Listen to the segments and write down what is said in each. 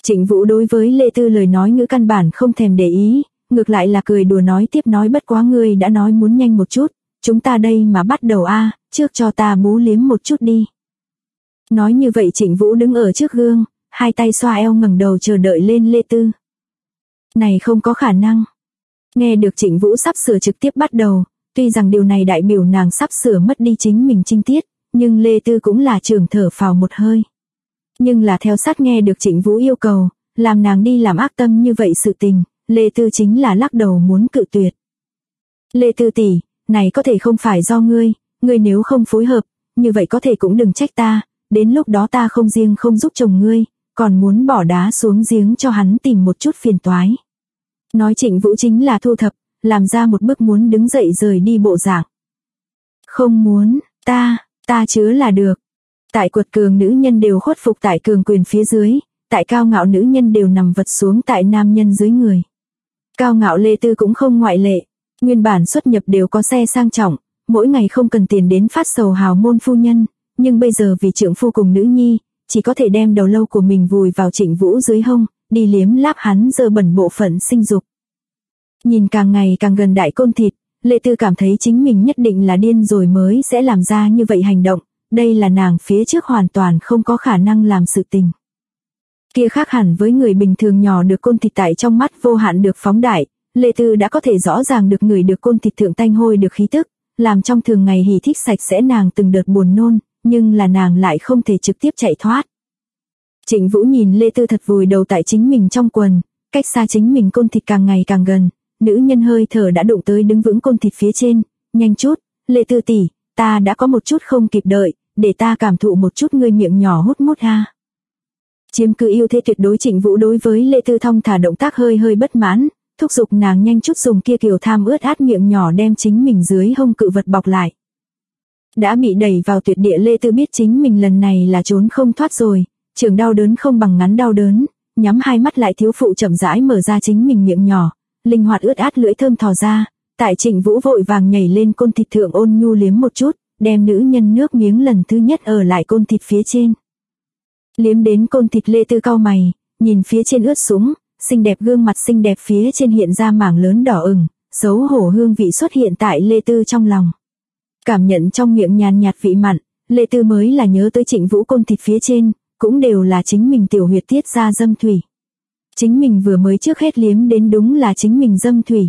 Trịnh Vũ đối với Lê Tư lời nói ngữ căn bản không thèm để ý, ngược lại là cười đùa nói tiếp nói bất quá ngươi đã nói muốn nhanh một chút, chúng ta đây mà bắt đầu a, trước cho ta bú liếm một chút đi. Nói như vậy Trịnh Vũ đứng ở trước gương, hai tay xoa eo ngẩng đầu chờ đợi lên Lê Tư. Này không có khả năng. Nghe được Trịnh Vũ sắp sửa trực tiếp bắt đầu, tuy rằng điều này đại biểu nàng sắp sửa mất đi chính mình trinh tiết, nhưng Lê Tư cũng là trường thở phào một hơi. Nhưng là theo sát nghe được Trịnh Vũ yêu cầu, làm nàng đi làm ác tâm như vậy sự tình, Lê Tư chính là lắc đầu muốn cự tuyệt. Lê Tư tỷ, này có thể không phải do ngươi nếu không phối hợp, như vậy có thể cũng đừng trách ta, đến lúc đó ta không riêng không giúp chồng ngươi, còn muốn bỏ đá xuống giếng cho hắn tìm một chút phiền toái. Nói Trịnh Vũ chính là thu thập, làm ra một bước muốn đứng dậy rời đi bộ dạng. Không muốn, ta chứa là được. Tại quật cường nữ nhân đều khuất phục tại cường quyền phía dưới, tại cao ngạo nữ nhân đều nằm vật xuống tại nam nhân dưới người. Cao ngạo Lê Tư cũng không ngoại lệ, nguyên bản xuất nhập đều có xe sang trọng, mỗi ngày không cần tiền đến phát sầu hào môn phu nhân, nhưng bây giờ vì trượng phu cùng nữ nhi, chỉ có thể đem đầu lâu của mình vùi vào Trịnh Vũ dưới hông, đi liếm láp hắn dơ bẩn bộ phận sinh dục. Nhìn càng ngày càng gần đại côn thịt, Lê Tư cảm thấy chính mình nhất định là điên rồi mới sẽ làm ra như vậy hành động, đây là nàng phía trước hoàn toàn không có khả năng làm sự tình. Kia khác hẳn với người bình thường nhỏ được côn thịt tại trong mắt vô hạn được phóng đại, Lê Tư đã có thể rõ ràng được người được côn thịt thượng tanh hôi được khí tức, làm trong thường ngày hỉ thích sạch sẽ nàng từng đợt buồn nôn, nhưng là nàng lại không thể trực tiếp chạy thoát. Trịnh Vũ nhìn Lê Tư thật vùi đầu tại chính mình trong quần, cách xa chính mình côn thịt càng ngày càng gần, nữ nhân hơi thở đã đụng tới đứng vững côn thịt phía trên, nhanh chút, Lê Tư tỷ, ta đã có một chút không kịp đợi, để ta cảm thụ một chút ngươi miệng nhỏ hút mút ha. Chiếm cứ yêu thế tuyệt đối Trịnh Vũ đối với Lê Tư thong thả động tác hơi bất mãn, thúc giục nàng nhanh chút dùng kia kiểu tham ướt át miệng nhỏ đem chính mình dưới hông cự vật bọc lại. Đã bị đẩy vào tuyệt địa Lê Tư biết chính mình lần này là trốn không thoát rồi, trường đau đớn không bằng ngắn đau đớn, nhắm hai mắt lại thiếu phụ chậm rãi mở ra chính mình miệng nhỏ, linh hoạt ướt át lưỡi thơm thò ra, tại Trịnh Vũ vội vàng nhảy lên côn thịt thượng ôn nhu liếm một chút, đem nữ nhân nước miếng lần thứ nhất ở lại côn thịt phía trên. Liếm đến côn thịt Lê Tư cau mày, nhìn phía trên ướt sũng, xinh đẹp gương mặt xinh đẹp phía trên hiện ra mảng lớn đỏ ửng, xấu hổ hương vị xuất hiện tại Lê Tư trong lòng. Cảm nhận trong miệng nhàn nhạt vị mặn, Lê Tư mới là nhớ tới Trịnh Vũ côn thịt phía trên, cũng đều là chính mình tiểu huyệt tiết ra dâm thủy. Chính mình vừa mới trước hết liếm đến đúng là chính mình dâm thủy.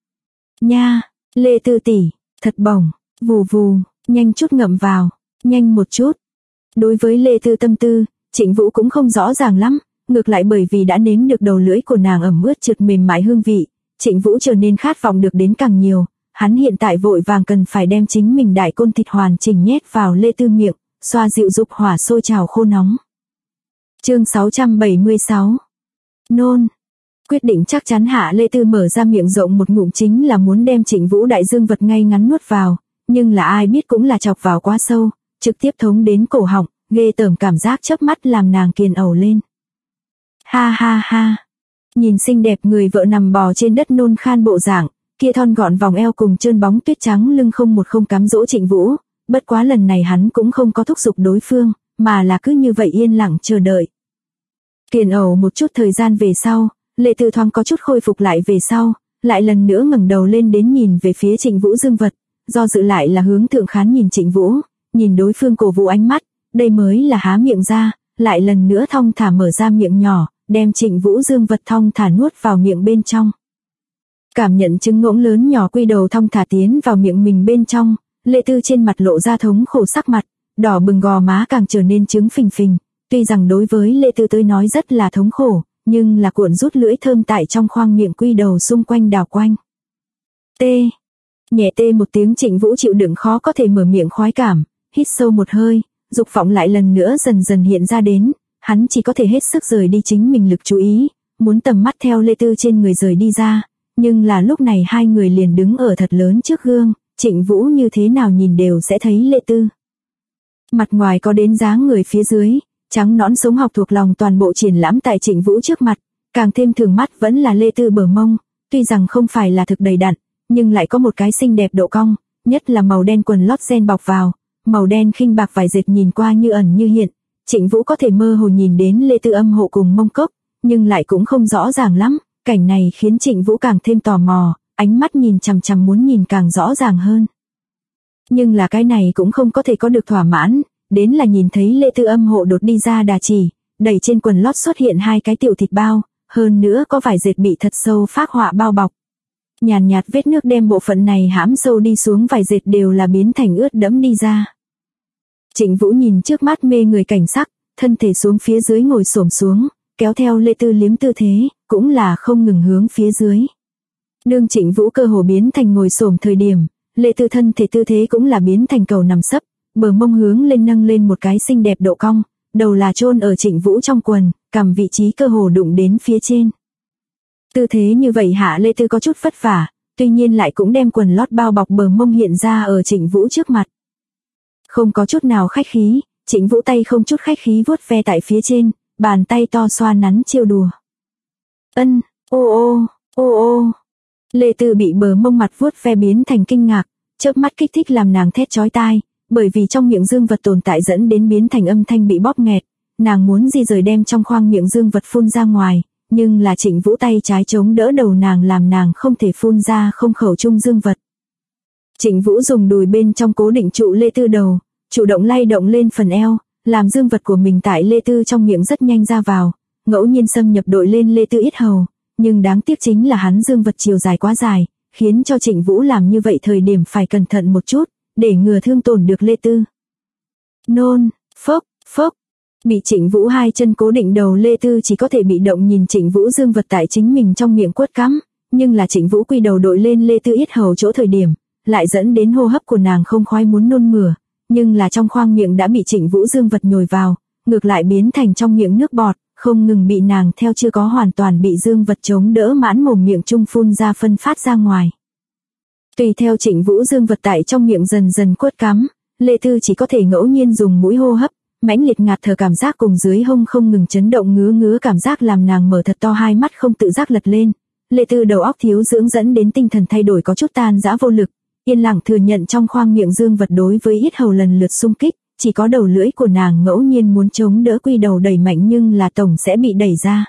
Nha, Lê Tư tỷ, thật bổng, vù vù, nhanh chút ngậm vào, nhanh một chút. Đối với Lê Tư tâm tư, Trịnh Vũ cũng không rõ ràng lắm, ngược lại bởi vì đã nếm được đầu lưỡi của nàng ẩm ướt trượt mềm mại hương vị, Trịnh Vũ trở nên khát vọng được đến càng nhiều, hắn hiện tại vội vàng cần phải đem chính mình đại côn thịt hoàn chỉnh nhét vào Lê Tư miệng, xoa dịu dục hỏa sôi trào khô nóng. Chương 676. Nôn. Quyết định chắc chắn hạ Lê Tư mở ra miệng rộng một ngụm chính là muốn đem Trịnh Vũ đại dương vật ngay ngắn nuốt vào, nhưng là ai biết cũng là chọc vào quá sâu, trực tiếp thống đến cổ họng, ghê tởm cảm giác chớp mắt làm nàng kiền ẩu lên. Ha ha ha. Nhìn xinh đẹp người vợ nằm bò trên đất nôn khan bộ dạng, kia thon gọn vòng eo cùng trơn bóng tuyết trắng lưng không cám dỗ Trịnh Vũ, bất quá lần này hắn cũng không có thúc giục đối phương, mà là cứ như vậy yên lặng chờ đợi. Kiền ẩu một chút thời gian về sau, Lê Tư thoáng có chút khôi phục lại về sau, lại lần nữa ngẩng đầu lên đến nhìn về phía Trịnh Vũ dương vật, do dự lại là hướng thượng khán nhìn Trịnh Vũ, nhìn đối phương cổ vũ ánh mắt, đây mới là há miệng ra, lại lần nữa thong thả mở ra miệng nhỏ, đem Trịnh Vũ dương vật thong thả nuốt vào miệng bên trong. Cảm nhận trứng ngỗng lớn nhỏ quy đầu thong thả tiến vào miệng mình bên trong, Lê Tư trên mặt lộ ra thống khổ sắc mặt, đỏ bừng gò má càng trở nên trứng phình phình, tuy rằng đối với Lê Tư tới nói rất là thống khổ, nhưng là cuộn rút lưỡi thơm tại trong khoang miệng quy đầu xung quanh đảo quanh. Tê. Nhẹ tê một tiếng Trịnh Vũ chịu đựng khó có thể mở miệng khoái cảm, hít sâu một hơi, dục vọng lại lần nữa dần dần hiện ra đến, hắn chỉ có thể hết sức rời đi chính mình lực chú ý, muốn tầm mắt theo Lê Tư trên người rời đi ra, nhưng là lúc này hai người liền đứng ở thật lớn trước gương, Trịnh Vũ như thế nào nhìn đều sẽ thấy Lê Tư. Mặt ngoài có đến dáng người phía dưới, trắng nõn sống học thuộc lòng toàn bộ triển lãm tại Trịnh Vũ trước mặt, càng thêm thường mắt vẫn là Lê Tư bờ mông, tuy rằng không phải là thực đầy đặn, nhưng lại có một cái xinh đẹp độ cong, nhất là màu đen quần lót ren bọc vào, màu đen khinh bạc vải dệt nhìn qua như ẩn như hiện, Trịnh Vũ có thể mơ hồ nhìn đến Lê Tư âm hộ cùng mông cốc, nhưng lại cũng không rõ ràng lắm, cảnh này khiến Trịnh Vũ càng thêm tò mò, ánh mắt nhìn chằm chằm muốn nhìn càng rõ ràng hơn. Nhưng là cái này cũng không có thể có được thỏa mãn, đến là nhìn thấy Lê Tư Âm hộ đột đi ra đà chỉ, đẩy trên quần lót xuất hiện 2 cái tiểu thịt bao, hơn nữa có vải dệt bị thật sâu phác họa bao bọc. Nhàn nhạt vết nước đem bộ phận này hãm sâu đi xuống vải dệt đều là biến thành ướt đẫm đi ra. Trịnh Vũ nhìn trước mắt mê người cảnh sắc, thân thể xuống phía dưới ngồi xổm xuống, kéo theo Lê Tư liếm tư thế, cũng là không ngừng hướng phía dưới. Đương Trịnh Vũ cơ hồ biến thành ngồi xổm thời điểm, Lê Tư thân thể tư thế cũng là biến thành cầu nằm sấp, bờ mông hướng lên nâng lên một cái xinh đẹp độ cong, đầu là chôn ở Trịnh Vũ trong quần, cằm vị trí cơ hồ đụng đến phía trên. Tư thế như vậy hạ Lê Tư có chút vất vả, tuy nhiên lại cũng đem quần lót bao bọc bờ mông hiện ra ở Trịnh Vũ trước mặt. Không có chút nào khách khí, Trịnh Vũ tay không chút khách khí vuốt ve tại phía trên, bàn tay to xoa nắn trêu đùa. Ân, ô ô, ô ô. Lê Tư bị bờ mông mặt vuốt ve biến thành kinh ngạc, chớp mắt kích thích làm nàng thét chói tai, bởi vì trong miệng dương vật tồn tại dẫn đến biến thành âm thanh bị bóp nghẹt, nàng muốn di rời đem trong khoang miệng dương vật phun ra ngoài, nhưng là Trịnh Vũ tay trái chống đỡ đầu nàng làm nàng không thể phun ra không khẩu chung dương vật. Trịnh Vũ dùng đùi bên trong cố định trụ Lê Tư đầu, chủ động lay động lên phần eo, làm dương vật của mình tại Lê Tư trong miệng rất nhanh ra vào, ngẫu nhiên xâm nhập đội lên Lê Tư yết hầu, nhưng đáng tiếc chính là hắn dương vật chiều dài quá dài, khiến cho Trịnh Vũ làm như vậy thời điểm phải cẩn thận một chút, để ngừa thương tổn được Lê Tư. Nôn, phốc, phốc. Bị Trịnh Vũ 2 chân cố định đầu Lê Tư chỉ có thể bị động nhìn Trịnh Vũ dương vật tại chính mình trong miệng quất cắm, nhưng là Trịnh Vũ quy đầu đội lên Lê Tư yết hầu chỗ thời điểm, lại dẫn đến hô hấp của nàng không khoái muốn nôn mửa, nhưng là trong khoang miệng đã bị Trịnh Vũ dương vật nhồi vào, ngược lại biến thành trong miệng nước bọt, không ngừng bị nàng theo chưa có hoàn toàn bị dương vật chống đỡ mãn mồm miệng trung phun ra phân phát ra ngoài. Tùy theo Trịnh Vũ dương vật tại trong miệng dần dần quất cắm, Lê Tư chỉ có thể ngẫu nhiên dùng mũi hô hấp, mãnh liệt ngạt thở cảm giác cùng dưới hông không ngừng chấn động ngứa cảm giác làm nàng mở thật to hai mắt không tự giác lật lên. Lê Tư đầu óc thiếu dưỡng dẫn đến tinh thần thay đổi có chút tan rã vô lực, yên lặng thừa nhận trong khoang miệng dương vật đối với yết hầu lần lượt xung kích, chỉ có đầu lưỡi của nàng ngẫu nhiên muốn chống đỡ quy đầu đẩy mạnh nhưng là tổng sẽ bị đẩy ra.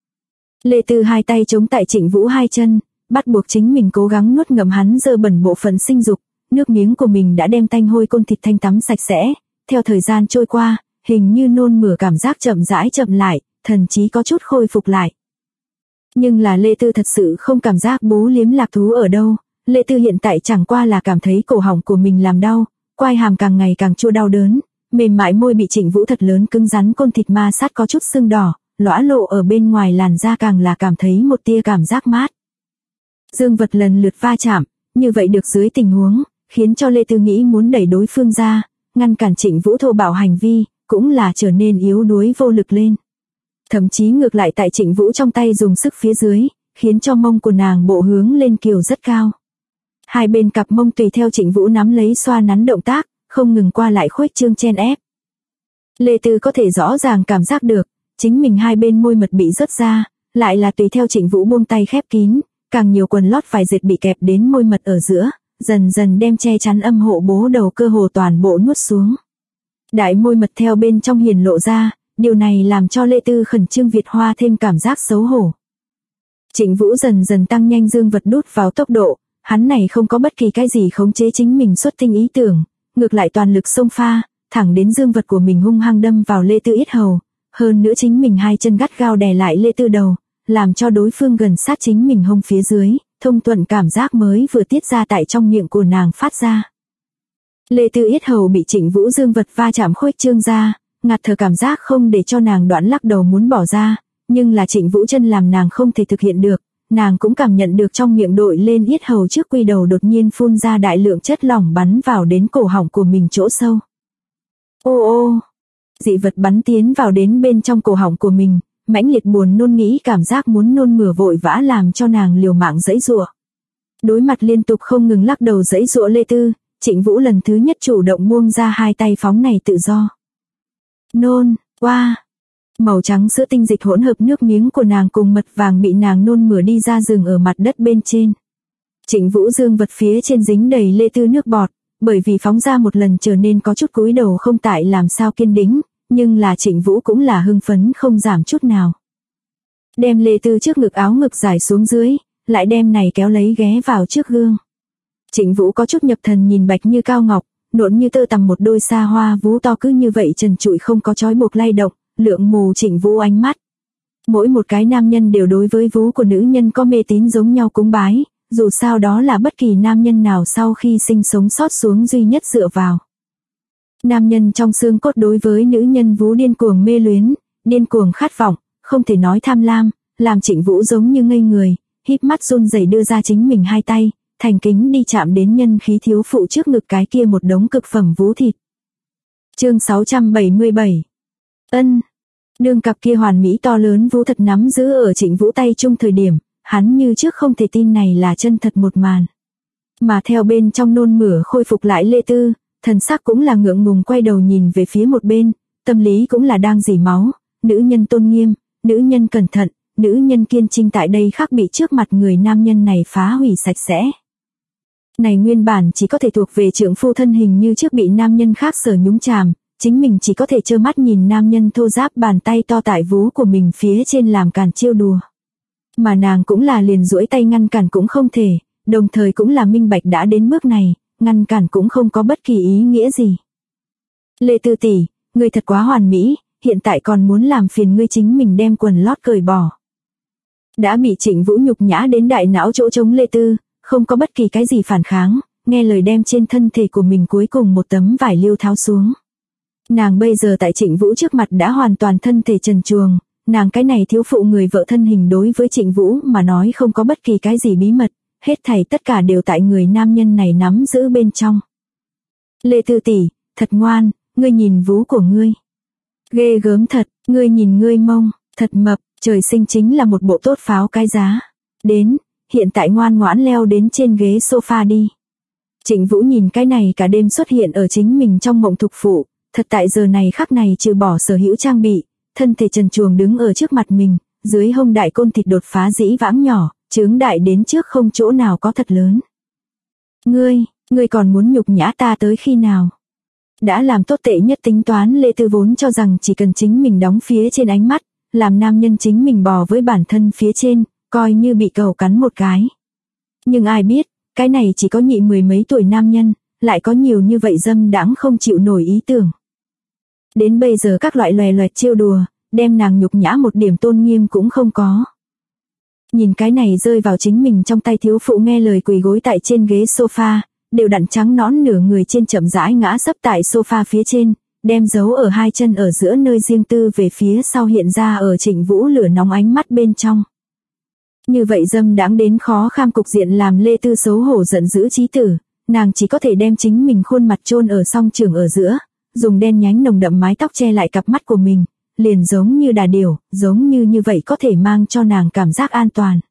Lê Tư 2 tay chống tại Trịnh Vũ 2 chân, bắt buộc chính mình cố gắng nuốt ngậm hắn dơ bẩn bộ phận sinh dục, nước miếng của mình đã đem tanh hôi côn thịt thanh tắm sạch sẽ, theo thời gian trôi qua, hình như nôn mửa cảm giác chậm rãi chậm lại, thần chí có chút khôi phục lại. Nhưng là Lê Tư thật sự không cảm giác bú liếm lạc thú ở đâu, Lê Tư hiện tại chẳng qua là cảm thấy cổ họng của mình làm đau, quai hàm càng ngày càng chua đau đớn, mềm mại môi bị Trịnh Vũ thật lớn cứng rắn côn thịt ma sát có chút sưng đỏ, lõa lộ ở bên ngoài làn da càng là cảm thấy một tia cảm giác mát. Dương vật lần lượt va chạm, như vậy được dưới tình huống, khiến cho Lê Tư nghĩ muốn đẩy đối phương ra, ngăn cản Trịnh Vũ thô bạo hành vi, cũng là trở nên yếu đuối vô lực lên. Thậm chí ngược lại tại Trịnh Vũ trong tay dùng sức phía dưới, khiến cho mông của nàng bộ hướng lên kiều rất cao. Hai bên cặp mông tùy theo Trịnh Vũ nắm lấy xoa nắn động tác, không ngừng qua lại khuếch trương chen ép. Lê Tư có thể rõ ràng cảm giác được, chính mình hai bên môi mật bị rớt ra, lại là tùy theo Trịnh Vũ buông tay khép kín, càng nhiều quần lót vải dệt bị kẹp đến môi mật ở giữa, dần dần đem che chắn âm hộ bố đầu cơ hồ toàn bộ nuốt xuống. Đại môi mật theo bên trong hiển lộ ra, điều này làm cho Lê Tư khẩn trương Việt Hoa thêm cảm giác xấu hổ. Trịnh Vũ dần dần tăng nhanh dương vật đút vào tốc độ, hắn này không có bất kỳ cái gì khống chế chính mình xuất tinh ý tưởng, ngược lại toàn lực xông pha, thẳng đến dương vật của mình hung hăng đâm vào Lê Tư yết hầu, hơn nữa chính mình hai chân gắt gao đè lại Lê Tư đầu, làm cho đối phương gần sát chính mình hông phía dưới, thông thuận cảm giác mới vừa tiết ra tại trong miệng của nàng phát ra. Lê Tư yết hầu bị Trịnh Vũ dương vật va chạm khuếch trương ra, ngạt thở cảm giác không để cho nàng đoạn lắc đầu muốn bỏ ra, nhưng là Trịnh Vũ chân làm nàng không thể thực hiện được, nàng cũng cảm nhận được trong miệng đội lên yết hầu trước quy đầu đột nhiên phun ra đại lượng chất lỏng bắn vào đến cổ họng của mình chỗ sâu. Ô ô, dị vật bắn tiến vào đến bên trong cổ họng của mình, mãnh liệt buồn nôn nghĩ cảm giác muốn nôn mửa vội vã làm cho nàng liều mạng giãy giụa. Đối mặt liên tục không ngừng lắc đầu giãy giụa Lê Tư, Trịnh Vũ lần thứ nhất chủ động buông ra hai tay phóng này tự do. Nôn, qua. Màu trắng sữa tinh dịch hỗn hợp nước miếng của nàng cùng mật vàng bị nàng nôn mửa đi ra rừng ở mặt đất bên trên. Trịnh Vũ dương vật phía trên dính đầy Lê Tư nước bọt, bởi vì phóng ra một lần trở nên có chút cúi đầu không tại làm sao kiên đĩnh, nhưng là Trịnh Vũ cũng là hưng phấn không giảm chút nào. Đem Lê Tư trước ngực áo ngực dài xuống dưới, lại đem này kéo lấy ghé vào trước gương. Trịnh Vũ có chút nhập thần nhìn bạch như cao ngọc, nộn như tơ tằm một đôi xa hoa vú to cứ như vậy trần trụi không có trói buộc lay động, lượng mù Trịnh Vũ ánh mắt. Mỗi một cái nam nhân đều đối với vú của nữ nhân có mê tín giống nhau cúng bái, dù sao đó là bất kỳ nam nhân nào sau khi sinh sống sót xuống duy nhất dựa vào. Nam nhân trong xương cốt đối với nữ nhân vú điên cuồng mê luyến, điên cuồng khát vọng, không thể nói tham lam, làm Trịnh Vũ giống như ngây người, híp mắt run rẩy đưa ra chính mình hai tay, thành kính đi chạm đến nhân khí thiếu phụ trước ngực cái kia một đống cực phẩm vú thịt. Chương 677. Ân. Đương cặp kia hoàn mỹ to lớn vú thật nắm giữ ở Trịnh Vũ tay chung thời điểm, hắn như trước không thể tin này là chân thật một màn. Mà theo bên trong nôn mửa khôi phục lại Lê Tư, thần sắc cũng là ngượng ngùng quay đầu nhìn về phía một bên, tâm lý cũng là đang rỉ máu, nữ nhân tôn nghiêm, nữ nhân cẩn thận, nữ nhân kiên trinh tại đây khắc bị trước mặt người nam nhân này phá hủy sạch sẽ. Này nguyên bản chỉ có thể thuộc về trượng phu thân hình như trước bị nam nhân khác sờ nhúng chàm, chính mình chỉ có thể trơ mắt nhìn nam nhân thô ráp bàn tay to tại vú của mình phía trên làm càn trêu đùa. Mà nàng cũng là liền duỗi tay ngăn cản cũng không thể, đồng thời cũng là minh bạch đã đến bước này, ngăn cản cũng không có bất kỳ ý nghĩa gì. Lê Tư tỷ, ngươi thật quá hoàn mỹ, hiện tại còn muốn làm phiền ngươi chính mình đem quần lót cởi bỏ. Đã bị Trịnh Vũ nhục nhã đến đại não chỗ trống Lê Tư, không có bất kỳ cái gì phản kháng, nghe lời đem trên thân thể của mình cuối cùng một tấm vải liêu tháo xuống. Nàng bây giờ tại Trịnh Vũ trước mặt đã hoàn toàn thân thể trần truồng, nàng cái này thiếu phụ người vợ thân hình đối với Trịnh Vũ mà nói không có bất kỳ cái gì bí mật, hết thảy tất cả đều tại người nam nhân này nắm giữ bên trong. Lê Tư tỷ, thật ngoan, ngươi nhìn vú của ngươi. Ghê gớm thật, ngươi nhìn ngươi mông, thật mập, trời sinh chính là một bộ tốt pháo cái giá. Đến, hiện tại ngoan ngoãn leo đến trên ghế sofa đi. Trịnh Vũ nhìn cái này cả đêm xuất hiện ở chính mình trong mộng thục phụ, thật tại giờ này khắc này trừ bỏ sở hữu trang bị, thân thể trần truồng đứng ở trước mặt mình, dưới hông đại côn thịt đột phá dĩ vãng nhỏ, trướng đại đến trước không chỗ nào có thật lớn. Ngươi còn muốn nhục nhã ta tới khi nào? Đã làm tốt tệ nhất tính toán Lê Tư vốn cho rằng chỉ cần chính mình đóng phía trên ánh mắt, làm nam nhân chính mình bò với bản thân phía trên, coi như bị cẩu cắn một cái. Nhưng ai biết, cái này chỉ có nhị mười mấy tuổi nam nhân, lại có nhiều như vậy dâm đãng không chịu nổi ý tưởng. Đến bây giờ các loại loè loẹt trêu đùa, đem nàng nhục nhã một điểm tôn nghiêm cũng không có. Nhìn cái này rơi vào chính mình trong tay thiếu phụ nghe lời quỳ gối tại trên ghế sofa, đều đặn trắng nõn nửa người trên chậm rãi ngã sấp tại sofa phía trên, đem giấu ở hai chân ở giữa nơi riêng tư về phía sau hiện ra ở Trịnh Vũ lửa nóng ánh mắt bên trong. Như vậy dâm đãng đến khó kham cục diện làm Lê Tư xấu hổ giận dữ chí tử, nàng chỉ có thể đem chính mình khuôn mặt chôn ở song trường ở giữa, dùng đen nhánh nồng đậm mái tóc che lại cặp mắt của mình, liền giống như đà điểu, giống như vậy có thể mang cho nàng cảm giác an toàn.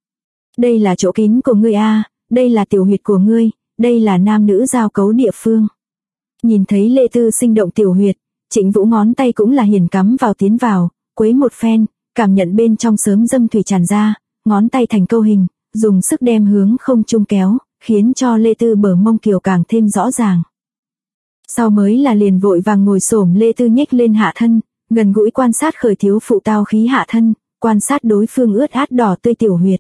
Đây là chỗ kín của ngươi a, đây là tiểu huyệt của ngươi, đây là nam nữ giao cấu địa phương. Nhìn thấy Lê Tư sinh động tiểu huyệt, Trịnh Vũ ngón tay cũng là hiền cắm vào tiến vào, quấy một phen, cảm nhận bên trong sớm dâm thủy tràn ra, ngón tay thành câu hình, dùng sức đem hướng không trung kéo, khiến cho Lê Tư bờ mông kiều càng thêm rõ ràng. Sau mới là liền vội vàng ngồi xổm Lê Tư nhếch lên hạ thân, gần gũi quan sát khởi thiếu phụ tao khí hạ thân, quan sát đối phương ướt át đỏ tươi tiểu huyệt.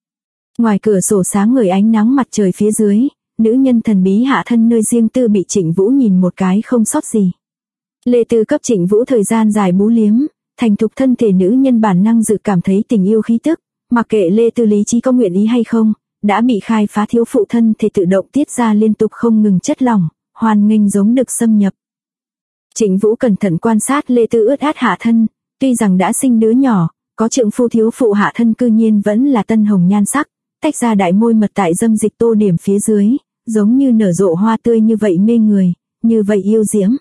Ngoài cửa sổ sáng ngời ánh nắng mặt trời phía dưới, nữ nhân thần bí hạ thân nơi riêng tư bị Trịnh Vũ nhìn một cái không sót gì. Lê Tư cấp Trịnh Vũ thời gian dài bú liếm, thành thục thân thể nữ nhân bản năng dự cảm thấy tình yêu khí tức, mặc kệ Lê Tư lý trí có nguyện ý hay không, đã bị khai phá thiếu phụ thân thể tự động tiết ra liên tục không ngừng chất lỏng, hoan nghênh giống được xâm nhập. Trịnh Vũ cẩn thận quan sát Lê Tư ướt át hạ thân, tuy rằng đã sinh đứa nhỏ, có trượng phu thiếu phụ hạ thân cư nhiên vẫn là tân hồng nhan sắc, tách ra đại môi mật tại dâm dịch tô điểm phía dưới, giống như nở rộ hoa tươi như vậy mê người, như vậy yêu diễm.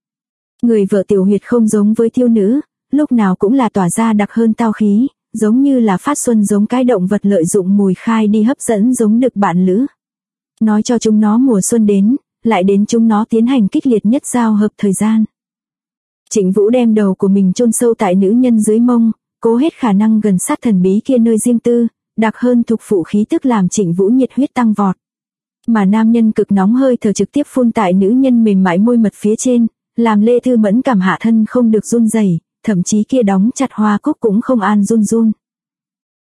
Người vợ tiểu huyệt không giống với thiếu nữ, lúc nào cũng là tỏa ra đặc hơn tao khí, giống như là phát xuân giống cái động vật lợi dụng mùi khai đi hấp dẫn giống được bạn lữ. Nói cho chúng nó mùa xuân đến, lại đến chúng nó tiến hành kích liệt nhất giao hợp thời gian. Trịnh Vũ đem đầu của mình chôn sâu tại nữ nhân dưới mông, cố hết khả năng gần sát thần bí kia nơi riêng tư, đặc hơn thục phụ khí tức làm Trịnh Vũ nhiệt huyết tăng vọt. Mà nam nhân cực nóng hơi thở trực tiếp phun tại nữ nhân mềm mại môi mật phía trên, làm Lê Thư mẫn cảm hạ thân không được run rẩy, thậm chí kia đóng chặt hoa cúc cũng không an run run.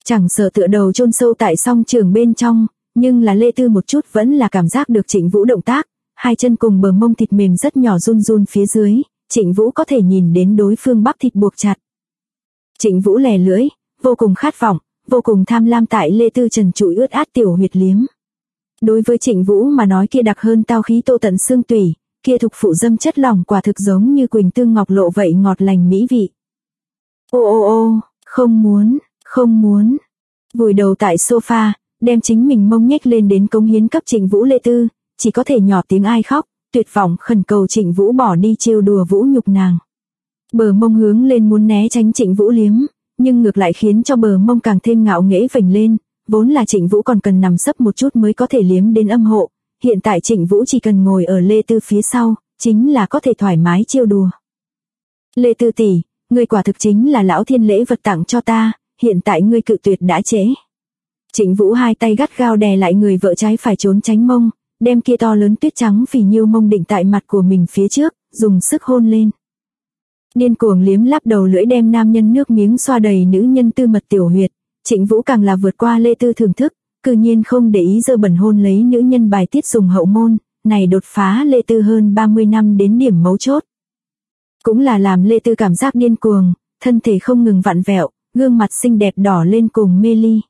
Chẳng sợ tựa đầu chôn sâu tại song trường bên trong, nhưng là Lê Tư một chút vẫn là cảm giác được Trịnh Vũ động tác, hai chân cùng bờ mông thịt mềm rất nhỏ run run phía dưới, Trịnh Vũ có thể nhìn đến đối phương bắp thịt buộc chặt. Trịnh Vũ lè lưỡi, vô cùng khát vọng, vô cùng tham lam tại Lê Tư trần trụi ướt át tiểu huyệt liếm. Đối với Trịnh Vũ mà nói kia đặc hơn tao khí tô tận xương tủy, kia thục phụ dâm chất lỏng quả thực giống như quỳnh tương ngọc lộ vậy ngọt lành mỹ vị. Ô ô ô, không muốn. Vùi đầu tại sofa, đem chính mình mông nhếch lên đến cống hiến cấp Trịnh Vũ Lê Tư, chỉ có thể nhỏ tiếng ai khóc, tuyệt vọng khẩn cầu Trịnh Vũ bỏ đi trêu đùa vũ nhục nàng. Bờ mông hướng lên muốn né tránh Trịnh Vũ liếm, nhưng ngược lại khiến cho bờ mông càng thêm ngạo nghễ vểnh lên, vốn là Trịnh Vũ còn cần nằm sấp một chút mới có thể liếm đến âm hộ, hiện tại Trịnh Vũ chỉ cần ngồi ở Lê Tư phía sau, chính là có thể thoải mái trêu đùa. Lê Tư tỷ, ngươi quả thực chính là lão thiên lễ vật tặng cho ta, hiện tại ngươi cự tuyệt đã trễ. Trịnh Vũ hai tay gắt gao đè lại người vợ trái phải trốn tránh mông, đem kia to lớn tuyết trắng phì nhiêu mông định tại mặt của mình phía trước, dùng sức hôn lên. Điên cuồng liếm láp đầu lưỡi đem nam nhân nước miếng xoa đầy nữ nhân tư mật tiểu huyệt, Trịnh Vũ càng là vượt qua Lê Tư thưởng thức, cư nhiên không để ý dơ bẩn hôn lấy nữ nhân bài tiết dùng hậu môn, này đột phá Lê Tư hơn 30 năm đến điểm mấu chốt. Cũng là làm Lê Tư cảm giác điên cuồng, thân thể không ngừng vặn vẹo, gương mặt xinh đẹp đỏ lên cùng mê ly.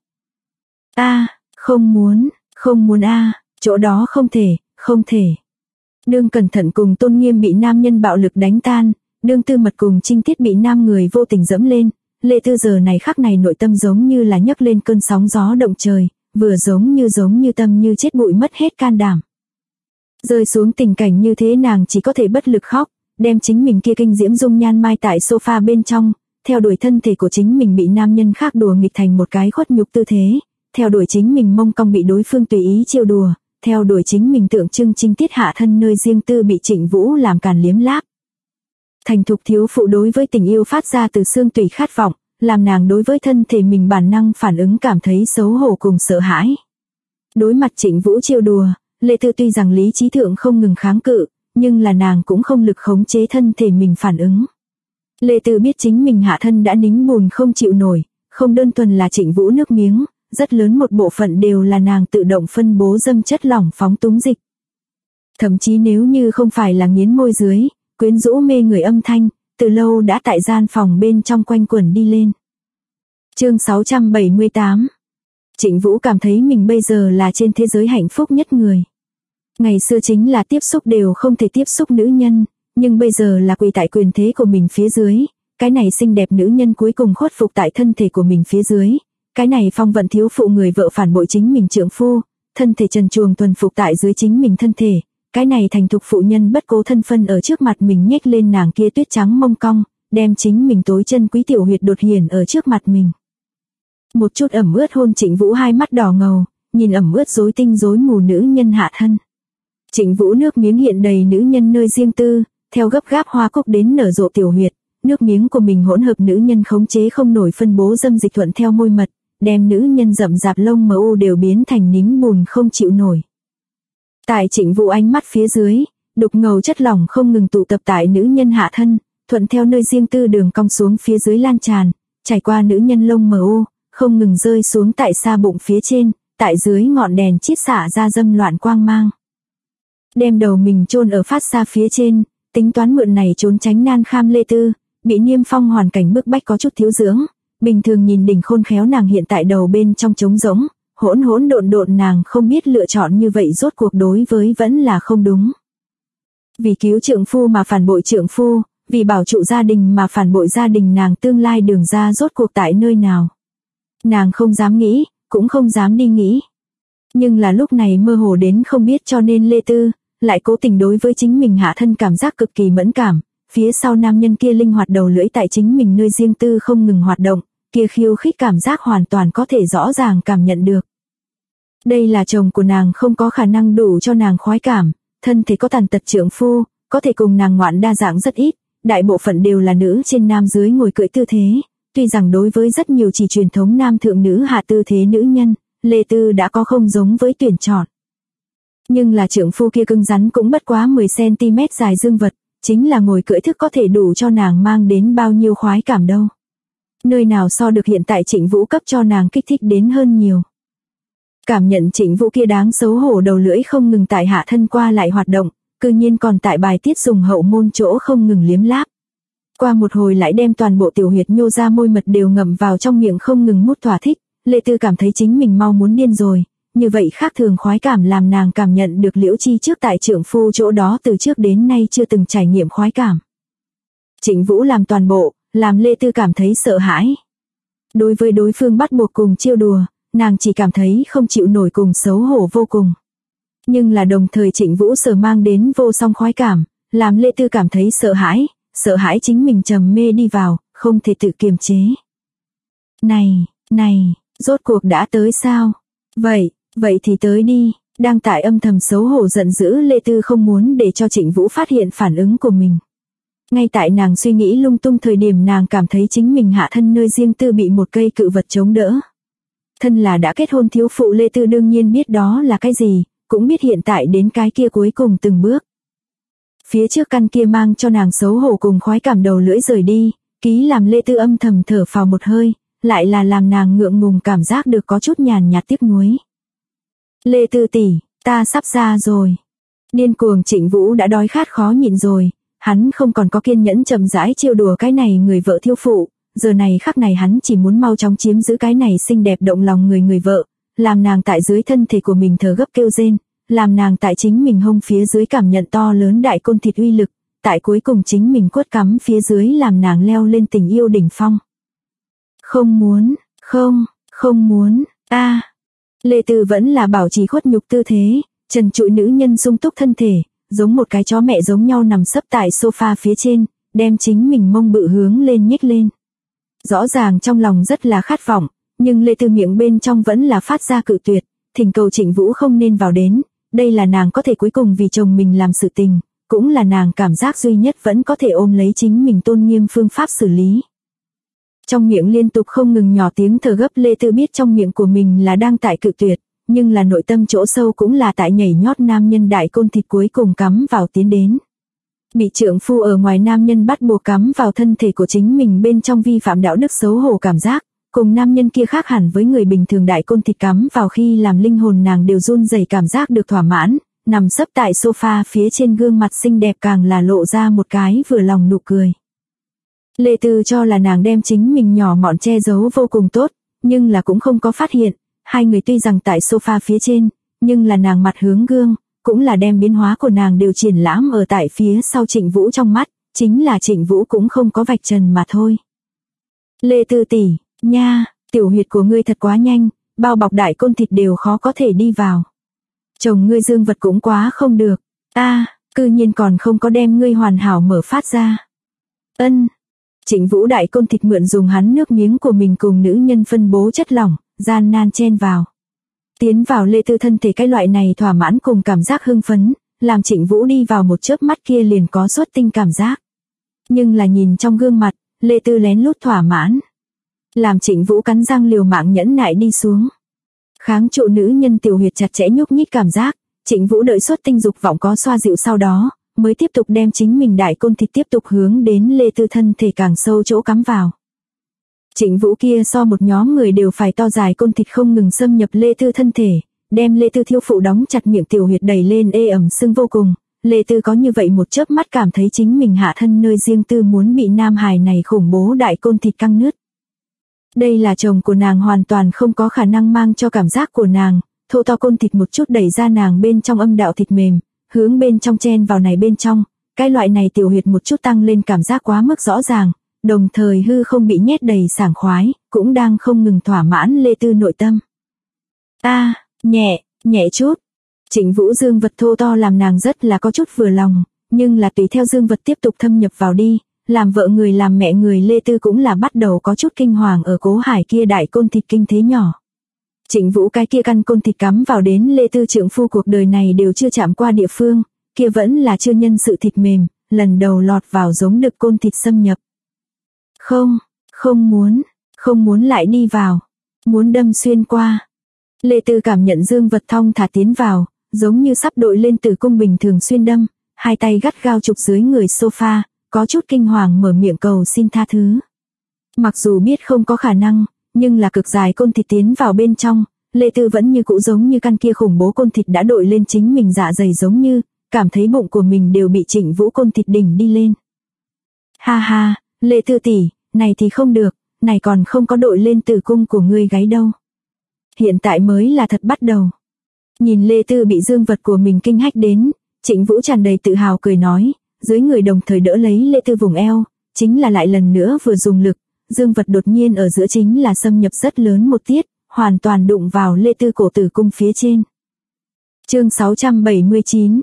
Không muốn chỗ đó không thể. Đương cẩn thận cùng tôn nghiêm bị nam nhân bạo lực đánh tan, đương tư mật cùng trinh tiết bị nam người vô tình dẫm lên, Lê Tư giờ này khắc này nội tâm giống như là nhấc lên cơn sóng gió động trời, vừa giống như tâm như chết bụi mất hết can đảm. Rơi xuống tình cảnh như thế nàng chỉ có thể bất lực khóc, đem chính mình kia kinh diễm dung nhan mai tại sofa bên trong, theo đuổi thân thể của chính mình bị nam nhân khác đùa nghịch thành một cái khuất nhục tư thế, theo đuổi chính mình mông cong bị đối phương tùy ý trêu đùa, theo đuổi chính mình tượng trưng trinh tiết hạ thân nơi riêng tư bị Trịnh Vũ làm càn liếm láp. Thành thục thiếu phụ đối với tình yêu phát ra từ xương tủy khát vọng, làm nàng đối với thân thể mình bản năng phản ứng cảm thấy xấu hổ cùng sợ hãi. Đối mặt Trịnh Vũ trêu đùa, Lê Tư tuy rằng lý trí thượng không ngừng kháng cự, nhưng là nàng cũng không lực khống chế thân thể mình phản ứng. Lê Tư biết chính mình hạ thân đã nính bùn không chịu nổi, không đơn thuần là Trịnh Vũ nước miếng, rất lớn một bộ phận đều là nàng tự động phân bố dâm chất lỏng phóng túng dịch. Thậm chí nếu như không phải là nghiến môi dưới, quyến rũ mê người âm thanh, từ lâu đã tại gian phòng bên trong quanh quẩn đi lên. Chương 678. Trịnh Vũ cảm thấy mình bây giờ là trên thế giới hạnh phúc nhất người. Ngày xưa chính là tiếp xúc đều không thể tiếp xúc nữ nhân, nhưng bây giờ là quỳ tại quyền thế của mình phía dưới, cái này xinh đẹp nữ nhân cuối cùng khuất phục tại thân thể của mình phía dưới, cái này phong vận thiếu phụ người vợ phản bội chính mình trượng phu, thân thể trần truồng thuần phục tại dưới chính mình thân thể, cái này thành thục phụ nhân bất cố thân phân ở trước mặt mình nhếch lên nàng kia tuyết trắng mông cong, đem chính mình tối chân quý tiểu huyệt đột hiển ở trước mặt mình. Một chút ẩm ướt hôn Trịnh Vũ hai mắt đỏ ngầu, nhìn ẩm ướt rối tinh rối mù nữ nhân hạ thân. Trịnh Vũ nước miếng hiện đầy nữ nhân nơi riêng tư, theo gấp gáp hoa cúc đến nở rộ tiểu huyệt, nước miếng của mình hỗn hợp nữ nhân khống chế không nổi phân bố dâm dịch thuận theo môi mật, đem nữ nhân rậm rạp lông mờ u đều biến thành nính bùn không chịu nổi. Tại Trịnh Vũ ánh mắt phía dưới, đục ngầu chất lỏng không ngừng tụ tập tại nữ nhân hạ thân, thuận theo nơi riêng tư đường cong xuống phía dưới lan tràn, trải qua nữ nhân lông mờ u, không ngừng rơi xuống tại xa bụng phía trên, tại dưới ngọn đèn chiết xả ra dâm loạn quang mang. Đem đầu mình chôn ở phát xa phía trên, tính toán mượn này trốn tránh nan kham Lê Tư, bị Niêm Phong hoàn cảnh bức bách có chút thiếu dưỡng, bình thường nhìn đỉnh khôn khéo nàng hiện tại đầu bên trong trống rỗng, hỗn độn nàng không biết lựa chọn như vậy rốt cuộc đối với vẫn là không đúng. Vì cứu trượng phu mà phản bội trượng phu, vì bảo trụ gia đình mà phản bội gia đình, nàng tương lai đường ra rốt cuộc tại nơi nào. Nàng không dám nghĩ, cũng không dám đi nghĩ. Nhưng là lúc này mơ hồ đến không biết, cho nên Lê Tư lại cố tình đối với chính mình hạ thân cảm giác cực kỳ mẫn cảm, phía sau nam nhân kia linh hoạt đầu lưỡi tại chính mình nơi riêng tư không ngừng hoạt động, kia khiêu khích cảm giác hoàn toàn có thể rõ ràng cảm nhận được. Đây là chồng của nàng không có khả năng đủ cho nàng khoái cảm, thân thể có tàn tật trượng phu, có thể cùng nàng ngoạn đa dạng rất ít, đại bộ phận đều là nữ trên nam dưới ngồi cưỡi tư thế, tuy rằng đối với rất nhiều chỉ truyền thống nam thượng nữ hạ tư thế nữ nhân, Lê Tư đã có không giống với tuyển chọn. Nhưng là trượng phu kia cứng rắn cũng bất quá 10cm dài dương vật, chính là ngồi cưỡi thức có thể đủ cho nàng mang đến bao nhiêu khoái cảm đâu. Nơi nào so được hiện tại Trịnh Vũ cấp cho nàng kích thích đến hơn nhiều. Cảm nhận Trịnh Vũ kia đáng xấu hổ đầu lưỡi không ngừng tại hạ thân qua lại hoạt động, cư nhiên còn tại bài tiết dùng hậu môn chỗ không ngừng liếm láp. Qua một hồi lại đem toàn bộ tiểu huyệt nhô ra môi mật đều ngậm vào trong miệng không ngừng mút thỏa thích, Lệ Tư cảm thấy chính mình mau muốn điên rồi, như vậy khác thường khoái cảm làm nàng cảm nhận được Liễu Chi trước tại trượng phu chỗ đó từ trước đến nay chưa từng trải nghiệm khoái cảm. Trịnh Vũ làm toàn bộ, làm Lệ Tư cảm thấy sợ hãi. Đối với đối phương bắt buộc cùng chiêu đùa, nàng chỉ cảm thấy không chịu nổi cùng xấu hổ vô cùng. Nhưng là đồng thời Trịnh Vũ sở mang đến vô song khoái cảm, làm Lệ Tư cảm thấy sợ hãi chính mình trầm mê đi vào, không thể tự kiềm chế. Này, rốt cuộc đã tới sao? Vậy thì tới đi, đang tại âm thầm xấu hổ giận dữ Lệ Tư không muốn để cho Trịnh Vũ phát hiện phản ứng của mình. Ngay tại nàng suy nghĩ lung tung thời điểm nàng cảm thấy chính mình hạ thân nơi riêng tư bị một cây cự vật chống đỡ. Thân là đã kết hôn thiếu phụ Lệ Tư đương nhiên biết đó là cái gì, cũng biết hiện tại đến cái kia cuối cùng từng bước. Phía trước căn kia mang cho nàng xấu hổ cùng khoái cảm đầu lưỡi rời đi, ký làm Lệ Tư âm thầm thở phào một hơi, lại là làm nàng ngượng ngùng cảm giác được có chút nhàn nhạt tiếc nuối. Lệ Tư tỷ, ta sắp ra rồi. Điên cuồng Trịnh Vũ đã đói khát khó nhịn rồi, hắn không còn có kiên nhẫn chậm rãi trêu đùa cái này người vợ thiếu phụ, giờ này khắc này hắn chỉ muốn mau chóng chiếm giữ cái này xinh đẹp động lòng người vợ, làm nàng tại dưới thân thể của mình thở gấp kêu rên, làm nàng tại chính mình hông phía dưới cảm nhận to lớn đại côn thịt uy lực, tại cuối cùng chính mình quất cắm phía dưới làm nàng leo lên tình yêu đỉnh phong. Không muốn, Lệ Tư vẫn là bảo trì khuất nhục tư thế, trần trụi nữ nhân sung túc thân thể, giống một cái chó mẹ giống nhau nằm sấp tại sofa phía trên, đem chính mình mông bự hướng lên nhích lên. Rõ ràng trong lòng rất là khát vọng, nhưng Lệ Tư miệng bên trong vẫn là phát ra cự tuyệt, thỉnh cầu Trịnh Vũ không nên vào đến, đây là nàng có thể cuối cùng vì chồng mình làm sự tình, cũng là nàng cảm giác duy nhất vẫn có thể ôm lấy chính mình tôn nghiêm phương pháp xử lý. Trong miệng liên tục không ngừng nhỏ tiếng thở gấp Lệ Tư biết trong miệng của mình là đang tại cự tuyệt, nhưng là nội tâm chỗ sâu cũng là tại nhảy nhót nam nhân đại côn thịt cuối cùng cắm vào tiến đến. Bị trượng phu ở ngoài nam nhân bắt buộc cắm vào thân thể của chính mình bên trong vi phạm đạo đức xấu hổ cảm giác, cùng nam nhân kia khác hẳn với người bình thường đại côn thịt cắm vào khi làm linh hồn nàng đều run rẩy cảm giác được thỏa mãn, nằm sấp tại sofa phía trên gương mặt xinh đẹp càng là lộ ra một cái vừa lòng nụ cười. Lệ Tư cho là nàng đem chính mình nhỏ mọn che giấu vô cùng tốt, nhưng là cũng không có phát hiện, hai người tuy rằng tại sofa phía trên, nhưng là nàng mặt hướng gương, cũng là đem biến hóa của nàng đều triển lãm ở tại phía sau Trịnh Vũ trong mắt, chính là Trịnh Vũ cũng không có vạch trần mà thôi. Lệ Tư tỷ, nha, tiểu huyệt của ngươi thật quá nhanh, bao bọc đại côn thịt đều khó có thể đi vào. Chồng ngươi dương vật cũng quá không được, cư nhiên còn không có đem ngươi hoàn hảo mở phát ra. Trịnh Vũ đại côn thịt mượn dùng hắn nước miếng của mình cùng nữ nhân phân bố chất lỏng, gian nan chen vào. Tiến vào Lệ Tư thân thể cái loại này thỏa mãn cùng cảm giác hưng phấn, làm Trịnh Vũ đi vào một chớp mắt kia liền có xuất tinh cảm giác. Nhưng là nhìn trong gương mặt, Lệ Tư lén lút thỏa mãn. Làm Trịnh Vũ cắn răng liều mạng nhẫn nại đi xuống. Kháng trụ nữ nhân tiểu huyệt chặt chẽ nhúc nhích cảm giác, Trịnh Vũ đợi xuất tinh dục vọng có xoa dịu sau đó, mới tiếp tục đem chính mình đại côn thịt tiếp tục hướng đến Lệ Tư thân thể càng sâu chỗ cắm vào. Trịnh Vũ kia so một nhóm người đều phải to dài côn thịt không ngừng xâm nhập Lệ Tư thân thể, đem Lệ Tư thiếu phụ đóng chặt miệng tiểu huyệt đẩy lên ê ẩm sưng vô cùng. Lệ Tư có như vậy một chớp mắt cảm thấy chính mình hạ thân nơi riêng tư muốn bị nam hài này khủng bố đại côn thịt căng nứt. Đây là chồng của nàng hoàn toàn không có khả năng mang cho cảm giác của nàng, thô to côn thịt một chút đẩy ra nàng bên trong âm đạo thịt mềm, hướng bên trong chen vào này bên trong, cái loại này tiểu huyệt một chút tăng lên cảm giác quá mức rõ ràng, đồng thời hư không bị nhét đầy sảng khoái, cũng đang không ngừng thỏa mãn Lệ Tư nội tâm. Nhẹ chút. Trịnh Vũ dương vật thô to làm nàng rất là có chút vừa lòng, nhưng là tùy theo dương vật tiếp tục thâm nhập vào đi, làm vợ người làm mẹ người Lệ Tư cũng là bắt đầu có chút kinh hoàng ở cố hải kia đại côn thịt kinh thế nhỏ. Trịnh Vũ cái kia căn côn thịt cắm vào đến Lệ Tư trượng phu cuộc đời này đều chưa chạm qua địa phương, kia vẫn là chưa nhân sự thịt mềm, lần đầu lọt vào giống đực côn thịt xâm nhập. Không muốn lại đi vào, muốn đâm xuyên qua. Lệ Tư cảm nhận dương vật thong thả tiến vào, giống như sắp đội lên tử cung bình thường xuyên đâm, hai tay gắt gao chụp dưới người sofa, có chút kinh hoàng mở miệng cầu xin tha thứ. Mặc dù biết không có khả năng, nhưng là cực dài côn thịt tiến vào bên trong, Lê Tư vẫn như cũ giống như căn kia khủng bố côn thịt đã đội lên chính mình dạ dày giống như, cảm thấy bụng của mình đều bị Trịnh Vũ côn thịt đỉnh đi lên. Ha ha, Lê Tư tỷ, này thì không được, này còn không có đội lên tử cung của ngươi gáy đâu. Hiện tại mới là thật bắt đầu. Nhìn Lê Tư bị dương vật của mình kinh hách đến, Trịnh Vũ tràn đầy tự hào cười nói, dưới người đồng thời đỡ lấy Lê Tư vùng eo, chính là lại lần nữa vừa dùng lực, dương vật đột nhiên ở giữa chính là xâm nhập rất lớn một tiết, hoàn toàn đụng vào Lê Tư cổ tử cung phía trên. Chương 679.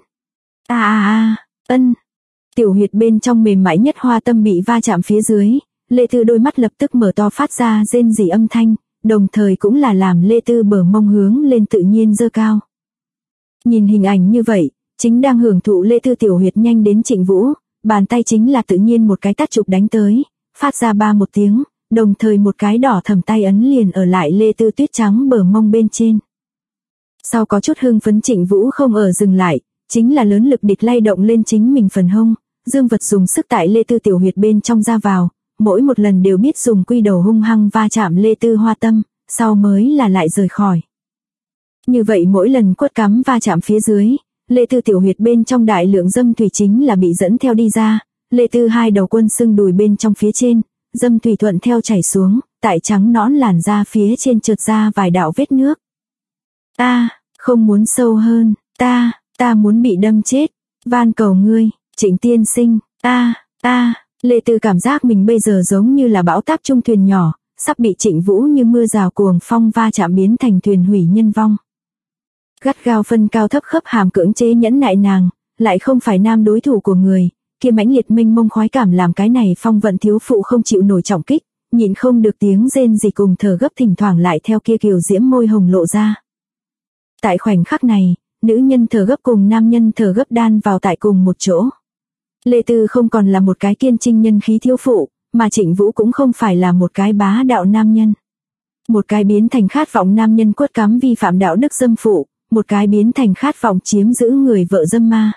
Ân. Tiểu huyệt bên trong mềm mại nhất hoa tâm bị va chạm phía dưới, Lê Tư đôi mắt lập tức mở to phát ra rên rỉ âm thanh, đồng thời cũng là làm Lê Tư bờ mông hướng lên tự nhiên giơ cao. Nhìn hình ảnh như vậy, chính đang hưởng thụ Lê Tư tiểu huyệt nhanh đến Trịnh Vũ, bàn tay chính là tự nhiên một cái tát chụp đánh tới, phát ra ba một tiếng, đồng thời một cái đỏ thẫm tay ấn liền ở lại Lê Tư tuyết trắng bờ mông bên trên. Sau có chút hưng phấn Trịnh Vũ không ở dừng lại, chính là lớn lực địch lay động lên chính mình phần hông, dương vật dùng sức tại Lê Tư tiểu huyệt bên trong ra vào, mỗi một lần đều biết dùng quy đầu hung hăng va chạm Lê Tư hoa tâm, sau mới là lại rời khỏi. Như vậy mỗi lần quất cắm va chạm phía dưới, Lê Tư tiểu huyệt bên trong đại lượng dâm thủy chính là bị dẫn theo đi ra, Lê Tư hai đầu quân xương đùi bên trong phía trên, dâm thủy thuận theo chảy xuống, tại trắng nõn làn da phía trên trượt ra vài đạo vết nước. Không muốn sâu hơn, ta muốn bị đâm chết, van cầu ngươi, Trịnh tiên sinh, Lê Tư cảm giác mình bây giờ giống như là bão táp trung thuyền nhỏ, sắp bị Trịnh Vũ như mưa rào cuồng phong va chạm biến thành thuyền hủy nhân vong. Gắt gao phân cao thấp khớp hàm cưỡng chế nhẫn nại nàng, lại không phải nam đối thủ của người, kia mãnh liệt mênh mông khoái cảm làm cái này phong vận thiếu phụ không chịu nổi trọng kích, nhịn không được tiếng rên gì cùng thở gấp thỉnh thoảng lại theo kia kiều diễm môi hồng lộ ra. Tại khoảnh khắc này, nữ nhân thở gấp cùng nam nhân thở gấp đan vào tại cùng một chỗ. Lê Tư không còn là một cái kiên trinh nhân khí thiếu phụ, mà Trịnh Vũ cũng không phải là một cái bá đạo nam nhân. Một cái biến thành khát vọng nam nhân quất cắm vi phạm đạo đức dâm phụ, một cái biến thành khát vọng chiếm giữ người vợ dâm ma.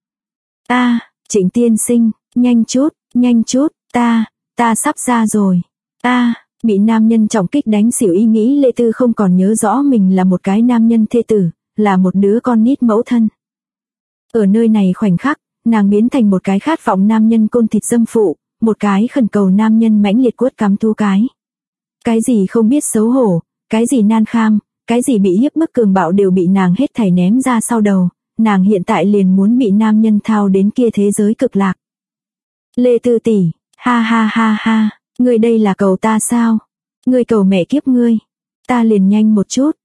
Trịnh tiên sinh, nhanh chút, ta sắp ra rồi. Bị nam nhân trọng kích đánh xỉu ý nghĩ Lê Tư không còn nhớ rõ mình là một cái nam nhân thê tử, là một đứa con nít mẫu thân. Ở nơi này khoảnh khắc, nàng biến thành một cái khát vọng nam nhân côn thịt dâm phụ, một cái khẩn cầu nam nhân mãnh liệt quất cắm thu cái. Cái gì không biết xấu hổ, cái gì nan kham, cái gì bị hiếp bức cường bạo đều bị nàng hết thảy ném ra sau đầu, nàng hiện tại liền muốn bị nam nhân thao đến kia thế giới cực lạc. Lê Tư tỷ, ha, ngươi đây là cầu ta sao? Ngươi cầu mẹ kiếp ngươi. Ta liền nhanh một chút.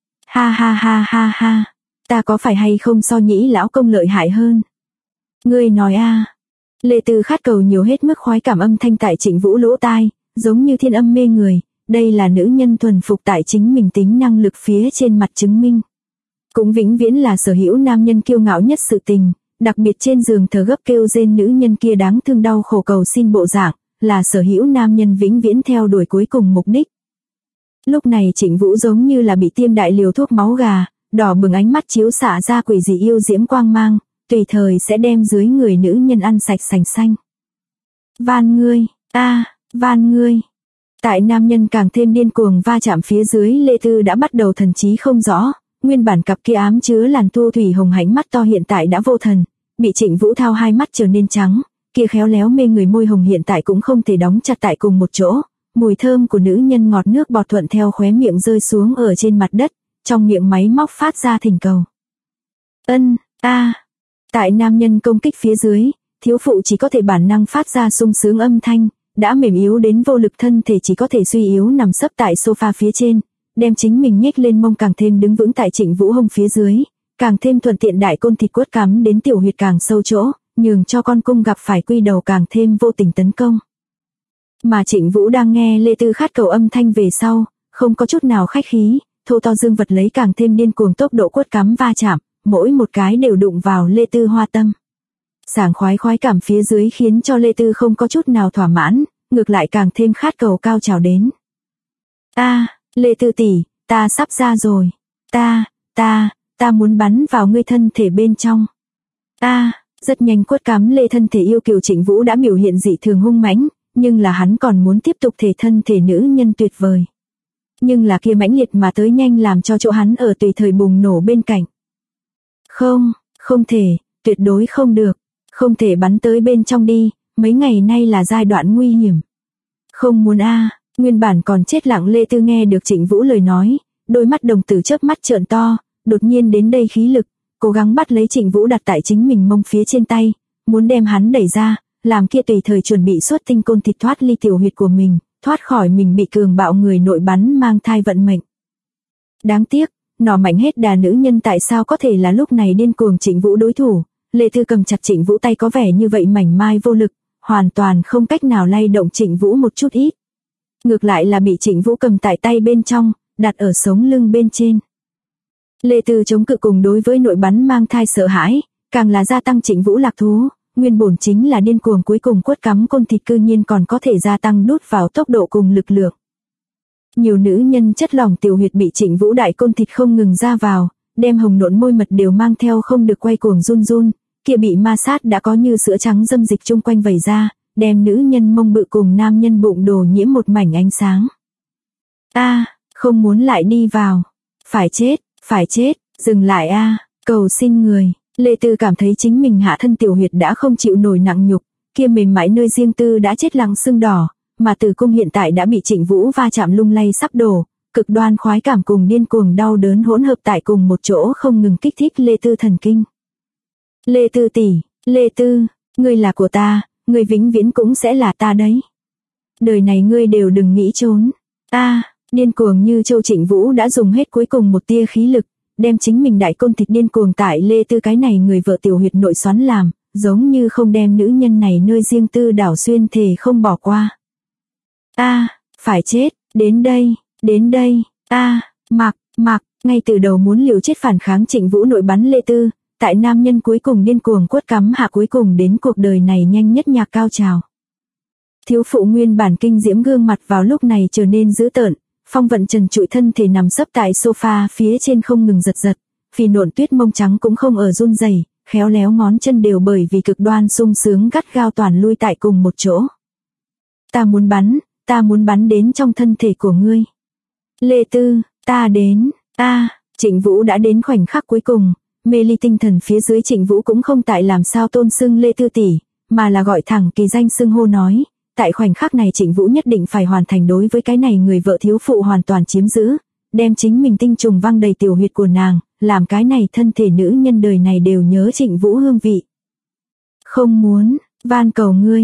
Ha, ta có phải hay không so Nhĩ lão công lợi hại hơn? Ngươi nói Lê Tư khát cầu nhiều hết mức khoái cảm âm thanh tại Trịnh Vũ lỗ tai, giống như thiên âm mê người, đây là nữ nhân thuần phục tại chính mình tính năng lực phía trên mặt chứng minh. Cũng vĩnh viễn là sở hữu nam nhân kiêu ngạo nhất sự tình, đặc biệt trên giường thở gấp kêu rên nữ nhân kia đáng thương đau khổ cầu xin bộ dạng, là sở hữu nam nhân vĩnh viễn theo đuổi cuối cùng mục đích. Lúc này Trịnh Vũ giống như là bị tiêm đại liều thuốc máu gà, đỏ bừng ánh mắt chiếu xạ ra quỷ dị yêu diễm quang mang, tùy thời sẽ đem dưới người nữ nhân ăn sạch sành xanh. Van ngươi, van ngươi. Tại nam nhân càng thêm điên cuồng va chạm phía dưới Lê Tư đã bắt đầu thần trí không rõ, nguyên bản cặp kia ám chứa làn thu thủy hồng hánh mắt to hiện tại đã vô thần, bị Trịnh Vũ thao hai mắt trở nên trắng, kia khéo léo mê người môi hồng hiện tại cũng không thể đóng chặt tại cùng một chỗ, mùi thơm của nữ nhân ngọt nước bọt thuận theo khóe miệng rơi xuống ở trên mặt đất, trong miệng máy móc phát ra thỉnh cầu. Tại nam nhân công kích phía dưới, thiếu phụ chỉ có thể bản năng phát ra sung sướng âm thanh, đã mềm yếu đến vô lực thân thể chỉ có thể suy yếu nằm sấp tại sofa phía trên, đem chính mình nhếch lên mông càng thêm đứng vững tại Trịnh Vũ hông phía dưới, càng thêm thuận tiện đại côn thịt quất cắm đến tiểu huyệt càng sâu chỗ, nhường cho con cung gặp phải quy đầu càng thêm vô tình tấn công. Mà Trịnh Vũ đang nghe Lê Tư khát cầu âm thanh về sau, không có chút nào khách khí, thô to dương vật lấy càng thêm điên cuồng tốc độ quất cắm va chạm, mỗi một cái đều đụng vào Lê Tư hoa tâm. Sảng khoái cảm phía dưới khiến cho Lê Tư không có chút nào thỏa mãn, ngược lại càng thêm khát cầu cao trào đến. Lê Tư tỷ, ta sắp ra rồi. Ta muốn bắn vào ngươi thân thể bên trong. Rất nhanh quất cắm Lê thân thể yêu kiều Trịnh Vũ đã biểu hiện dị thường hung mãnh, nhưng là hắn còn muốn tiếp tục thể thân thể nữ nhân tuyệt vời. Nhưng là kia mãnh liệt mà tới nhanh làm cho chỗ hắn ở tùy thời bùng nổ bên cạnh. Không, không thể, tuyệt đối không được, không thể bắn tới bên trong đi, mấy ngày nay là giai đoạn nguy hiểm. Không muốn a. Nguyên bản còn chết lặng Lê Tư nghe được Trịnh Vũ lời nói, đôi mắt đồng tử chớp mắt trợn to, đột nhiên đến đây khí lực, cố gắng bắt lấy Trịnh Vũ đặt tại chính mình mông phía trên tay, muốn đem hắn đẩy ra, làm kia tùy thời chuẩn bị xuất tinh côn thịt thoát ly tiểu huyệt của mình, thoát khỏi mình bị cường bạo người nội bắn mang thai vận mệnh. Đáng tiếc, nỏ mạnh hết đà nữ nhân tại sao có thể là lúc này điên cuồng Trịnh Vũ đối thủ, Lê Tư cầm chặt Trịnh Vũ tay có vẻ như vậy mảnh mai vô lực, hoàn toàn không cách nào lay động Trịnh Vũ một chút ít. Ngược lại là bị Trịnh Vũ cầm tại tay bên trong, đặt ở sống lưng bên trên. Lê Tư chống cự cùng đối với nội bắn mang thai sợ hãi, càng là gia tăng Trịnh Vũ lạc thú, nguyên bổn chính là điên cuồng cuối cùng quất cắm côn thịt cư nhiên còn có thể gia tăng đút vào tốc độ cùng lực lượng. Nhiều nữ nhân chất lỏng tiểu huyệt bị Trịnh Vũ đại côn thịt không ngừng ra vào, đem hồng nộn môi mật đều mang theo không được quay cuồng run run, kia bị ma sát đã có như sữa trắng dâm dịch chung quanh vẩy ra, đem nữ nhân mông bự cùng nam nhân bụng đồ nhiễm một mảnh ánh sáng. Không muốn lại đi vào. Phải chết, dừng lại cầu xin người. Lê Tư cảm thấy chính mình hạ thân tiểu huyệt đã không chịu nổi nặng nhục, kia mềm mại nơi riêng tư đã chết lặng sưng đỏ, mà tử cung hiện tại đã bị Trịnh Vũ va chạm lung lay sắp đổ, cực đoan khoái cảm cùng điên cuồng đau đớn hỗn hợp tại cùng một chỗ không ngừng kích thích Lê Tư thần kinh. Lê Tư tỷ, Lê Tư, ngươi là của ta, ngươi vĩnh viễn cũng sẽ là ta đấy. Đời này ngươi đều đừng nghĩ trốn. Điên cuồng như châu Trịnh Vũ đã dùng hết cuối cùng một tia khí lực, đem chính mình đại côn thịt điên cuồng tại Lê Tư cái này người vợ tiểu huyệt nội xoắn làm, giống như không đem nữ nhân này nơi riêng tư đảo xuyên thề không bỏ qua. Phải chết, đến đây, mặc, ngay từ đầu muốn liều chết phản kháng Trịnh Vũ nội bắn Lê Tư, tại nam nhân cuối cùng điên cuồng quất cắm hạ cuối cùng đến cuộc đời này nhanh nhất nhạc cao trào. Thiếu phụ nguyên bản kinh diễm gương mặt vào lúc này trở nên dữ tợn, Phong Vận trần trụi thân thể nằm sấp tại sofa phía trên không ngừng giật giật, phì nộn tuyết mông trắng cũng không ở run rẩy, khéo léo ngón chân đều bởi vì cực đoan sung sướng gắt gao toàn lui tại cùng một chỗ. Ta muốn bắn đến trong thân thể của ngươi. Lê Tư, ta đến, Trịnh Vũ đã đến khoảnh khắc cuối cùng, mê ly tinh thần phía dưới Trịnh Vũ cũng không tại làm sao tôn xưng Lê Tư tỷ, mà là gọi thẳng kỳ danh xưng hô nói, tại khoảnh khắc này Trịnh Vũ nhất định phải hoàn thành đối với cái này người vợ thiếu phụ hoàn toàn chiếm giữ, đem chính mình tinh trùng văng đầy tiểu huyệt của nàng, làm cái này thân thể nữ nhân đời này đều nhớ Trịnh Vũ hương vị. Không muốn, van cầu ngươi,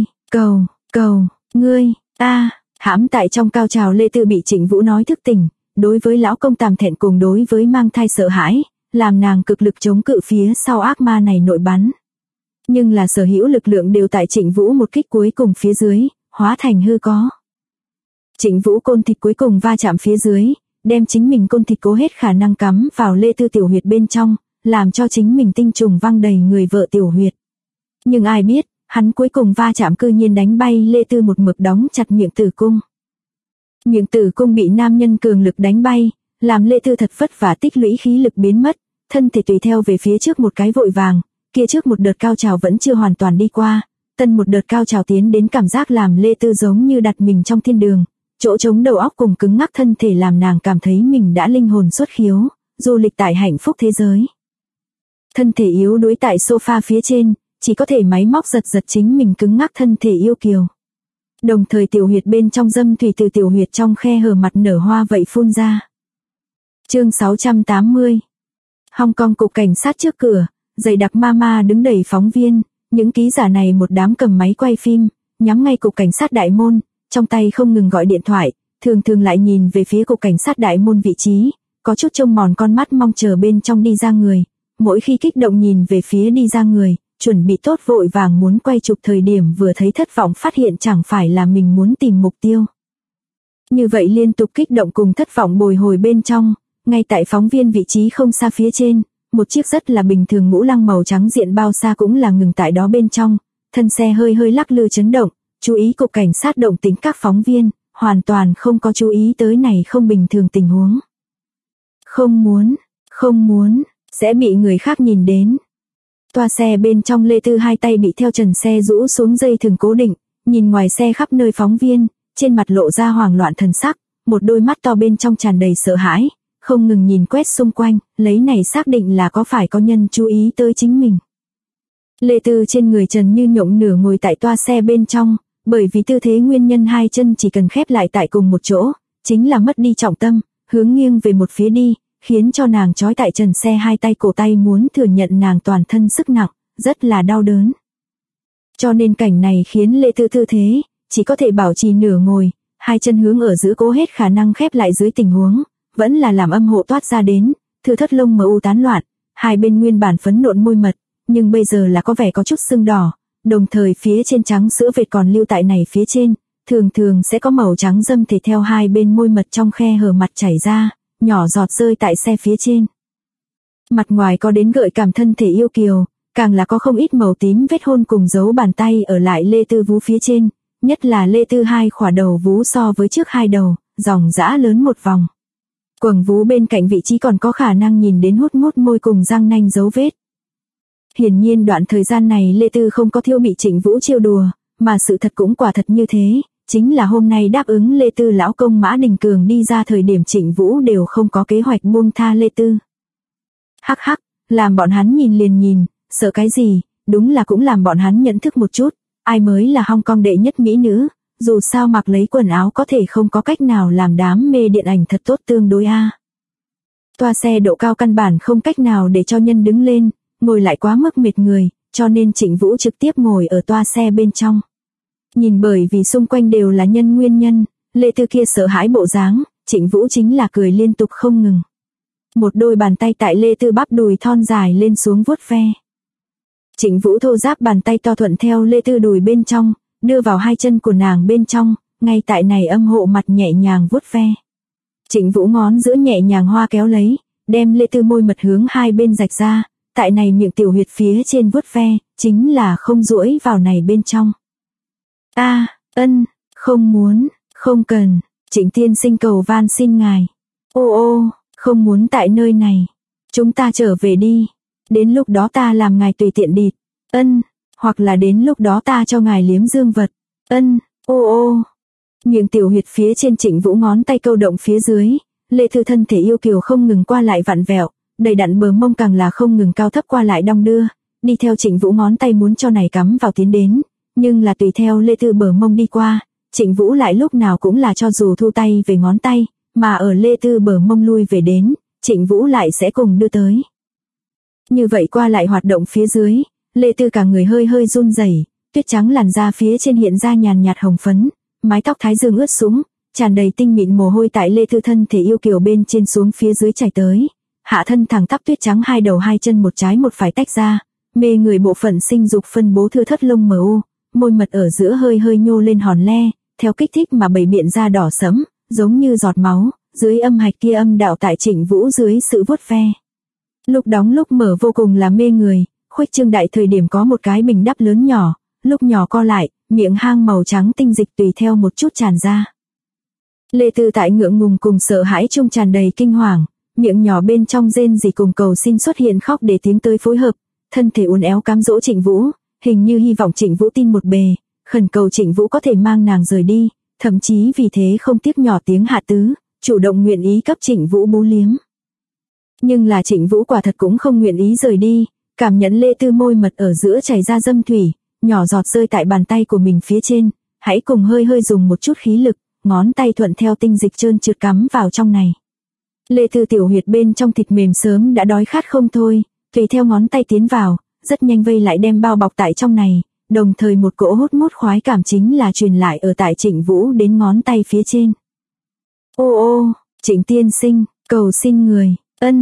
cầu ngươi, hãm tại trong cao trào Lê Tư bị Trịnh Vũ nói thức tỉnh, đối với lão công tàm thẹn cùng đối với mang thai sợ hãi, làm nàng cực lực chống cự phía sau ác ma này nội bắn. Nhưng là sở hữu lực lượng đều tại Trịnh Vũ một kích cuối cùng phía dưới, hóa thành hư có. Trịnh Vũ côn thịt cuối cùng va chạm phía dưới, đem chính mình côn thịt cố hết khả năng cắm vào Lê Tư tiểu huyệt bên trong, làm cho chính mình tinh trùng văng đầy người vợ tiểu huyệt. Nhưng ai biết, hắn cuối cùng va chạm cư nhiên đánh bay Lê Tư một mực đóng chặt miệng tử cung. Miệng tử cung bị nam nhân cường lực đánh bay, làm Lê Tư thật vất vả tích lũy khí lực biến mất, thân thể tùy theo về phía trước một cái vội vàng, kia trước một đợt cao trào vẫn chưa hoàn toàn đi qua, tân một đợt cao trào tiến đến cảm giác làm Lê Tư giống như đặt mình trong thiên đường, chỗ trống đầu óc cùng cứng ngắc thân thể làm nàng cảm thấy mình đã linh hồn xuất khiếu, du lịch tại hạnh phúc thế giới. Thân thể yếu đuối tại sofa phía trên, chỉ có thể máy móc giật giật chính mình cứng ngắc thân thể yêu kiều. Đồng thời tiểu huyệt bên trong dâm thủy từ tiểu huyệt trong khe hở mặt nở hoa vậy phun ra. Chương 680. Hong Kong cục cảnh sát trước cửa, dày đặc ma đứng đầy phóng viên, những ký giả này một đám cầm máy quay phim, nhắm ngay cục cảnh sát đại môn, trong tay không ngừng gọi điện thoại, thường lại nhìn về phía cục cảnh sát đại môn vị trí, có chút trông mòn con mắt mong chờ bên trong đi ra người, mỗi khi kích động nhìn về phía đi ra người, chuẩn bị tốt vội vàng muốn quay chụp thời điểm vừa thấy thất vọng phát hiện chẳng phải là mình muốn tìm mục tiêu. Như vậy liên tục kích động cùng thất vọng bồi hồi bên trong, ngay tại phóng viên vị trí không xa phía trên, một chiếc rất là bình thường mũ lăng màu trắng diện bao xa cũng là ngừng tại đó bên trong, thân xe hơi lắc lư chấn động, chú ý cục cảnh sát động tính các phóng viên, hoàn toàn không có chú ý tới này không bình thường tình huống. Không muốn, sẽ bị người khác nhìn đến. Toa xe bên trong Lê Tư hai tay bị theo trần xe rũ xuống dây thừng cố định, Nhìn ngoài xe khắp nơi phóng viên, trên mặt lộ ra hoảng loạn thần sắc, một đôi mắt to bên trong tràn đầy sợ hãi, không ngừng nhìn quét xung quanh, lấy này xác định là có phải có nhân chú ý tới chính mình. Lê Tư trên người trần như nhộng nửa ngồi tại toa xe bên trong, bởi vì tư thế nguyên nhân hai chân chỉ cần khép lại tại cùng một chỗ, chính là mất đi trọng tâm, hướng nghiêng về một phía đi, khiến cho nàng trói tại trần xe hai tay cổ tay muốn thừa nhận nàng toàn thân sức nặng, rất là đau đớn. Cho nên cảnh này khiến Lê Tư tư thế, chỉ có thể bảo trì nửa ngồi, hai chân hướng ở giữa cố hết khả năng khép lại dưới tình huống, vẫn là làm âm hộ toát ra đến, thưa thất lông mờ u tán loạn, hai bên nguyên bản phấn nộn môi mật, nhưng bây giờ là có vẻ có chút sưng đỏ, đồng thời phía trên trắng sữa vệt còn lưu tại này phía trên, thường thường sẽ có màu trắng dâm thể theo hai bên môi mật trong khe hở mặt chảy ra, nhỏ giọt rơi tại xe phía trên. Mặt ngoài có đến gợi cảm thân thể yêu kiều, càng là có không ít màu tím vết hôn cùng dấu bàn tay ở lại Lê Tư vú phía trên, nhất là Lê Tư hai khỏa đầu vú so với trước hai đầu, dòng dã lớn một vòng. Quầng vú bên cạnh vị trí còn có khả năng nhìn đến hút mút môi cùng răng nanh dấu vết. Hiển nhiên đoạn thời gian này Lê Tư không có thiếu bị Trịnh Vũ trêu đùa, mà sự thật cũng quả thật như thế, chính là hôm nay đáp ứng Lê Tư lão công Mã Đình Cường đi ra thời điểm Trịnh Vũ đều không có kế hoạch buông tha Lê Tư. Hắc hắc, làm bọn hắn nhìn liền nhìn, sợ cái gì, đúng là cũng làm bọn hắn nhận thức một chút, ai mới là Hong Kong đệ nhất mỹ nữ, dù sao mặc lấy quần áo có thể không có cách nào làm đám mê điện ảnh thật tốt tương đối a. Toa xe độ cao căn bản không cách nào để cho nhân đứng lên, ngồi lại quá mức mệt người, cho nên Trịnh Vũ trực tiếp ngồi ở toa xe bên trong. Nhìn bởi vì xung quanh đều là nhân nguyên nhân, Lê Tư kia sợ hãi bộ dáng, Trịnh Vũ chính là cười liên tục không ngừng. Một đôi bàn tay tại Lê Tư bắp đùi thon dài lên xuống vuốt ve. Trịnh Vũ thô ráp bàn tay to thuận theo Lê Tư đùi bên trong, đưa vào hai chân của nàng bên trong, ngay tại này âm hộ mặt nhẹ nhàng vuốt ve. Trịnh Vũ ngón giữa nhẹ nhàng hoa kéo lấy, đem Lê Tư môi mật hướng hai bên rạch ra, tại này miệng tiểu huyệt phía trên vuốt ve, chính là không duỗi vào này bên trong. Không muốn, không cần, Trịnh tiên sinh cầu van xin ngài. Ô, không muốn tại nơi này. Chúng ta trở về đi. Đến lúc đó ta làm ngài tùy tiện địt. Hoặc là đến lúc đó ta cho ngài liếm dương vật. Ô. Miệng tiểu huyệt phía trên Trịnh Vũ ngón tay câu động phía dưới. Lê Thư thân thể yêu kiều không ngừng qua lại vặn vẹo, đầy đặn bờ mông càng là không ngừng cao thấp qua lại đong đưa. Đi theo Trịnh Vũ ngón tay muốn cho này cắm vào tiến đến. Nhưng là tùy theo Lê Thư bờ mông đi qua, Trịnh Vũ lại lúc nào cũng là cho dù thu tay về ngón tay, mà ở Lê Thư bờ mông lui về đến, Trịnh Vũ lại sẽ cùng đưa tới. Như vậy qua lại hoạt động phía dưới, Lê Tư cả người hơi hơi run rẩy, tuyết trắng làn da phía trên hiện ra nhàn nhạt hồng phấn, mái tóc thái dương ướt sũng, tràn đầy tinh mịn mồ hôi tại Lê Tư thân thể yêu kiều bên trên xuống phía dưới chảy tới, hạ thân thẳng tắp tuyết trắng hai đầu hai chân một trái một phải tách ra, mê người bộ phận sinh dục phân bố thưa thất lông mờ u, môi mật ở giữa hơi hơi nhô lên hòn le, theo kích thích mà bảy biện ra đỏ sẫm, giống như giọt máu, dưới âm hạch kia âm đạo tại Trịnh Vũ dưới sự vuốt ve. Lúc đóng lúc mở vô cùng là mê người, khuếch trương đại thời điểm có một cái bình đắp lớn nhỏ, lúc nhỏ co lại, miệng hang màu trắng tinh dịch tùy theo một chút tràn ra. Lê Tư tại ngượng ngùng cùng sợ hãi chung tràn đầy kinh hoàng, miệng nhỏ bên trong rên rỉ cùng cầu xin xuất hiện khóc để tiếng tới phối hợp, thân thể uốn éo cám dỗ Trịnh Vũ, hình như hy vọng Trịnh Vũ tin một bề, khẩn cầu Trịnh Vũ có thể mang nàng rời đi, thậm chí vì thế không tiếc nhỏ tiếng hạ tứ, chủ động nguyện ý cấp Trịnh Vũ bú liếm. Nhưng là Trịnh Vũ quả thật cũng không nguyện ý rời đi, cảm nhận Lê Tư môi mật ở giữa chảy ra dâm thủy, nhỏ giọt rơi tại bàn tay của mình phía trên, hãy cùng hơi hơi dùng một chút khí lực, ngón tay thuận theo tinh dịch trơn trượt cắm vào trong này. Lê Tư tiểu huyệt bên trong thịt mềm sớm đã đói khát không thôi, tùy theo ngón tay tiến vào, rất nhanh vây lại đem bao bọc tại trong này, đồng thời một cỗ hút mút khoái cảm chính là truyền lại ở tại Trịnh Vũ đến ngón tay phía trên. Ô, Trịnh tiên sinh, cầu xin người,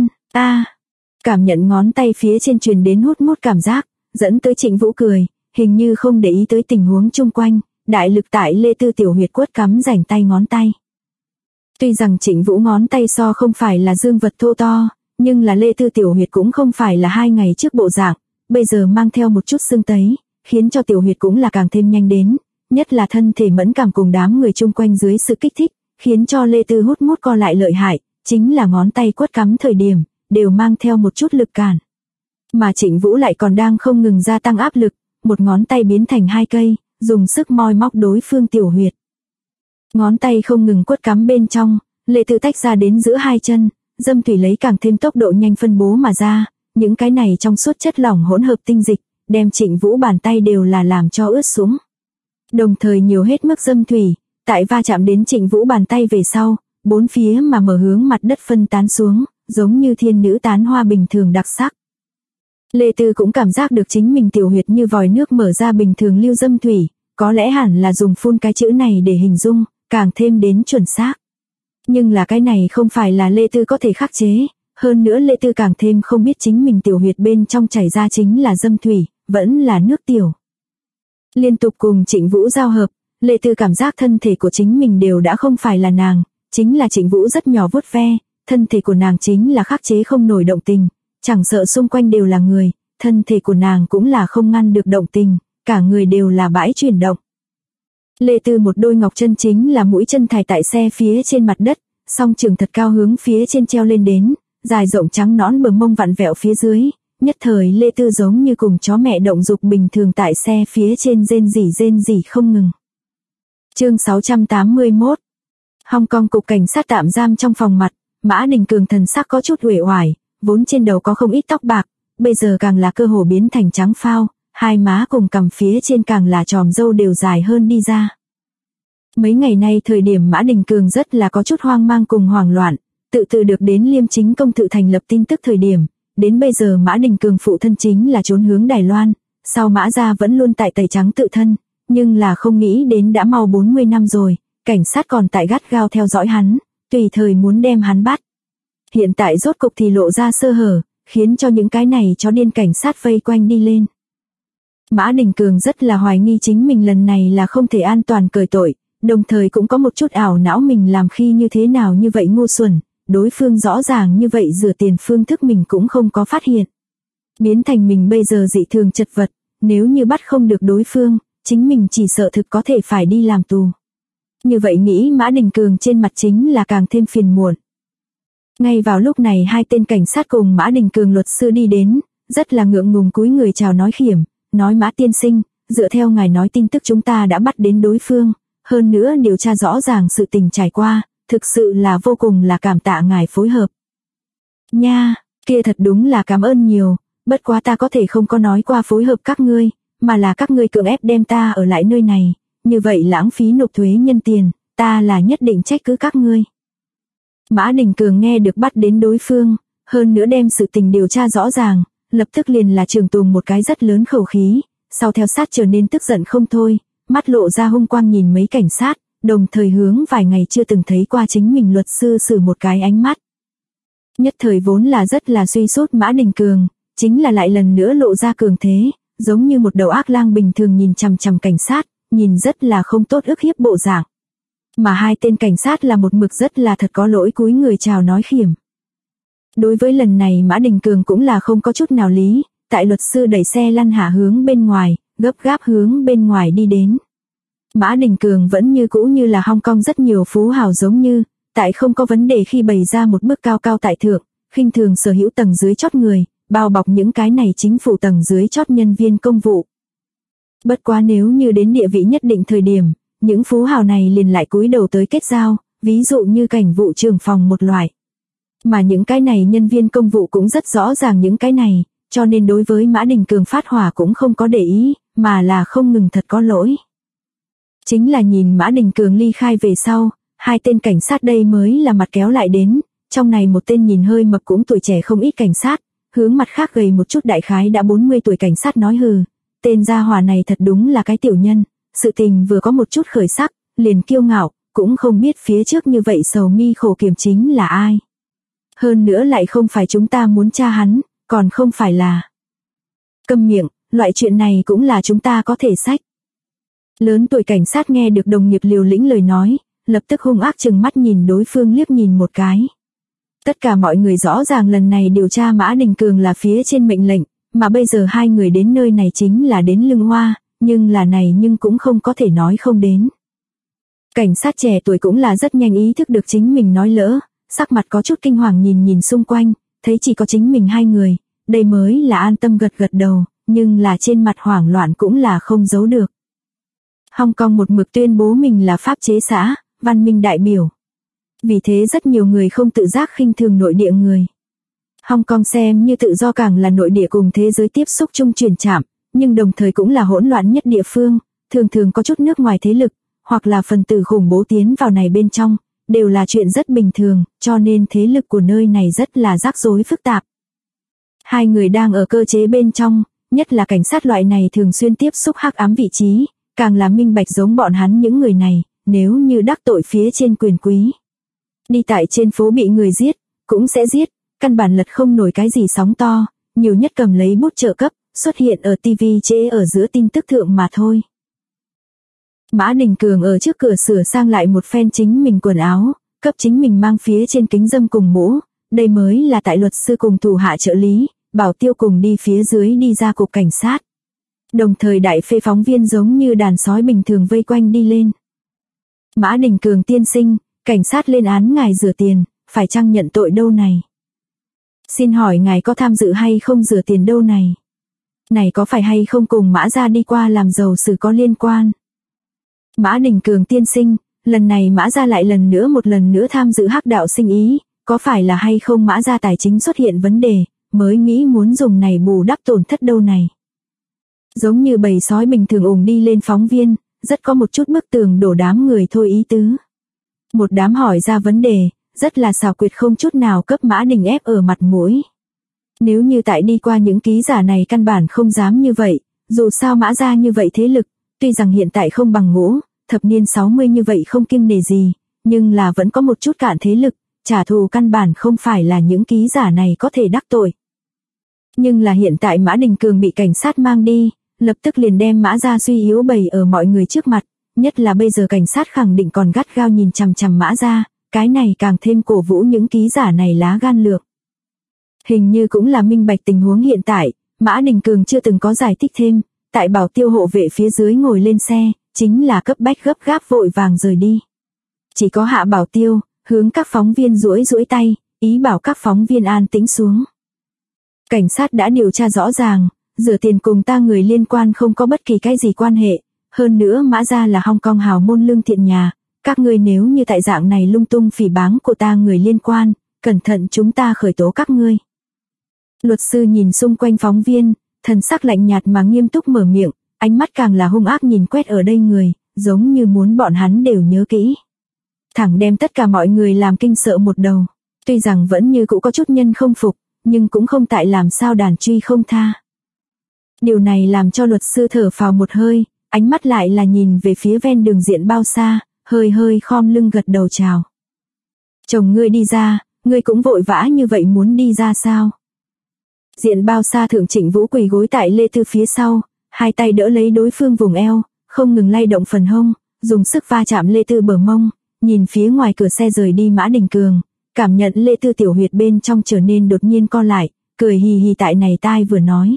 cảm nhận ngón tay phía trên truyền đến hút mút cảm giác, dẫn tới Trịnh Vũ cười, hình như không để ý tới tình huống chung quanh, đại lực tại Lê Tư tiểu huyệt quất cắm rảnh tay ngón tay. Tuy rằng Trịnh Vũ ngón tay so không phải là dương vật thô to, nhưng là Lê Tư tiểu huyệt cũng không phải là 2 ngày trước bộ dạng, bây giờ mang theo một chút sưng tấy, khiến cho tiểu huyệt cũng là càng thêm nhanh đến, nhất là thân thể mẫn cảm cùng đám người chung quanh dưới sự kích thích, khiến cho Lê Tư hút mút co lại lợi hại, chính là ngón tay quất cắm thời điểm, đều mang theo một chút lực cản. Mà Trịnh Vũ lại còn đang không ngừng gia tăng áp lực, một ngón tay biến thành 2 cây, dùng sức moi móc đối phương tiểu huyệt. Ngón tay không ngừng quất cắm bên trong, Lệ Tư tách ra đến giữa hai chân, dâm thủy lấy càng thêm tốc độ nhanh phân bố mà ra, những cái này trong suốt chất lỏng hỗn hợp tinh dịch, đem Trịnh Vũ bàn tay đều là làm cho ướt sũng. Đồng thời nhiều hết mức dâm thủy, tại va chạm đến Trịnh Vũ bàn tay về sau, bốn phía mà mở hướng mặt đất phân tán xuống, giống như thiên nữ tán hoa bình thường đặc sắc. Lệ Tư cũng cảm giác được chính mình tiểu huyệt như vòi nước mở ra bình thường lưu dâm thủy, có lẽ hẳn là dùng phun cái chữ này để hình dung, càng thêm đến chuẩn xác. Nhưng là cái này không phải là Lệ Tư có thể khắc chế, hơn nữa Lệ Tư càng thêm không biết chính mình tiểu huyệt bên trong chảy ra chính là dâm thủy, vẫn là nước tiểu. Liên tục cùng Trịnh Vũ giao hợp, Lệ Tư cảm giác thân thể của chính mình đều đã không phải là nàng, chính là Trịnh Vũ rất nhỏ vuốt ve, thân thể của nàng chính là khắc chế không nổi động tình, chẳng sợ xung quanh đều là người, thân thể của nàng cũng là không ngăn được động tình, cả người đều là bãi chuyển động. Lệ Tư một đôi ngọc chân chính là mũi chân thải tại xe phía trên mặt đất, song trường thật cao hướng phía trên treo lên đến, dài rộng trắng nõn bờ mông vặn vẹo phía dưới, nhất thời Lệ Tư giống như cùng chó mẹ động dục bình thường tại xe phía trên rên rỉ không ngừng. Chương 681. Hong Kong cục cảnh sát tạm giam trong phòng mặt, Mã Đình Cường thần sắc có chút uể oải, vốn trên đầu có không ít tóc bạc, bây giờ càng là cơ hồ biến thành trắng phao, hai má cùng cằm phía trên càng là chòm râu đều dài hơn đi ra. Mấy ngày nay thời điểm Mã Đình Cường rất là có chút hoang mang cùng hoảng loạn, tự được đến Liêm Chính công tự thành lập tin tức thời điểm, đến bây giờ Mã Đình Cường phụ thân chính là trốn hướng Đài Loan, sau Mã gia vẫn luôn tại tẩy trắng tự thân, nhưng là không nghĩ đến đã mau 40 năm rồi, cảnh sát còn tại gắt gao theo dõi hắn, tùy thời muốn đem hắn bắt. Hiện tại rốt cục thì lộ ra sơ hở, khiến cho những cái này chó điên cảnh sát vây quanh đi lên. Mã Đình Cường rất là hoài nghi chính mình lần này là không thể an toàn cởi tội, đồng thời cũng có một chút ảo não mình làm khi như thế nào như vậy ngu xuẩn, đối phương rõ ràng như vậy rửa tiền phương thức mình cũng không có phát hiện. Biến thành mình bây giờ dị thường chật vật, nếu như bắt không được đối phương, chính mình chỉ sợ thực có thể phải đi làm tù. Như vậy nghĩ Mã Đình Cường trên mặt chính là càng thêm phiền muộn. Ngay vào lúc này hai tên cảnh sát cùng Mã Đình Cường luật sư đi đến, rất là ngượng ngùng cúi người chào nói khiểm, nói Mã tiên sinh, dựa theo ngài nói tin tức chúng ta đã bắt đến đối phương, hơn nữa điều tra rõ ràng sự tình trải qua, thực sự là vô cùng là cảm tạ ngài phối hợp. Nha, kia thật đúng là cảm ơn nhiều, bất quá ta có thể không có nói qua phối hợp các ngươi, mà là các ngươi cưỡng ép đem ta ở lại nơi này, như vậy lãng phí nộp thuế nhân tiền, ta là nhất định trách cứ các ngươi. Mã Đình Cường nghe được bắt đến đối phương, hơn nữa đem sự tình điều tra rõ ràng, lập tức liền là trường tùng một cái rất lớn khẩu khí, sau theo sát trở nên tức giận không thôi, mắt lộ ra hung quang nhìn mấy cảnh sát, đồng thời hướng vài ngày chưa từng thấy qua chính mình luật sư xử một cái ánh mắt. Nhất thời vốn là rất là suy sút Mã Đình Cường, chính là lại lần nữa lộ ra cường thế, giống như một đầu ác lang bình thường nhìn chằm chằm cảnh sát, nhìn rất là không tốt ức hiếp bộ dạng. Mà hai tên cảnh sát là một mực rất là thật có lỗi cúi người chào nói khiểm. Đối với lần này Mã Đình Cường cũng là không có chút nào lý, tại luật sư đẩy xe lăn hạ hướng bên ngoài, gấp gáp hướng bên ngoài đi đến. Mã Đình Cường vẫn như cũ như là Hong Kong rất nhiều phú hào giống như, tại không có vấn đề khi bày ra một bước cao cao tại thượng, khinh thường sở hữu tầng dưới chót người, bao bọc những cái này chính phủ tầng dưới chót nhân viên công vụ. Bất quá nếu như đến địa vị nhất định thời điểm, những phú hào này liền lại cúi đầu tới kết giao, ví dụ như cảnh vụ trưởng phòng một loại. Mà những cái này nhân viên công vụ cũng rất rõ ràng những cái này, cho nên đối với Mã Đình Cường phát hỏa cũng không có để ý, mà là không ngừng thật có lỗi. Chính là nhìn Mã Đình Cường ly khai về sau, hai tên cảnh sát đây mới là mặt kéo lại đến, trong này một tên nhìn hơi mập cũng tuổi trẻ không ít cảnh sát, hướng mặt khác gầy một chút đại khái đã 40 tuổi cảnh sát nói hừ, tên gia hỏa này thật đúng là cái tiểu nhân, sự tình vừa có một chút khởi sắc, liền kiêu ngạo, cũng không biết phía trước như vậy sầu mi khổ kiểm chính là ai. Hơn nữa lại không phải chúng ta muốn tra hắn, còn không phải là. Câm miệng, loại chuyện này cũng là chúng ta có thể xách. Lớn tuổi cảnh sát nghe được đồng nghiệp liều lĩnh lời nói, lập tức hung ác chừng mắt nhìn đối phương liếc nhìn một cái. Tất cả mọi người rõ ràng lần này điều tra Mã Đình Cường là phía trên mệnh lệnh, mà bây giờ hai người đến nơi này chính là đến lưng hoa, nhưng là này nhưng cũng không có thể nói không đến. Cảnh sát trẻ tuổi cũng là rất nhanh ý thức được chính mình nói lỡ, sắc mặt có chút kinh hoàng nhìn xung quanh, thấy chỉ có chính mình hai người, đây mới là an tâm gật gật đầu, nhưng là trên mặt hoảng loạn cũng là không giấu được. Hong Kong một mực tuyên bố mình là pháp chế xã, văn minh đại biểu. Vì thế rất nhiều người không tự giác khinh thường nội địa người. Hong Kong xem như tự do càng là nội địa cùng thế giới tiếp xúc chung chuyển chạm, nhưng đồng thời cũng là hỗn loạn nhất địa phương, thường thường có chút nước ngoài thế lực, hoặc là phần tử khủng bố tiến vào này bên trong, đều là chuyện rất bình thường, cho nên thế lực của nơi này rất là rắc rối phức tạp. Hai người đang ở cơ chế bên trong, nhất là cảnh sát loại này thường xuyên tiếp xúc hắc ám vị trí, càng là minh bạch giống bọn hắn những người này, nếu như đắc tội phía trên quyền quý. Đi tại trên phố bị người giết, cũng sẽ giết, căn bản lật không nổi cái gì sóng to, nhiều nhất cầm lấy bút trợ cấp, xuất hiện ở TV chế ở giữa tin tức thượng mà thôi. Mã Đình Cường ở trước cửa sửa sang lại một phen chính mình quần áo, cấp chính mình mang phía trên kính dâm cùng mũ, đây mới là tại luật sư cùng thủ hạ trợ lý, Bảo Tiêu cùng đi phía dưới đi ra cục cảnh sát. Đồng thời đại phê phóng viên giống như đàn sói bình thường vây quanh đi lên. Mã Đình Cường tiên sinh, cảnh sát lên án ngài rửa tiền, phải chăng nhận tội đâu này? Xin hỏi ngài có tham dự hay không rửa tiền đâu này? Này có phải hay không cùng Mã gia đi qua làm giàu sử có liên quan? Mã Đình Cường tiên sinh, lần này Mã gia lại một lần nữa tham dự hắc đạo sinh ý, có phải là hay không Mã gia tài chính xuất hiện vấn đề, mới nghĩ muốn dùng này bù đắp tổn thất đâu này? Giống như bầy sói bình thường ủng đi lên phóng viên, rất có một chút bức tường đổ đám người thôi ý tứ. Một đám hỏi ra vấn đề, rất là xảo quyệt không chút nào cấp Mã Đình ép ở mặt mũi. Nếu như tại đi qua những ký giả này căn bản không dám như vậy, dù sao Mã gia như vậy thế lực, tuy rằng hiện tại không bằng ngũ, thập niên 60 như vậy không kiêng nể gì, nhưng là vẫn có một chút cạn thế lực, trả thù căn bản không phải là những ký giả này có thể đắc tội. Nhưng là hiện tại Mã Đình Cường bị cảnh sát mang đi, lập tức liền đem Mã gia suy yếu bày ở mọi người trước mặt, nhất là bây giờ cảnh sát khẳng định còn gắt gao nhìn chằm chằm Mã gia, cái này càng thêm cổ vũ những ký giả này lá gan lược. Hình như cũng là minh bạch tình huống hiện tại, Mã Đình Cường chưa từng có giải thích thêm, tại Bảo Tiêu hộ vệ phía dưới ngồi lên xe, chính là cấp bách gấp gáp vội vàng rời đi. Chỉ có Hạ Bảo Tiêu, hướng các phóng viên duỗi tay, ý bảo các phóng viên an tĩnh xuống. Cảnh sát đã điều tra rõ ràng, rửa tiền cùng ta người liên quan không có bất kỳ cái gì quan hệ, hơn nữa Mã gia là Hong Kong hào môn lương thiện nhà, các ngươi nếu như tại dạng này lung tung phỉ báng của ta người liên quan, cẩn thận chúng ta khởi tố các ngươi. Luật sư nhìn xung quanh phóng viên, thần sắc lạnh nhạt mà nghiêm túc mở miệng, ánh mắt càng là hung ác nhìn quét ở đây người, giống như muốn bọn hắn đều nhớ kỹ. Thẳng đem tất cả mọi người làm kinh sợ một đầu, tuy rằng vẫn như cũ có chút nhân không phục, nhưng cũng không tại làm sao đàn truy không tha. Điều này làm cho luật sư thở phào một hơi, ánh mắt lại là nhìn về phía ven đường Diện Bao Xa, hơi khom lưng gật đầu chào. Chồng ngươi đi ra, ngươi cũng vội vã như vậy muốn đi ra sao? Diện Bao Xa thượng Trịnh Vũ quỳ gối tại Lê Tư phía sau, hai tay đỡ lấy đối phương vùng eo, không ngừng lay động phần hông, dùng sức va chạm Lê Tư bờ mông, nhìn phía ngoài cửa xe rời đi Mã Đình Cường, cảm nhận Lê Tư tiểu huyệt bên trong trở nên đột nhiên co lại, cười hì hì tại này tai vừa nói.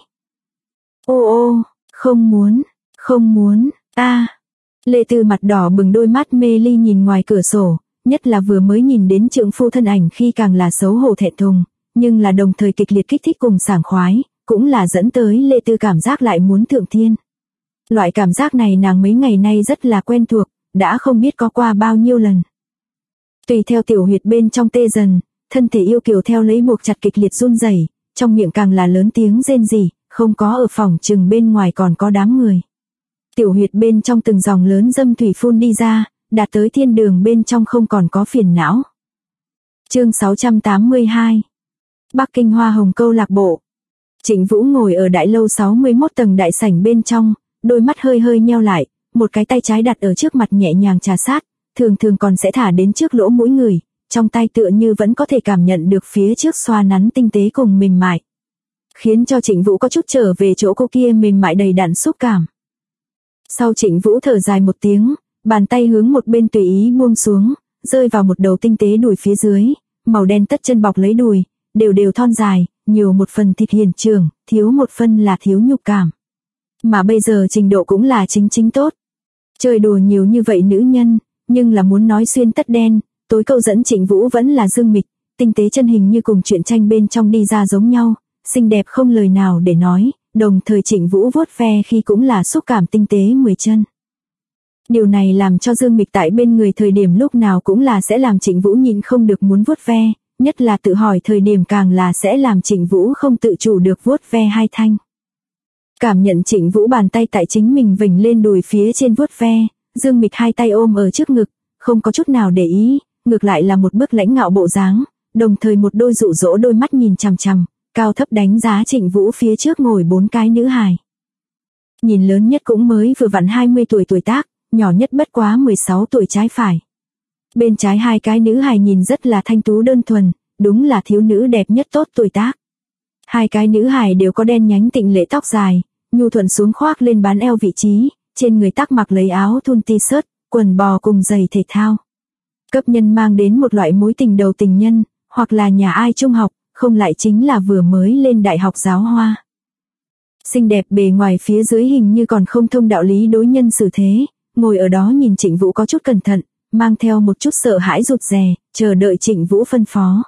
Ô, không muốn, ta. Lê Tư mặt đỏ bừng đôi mắt mê ly nhìn ngoài cửa sổ, nhất là vừa mới nhìn đến trượng phu thân ảnh khi càng là xấu hổ thẹn thùng, nhưng là đồng thời kịch liệt kích thích cùng sảng khoái, cũng là dẫn tới Lê Tư cảm giác lại muốn thượng thiên. Loại cảm giác này nàng mấy ngày nay rất là quen thuộc, đã không biết có qua bao nhiêu lần. Tùy theo tiểu huyệt bên trong tê dần, thân thể yêu kiều theo lấy buộc chặt kịch liệt run rẩy, trong miệng càng là lớn tiếng rên rỉ, không có ở phòng chừng bên ngoài còn có đám người. Tiểu huyệt bên trong từng dòng lớn dâm thủy phun đi ra, đạt tới thiên đường bên trong không còn có phiền não. Chương 682. Bắc Kinh Hoa Hồng câu lạc bộ. Trịnh Vũ ngồi ở đại lâu 61 tầng đại sảnh bên trong, đôi mắt hơi nheo lại, một cái tay trái đặt ở trước mặt nhẹ nhàng trà sát, thường còn sẽ thả đến trước lỗ mũi người, trong tay tựa như vẫn có thể cảm nhận được phía trước xoa nắn tinh tế cùng mềm mại. Khiến cho Trịnh Vũ có chút trở về chỗ cô kia mềm mại đầy đặn xúc cảm. Sau Trịnh Vũ thở dài một tiếng, bàn tay hướng một bên tùy ý buông xuống, rơi vào một đầu tinh tế đùi phía dưới, màu đen tất chân bọc lấy đùi, đều thon dài, nhiều một phần thịt hiền trường, thiếu một phần là thiếu nhục cảm. Mà bây giờ trình độ cũng là chính tốt. Chơi đùa nhiều như vậy nữ nhân, nhưng là muốn nói xuyên tất đen, tối câu dẫn Trịnh Vũ vẫn là Dương Mịch, tinh tế chân hình như cùng truyện tranh bên trong đi ra giống nhau, xinh đẹp không lời nào để nói, đồng thời Trịnh Vũ vuốt ve khi cũng là xúc cảm tinh tế 10 chân. Điều này làm cho Dương Mịch tại bên người thời điểm lúc nào cũng là sẽ làm Trịnh Vũ nhịn không được muốn vuốt ve, nhất là tự hỏi thời điểm càng là sẽ làm Trịnh Vũ không tự chủ được vuốt ve hai thanh. Cảm nhận Trịnh Vũ bàn tay tại chính mình vểnh lên đùi phía trên vuốt ve, Dương Mịch hai tay ôm ở trước ngực, không có chút nào để ý, ngược lại là một bức lãnh ngạo bộ dáng, đồng thời một đôi dụ dỗ đôi mắt nhìn chằm chằm, cao thấp đánh giá Trịnh Vũ phía trước ngồi 4 cái nữ hài. Nhìn lớn nhất cũng mới vừa vặn 20 tuổi tuổi tác, nhỏ nhất bất quá 16 tuổi trái phải. Bên trái 2 cái nữ hài nhìn rất là thanh tú đơn thuần, đúng là thiếu nữ đẹp nhất tốt tuổi tác. 2 cái nữ hài đều có đen nhánh tịnh lệ tóc dài, nhu thuận xuống khoác lên bán eo vị trí, trên người tắc mặc lấy áo thun t-shirt, quần bò cùng giày thể thao. Cấp nhân mang đến một loại mối tình đầu tình nhân, hoặc là nhà ai trung học, không lại chính là vừa mới lên đại học giáo hoa. Xinh đẹp bề ngoài phía dưới hình như còn không thông đạo lý đối nhân xử thế, ngồi ở đó nhìn Trịnh Vũ có chút cẩn thận, mang theo một chút sợ hãi rụt rè, chờ đợi Trịnh Vũ phân phó.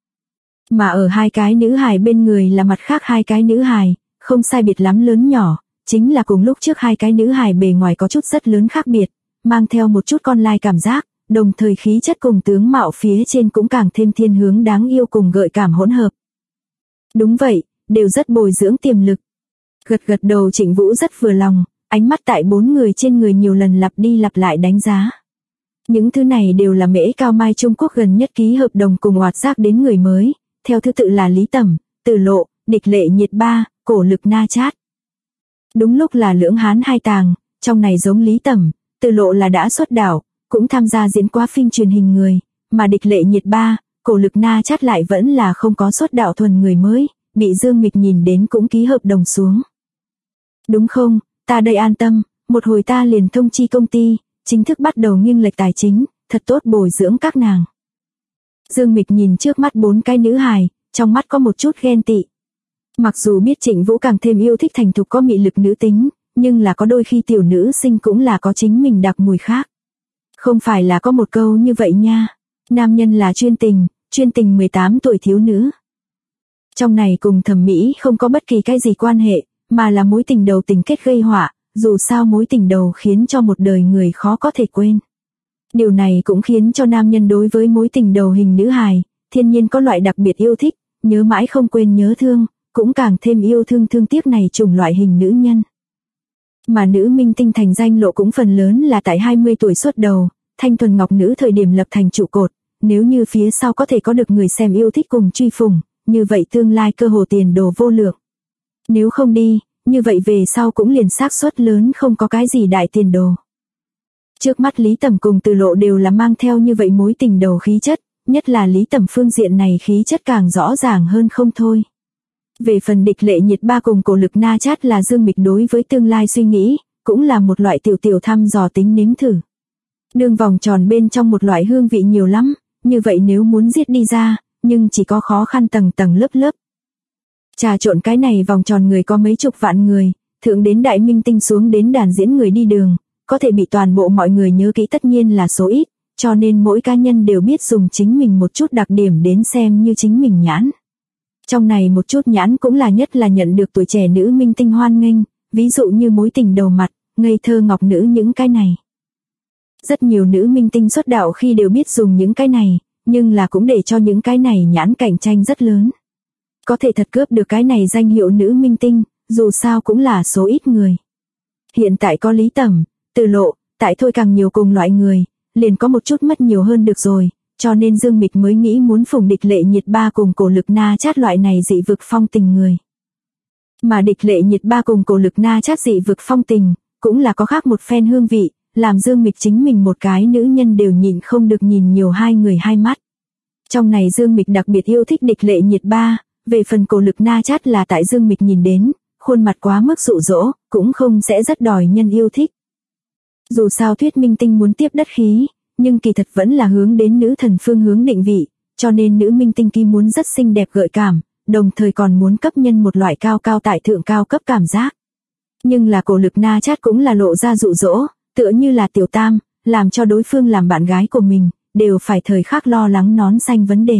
Mà ở 2 cái nữ hài bên người là mặt khác 2 cái nữ hài, không sai biệt lắm lớn nhỏ, chính là cùng lúc trước 2 cái nữ hài bề ngoài có chút rất lớn khác biệt, mang theo một chút con lai cảm giác, đồng thời khí chất cùng tướng mạo phía trên cũng càng thêm thiên hướng đáng yêu cùng gợi cảm hỗn hợp. Đúng vậy, đều rất bồi dưỡng tiềm lực. Gật gật đầu Trịnh Vũ rất vừa lòng, ánh mắt tại 4 người trên người nhiều lần lặp đi lặp lại đánh giá. Những thứ này đều là Mễ Cao Mai Trung Quốc gần nhất ký hợp đồng cùng oạt giác đến người mới, theo thứ tự là Lý Tẩm, Từ Lộ, Địch Lệ Nhiệt Ba, Cổ Lực Na Chát. Đúng lúc là lưỡng hán hai tàng, trong này giống Lý Tẩm, Từ Lộ là đã xuất đạo, cũng tham gia diễn qua phim truyền hình người, mà Địch Lệ Nhiệt Ba, Cổ Lực Na Chát lại vẫn là không có xuất đạo thuần người mới, bị Dương Mịch nhìn đến cũng ký hợp đồng xuống. Đúng không, ta đây an tâm, một hồi ta liền thông chi công ty, chính thức bắt đầu nghiêng lệch tài chính, thật tốt bồi dưỡng các nàng. Dương Mịch nhìn trước mắt 4 cái nữ hài, trong mắt có một chút ghen tị. Mặc dù biết Trịnh Vũ càng thêm yêu thích thành thục có mị lực nữ tính, nhưng là có đôi khi tiểu nữ sinh cũng là có chính mình đặc mùi khác. Không phải là có một câu như vậy nha, nam nhân là chuyên tình 18 tuổi thiếu nữ. Trong này cùng thẩm mỹ không có bất kỳ cái gì quan hệ, mà là mối tình đầu tình kết gây họa, dù sao mối tình đầu khiến cho một đời người khó có thể quên. Điều này cũng khiến cho nam nhân đối với mối tình đầu hình nữ hài, thiên nhiên có loại đặc biệt yêu thích, nhớ mãi không quên nhớ thương, cũng càng thêm yêu thương thương tiếc này chủng loại hình nữ nhân. Mà nữ minh tinh thành danh lộ cũng phần lớn là tại 20 tuổi xuất đầu, thanh thuần ngọc nữ thời điểm lập thành trụ cột, nếu như phía sau có thể có được người xem yêu thích cùng truy phủng, như vậy tương lai cơ hồ tiền đồ vô lượng. Nếu không đi, như vậy về sau cũng liền xác suất lớn không có cái gì đại tiền đồ. Trước mắt Lý Tẩm cùng Từ Lộ đều là mang theo như vậy mối tình đầu khí chất, nhất là Lý Tẩm phương diện này khí chất càng rõ ràng hơn không thôi. Về phần Địch Lệ Nhiệt Ba cùng Cổ Lực Na Chát là Dương Mịch đối với tương lai suy nghĩ, cũng là một loại tiểu thăm dò tính nếm thử. Đường vòng tròn bên trong một loại hương vị nhiều lắm, như vậy nếu muốn giết đi ra, nhưng chỉ có khó khăn tầng tầng lớp. Trà trộn cái này vòng tròn người có mấy chục vạn người, thượng đến đại minh tinh xuống đến đàn diễn người đi đường, có thể bị toàn bộ mọi người nhớ kỹ tất nhiên là số ít, cho nên mỗi cá nhân đều biết dùng chính mình một chút đặc điểm đến xem như chính mình nhãn. Trong này một chút nhãn cũng là nhất là nhận được tuổi trẻ nữ minh tinh hoan nghênh, ví dụ như mối tình đầu mặt, ngây thơ ngọc nữ những cái này. Rất nhiều nữ minh tinh xuất đạo khi đều biết dùng những cái này, nhưng là cũng để cho những cái này nhãn cạnh tranh rất lớn. Có thể thật cướp được cái này danh hiệu nữ minh tinh, dù sao cũng là số ít người. Hiện tại có Lý Tẩm, Từ Lộ, tại thôi càng nhiều cùng loại người, liền có một chút mất nhiều hơn được rồi, cho nên Dương Mịch mới nghĩ muốn phủng Địch Lệ Nhiệt Ba cùng Cổ Lực Na Chát loại này dị vực phong tình người. Mà Địch Lệ Nhiệt Ba cùng Cổ Lực Na Chát dị vực phong tình, cũng là có khác một phen hương vị, làm Dương Mịch chính mình một cái nữ nhân đều nhịn không được nhìn nhiều hai người hai mắt. Trong này Dương Mịch đặc biệt yêu thích Địch Lệ Nhiệt Ba, về phần Cổ Lực Na Chát là tại Dương Mịch nhìn đến, khuôn mặt quá mức dụ dỗ, cũng không sẽ rất đòi nhân yêu thích. Dù sao thuyết minh tinh muốn tiếp đất khí, nhưng kỳ thật vẫn là hướng đến nữ thần phương hướng định vị, cho nên nữ minh tinh kia muốn rất xinh đẹp gợi cảm, đồng thời còn muốn cấp nhân một loại cao tại thượng cao cấp cảm giác. Nhưng là Cổ Lực Na Chát cũng là lộ ra dụ dỗ, tựa như là tiểu tam, làm cho đối phương làm bạn gái của mình, đều phải thời khắc lo lắng nón xanh vấn đề.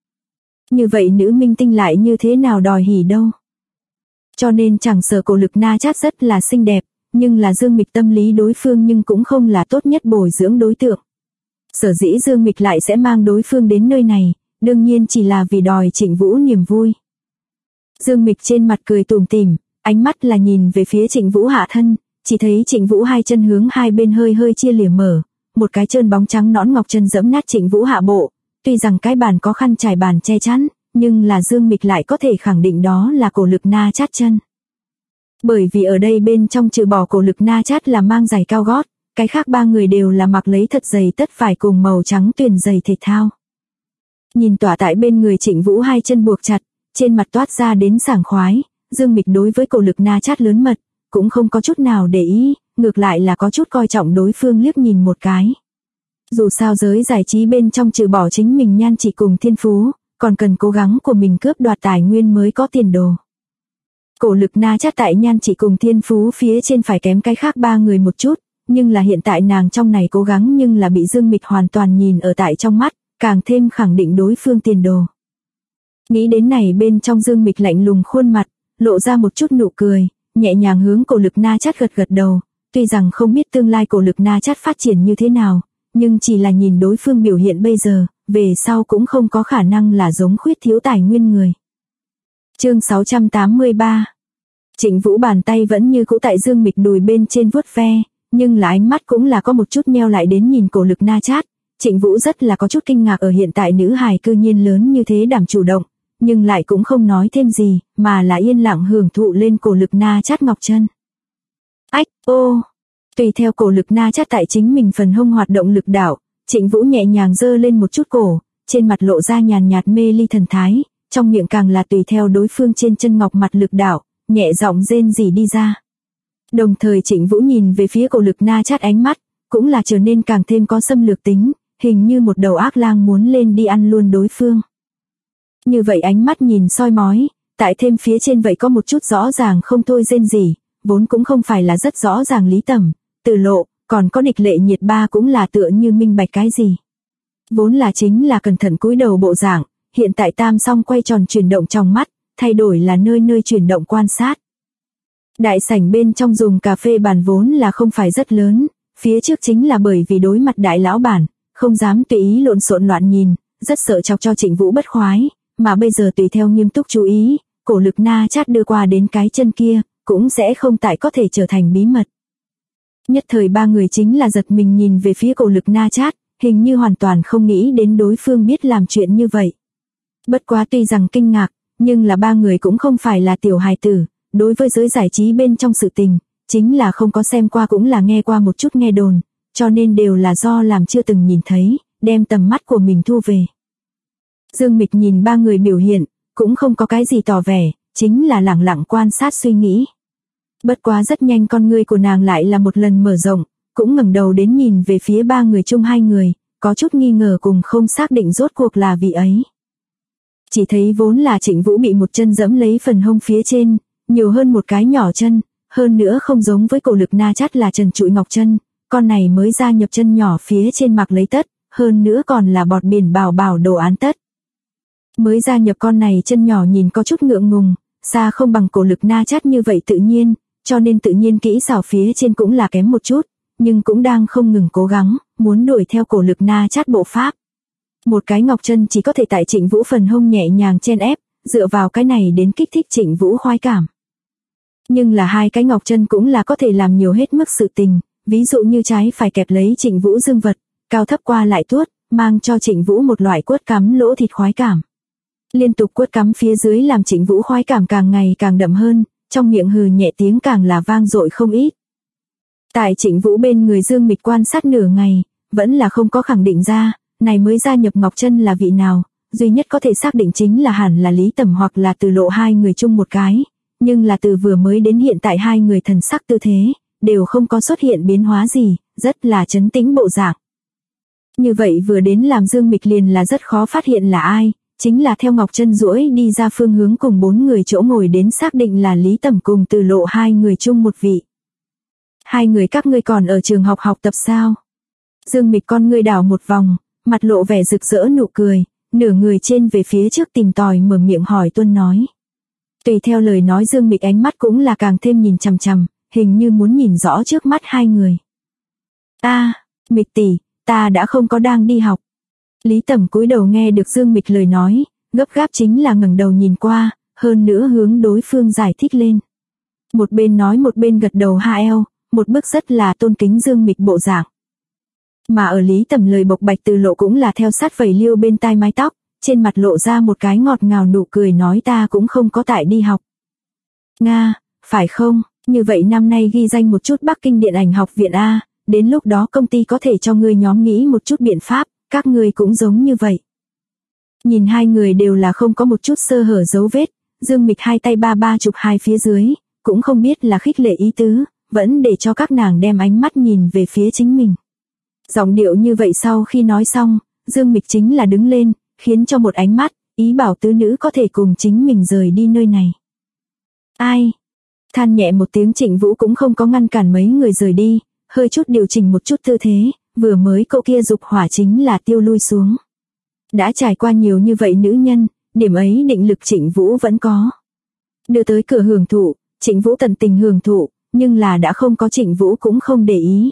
Như vậy nữ minh tinh lại như thế nào đòi hỉ đâu. Cho nên chẳng sợ Cổ Lực Na Chát rất là xinh đẹp, nhưng là Dương Mịch tâm lý đối phương nhưng cũng không là tốt nhất bồi dưỡng đối tượng. Sở dĩ Dương Mịch lại sẽ mang đối phương đến nơi này, đương nhiên chỉ là vì đòi Trịnh Vũ niềm vui. Dương Mịch trên mặt cười tủm tỉm, ánh mắt là nhìn về phía Trịnh Vũ hạ thân, chỉ thấy Trịnh Vũ hai chân hướng hai bên hơi hơi chia lìa mở, một cái trơn bóng trắng nõn ngọc chân giẫm nát Trịnh Vũ hạ bộ, tuy rằng cái bàn có khăn trải bàn che chắn, nhưng là Dương Mịch lại có thể khẳng định đó là cổ lực na chát chân. Bởi vì ở đây bên trong trừ bỏ cổ lực na chát là mang giày cao gót, cái khác ba người đều là mặc lấy thật giày tất vải cùng màu trắng tuyền giày thể thao. Nhìn tỏa tại bên người Trịnh Vũ hai chân buộc chặt, trên mặt toát ra đến sảng khoái, Dương Mịch đối với cổ lực na chát lớn mật, cũng không có chút nào để ý, ngược lại là có chút coi trọng đối phương liếc nhìn một cái. Dù sao giới giải trí bên trong trừ bỏ chính mình nhan chỉ cùng thiên phú, còn cần cố gắng của mình cướp đoạt tài nguyên mới có tiền đồ. Cổ lực na chát tại nhan chỉ cùng thiên phú phía trên phải kém cái khác ba người một chút, nhưng là hiện tại nàng trong này cố gắng nhưng là bị Dương Mịch hoàn toàn nhìn ở tại trong mắt, càng thêm khẳng định đối phương tiền đồ. Nghĩ đến này bên trong Dương Mịch lạnh lùng khuôn mặt, lộ ra một chút nụ cười, nhẹ nhàng hướng cổ lực na chát gật gật đầu, tuy rằng không biết tương lai cổ lực na chát phát triển như thế nào, nhưng chỉ là nhìn đối phương biểu hiện bây giờ, về sau cũng không có khả năng là giống khuyết thiếu tài nguyên người. Chương 683. Trịnh Vũ bàn tay vẫn như cũ tại Dương Mịch đùi bên trên vuốt ve, nhưng là ánh mắt cũng là có một chút meo lại đến nhìn cổ lực na chát. Trịnh Vũ rất là có chút kinh ngạc ở hiện tại nữ hài cư nhiên lớn như thế đảm chủ động, nhưng lại cũng không nói thêm gì, mà là yên lặng hưởng thụ lên cổ lực na chát ngọc chân. Ách, ô, tùy theo cổ lực na chát tại chính mình phần hông hoạt động lực đạo, Trịnh Vũ nhẹ nhàng giơ lên một chút cổ, trên mặt lộ ra nhàn nhạt mê ly thần thái, trong miệng càng là tùy theo đối phương trên chân ngọc mặt lực đạo, nhẹ giọng rên rỉ đi ra. Đồng thời Trịnh Vũ nhìn về phía cổ lực na chát ánh mắt, cũng là trở nên càng thêm có xâm lược tính, hình như một đầu ác lang muốn lên đi ăn luôn đối phương. Như vậy ánh mắt nhìn soi mói, tại thêm phía trên vậy có một chút rõ ràng không thôi rên rỉ, vốn cũng không phải là rất rõ ràng Lý Tầm, Từ Lộ, còn có Địch Lệ Nhiệt ba cũng là tựa như minh bạch cái gì. Vốn là chính là cẩn thận cúi đầu bộ dạng, hiện tại tam song quay tròn chuyển động trong mắt, thay đổi là nơi nơi chuyển động quan sát. Đại sảnh bên trong dùng cà phê bàn vốn là không phải rất lớn, phía trước chính là bởi vì đối mặt đại lão bản, không dám tùy ý lộn xộn loạn nhìn, rất sợ chọc cho Trịnh Vũ bất khoái, mà bây giờ tùy theo nghiêm túc chú ý, cổ lực na chát đưa qua đến cái chân kia, cũng sẽ không tại có thể trở thành bí mật. Nhất thời ba người chính là giật mình nhìn về phía cổ lực na chát, hình như hoàn toàn không nghĩ đến đối phương biết làm chuyện như vậy. Bất quá tuy rằng kinh ngạc, nhưng là ba người cũng không phải là tiểu hài tử, đối với giới giải trí bên trong sự tình, chính là không có xem qua cũng là nghe qua một chút nghe đồn, cho nên đều là do làm chưa từng nhìn thấy, đem tầm mắt của mình thu về. Dương Mịch nhìn ba người biểu hiện, cũng không có cái gì tỏ vẻ, chính là lẳng lặng quan sát suy nghĩ. Bất quá rất nhanh con ngươi của nàng lại là một lần mở rộng, cũng ngẩng đầu đến nhìn về phía ba người chung hai người, có chút nghi ngờ cùng không xác định rốt cuộc là vị ấy. Chỉ thấy vốn là Trịnh Vũ bị một chân dẫm lấy phần hông phía trên, nhiều hơn một cái nhỏ chân, hơn nữa không giống với cổ lực na chát là trần trụi ngọc chân, con này mới gia nhập chân nhỏ phía trên mặc lấy tất, hơn nữa còn là bọt biển bảo bảo đồ án tất. Mới gia nhập con này chân nhỏ nhìn có chút ngượng ngùng, xa không bằng cổ lực na chát như vậy tự nhiên, cho nên tự nhiên kỹ xảo phía trên cũng là kém một chút, nhưng cũng đang không ngừng cố gắng, muốn đuổi theo cổ lực na chát bộ pháp. Một cái ngọc chân chỉ có thể tại Trịnh Vũ phần hông nhẹ nhàng chen ép, dựa vào cái này đến kích thích Trịnh Vũ khoái cảm. Nhưng là hai cái ngọc chân cũng là có thể làm nhiều hết mức sự tình, ví dụ như trái phải kẹp lấy Trịnh Vũ dương vật, cao thấp qua lại tuốt, mang cho Trịnh Vũ một loại quất cắm lỗ thịt khoái cảm. Liên tục quất cắm phía dưới làm Trịnh Vũ khoái cảm càng ngày càng đậm hơn, trong miệng hừ nhẹ tiếng càng là vang dội không ít. Tại Trịnh Vũ bên người Dương Mịch quan sát nửa ngày, vẫn là không có khẳng định ra, này mới gia nhập ngọc chân là vị nào, duy nhất có thể xác định chính là hẳn là Lý Tầm hoặc là Từ Lộ hai người chung một cái, nhưng là từ vừa mới đến hiện tại hai người thần sắc tư thế, đều không có xuất hiện biến hóa gì, rất là trấn tĩnh bộ dạng. Như vậy vừa đến làm Dương Mịch liền là rất khó phát hiện là ai, chính là theo ngọc chân duỗi đi ra phương hướng cùng bốn người chỗ ngồi đến xác định là Lý Tầm cùng Từ Lộ hai người chung một vị. Hai người các ngươi còn ở trường học học tập sao? Dương Mịch con ngươi đảo một vòng, mặt lộ vẻ rực rỡ nụ cười, nửa người trên về phía trước tìm tòi mở miệng hỏi tuân nói. Tùy theo lời nói Dương Mịch ánh mắt cũng là càng thêm nhìn chằm chằm, hình như muốn nhìn rõ trước mắt hai người. Mịch tỷ, ta đã không có đang đi học. Lý Tầm cúi đầu nghe được Dương Mịch lời nói, gấp gáp chính là ngẩng đầu nhìn qua, hơn nữa hướng đối phương giải thích lên. Một bên nói một bên gật đầu ha eo, một bước rất là tôn kính Dương Mịch bộ dạng. Mà ở Lý Tầm lời bộc bạch từ lộ cũng là theo sát vẩy liêu bên tai mái tóc, trên mặt lộ ra một cái ngọt ngào nụ cười nói ta cũng không có tại đi học. Nga, phải không, như vậy năm nay ghi danh một chút Bắc Kinh Điện ảnh học viện A, đến lúc đó công ty có thể cho ngươi nhóm nghĩ một chút biện pháp, các ngươi cũng giống như vậy. Nhìn hai người đều là không có một chút sơ hở dấu vết, Dương Mịch hai tay ba chụp hai phía dưới, cũng không biết là khích lệ ý tứ, vẫn để cho các nàng đem ánh mắt nhìn về phía chính mình. Giọng điệu như vậy sau khi nói xong, Dương Mịch chính là đứng lên, khiến cho một ánh mắt, ý bảo tứ nữ có thể cùng chính mình rời đi nơi này. Ai? Than nhẹ một tiếng Trịnh Vũ cũng không có ngăn cản mấy người rời đi, hơi chút điều chỉnh một chút tư thế, vừa mới cậu kia dục hỏa chính là tiêu lui xuống. Đã trải qua nhiều như vậy nữ nhân, điểm ấy định lực Trịnh Vũ vẫn có. Đưa tới cửa hưởng thụ, Trịnh Vũ tận tình hưởng thụ, nhưng là đã không có Trịnh Vũ cũng không để ý.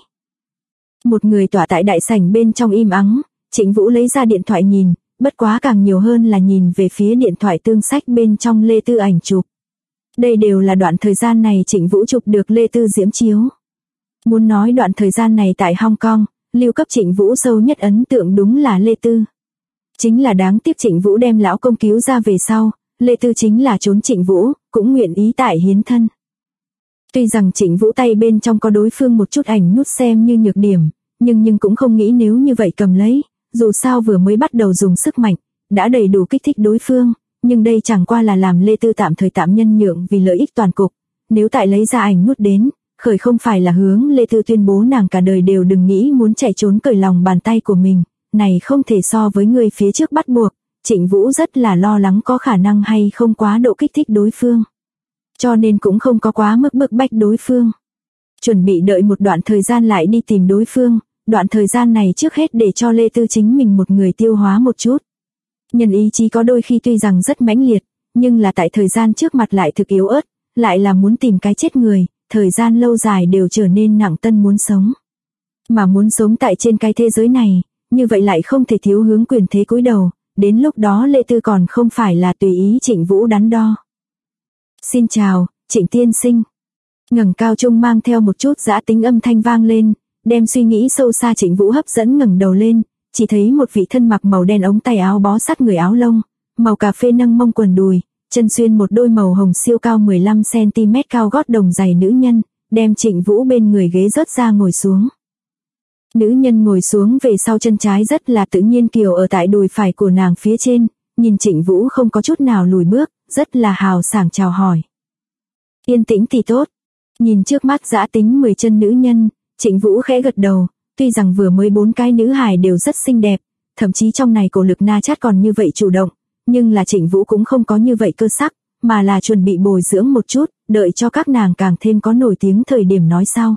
Một người tỏa tại đại sảnh bên trong im ắng, Trịnh Vũ lấy ra điện thoại nhìn, bất quá càng nhiều hơn là nhìn về phía điện thoại tương sách bên trong Lê Tư ảnh chụp. Đây đều là đoạn thời gian này Trịnh Vũ chụp được Lê Tư diễm chiếu. Muốn nói đoạn thời gian này tại Hong Kong, lưu cấp Trịnh Vũ sâu nhất ấn tượng đúng là Lê Tư. Chính là đáng tiếc Trịnh Vũ đem lão công cứu ra về sau, Lê Tư chính là trốn Trịnh Vũ, cũng nguyện ý tại hiến thân. Tuy rằng Trịnh Vũ tay bên trong có đối phương một chút ảnh nút xem như nhược điểm, nhưng cũng không nghĩ nếu như vậy cầm lấy, dù sao vừa mới bắt đầu dùng sức mạnh, đã đầy đủ kích thích đối phương, nhưng đây chẳng qua là làm Lê Tư tạm thời tạm nhân nhượng vì lợi ích toàn cục, nếu tại lấy ra ảnh nút đến, khởi không phải là hướng Lê Tư tuyên bố nàng cả đời đều đừng nghĩ muốn chạy trốn cởi lòng bàn tay của mình, này không thể so với người phía trước bắt buộc, Trịnh Vũ rất là lo lắng có khả năng hay không quá độ kích thích đối phương. Cho nên cũng không có quá mức bức bách đối phương. Chuẩn bị đợi một đoạn thời gian lại đi tìm đối phương, đoạn thời gian này trước hết để cho Lê Tư chính mình một người tiêu hóa một chút. Nhân ý chí có đôi khi tuy rằng rất mãnh liệt, nhưng là tại thời gian trước mặt lại thực yếu ớt, lại là muốn tìm cái chết người, thời gian lâu dài đều trở nên nặng tân muốn sống. Mà muốn sống tại trên cái thế giới này, như vậy lại không thể thiếu hướng quyền thế cúi đầu, đến lúc đó Lê Tư còn không phải là tùy ý Trịnh Vũ đắn đo. Xin chào, Trịnh tiên sinh. Ngẩng cao trung mang theo một chút dã tính âm thanh vang lên, đem suy nghĩ sâu xa Trịnh Vũ hấp dẫn ngẩng đầu lên, chỉ thấy một vị thân mặc màu đen ống tay áo bó sát người áo lông, màu cà phê nâng mông quần đùi, chân xuyên một đôi màu hồng siêu cao 15cm cao gót đồng giày nữ nhân, đem Trịnh Vũ bên người ghế rớt ra ngồi xuống. Nữ nhân ngồi xuống về sau chân trái rất là tự nhiên kiều ở tại đùi phải của nàng phía trên, nhìn Trịnh Vũ không có chút nào lùi bước, rất là hào sảng chào hỏi. Yên tĩnh thì tốt. Nhìn trước mắt dã tính 10 chân nữ nhân, Trịnh Vũ khẽ gật đầu, tuy rằng vừa mới 4 cái nữ hài đều rất xinh đẹp, thậm chí trong này cổ lực na chát còn như vậy chủ động, nhưng là Trịnh Vũ cũng không có như vậy cơ sắc, mà là chuẩn bị bồi dưỡng một chút, đợi cho các nàng càng thêm có nổi tiếng thời điểm nói sau.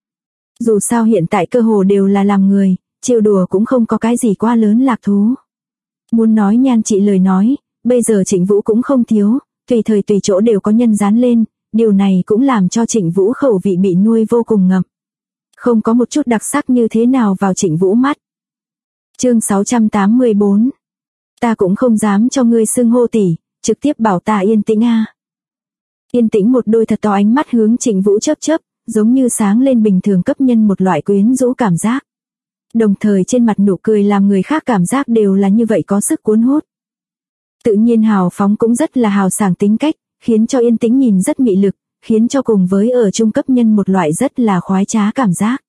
Dù sao hiện tại cơ hồ đều là làm người, trêu đùa cũng không có cái gì quá lớn lạc thú. Muốn nói nhan trị lời nói, bây giờ Trịnh Vũ cũng không thiếu, tùy thời tùy chỗ đều có nhân dán lên, điều này cũng làm cho Trịnh Vũ khẩu vị bị nuôi vô cùng ngậm. Không có một chút đặc sắc như thế nào vào Trịnh Vũ mắt. Chương 684. Ta cũng không dám cho ngươi xưng hô tỷ, trực tiếp bảo ta yên tĩnh a. Yên tĩnh một đôi thật to ánh mắt hướng Trịnh Vũ chớp chớp, giống như sáng lên bình thường cấp nhân một loại quyến rũ cảm giác. Đồng thời trên mặt nụ cười làm người khác cảm giác đều là như vậy có sức cuốn hút. Tự nhiên hào phóng cũng rất là hào sảng tính cách, khiến cho yên tĩnh nhìn rất mị lực, khiến cho cùng với ở trung cấp nhân một loại rất là khoái trá cảm giác.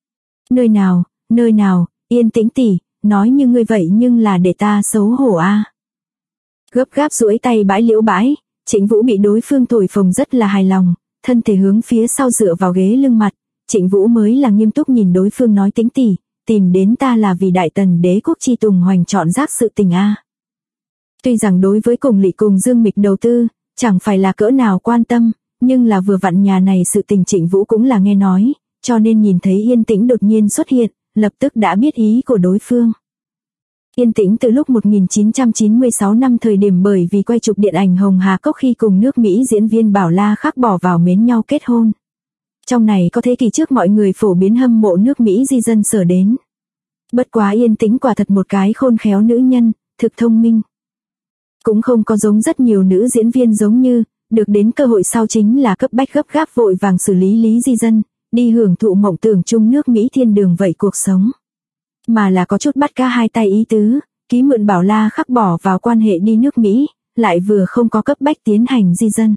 Nơi nào, yên tĩnh tỷ, nói như ngươi vậy nhưng là để ta xấu hổ a. Gấp gáp duỗi tay bãi liễu bãi, Trịnh Vũ bị đối phương thổi phồng rất là hài lòng, thân thể hướng phía sau dựa vào ghế lưng mặt, Trịnh Vũ mới là nghiêm túc nhìn đối phương nói tính tỷ, tìm đến ta là vì Đại Tần đế quốc chi tùng hoành chọn giác sự tình a. Tuy rằng đối với cùng Lị cùng Dương Mịch đầu tư, chẳng phải là cỡ nào quan tâm, nhưng là vừa vặn nhà này sự tình Trịnh Vũ cũng là nghe nói, cho nên nhìn thấy Yên Tĩnh đột nhiên xuất hiện, lập tức đã biết ý của đối phương. Yên Tĩnh từ lúc 1996 năm thời điểm bởi vì quay chụp điện ảnh Hồng Hà Cốc khi cùng nước Mỹ diễn viên Bảo La Khắc bỏ vào mến nhau kết hôn. Trong này có thế kỷ trước mọi người phổ biến hâm mộ nước Mỹ di dân sở đến. Bất quá Yên Tĩnh quả thật một cái khôn khéo nữ nhân, thực thông minh. Cũng không có giống rất nhiều nữ diễn viên giống như, được đến cơ hội sau chính là cấp bách gấp gáp vội vàng xử lý lý di dân, đi hưởng thụ mộng tưởng chung nước Mỹ thiên đường vậy cuộc sống. Mà là có chút bắt cá hai tay ý tứ, ký mượn Bảo La Khắc bỏ vào quan hệ đi nước Mỹ, lại vừa không có cấp bách tiến hành di dân.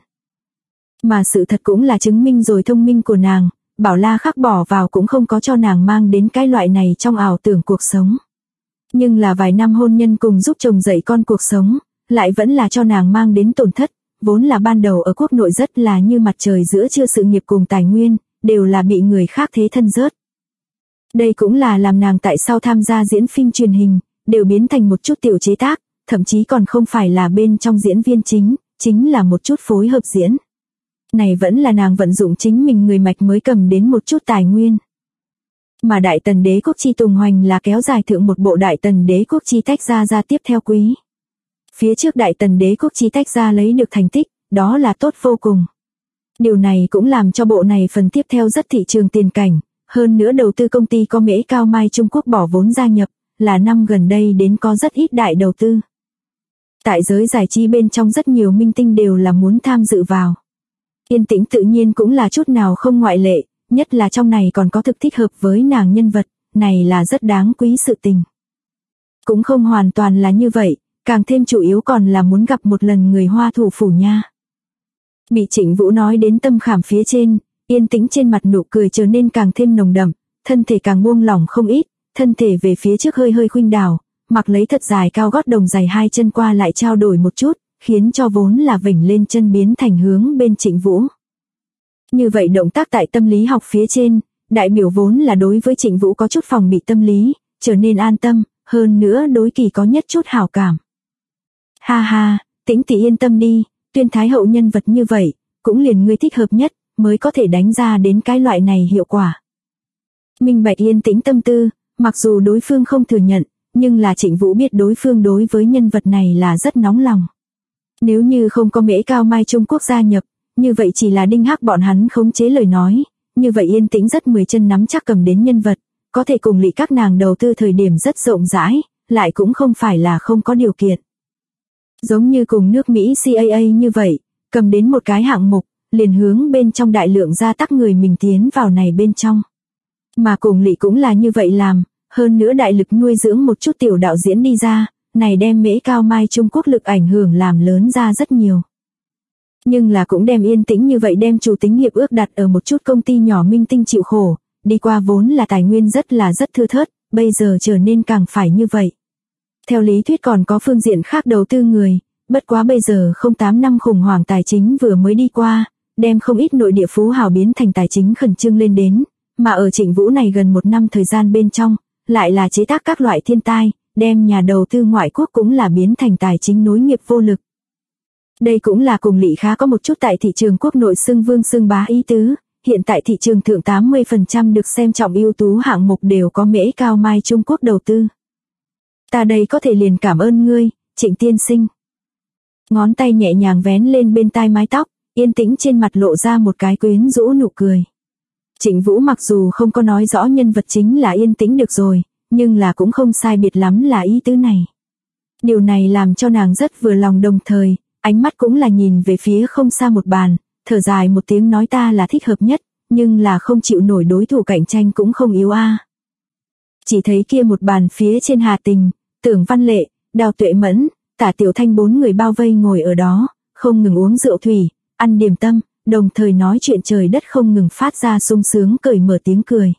Mà sự thật cũng là chứng minh rồi thông minh của nàng, Bảo La Khắc bỏ vào cũng không có cho nàng mang đến cái loại này trong ảo tưởng cuộc sống. Nhưng là vài năm hôn nhân cùng giúp chồng dạy con cuộc sống, lại vẫn là cho nàng mang đến tổn thất, vốn là ban đầu ở quốc nội rất là như mặt trời giữa trưa sự nghiệp cùng tài nguyên, đều là bị người khác thế thân rớt. Đây cũng là làm nàng tại sao tham gia diễn phim truyền hình, đều biến thành một chút tiểu chế tác, thậm chí còn không phải là bên trong diễn viên chính là một chút phối hợp diễn. Này vẫn là nàng vận dụng chính mình người mạch mới cầm đến một chút tài nguyên. Mà Đại Tần Đế Quốc chi Tùng Hoành là kéo dài thượng một bộ Đại Tần Đế Quốc chi tách ra tiếp theo quý. Phía trước Đại Tần Đế Quốc chi tách ra lấy được thành tích, đó là tốt vô cùng. Điều này cũng làm cho bộ này phần tiếp theo rất thị trường tiền cảnh, hơn nữa đầu tư công ty có Mễ Cao Mai Trung Quốc bỏ vốn gia nhập, là năm gần đây đến có rất ít đại đầu tư. Tại giới giải trí bên trong rất nhiều minh tinh đều là muốn tham dự vào. Yên Tĩnh tự nhiên cũng là chút nào không ngoại lệ, nhất là trong này còn có thực thích hợp với nàng nhân vật, này là rất đáng quý sự tình. Cũng không hoàn toàn là như vậy, càng thêm chủ yếu còn là muốn gặp một lần người Hoa thủ phủ nha. Bị Trịnh Vũ nói đến tâm khảm phía trên, Yên Tĩnh trên mặt nụ cười trở nên càng thêm nồng đậm, thân thể càng buông lỏng không ít, thân thể về phía trước hơi hơi khuynh đảo, mặc lấy thật dài cao gót đồng giày hai chân qua lại trao đổi một chút, khiến cho vốn là vểnh lên chân biến thành hướng bên Trịnh Vũ. Như vậy động tác tại tâm lý học phía trên, đại biểu vốn là đối với Trịnh Vũ có chút phòng bị tâm lý, trở nên an tâm, hơn nữa đối kỳ có nhất chút hảo cảm. Ha ha, Tĩnh tỷ yên tâm đi, Tuyên Thái hậu nhân vật như vậy, cũng liền ngươi thích hợp nhất, mới có thể đánh ra đến cái loại này hiệu quả. Minh bạch Yên Tĩnh tâm tư, mặc dù đối phương không thừa nhận, nhưng là Trịnh Vũ biết đối phương đối với nhân vật này là rất nóng lòng. Nếu như không có Mễ Cao Mai Trung Quốc gia nhập, như vậy chỉ là Đinh Hắc bọn hắn khống chế lời nói, như vậy Yên Tĩnh rất 10 chân nắm chắc cầm đến nhân vật, có thể cùng Lý các nàng đầu tư thời điểm rất rộng rãi, lại cũng không phải là không có điều kiện. Giống như cùng nước Mỹ CAA như vậy, cầm đến một cái hạng mục, liền hướng bên trong đại lượng gia tắc người mình tiến vào này bên trong. Mà cùng Lý cũng là như vậy làm, hơn nữa đại lực nuôi dưỡng một chút tiểu đạo diễn đi ra, này đem Mễ Cao Mai Trung Quốc lực ảnh hưởng làm lớn ra rất nhiều. Nhưng là cũng đem Yên Tĩnh như vậy đem chủ tính hiệp ước đặt ở một chút công ty nhỏ minh tinh chịu khổ, đi qua vốn là tài nguyên rất thưa thớt, bây giờ trở nên càng phải như vậy. Theo lý thuyết còn có phương diện khác đầu tư người, bất quá bây giờ 08 năm khủng hoảng tài chính vừa mới đi qua, đem không ít nội địa phú hào biến thành tài chính khẩn trương lên đến, mà ở Trịnh Vũ này gần 1 năm thời gian bên trong, lại là chế tác các loại thiên tai, đem nhà đầu tư ngoại quốc cũng là biến thành tài chính nối nghiệp vô lực. Đây cũng là cùng Lý khá có một chút tại thị trường quốc nội xưng vương xưng bá ý tứ, hiện tại thị trường thượng 80% được xem trọng ưu tú hạng mục đều có Mễ Cao Mai Trung Quốc đầu tư. Ta đây có thể liền cảm ơn ngươi, Trịnh tiên sinh. Ngón tay nhẹ nhàng vén lên bên tai mái tóc, Yên Tĩnh trên mặt lộ ra một cái quyến rũ nụ cười. Trịnh Vũ mặc dù không có nói rõ nhân vật chính là Yên Tĩnh được rồi, nhưng là cũng không sai biệt lắm là ý tứ này. Điều này làm cho nàng rất vừa lòng, đồng thời, ánh mắt cũng là nhìn về phía không xa một bàn, thở dài một tiếng nói ta là thích hợp nhất, nhưng là không chịu nổi đối thủ cạnh tranh cũng không yếu a. Chỉ thấy kia một bàn phía trên Hà Tình, Tưởng Văn Lệ, Đào Tuệ Mẫn, Tả Tiểu Thanh 4 người bao vây ngồi ở đó, không ngừng uống rượu thủy, ăn điểm tâm, đồng thời nói chuyện trời đất không ngừng phát ra sung sướng cởi mở tiếng cười.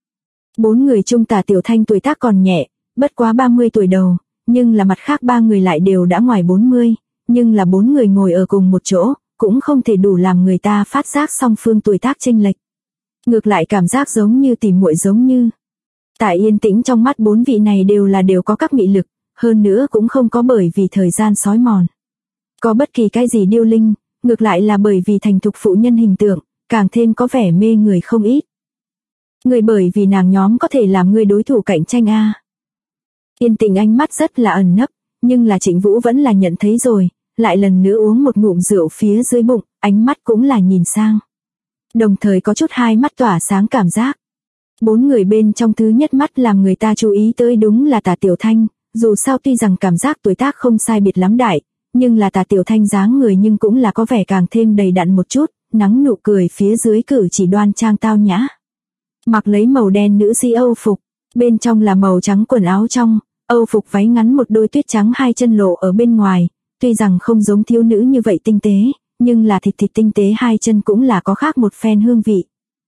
4 người chung Tả Tiểu Thanh tuổi tác còn nhẹ, bất quá 30 tuổi đầu, nhưng là mặt khác 3 người lại đều đã ngoài 40, nhưng là 4 người ngồi ở cùng một chỗ, cũng không thể đủ làm người ta phát giác song phương tuổi tác chênh lệch. Ngược lại cảm giác giống như tỉ muội giống như. Tại Yên Tĩnh trong mắt 4 vị này đều có các mị lực, hơn nữa cũng không có bởi vì thời gian sói mòn. Có bất kỳ cái gì điêu linh, ngược lại là bởi vì thành thục phụ nhân hình tượng, càng thêm có vẻ mê người không ít. Người bởi vì nàng nhóm có thể làm người đối thủ cạnh tranh a. Yên Tĩnh ánh mắt rất là ẩn nấp, nhưng là Trịnh Vũ vẫn là nhận thấy rồi, lại lần nữa uống một ngụm rượu phía dưới bụng, ánh mắt cũng là nhìn sang. đồng thời có chút hai mắt tỏa sáng cảm giác. 4 người bên trong thứ nhất mắt làm người ta chú ý tới đúng là Tả Tiểu Thanh, dù sao tuy rằng cảm giác tuổi tác không sai biệt lắm đại, nhưng là Tả Tiểu Thanh dáng người nhưng cũng là có vẻ càng thêm đầy đặn một chút, nắng nụ cười phía dưới cử chỉ đoan trang tao nhã. Mặc lấy màu đen nữ sĩ Âu phục, bên trong là màu trắng quần áo trong, Âu phục váy ngắn một đôi tuyết trắng hai chân lộ ở bên ngoài, tuy rằng không giống thiếu nữ như vậy tinh tế, nhưng là thịt tinh tế hai chân cũng là có khác một phen hương vị.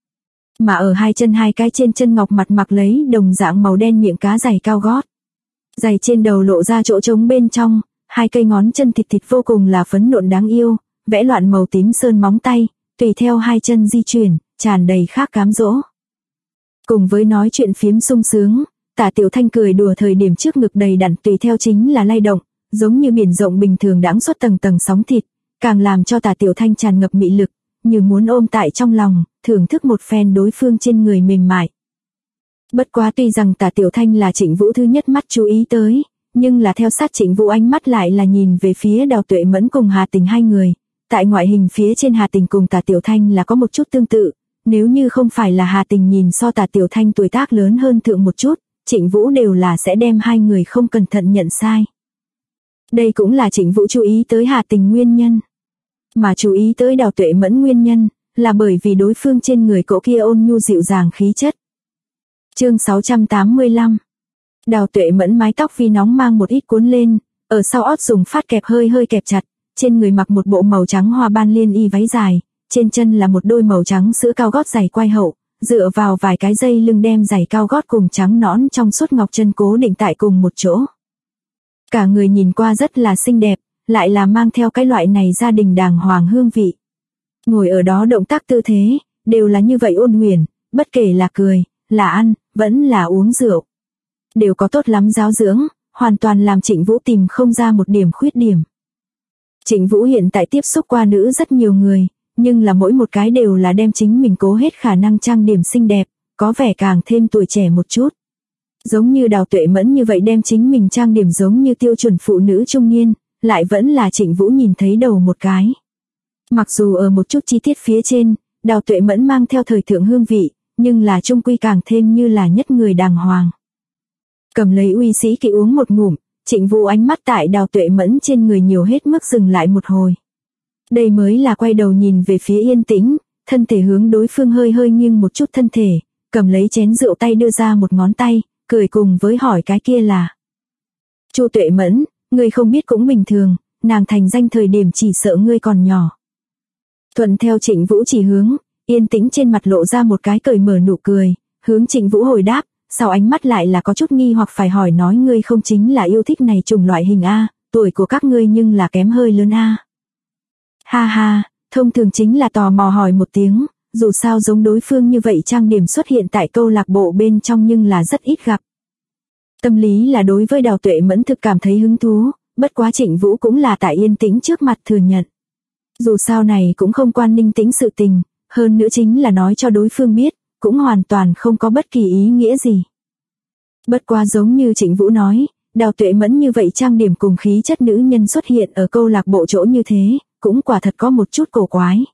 Mà ở hai chân hai cái trên chân ngọc mặt mặc lấy đồng dạng màu đen miệng cá giày cao gót. Giày trên đầu lộ ra chỗ trống bên trong, hai cây ngón chân thịt vô cùng là phấn nộn đáng yêu, vẽ loạn màu tím sơn móng tay, tùy theo hai chân di chuyển, tràn đầy khác cám dỗ. Cùng với nói chuyện phiếm sung sướng, Tả Tiểu Thanh cười đùa thời điểm trước ngực đầy đặn tùy theo chính là lay động, giống như biển rộng bình thường đãng xuất tầng tầng sóng thịt, càng làm cho Tả Tiểu Thanh tràn ngập mị lực, như muốn ôm tại trong lòng, thưởng thức một phen đối phương trên người mềm mại. Bất quá tuy rằng Tả Tiểu Thanh là Trịnh Vũ thứ nhất mắt chú ý tới, nhưng là theo sát Trịnh Vũ ánh mắt lại là nhìn về phía Đào Tuệ Mẫn cùng Hà Tình hai người. Tại ngoại hình phía trên Hà Tình cùng Tả Tiểu Thanh là có một chút tương tự, nếu như không phải là Hà Tình nhìn so Tả Tiểu Thanh tuổi tác lớn hơn thượng một chút, Trịnh Vũ đều là sẽ đem hai người không cẩn thận nhận sai. Đây cũng là Trịnh Vũ chú ý tới Hà Tình nguyên nhân. Mà chú ý tới Đào Tuệ Mẫn nguyên nhân, là bởi vì đối phương trên người cỗ kia ôn nhu dịu dàng khí chất. Chương 685. Đào Tuệ Mẫn mái tóc vi nóng mang một ít cuốn lên, ở sau ót dùng phát kẹp hơi kẹp chặt, trên người mặc một bộ màu trắng hoa ban liên y váy dài, trên chân là một đôi màu trắng sữa cao gót giày quai hậu, dựa vào vài cái dây lưng đem giày cao gót cùng trắng nõn trong suốt ngọc chân cố định tại cùng một chỗ. Cả người nhìn qua rất là xinh đẹp, lại là mang theo cái loại này gia đình đàng hoàng hương vị. Ngồi ở đó động tác tư thế, đều là như vậy ôn huyền, bất kể là cười, là ăn, vẫn là uống rượu. Đều có tốt lắm giáo dưỡng, hoàn toàn làm Trịnh Vũ tìm không ra một điểm khuyết điểm. Trịnh Vũ hiện tại tiếp xúc qua nữ rất nhiều người, nhưng là mỗi một cái đều là đem chính mình cố hết khả năng trang điểm xinh đẹp, có vẻ càng thêm tuổi trẻ một chút. Giống như Đào Tuệ Mẫn như vậy đem chính mình trang điểm giống như tiêu chuẩn phụ nữ trung niên, lại vẫn là Trịnh Vũ nhìn thấy đầu một cái. Mặc dù ở một chút chi tiết phía trên, Đào Tuệ Mẫn mang theo thời thượng hương vị, nhưng là trung quy càng thêm như là nhất người đàng hoàng. Cầm lấy uy sĩ kỳ uống một ngụm, Trịnh Vũ ánh mắt tại Đào Tuệ Mẫn trên người nhiều hết mức dừng lại một hồi. Đây mới là quay đầu nhìn về phía Yên Tĩnh, thân thể hướng đối phương hơi nghiêng một chút thân thể, cầm lấy chén rượu tay đưa ra một ngón tay, cười cùng với hỏi cái kia là. Chu Tuệ Mẫn, ngươi không biết cũng bình thường, nàng thành danh thời điểm chỉ sợ ngươi còn nhỏ. Thuận theo Trịnh Vũ chỉ hướng, Yên Tĩnh trên mặt lộ ra một cái cởi mở nụ cười, hướng Trịnh Vũ hồi đáp, sau ánh mắt lại là có chút nghi hoặc phải hỏi nói ngươi không chính là yêu thích này chủng loại hình A, tuổi của các ngươi nhưng là kém hơi lớn A. Ha ha, thông thường chính là tò mò hỏi một tiếng, dù sao giống đối phương như vậy trang điểm xuất hiện tại câu lạc bộ bên trong nhưng là rất ít gặp. Tâm lý là đối với Đào Tuệ Mẫn thực cảm thấy hứng thú, bất quá Trịnh Vũ cũng là tại Yên Tĩnh trước mặt thừa nhận. Dù sao này cũng không quan Ninh Tĩnh sự tình, hơn nữa chính là nói cho đối phương biết, cũng hoàn toàn không có bất kỳ ý nghĩa gì. Bất quá giống như Trịnh Vũ nói, Đào Tuệ Mẫn như vậy trang điểm cùng khí chất nữ nhân xuất hiện ở câu lạc bộ chỗ như thế, cũng quả thật có một chút cổ quái.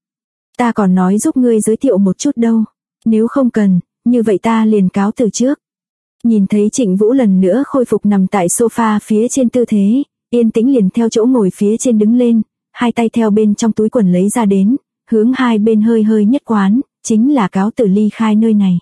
Ta còn nói giúp ngươi giới thiệu một chút đâu, nếu không cần, như vậy ta liền cáo từ trước. Nhìn thấy Trịnh Vũ lần nữa khôi phục nằm tại sofa phía trên tư thế, Yên Tĩnh liền theo chỗ ngồi phía trên đứng lên, hai tay theo bên trong túi quần lấy ra đến, hướng hai bên hơi nhất quán, chính là cáo từ ly khai nơi này.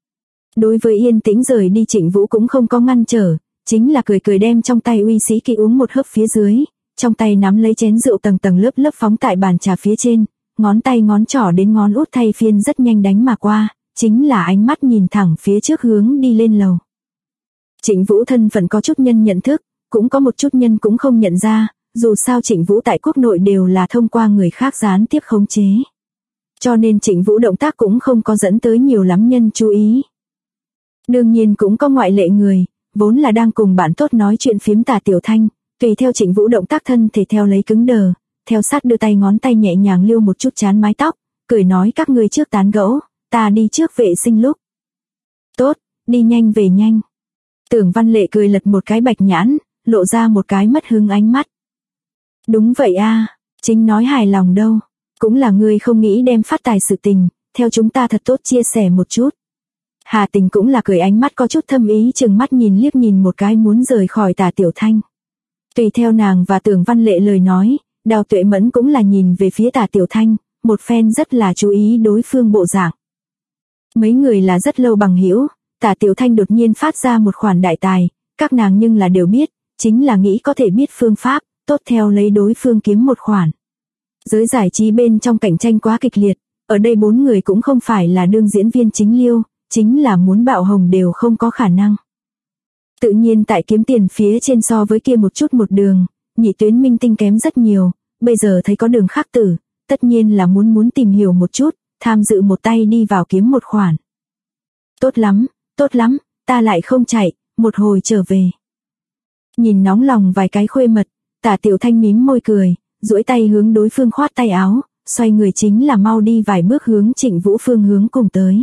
Đối với Yên Tĩnh rời đi Trịnh Vũ cũng không có ngăn trở, chính là cười đem trong tay uy sĩ kỳ uống một hớp phía dưới, trong tay nắm lấy chén rượu tầng lớp phóng tại bàn trà phía trên, ngón tay ngón trỏ đến ngón út thay phiên rất nhanh đánh mà qua, chính là ánh mắt nhìn thẳng phía trước hướng đi lên lầu. Trịnh Vũ thân phận có chút nhân nhận thức, cũng có một chút nhân cũng không nhận ra, dù sao Trịnh Vũ tại quốc nội đều là thông qua người khác gián tiếp khống chế. Cho nên Trịnh Vũ động tác cũng không có dẫn tới nhiều lắm nhân chú ý. Đương nhiên cũng có ngoại lệ người, vốn là đang cùng bạn tốt nói chuyện phiếm Tả Tiểu Thanh, tùy theo Trịnh Vũ động tác thân thể theo lấy cứng đờ, theo sát đưa tay ngón tay nhẹ nhàng liêu một chút chán mái tóc, cười nói các ngươi trước tán gẫu, ta đi trước vệ sinh lúc. Tốt, đi nhanh về nhanh. Tưởng Văn Lệ cười lật một cái bạch nhãn, lộ ra một cái mất hứng ánh mắt. Đúng vậy a, chính nói hài lòng đâu. Cũng là ngươi không nghĩ đem phát tài sự tình, theo chúng ta thật tốt chia sẻ một chút. Hà Tình cũng là cười, ánh mắt có chút thâm ý, chừng mắt nhìn liếc nhìn một cái muốn rời khỏi Tả Tiểu Thanh. Tùy theo nàng và Tưởng Văn Lệ lời nói, Đào Tuệ Mẫn cũng là nhìn về phía Tả Tiểu Thanh, một phen rất là chú ý đối phương bộ dạng. Mấy người là rất lâu bằng hữu, Tả Tiểu Thanh đột nhiên phát ra một khoản đại tài, các nàng nhưng là đều biết, chính là nghĩ có thể biết phương pháp, tốt theo lấy đối phương kiếm một khoản. Giới giải trí bên trong cạnh tranh quá kịch liệt, ở đây 4 người cũng không phải là đương diễn viên chính liêu, chính là muốn bạo hồng đều không có khả năng. Tự nhiên tại kiếm tiền phía trên so với kia một chút một đường, nhị tuyến minh tinh kém rất nhiều, bây giờ thấy có đường khác tử, tất nhiên là muốn tìm hiểu một chút, tham dự một tay đi vào kiếm một khoản. Tốt lắm, ta lại không chạy, một hồi trở về. Nhìn nóng lòng vài cái khuê mật, Tả Tiểu Thanh mím môi cười, duỗi tay hướng đối phương khoát tay áo, xoay người chính là mau đi vài bước hướng Trịnh Vũ phương hướng cùng tới.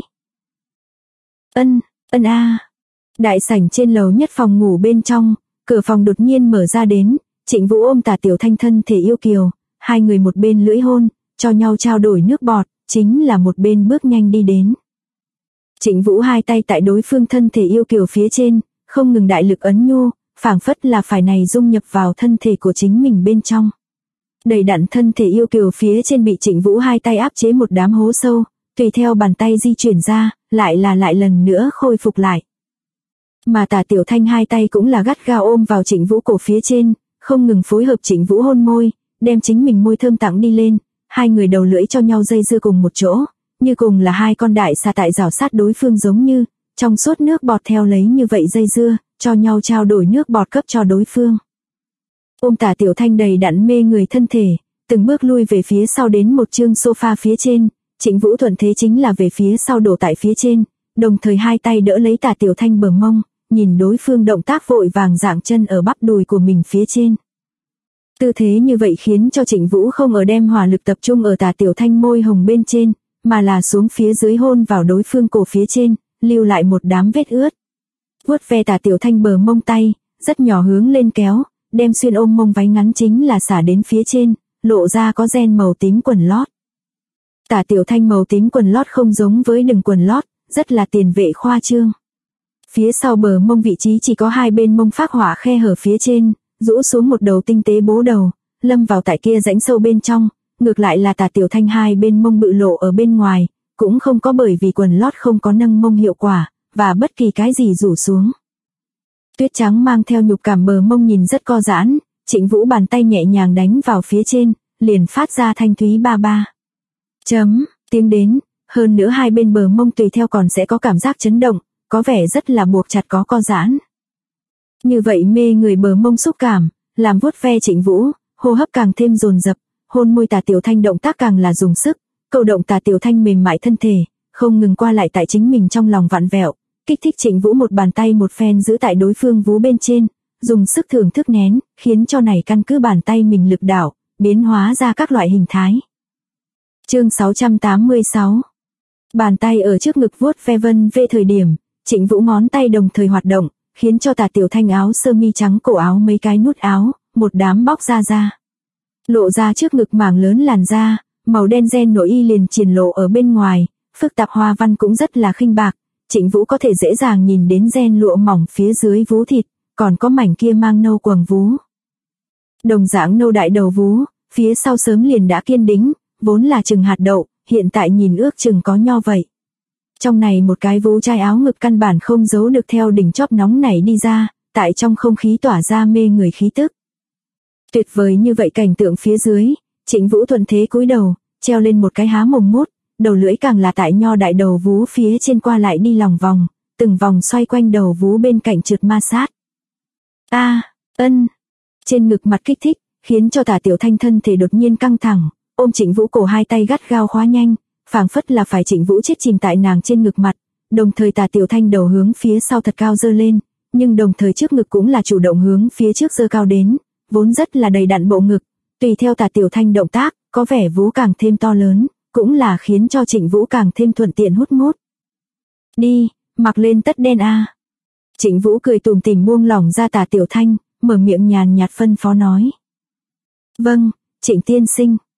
Ân a. Đại sảnh trên lầu nhất phòng ngủ bên trong, cửa phòng đột nhiên mở ra đến, Trịnh Vũ ôm Tả Tiểu Thanh thân thể yêu kiều, hai người một bên lưỡi hôn, cho nhau trao đổi nước bọt, chính là một bên bước nhanh đi đến. Trịnh Vũ hai tay tại đối phương thân thể yêu kiều phía trên, không ngừng đại lực ấn nhu, phảng phất là phải này dung nhập vào thân thể của chính mình bên trong. Đầy đặn thân thể yêu kiều phía trên bị Trịnh Vũ hai tay áp chế một đám hố sâu, tùy theo bàn tay di chuyển ra, lại lần nữa khôi phục lại. Mà Tả Tiểu Thanh hai tay cũng là gắt gao ôm vào Trịnh Vũ cổ phía trên, không ngừng phối hợp Trịnh Vũ hôn môi, đem chính mình môi thơm tặng đi lên, hai người đầu lưỡi cho nhau dây dưa cùng một chỗ, như cùng là hai con đại xà tại rào sát đối phương, giống như trong suốt nước bọt theo lấy như vậy dây dưa, cho nhau trao đổi nước bọt cấp cho đối phương. Ôm Tả Tiểu Thanh đầy đặn mê người thân thể, từng bước lui về phía sau đến một chương sofa phía trên, Trịnh Vũ thuận thế chính là về phía sau đổ tại phía trên, đồng thời hai tay đỡ lấy Tả Tiểu Thanh bờ mông, nhìn đối phương động tác vội vàng dạng chân ở bắp đùi của mình phía trên. Tư thế như vậy khiến cho Trịnh Vũ không ở đem hỏa lực tập trung ở Tả Tiểu Thanh môi hồng bên trên, mà là xuống phía dưới hôn vào đối phương cổ phía trên, lưu lại một đám vết ướt. Vuốt ve Tả Tiểu Thanh bờ mông tay, rất nhỏ hướng lên kéo, đem xuyên ôm mông váy ngắn chính là xả đến phía trên, lộ ra có ren màu tím quần lót. Tả Tiểu Thanh màu tím quần lót không giống với đừng quần lót, rất là tiền vệ khoa trương. Phía sau bờ mông vị trí chỉ có hai bên mông phác họa khe hở phía trên, rũ xuống một đầu tinh tế bố đầu, lâm vào tại kia rãnh sâu bên trong, ngược lại là Tả Tiểu Thanh hai bên mông bự lộ ở bên ngoài, cũng không có bởi vì quần lót không có nâng mông hiệu quả, và bất kỳ cái gì rủ xuống. Tuyết trắng mang theo nhục cảm bờ mông nhìn rất co giãn, Trịnh Vũ bàn tay nhẹ nhàng đánh vào phía trên, liền phát ra thanh thúy ba ba. Tiếng đến, hơn nữa hai bên bờ mông tùy theo còn sẽ có cảm giác chấn động, có vẻ rất là buộc chặt có co giãn. Như vậy mê người bờ mông xúc cảm, làm vuốt ve Trịnh Vũ, hô hấp càng thêm dồn dập, hôn môi Tả Tiểu Thanh động tác càng là dùng sức, câu động Tả Tiểu Thanh mềm mại thân thể, không ngừng qua lại tại chính mình trong lòng vặn vẹo, kích thích Trịnh Vũ một bàn tay một phen giữ tại đối phương vú bên trên, dùng sức thưởng thức nén, khiến cho này căn cứ bàn tay mình lực đảo, biến hóa ra các loại hình thái. Chương 686. Bàn tay ở trước ngực vuốt ve vân về thời điểm, Trịnh Vũ ngón tay đồng thời hoạt động, khiến cho Tả Tiểu Thanh áo sơ mi trắng cổ áo mấy cái nút áo, một đám bóc ra. Lộ ra trước ngực mảng lớn làn da, màu đen ren nội y liền triển lộ ở bên ngoài, phức tạp hoa văn cũng rất là khinh bạc, Trịnh Vũ có thể dễ dàng nhìn đến ren lụa mỏng phía dưới vú thịt, còn có mảnh kia mang nâu quầng vú. Đồng dạng nâu đại đầu vú, phía sau sớm liền đã kiên đính, vốn là chừng hạt đậu, hiện tại nhìn ước chừng có nho vậy. Trong này một cái vú chai áo ngực căn bản không giấu được theo đỉnh chóp nóng nảy đi ra, tại trong không khí tỏa ra mê người khí tức. Tuyệt vời như vậy cảnh tượng phía dưới, Trịnh Vũ thuận thế cúi đầu, treo lên một cái há mồm mút, đầu lưỡi càng là tại nho đại đầu vú phía trên qua lại đi lòng vòng, từng vòng xoay quanh đầu vú bên cạnh trượt ma sát. Trên ngực mặt kích thích, khiến cho Tả Tiểu Thanh thân thể đột nhiên căng thẳng, ôm Trịnh Vũ cổ hai tay gắt gao khóa nhanh, phảng phất là phải Trịnh Vũ chết chìm tại nàng trên ngực mặt, đồng thời Tả Tiểu Thanh đầu hướng phía sau thật cao dơ lên, nhưng đồng thời trước ngực cũng là chủ động hướng phía trước dơ cao đến, vốn rất là đầy đặn bộ ngực, tùy theo Tả Tiểu Thanh động tác, có vẻ vú càng thêm to lớn, cũng là khiến cho Trịnh Vũ càng thêm thuận tiện hút mút. Đi, mặc lên tất đen a. Trịnh Vũ cười tủm tỉm buông lỏng ra Tả Tiểu Thanh, mở miệng nhàn nhạt phân phó nói. Vâng, Trịnh tiên sinh.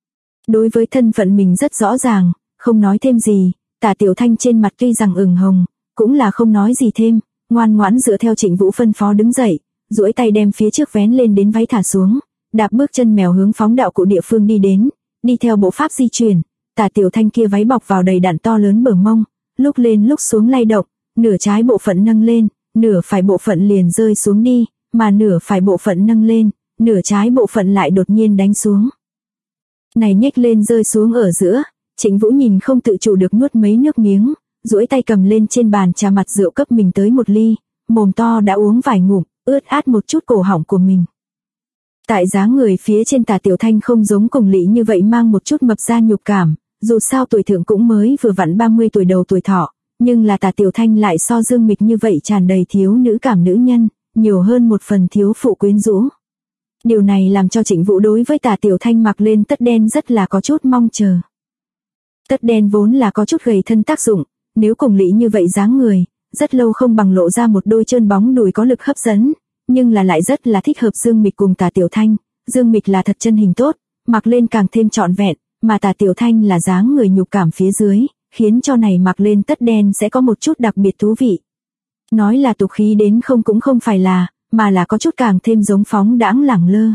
Đối với thân phận mình rất rõ ràng, không nói thêm gì, Tả Tiểu Thanh trên mặt tuy rằng ửng hồng, cũng là không nói gì thêm, ngoan ngoãn dựa theo Trịnh Vũ phân phó đứng dậy, duỗi tay đem phía trước vén lên đến váy thả xuống, đạp bước chân mèo hướng phóng đạo cụ địa phương đi đến, đi theo bộ pháp di chuyển, Tả Tiểu Thanh kia váy bọc vào đầy đặn to lớn bờ mông, lúc lên lúc xuống lay động, nửa trái bộ phận nâng lên, nửa phải bộ phận liền rơi xuống đi, mà nửa phải bộ phận nâng lên, nửa trái bộ phận lại đột nhiên đánh xuống. Này nhếch lên rơi xuống ở giữa, Trịnh Vũ nhìn không tự chủ được nuốt mấy nước miếng, duỗi tay cầm lên trên bàn trà mặt rượu cấp mình tới một ly, mồm to đã uống vài ngụm, ướt át một chút cổ họng của mình. Tại dáng người phía trên Tả Tiểu Thanh không giống Cùng Lị như vậy mang một chút mập ra nhục cảm, dù sao tuổi thượng cũng mới vừa vặn 30 tuổi đầu tuổi thọ, nhưng là Tả Tiểu Thanh lại so Dương Mịch như vậy tràn đầy thiếu nữ cảm nữ nhân, nhiều hơn một phần thiếu phụ quyến rũ. Điều này làm cho Trịnh Vũ đối với Tả Tiểu Thanh mặc lên tất đen rất là có chút mong chờ. Tất đen vốn là có chút gầy thân tác dụng, nếu Cùng Lị như vậy dáng người, rất lâu không bằng lộ ra một đôi chân bóng đùi có lực hấp dẫn, nhưng là lại rất là thích hợp Dương Mịch cùng Tả Tiểu Thanh. Dương Mịch là thật chân hình tốt, mặc lên càng thêm trọn vẹn, mà Tả Tiểu Thanh là dáng người nhục cảm phía dưới, khiến cho này mặc lên tất đen sẽ có một chút đặc biệt thú vị. Nói là tục khí đến không cũng không phải là, mà là có chút càng thêm giống phóng đãng lẳng lơ.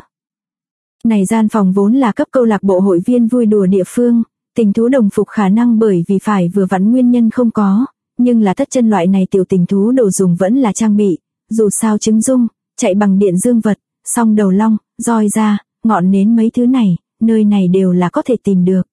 Này gian phòng vốn là cấp câu lạc bộ hội viên vui đùa địa phương, tình thú đồng phục khả năng bởi vì phải vừa vặn nguyên nhân không có, nhưng là tất chân loại này tiểu tình thú đồ dùng vẫn là trang bị, dù sao trứng dung, chạy bằng điện dương vật, song đầu long, roi da, ngọn nến mấy thứ này, nơi này đều là có thể tìm được.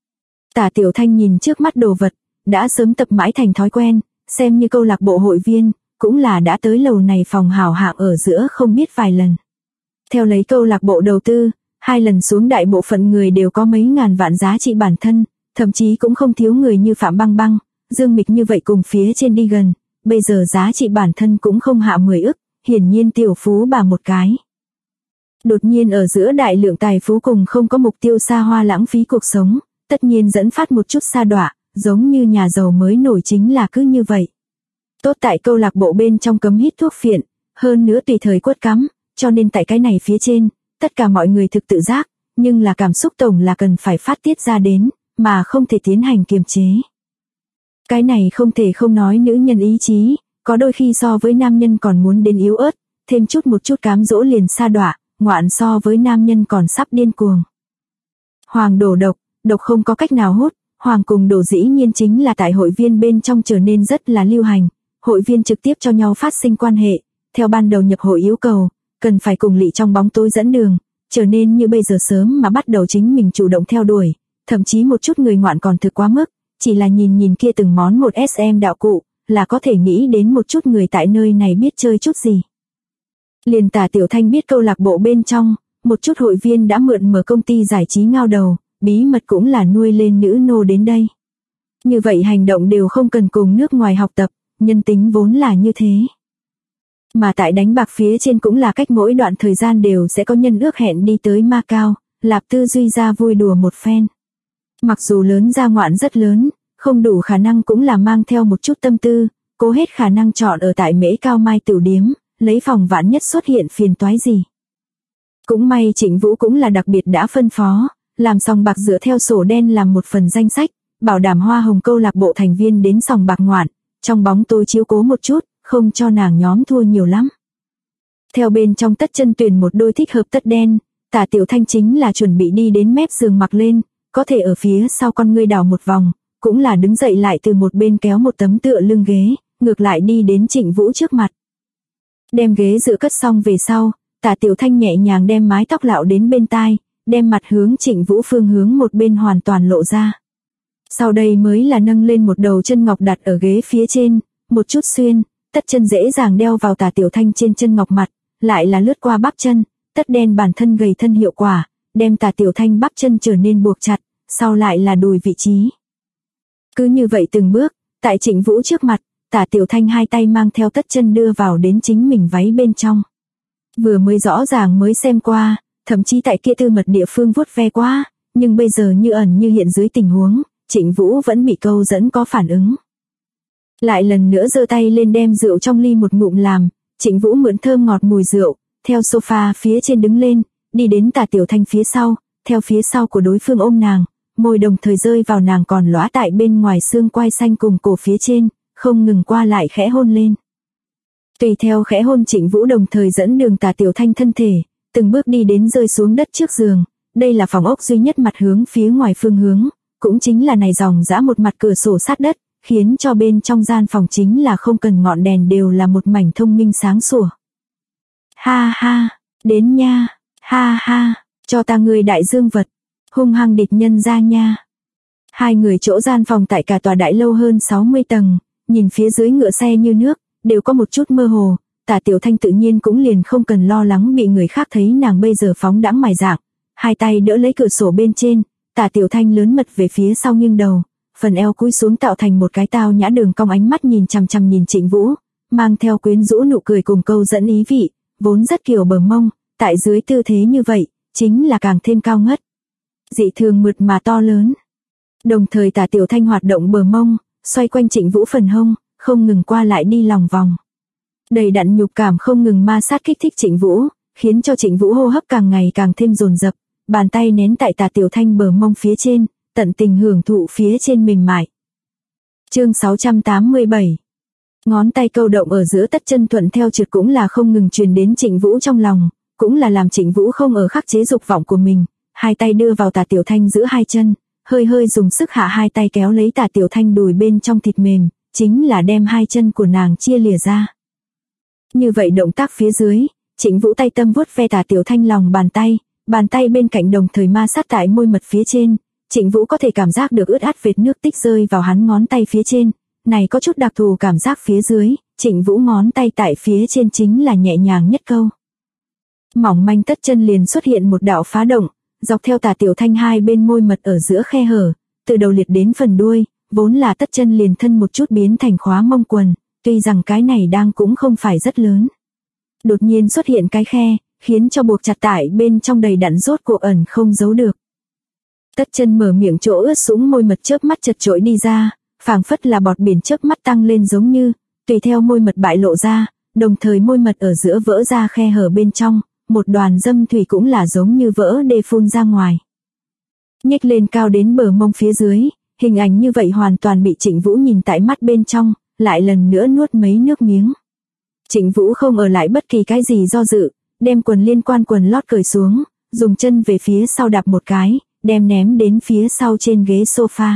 Tả Tiểu Thanh nhìn trước mắt đồ vật, đã sớm tập mãi thành thói quen, xem như câu lạc bộ hội viên, cũng là đã tới lầu này phòng hảo hạng ở giữa không biết vài lần. Theo lấy câu lạc bộ đầu tư, 2 lần xuống đại bộ phận người đều có mấy ngàn vạn giá trị bản thân, thậm chí cũng không thiếu người như Phạm Băng Băng, Dương Mịch như vậy cùng phía trên đi gần, bây giờ giá trị bản thân cũng không hạ 10 ức, hiển nhiên tiểu phú bà một cái. Đột nhiên ở giữa đại lượng tài phú cùng không có mục tiêu xa hoa lãng phí cuộc sống, tất nhiên dẫn phát một chút sa đọa, giống như nhà giàu mới nổi chính là cứ như vậy. Tốt tại câu lạc bộ bên trong cấm hít thuốc phiện, hơn nữa tùy thời quất cắm, cho nên tại cái này phía trên, tất cả mọi người thực tự giác, nhưng là cảm xúc tổng là cần phải phát tiết ra đến, mà không thể tiến hành kiềm chế. Cái này không thể không nói nữ nhân ý chí, có đôi khi so với nam nhân còn muốn đến yếu ớt, thêm chút một chút cám dỗ liền sa đọa, ngoạn so với nam nhân còn sắp điên cuồng. Hoàng đổ độc, độc không có cách nào hút, hoàng cùng đổ dĩ nhiên chính là tại hội viên bên trong trở nên rất là lưu hành, hội viên trực tiếp cho nhau phát sinh quan hệ, theo ban đầu nhập hội yêu cầu, cần phải cùng Lị trong bóng tối dẫn đường, trở nên như bây giờ sớm mà bắt đầu chính mình chủ động theo đuổi, thậm chí một chút người ngoạn còn thực quá mức, chỉ là nhìn kia từng món một SM đạo cụ, là có thể nghĩ đến một chút người tại nơi này biết chơi chút gì. Liền Tả Tiểu Thanh biết câu lạc bộ bên trong, một chút hội viên đã mượn mở công ty giải trí ngao đầu, bí mật cũng là nuôi lên nữ nô đến đây. Như vậy hành động đều không cần cùng nước ngoài học tập, nhân tính vốn là như thế. Mà tại đánh bạc phía trên cũng là cách mỗi đoạn thời gian đều sẽ có nhân ước hẹn đi tới Macau, lạp tư duy ra vui đùa một phen. Mặc dù lớn ra ngoạn rất lớn, không đủ khả năng cũng là mang theo một chút tâm tư, cố hết khả năng chọn ở tại Mễ Cao Mai Tửu Điếm, lấy phòng vạn nhất xuất hiện phiền toái gì. Cũng may Trịnh Vũ cũng là đặc biệt đã phân phó, làm sòng bạc dựa theo sổ đen làm một phần danh sách, bảo đảm hoa hồng câu lạc bộ thành viên đến sòng bạc ngoạn, trong bóng tối chiếu cố một chút, không cho nàng nhóm thua nhiều lắm. Theo bên trong tất chân tuyển một đôi thích hợp tất đen, Tả Tiểu Thanh chính là chuẩn bị đi đến mép giường mặc lên, có thể ở phía sau con ngươi đảo một vòng, cũng là đứng dậy lại từ một bên kéo một tấm tựa lưng ghế, ngược lại đi đến Trịnh Vũ trước mặt. Đem ghế dựa cất xong về sau, Tả Tiểu Thanh nhẹ nhàng đem mái tóc lạo đến bên tai, đem mặt hướng Trịnh Vũ phương hướng một bên hoàn toàn lộ ra. Sau đây mới là nâng lên một đầu chân ngọc đặt ở ghế phía trên, một chút xuyên, tất chân dễ dàng đeo vào Tả Tiểu Thanh trên chân ngọc mặt, lại là lướt qua bắp chân, tất đen bản thân gầy thân hiệu quả, đem Tả Tiểu Thanh bắp chân trở nên buộc chặt, sau lại là đùi vị trí. Cứ như vậy từng bước, tại Trịnh Vũ trước mặt, Tả Tiểu Thanh hai tay mang theo tất chân đưa vào đến chính mình váy bên trong. Vừa mới rõ ràng mới xem qua, thậm chí tại kia tư mật địa phương vuốt ve qua, nhưng bây giờ như ẩn như hiện dưới tình huống, Trịnh Vũ vẫn bị câu dẫn có phản ứng. Lại lần nữa giơ tay lên đem rượu trong ly một ngụm làm, Trịnh Vũ mượn thơm ngọt mùi rượu, theo sofa phía trên đứng lên, đi đến Tả Tiểu Thanh phía sau, theo phía sau của đối phương ôm nàng, môi đồng thời rơi vào nàng còn lóa tại bên ngoài xương quai xanh cùng cổ phía trên, không ngừng qua lại khẽ hôn lên. Tùy theo khẽ hôn Trịnh Vũ đồng thời dẫn đường Tả Tiểu Thanh thân thể, từng bước đi đến rơi xuống đất trước giường. Đây là phòng ốc duy nhất mặt hướng phía ngoài phương hướng, cũng chính là này dòng dã một mặt cửa sổ sát đất, khiến cho bên trong gian phòng chính là không cần ngọn đèn đều là một mảnh thông minh sáng sủa. Ha ha, đến nha, ha ha, cho ta người đại dương vật, hung hăng địch nhân ra nha. Hai người chỗ gian phòng tại cả tòa đại lâu hơn 60 tầng, nhìn phía dưới ngựa xe như nước, đều có một chút mơ hồ. Tả Tiểu Thanh tự nhiên cũng liền không cần lo lắng bị người khác thấy nàng bây giờ phóng đãng mài dạng, hai tay đỡ lấy cửa sổ bên trên, Tả Tiểu Thanh lớn mật về phía sau nghiêng đầu, phần eo cúi xuống tạo thành một cái tao nhã đường cong, ánh mắt nhìn chằm chằm nhìn Trịnh Vũ, mang theo quyến rũ nụ cười cùng câu dẫn ý vị, vốn rất kiều bờ mông, tại dưới tư thế như vậy, chính là càng thêm cao ngất. Dị thường mượt mà to lớn. Đồng thời Tả Tiểu Thanh hoạt động bờ mông, xoay quanh Trịnh Vũ phần hông, không ngừng qua lại đi lòng vòng. Đầy đặn nhục cảm không ngừng ma sát kích thích Trịnh Vũ, khiến cho Trịnh Vũ hô hấp càng ngày càng thêm dồn dập, bàn tay nén tại Tả Tiểu Thanh bờ mông phía trên, tận tình hưởng thụ phía trên mềm mại. Chương 687. Ngón tay câu động ở giữa tất chân thuận theo trượt cũng là không ngừng truyền đến Trịnh Vũ trong lòng, cũng là làm Trịnh Vũ không ở khắc chế dục vọng của mình, hai tay đưa vào Tả Tiểu Thanh giữa hai chân, hơi hơi dùng sức hạ hai tay kéo lấy Tả Tiểu Thanh đùi bên trong thịt mềm, chính là đem hai chân của nàng chia lìa ra. Như vậy động tác phía dưới, Trịnh Vũ tay tâm vuốt ve Tả Tiểu Thanh lòng bàn tay bên cạnh đồng thời ma sát tại môi mật phía trên, Trịnh Vũ có thể cảm giác được ướt át vệt nước tích rơi vào hắn ngón tay phía trên, này có chút đặc thù cảm giác phía dưới, Trịnh Vũ ngón tay tại phía trên chính là nhẹ nhàng nhất câu. Mỏng manh tất chân liền xuất hiện một đạo phá động, dọc theo Tả Tiểu Thanh hai bên môi mật ở giữa khe hở, từ đầu liệt đến phần đuôi, vốn là tất chân liền thân một chút biến thành khóa mông quần, tuy rằng cái này đang cũng không phải rất lớn. Đột nhiên xuất hiện cái khe, khiến cho buộc chặt tại bên trong đầy đặn rốt cuộc ẩn không giấu được. Tất chân mở miệng chỗ ướt sũng môi mật chớp mắt chật chội đi ra, phảng phất là bọt biển chớp mắt tăng lên giống như, tùy theo môi mật bại lộ ra, đồng thời môi mật ở giữa vỡ ra khe hở bên trong, một đoàn dâm thủy cũng là giống như vỡ đê phun ra ngoài. Nhếch lên cao đến bờ mông phía dưới, hình ảnh như vậy hoàn toàn bị Trịnh Vũ nhìn tại mắt bên trong, lại lần nữa nuốt mấy nước miếng. Trịnh Vũ không ở lại bất kỳ cái gì do dự, đem quần liên quan quần lót cởi xuống, dùng chân về phía sau đạp một cái, đem ném đến phía sau trên ghế sofa.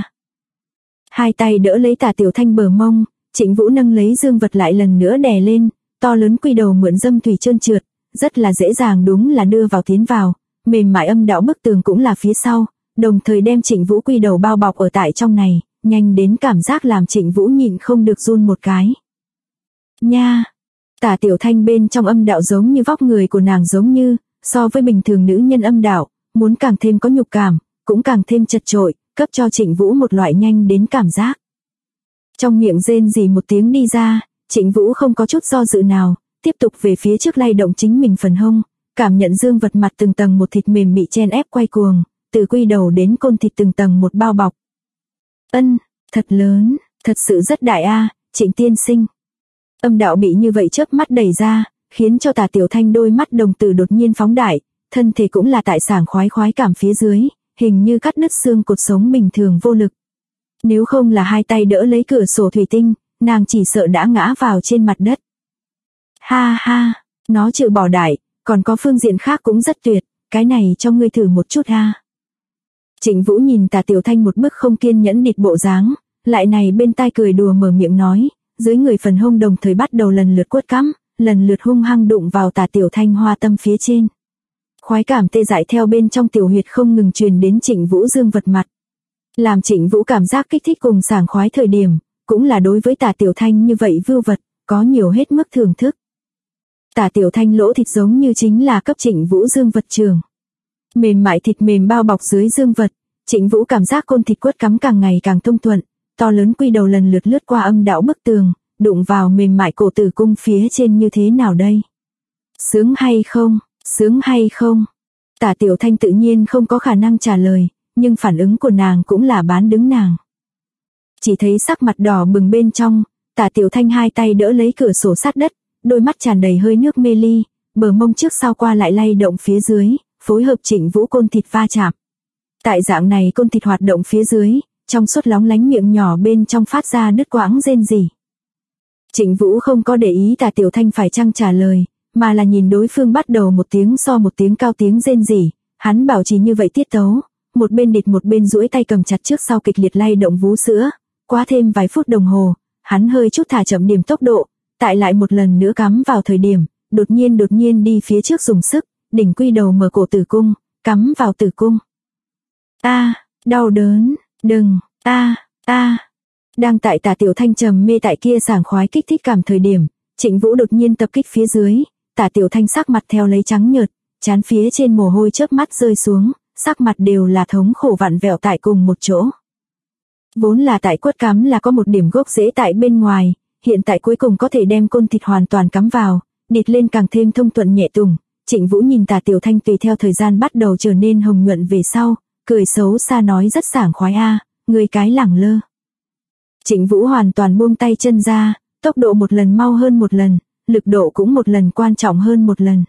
Hai tay đỡ lấy Tả Tiểu Thanh bờ mông, Trịnh Vũ nâng lấy dương vật lại lần nữa đè lên, to lớn quy đầu mượn dâm thủy trơn trượt, rất là dễ dàng đúng là đưa vào tiến vào, mềm mại âm đạo bức tường cũng là phía sau, đồng thời đem Trịnh Vũ quy đầu bao bọc ở tại trong này, nhanh đến cảm giác làm Trịnh Vũ nhịn không được run một cái. Nha! Tả Tiểu Thanh bên trong âm đạo giống như vóc người của nàng giống như, so với bình thường nữ nhân âm đạo, muốn càng thêm có nhục cảm, cũng càng thêm chật chội, cấp cho Trịnh Vũ một loại nhanh đến cảm giác. Trong miệng rên rỉ một tiếng đi ra, Trịnh Vũ không có chút do dự nào, tiếp tục về phía trước lay động chính mình phần hông, cảm nhận dương vật mặt từng tầng một thịt mềm bị chen ép quay cuồng, từ quy đầu đến côn thịt từng tầng một bao bọc. Thật lớn, thật sự rất đại a, Trịnh tiên sinh. Âm đạo bị như vậy chớp mắt đẩy ra, khiến cho Tả Tiểu Thanh đôi mắt đồng tử đột nhiên phóng đại, thân thể cũng là tại sảng khoái cảm phía dưới, hình như cắt đứt xương cột sống bình thường vô lực. Nếu không là hai tay đỡ lấy cửa sổ thủy tinh, nàng chỉ sợ đã ngã vào trên mặt đất. Ha ha, nó trừ bỏ đại, còn có phương diện khác cũng rất tuyệt, cái này cho ngươi thử một chút ha. Trịnh Vũ nhìn Tả Tiểu Thanh một bức không kiên nhẫn địt bộ dáng, lại này bên tai cười đùa mở miệng nói, dưới người phần hông đồng thời bắt đầu lần lượt quất cắm, lần lượt hung hăng đụng vào Tả Tiểu Thanh hoa tâm phía trên. Khoái cảm tê dại theo bên trong tiểu huyệt không ngừng truyền đến Trịnh Vũ dương vật mặt. Làm Trịnh Vũ cảm giác kích thích cùng sảng khoái thời điểm, cũng là đối với Tả Tiểu Thanh như vậy vưu vật, có nhiều hết mức thưởng thức. Tả Tiểu Thanh lỗ thịt giống như chính là cấp Trịnh Vũ dương vật trường. Mềm mại thịt mềm bao bọc dưới dương vật, Trịnh Vũ cảm giác côn thịt quất cắm càng ngày càng thông thuận, to lớn quy đầu lần lượt lướt qua âm đạo bức tường, đụng vào mềm mại cổ tử cung phía trên như thế nào đây? Sướng hay không? Sướng hay không? Tả Tiểu Thanh tự nhiên không có khả năng trả lời, nhưng phản ứng của nàng cũng là bán đứng nàng. Chỉ thấy sắc mặt đỏ bừng bên trong, Tả Tiểu Thanh hai tay đỡ lấy cửa sổ sát đất, đôi mắt tràn đầy hơi nước mê ly, bờ mông trước sau qua lại lay động phía dưới, phối hợp Trịnh Vũ côn thịt va chạm. Tại dạng này côn thịt hoạt động phía dưới, trong suốt lóng lánh miệng nhỏ bên trong phát ra đứt quãng rên rỉ. Trịnh Vũ không có để ý Tả Tiểu Thanh phải chăng trả lời, mà là nhìn đối phương bắt đầu một tiếng so một tiếng cao tiếng rên rỉ, hắn bảo trì như vậy tiết tấu, một bên địt một bên duỗi tay cầm chặt trước sau kịch liệt lay động vú sữa, quá thêm vài phút đồng hồ, hắn hơi chút thả chậm điểm tốc độ, tại lại một lần nữa cắm vào thời điểm, đột nhiên đi phía trước dùng sức, đỉnh quy đầu mở cổ tử cung, cắm vào tử cung. Đau đớn, đừng, Đang tại Tả Tiểu Thanh trầm mê tại kia sảng khoái kích thích cảm thời điểm, Trịnh Vũ đột nhiên tập kích phía dưới, Tả Tiểu Thanh sắc mặt theo lấy trắng nhợt, trán phía trên mồ hôi chớp mắt rơi xuống, sắc mặt đều là thống khổ vặn vẹo tại cùng một chỗ. Vốn là tại quất cắm là có một điểm gốc rễ tại bên ngoài, hiện tại cuối cùng có thể đem côn thịt hoàn toàn cắm vào, địt lên càng thêm thông thuận nhẹ tùng. Trịnh Vũ nhìn Tả Tiểu Thanh tùy theo thời gian bắt đầu trở nên hồng nhuận về sau, cười xấu xa nói rất sảng khoái người cái lẳng lơ. Trịnh Vũ hoàn toàn buông tay chân ra, tốc độ một lần mau hơn một lần, lực độ cũng một lần quan trọng hơn một lần.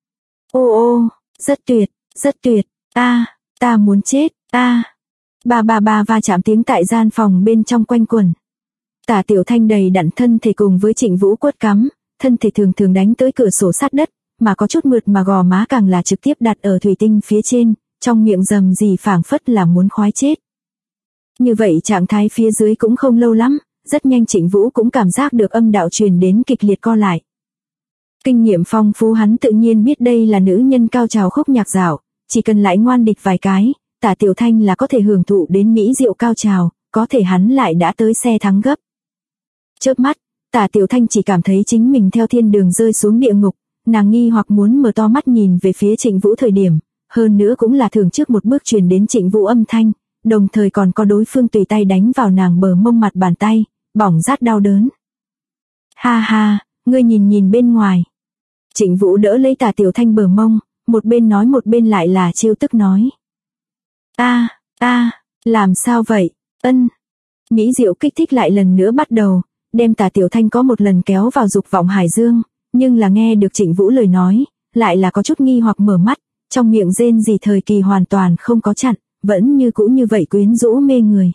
Ô, rất tuyệt, ta muốn chết, ba va chạm tiếng tại gian phòng bên trong quanh quẩn. Tả Tiểu Thanh đầy đặn thân thể cùng với Trịnh Vũ quất cắm, thân thể thường đánh tới cửa sổ sát đất, mà có chút mượt mà gò má càng là trực tiếp đặt ở thủy tinh phía trên, trong miệng rầm rì phảng phất là muốn khoái chết. Như vậy trạng thái phía dưới cũng không lâu lắm, rất nhanh Trịnh Vũ cũng cảm giác được âm đạo truyền đến kịch liệt co lại. Kinh nghiệm phong phú hắn tự nhiên biết đây là nữ nhân cao trào khúc nhạc dạo, chỉ cần lại ngoan địch vài cái, Tả Tiểu Thanh là có thể hưởng thụ đến mỹ diệu cao trào, có thể hắn lại đã tới xe thắng gấp. Chớp mắt, Tả Tiểu Thanh chỉ cảm thấy chính mình theo thiên đường rơi xuống địa ngục, nàng nghi hoặc muốn mở to mắt nhìn về phía Trịnh Vũ thời điểm, hơn nữa cũng là thường trước một bước truyền đến Trịnh Vũ âm thanh, đồng thời còn có đối phương tùy tay đánh vào nàng bờ mông mặt bàn tay, bỏng rát đau đớn. Ha, ngươi nhìn bên ngoài. Trịnh Vũ đỡ lấy Tả Tiểu Thanh bờ mông, một bên nói một bên lại là trêu tức nói. Làm sao vậy, Mỹ diệu kích thích lại lần nữa bắt đầu, đem Tả Tiểu Thanh có một lần kéo vào dục vọng hải dương, nhưng là nghe được Trịnh Vũ lời nói, lại là có chút nghi hoặc mở mắt, trong miệng rên rỉ thời kỳ hoàn toàn không có chặn, vẫn như cũ như vậy quyến rũ mê người.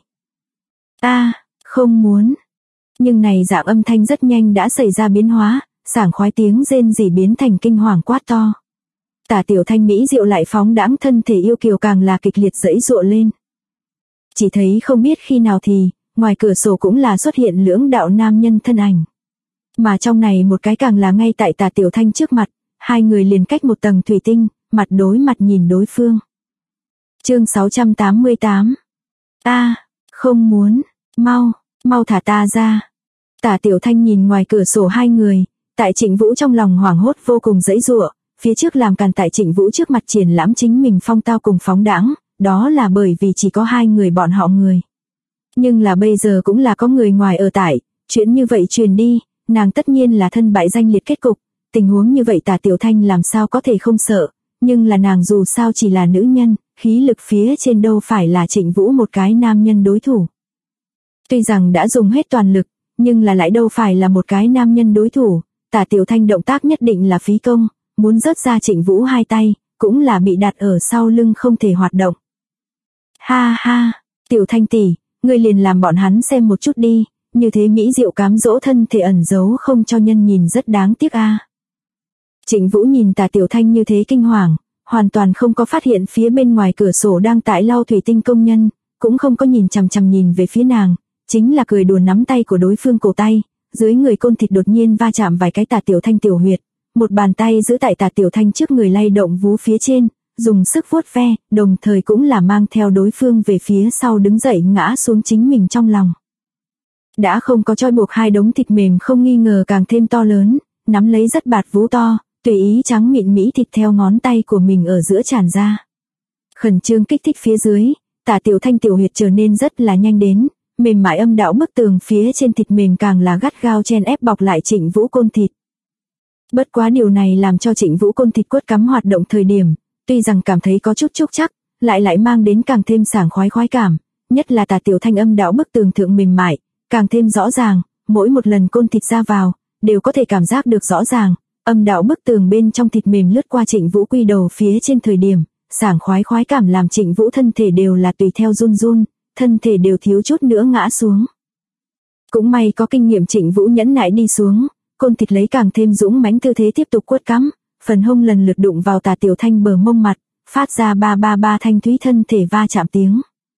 Không muốn. Nhưng này dạng âm thanh rất nhanh đã xảy ra biến hóa, sảng khoái tiếng rên rỉ biến thành kinh hoàng quát to. Tả Tiểu Thanh mỹ diệu lại phóng đãng thân thể yêu kiều càng là kịch liệt giãy giụa lên. Chỉ thấy không biết khi nào thì, ngoài cửa sổ cũng là xuất hiện lưỡng đạo nam nhân thân ảnh. Mà trong này một cái càng là ngay tại Tả Tiểu Thanh trước mặt, hai người liền cách một tầng thủy tinh, mặt đối mặt nhìn đối phương. Chương 688. Không muốn, mau thả ta ra. Tả Tiểu Thanh nhìn ngoài cửa sổ hai người, tại Trịnh Vũ trong lòng hoảng hốt vô cùng giãy giụa, phía trước làm càn tại Trịnh Vũ trước mặt triển lãm chính mình phong tao cùng phóng đãng, đó là bởi vì chỉ có hai người bọn họ người. Nhưng là bây giờ cũng là có người ngoài ở tại, chuyện như vậy truyền đi, nàng tất nhiên là thân bại danh liệt kết cục, tình huống như vậy Tả Tiểu Thanh làm sao có thể không sợ, nhưng là nàng dù sao chỉ là nữ nhân, khí lực phía trên đâu phải là Trịnh Vũ một cái nam nhân đối thủ. Tuy rằng đã dùng hết toàn lực, nhưng là lại đâu phải là một cái nam nhân đối thủ, Tả Tiểu Thanh động tác nhất định là phí công, muốn rớt ra Trịnh Vũ hai tay, cũng là bị đặt ở sau lưng không thể hoạt động. Ha, Tiểu Thanh tỷ, ngươi liền làm bọn hắn xem một chút đi, như thế mỹ diệu cám dỗ thân thể ẩn giấu không cho nhân nhìn rất đáng tiếc Trịnh Vũ nhìn Tả Tiểu Thanh như thế kinh hoàng, hoàn toàn không có phát hiện phía bên ngoài cửa sổ đang tại lau thủy tinh công nhân, cũng không có nhìn chằm chằm nhìn về phía nàng, chính là cười đùa nắm tay của đối phương cổ tay, dưới người côn thịt đột nhiên va chạm vài cái Tả Tiểu Thanh tiểu huyệt, một bàn tay giữ tại Tả Tiểu Thanh trước người lay động vú phía trên, dùng sức vuốt ve, đồng thời cũng là mang theo đối phương về phía sau đứng dậy ngã xuống chính mình trong lòng. Đã không có trói buộc hai đống thịt mềm không nghi ngờ càng thêm to lớn, nắm lấy rất bạt vú to, tùy ý trắng mịn mỹ thịt theo ngón tay của mình ở giữa tràn ra. Khẩn trương kích thích phía dưới, Tả Tiểu Thanh tiểu huyệt trở nên rất là nhanh đến, mềm mại âm đạo bức tường phía trên thịt mềm càng là gắt gao chen ép bọc lại Trịnh Vũ côn thịt. Bất quá điều này làm cho Trịnh Vũ côn thịt quất cắm hoạt động thời điểm, tuy rằng cảm thấy có chút trúc chắc, lại mang đến càng thêm sảng khoái cảm, nhất là Tả Tiểu Thanh âm đạo bức tường thượng mềm mại, càng thêm rõ ràng, mỗi một lần côn thịt ra vào, đều có thể cảm giác được rõ ràng, âm đạo bức tường bên trong thịt mềm lướt qua Trịnh Vũ quy đầu phía trên thời điểm, sảng khoái cảm làm Trịnh Vũ thân thể đều là tùy theo run run, thân thể đều thiếu chút nữa ngã xuống. Cũng may có kinh nghiệm Trịnh Vũ nhẫn nại đi xuống, côn thịt lấy càng thêm dũng mãnh tư thế tiếp tục quất cắm, phần hông lần lượt đụng vào Tả Tiểu Thanh bờ mông mặt, phát ra ba ba ba thanh thúy thân thể va chạm tiếng.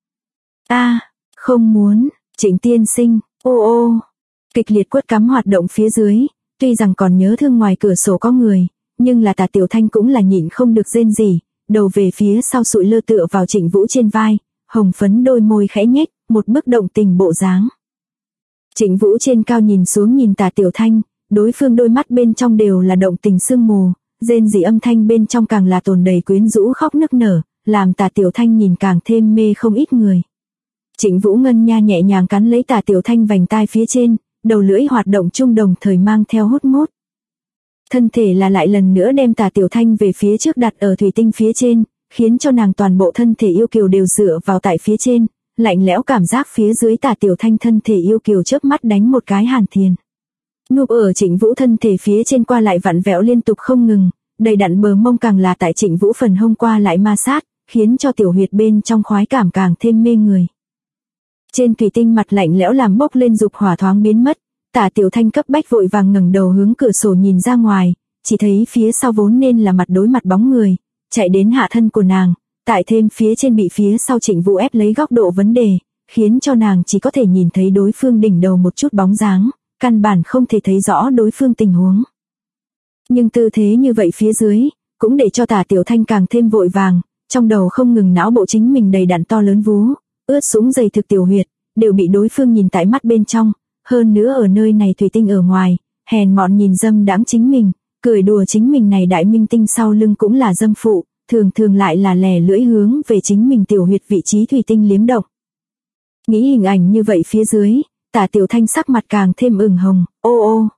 Không muốn, Trịnh tiên sinh, ô. Kịch liệt quất cắm hoạt động phía dưới, tuy rằng còn nhớ thương ngoài cửa sổ có người, nhưng là Tả Tiểu Thanh cũng là nhịn không được rên rỉ, đầu về phía sau sụi lơ tựa vào Trịnh Vũ trên vai, hồng phấn đôi môi khẽ nhếch, một bức động tình bộ dáng. Trịnh Vũ trên cao nhìn xuống nhìn Tả Tiểu Thanh, đối phương đôi mắt bên trong đều là động tình sương mù, rên rỉ âm thanh bên trong càng là tồn đầy quyến rũ khóc nức nở, làm Tả Tiểu Thanh nhìn càng thêm mê không ít người. Trịnh Vũ ngân nha nhẹ nhàng cắn lấy Tả Tiểu Thanh vành tai phía trên, đầu lưỡi hoạt động chung đồng thời mang theo hút mút. Thân thể là lại lần nữa đem Tả Tiểu Thanh về phía trước đặt ở thủy tinh phía trên, khiến cho nàng toàn bộ thân thể yêu kiều đều dựa vào tại phía trên, lạnh lẽo cảm giác phía dưới Tả Tiểu Thanh thân thể yêu kiều chớp mắt đánh một cái hàn thiền. Núp ở Trịnh Vũ thân thể phía trên qua lại vặn vẹo liên tục không ngừng, đầy đặn bờ mông càng là tại Trịnh Vũ phần hông qua lại ma sát, khiến cho tiểu huyệt bên trong khoái cảm càng thêm mê người. Trên thủy tinh mặt lạnh lẽo làm bốc lên dục hỏa thoáng biến mất, Tả Tiểu Thanh cấp bách vội vàng ngẩng đầu hướng cửa sổ nhìn ra ngoài, chỉ thấy phía sau vốn nên là mặt đối mặt bóng người, chạy đến hạ thân của nàng, tại thêm phía trên bị phía sau Trịnh Vũ ép lấy góc độ vấn đề, khiến cho nàng chỉ có thể nhìn thấy đối phương đỉnh đầu một chút bóng dáng, căn bản không thể thấy rõ đối phương tình huống. Nhưng tư thế như vậy phía dưới, cũng để cho Tả Tiểu Thanh càng thêm vội vàng, trong đầu không ngừng não bộ chính mình đầy đặn to lớn vú, ướt sũng dày thực tiểu huyệt, đều bị đối phương nhìn tại mắt bên trong, hơn nữa ở nơi này thủy tinh ở ngoài, hèn mọn nhìn dâm đãng chính mình, cười đùa chính mình này đại minh tinh sau lưng cũng là dâm phụ, thường thường lại là lẻ lưỡi hướng về chính mình tiểu huyệt vị trí thủy tinh liếm động. Nghĩ hình ảnh như vậy phía dưới, Tả Tiểu Thanh sắc mặt càng thêm ửng hồng, ô.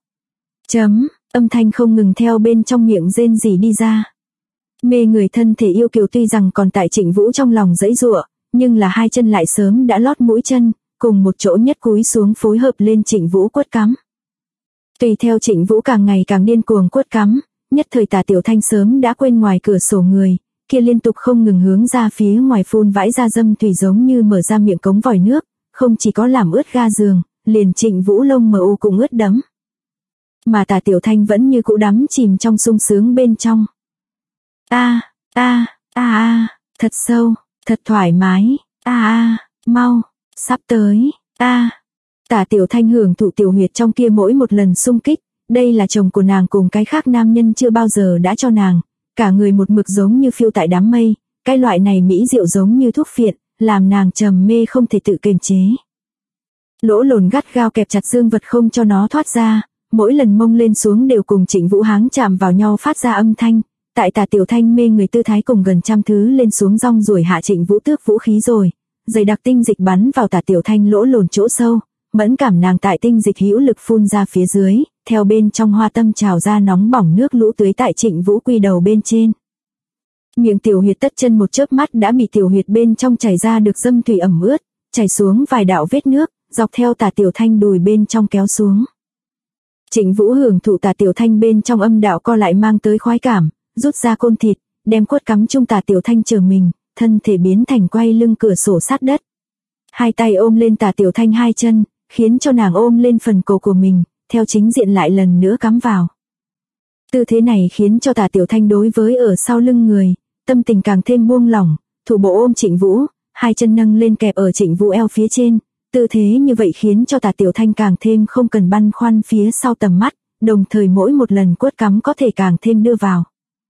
Âm thanh không ngừng theo bên trong miệng rên rỉ đi ra. Mê người thân thể yêu kiều tuy rằng còn tại Trịnh Vũ trong lòng giãy giụa, nhưng là hai chân lại sớm đã lót mũi chân, cùng một chỗ nhất cúi xuống phối hợp lên Trịnh Vũ quất cắm. Tùy theo Trịnh Vũ càng ngày càng điên cuồng quất cắm, nhất thời Tả Tiểu Thanh sớm đã quên ngoài cửa sổ người, kia liên tục không ngừng hướng ra phía ngoài phun vãi ra dâm thủy giống như mở ra miệng cống vòi nước, không chỉ có làm ướt ga giường, liền Trịnh Vũ lông mờ u cũng ướt đẫm. Mà Tả Tiểu Thanh vẫn như cũ đắm chìm trong sung sướng bên trong. Thật sâu, thật thoải mái, mau, sắp tới, Tả Tiểu Thanh hưởng thụ tiểu huyệt trong kia mỗi một lần xung kích, đây là chồng của nàng cùng cái khác nam nhân chưa bao giờ đã cho nàng, cả người một mực giống như phiêu tại đám mây, cái loại này mỹ diệu giống như thuốc phiện, làm nàng trầm mê không thể tự kiềm chế. Lỗ lồn gắt gao kẹp chặt dương vật không cho nó thoát ra, mỗi lần mông lên xuống đều cùng Trịnh Vũ háng chạm vào nhau phát ra âm thanh, tại Tả Tiểu Thanh mê người tư thái cùng gần trăm thứ lên xuống rong ruổi hạ Trịnh Vũ tước vũ khí rồi, dày đặc tinh dịch bắn vào Tả Tiểu Thanh lỗ lồn chỗ sâu, mẫn cảm nàng tại tinh dịch hữu lực phun ra phía dưới, theo bên trong hoa tâm trào ra nóng bỏng nước lũ tưới tại Trịnh Vũ quy đầu bên trên. Miệng tiểu huyệt tất chân một chớp mắt đã bị tiểu huyệt bên trong chảy ra được dâm thủy ẩm ướt, chảy xuống vài đạo vết nước, dọc theo Tả Tiểu Thanh đùi bên trong kéo xuống. Trịnh Vũ hưởng thụ Tả Tiểu Thanh bên trong âm đạo co lại mang tới khoái cảm, rút ra côn thịt, đem quất cắm chung Tả Tiểu Thanh chờ mình, thân thể biến thành quay lưng cửa sổ sát đất. Hai tay ôm lên Tả Tiểu Thanh hai chân, khiến cho nàng ôm lên phần cổ của mình, theo chính diện lại lần nữa cắm vào. Tư thế này khiến cho Tả Tiểu Thanh đối với ở sau lưng người, tâm tình càng thêm buông lỏng, thủ bộ ôm Trịnh Vũ, hai chân nâng lên kẹp ở Trịnh Vũ eo phía trên. Tư thế như vậy khiến cho Tả Tiểu Thanh càng thêm không cần băn khoăn phía sau tầm mắt, đồng thời mỗi một lần quất cắm có thể càng thêm đưa vào.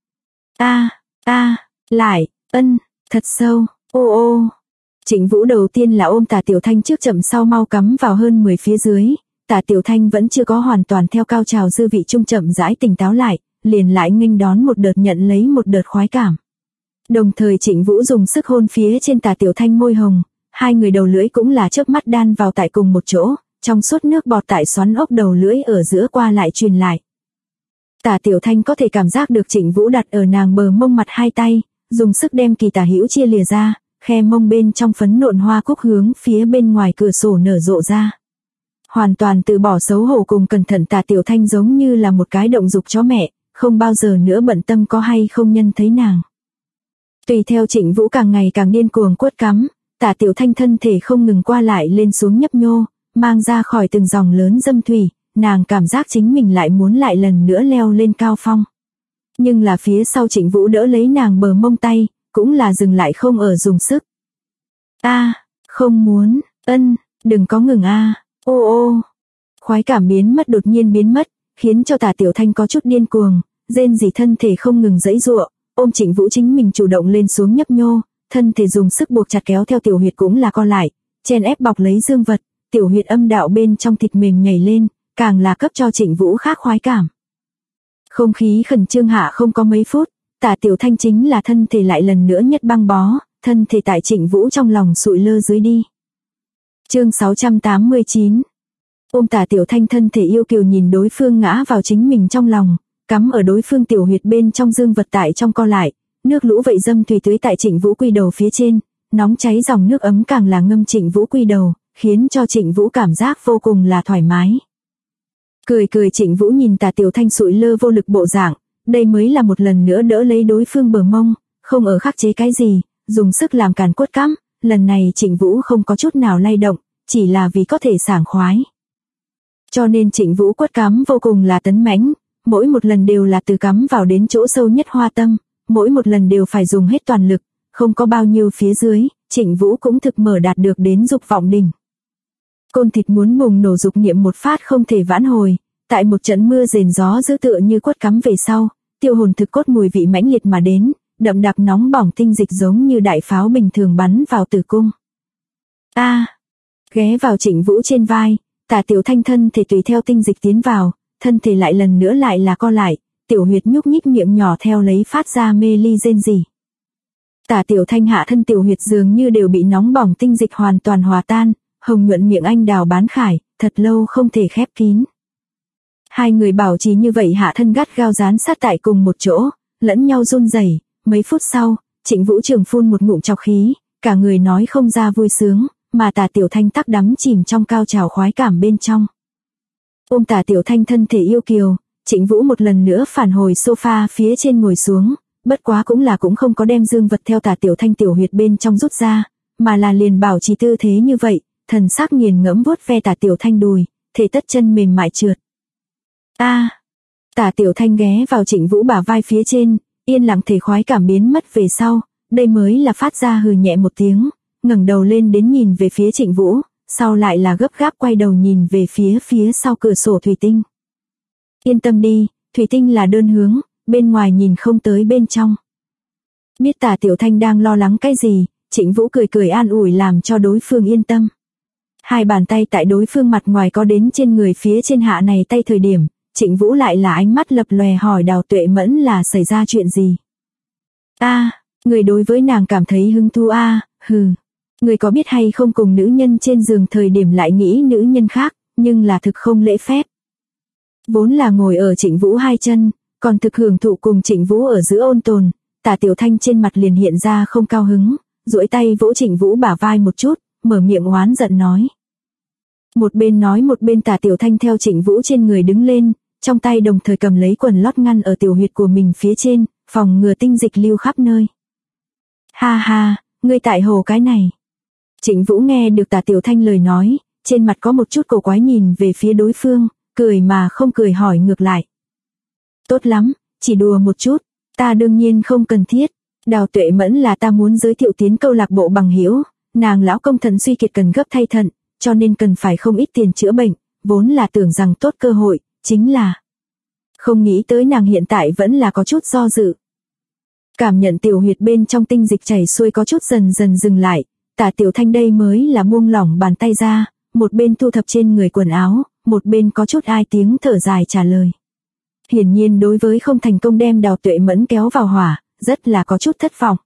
Thật sâu, ô. Trịnh Vũ đầu tiên là ôm Tả Tiểu Thanh trước chậm sau mau cắm vào hơn 10 phía dưới, Tả Tiểu Thanh vẫn chưa có hoàn toàn theo cao trào dư vị trung chậm rãi tỉnh táo lại, liền lại nghênh đón một đợt nhận lấy một đợt khoái cảm. Đồng thời Trịnh Vũ dùng sức hôn phía trên Tả Tiểu Thanh môi hồng, hai người đầu lưỡi cũng là chớp mắt đan vào tại cùng một chỗ, trong suốt nước bọt tại xoắn ốc đầu lưỡi ở giữa qua lại truyền lại. Tả Tiểu Thanh có thể cảm giác được Trịnh Vũ đặt ở nàng bờ mông mặt hai tay, dùng sức đem kỳ tả hữu chia lìa ra, khe mông bên trong phấn nộn hoa cúc hướng phía bên ngoài cửa sổ nở rộ ra. Hoàn toàn từ bỏ xấu hổ cùng cẩn thận Tả Tiểu Thanh giống như là một cái động dục chó mẹ, không bao giờ nữa bận tâm có hay không nhân thấy nàng. Tùy theo Trịnh Vũ càng ngày càng điên cuồng quất cắm, Tả Tiểu Thanh thân thể không ngừng qua lại lên xuống nhấp nhô, mang ra khỏi từng dòng lớn dâm thủy, nàng cảm giác chính mình lại muốn lại lần nữa leo lên cao phong. Nhưng là phía sau Trịnh Vũ đỡ lấy nàng bờ mông tay, cũng là dừng lại không ở dùng sức. Không muốn, đừng có ngừng ô. Khoái cảm đột nhiên biến mất, khiến cho Tả Tiểu Thanh có chút điên cuồng, rên rỉ thân thể không ngừng giãy giụa, ôm Trịnh Vũ chính mình chủ động lên xuống nhấp nhô, thân thể dùng sức buộc chặt kéo theo tiểu huyệt cũng là co lại, chen ép bọc lấy dương vật, tiểu huyệt âm đạo bên trong thịt mềm nhảy lên, càng là cấp cho Trịnh Vũ khác khoái cảm. Không khí khẩn trương hạ không có mấy phút, Tả Tiểu Thanh chính là thân thể lại lần nữa nhất băng bó, thân thể tại Trịnh Vũ trong lòng sụi lơ dưới đi. Chương 689. Ôm Tả Tiểu Thanh thân thể yêu kiều nhìn đối phương ngã vào chính mình trong lòng, cắm ở đối phương tiểu huyệt bên trong dương vật tại trong co lại, nước lũ vậy dâm tùy tưới tại Trịnh Vũ quy đầu phía trên, nóng cháy dòng nước ấm càng là ngâm Trịnh Vũ quy đầu, khiến cho Trịnh Vũ cảm giác vô cùng là thoải mái. Cười Trịnh Vũ nhìn Tả Tiểu Thanh sụi lơ vô lực bộ dạng, đây mới là một lần nữa đỡ lấy đối phương bờ mông, không ở khắc chế cái gì, dùng sức làm càn quất cắm, lần này Trịnh Vũ không có chút nào lay động, chỉ là vì có thể sảng khoái. Cho nên Trịnh Vũ quất cắm vô cùng là tấn mãnh, mỗi một lần đều là từ cắm vào đến chỗ sâu nhất hoa tâm, mỗi một lần đều phải dùng hết toàn lực, không có bao nhiêu phía dưới, Trịnh Vũ cũng thực mở đạt được đến dục vọng đỉnh. Côn thịt muốn bùng nổ dục niệm một phát không thể vãn hồi, tại một trận mưa rền gió dữ tựa như quất cắm về sau, tiêu hồn thực cốt mùi vị mãnh liệt mà đến, đậm đặc nóng bỏng tinh dịch giống như đại pháo bình thường bắn vào tử cung. Ghé vào Trịnh Vũ trên vai, Tả Tiểu Thanh thân thể tùy theo tinh dịch tiến vào, thân thể lại lần nữa lại là co lại, tiểu huyệt nhúc nhích miệng nhỏ theo lấy phát ra mê ly rên rỉ. Tả Tiểu Thanh hạ thân tiểu huyệt dường như đều bị nóng bỏng tinh dịch hoàn toàn hòa tan, hồng nhuận miệng anh đào bán khải, thật lâu không thể khép kín. Hai người bảo trì như vậy hạ thân gắt gao dán sát tại cùng một chỗ, lẫn nhau run rẩy. Mấy phút sau, Trịnh Vũ trường phun một ngụm trọc khí, cả người nói không ra vui sướng, mà Tả Tiểu Thanh tắc đắm chìm trong cao trào khoái cảm bên trong. Ôm Tả Tiểu Thanh thân thể yêu kiều, Trịnh Vũ một lần nữa phản hồi sofa phía trên ngồi xuống, bất quá cũng không có đem dương vật theo Tả Tiểu Thanh tiểu huyệt bên trong rút ra, mà là liền bảo trì tư thế như vậy, thần sắc nghiền ngẫm vuốt ve Tả Tiểu Thanh đùi, thể tất chân mềm mại trượt. Tả Tiểu Thanh ghé vào Trịnh Vũ bả vai phía trên, yên lặng thể khoái cảm biến mất về sau, đây mới là phát ra hừ nhẹ một tiếng, ngẩng đầu lên đến nhìn về phía Trịnh Vũ, sau lại là gấp gáp quay đầu nhìn về phía sau cửa sổ thủy tinh. Yên tâm đi, thủy tinh là đơn hướng, bên ngoài nhìn không tới bên trong. Biết Tả Tiểu Thanh đang lo lắng cái gì, Trịnh Vũ cười an ủi làm cho đối phương yên tâm. Hai bàn tay tại đối phương mặt ngoài có đến trên người phía trên hạ này tay thời điểm, Trịnh Vũ lại là ánh mắt lập lòe hỏi Đào Tuệ Mẫn là xảy ra chuyện gì. Người đối với nàng cảm thấy hứng thú người có biết hay không cùng nữ nhân trên giường thời điểm lại nghĩ nữ nhân khác, nhưng là thực không lễ phép. Vốn là ngồi ở Trịnh Vũ hai chân, còn thực hưởng thụ cùng Trịnh Vũ ở giữa ôn tồn, Tả Tiểu Thanh trên mặt liền hiện ra không cao hứng, duỗi tay vỗ Trịnh Vũ bả vai một chút, mở miệng oán giận nói. Một bên nói một bên Tả Tiểu Thanh theo Trịnh Vũ trên người đứng lên, trong tay đồng thời cầm lấy quần lót ngăn ở tiểu huyệt của mình phía trên, phòng ngừa tinh dịch lưu khắp nơi. Ngươi tại hồ cái này. Trịnh Vũ nghe được Tả Tiểu Thanh lời nói, trên mặt có một chút cổ quái nhìn về phía đối phương, cười mà không cười hỏi ngược lại. Tốt lắm, chỉ đùa một chút, ta đương nhiên không cần thiết. Đào Tuệ Mẫn là ta muốn giới thiệu tiến câu lạc bộ bằng hữu, nàng lão công thận suy kiệt cần gấp thay thận, cho nên cần phải không ít tiền chữa bệnh, vốn là tưởng rằng tốt cơ hội, chính là không nghĩ tới nàng hiện tại vẫn là có chút do dự. Cảm nhận tiểu huyệt bên trong tinh dịch chảy xuôi có chút dần dần dừng lại, Tả Tiểu Thanh đây mới là buông lỏng bàn tay ra, một bên thu thập trên người quần áo, một bên có chút ai tiếng thở dài trả lời. Hiển nhiên đối với không thành công đem Đào Tuệ Mẫn kéo vào hỏa, rất là có chút thất vọng.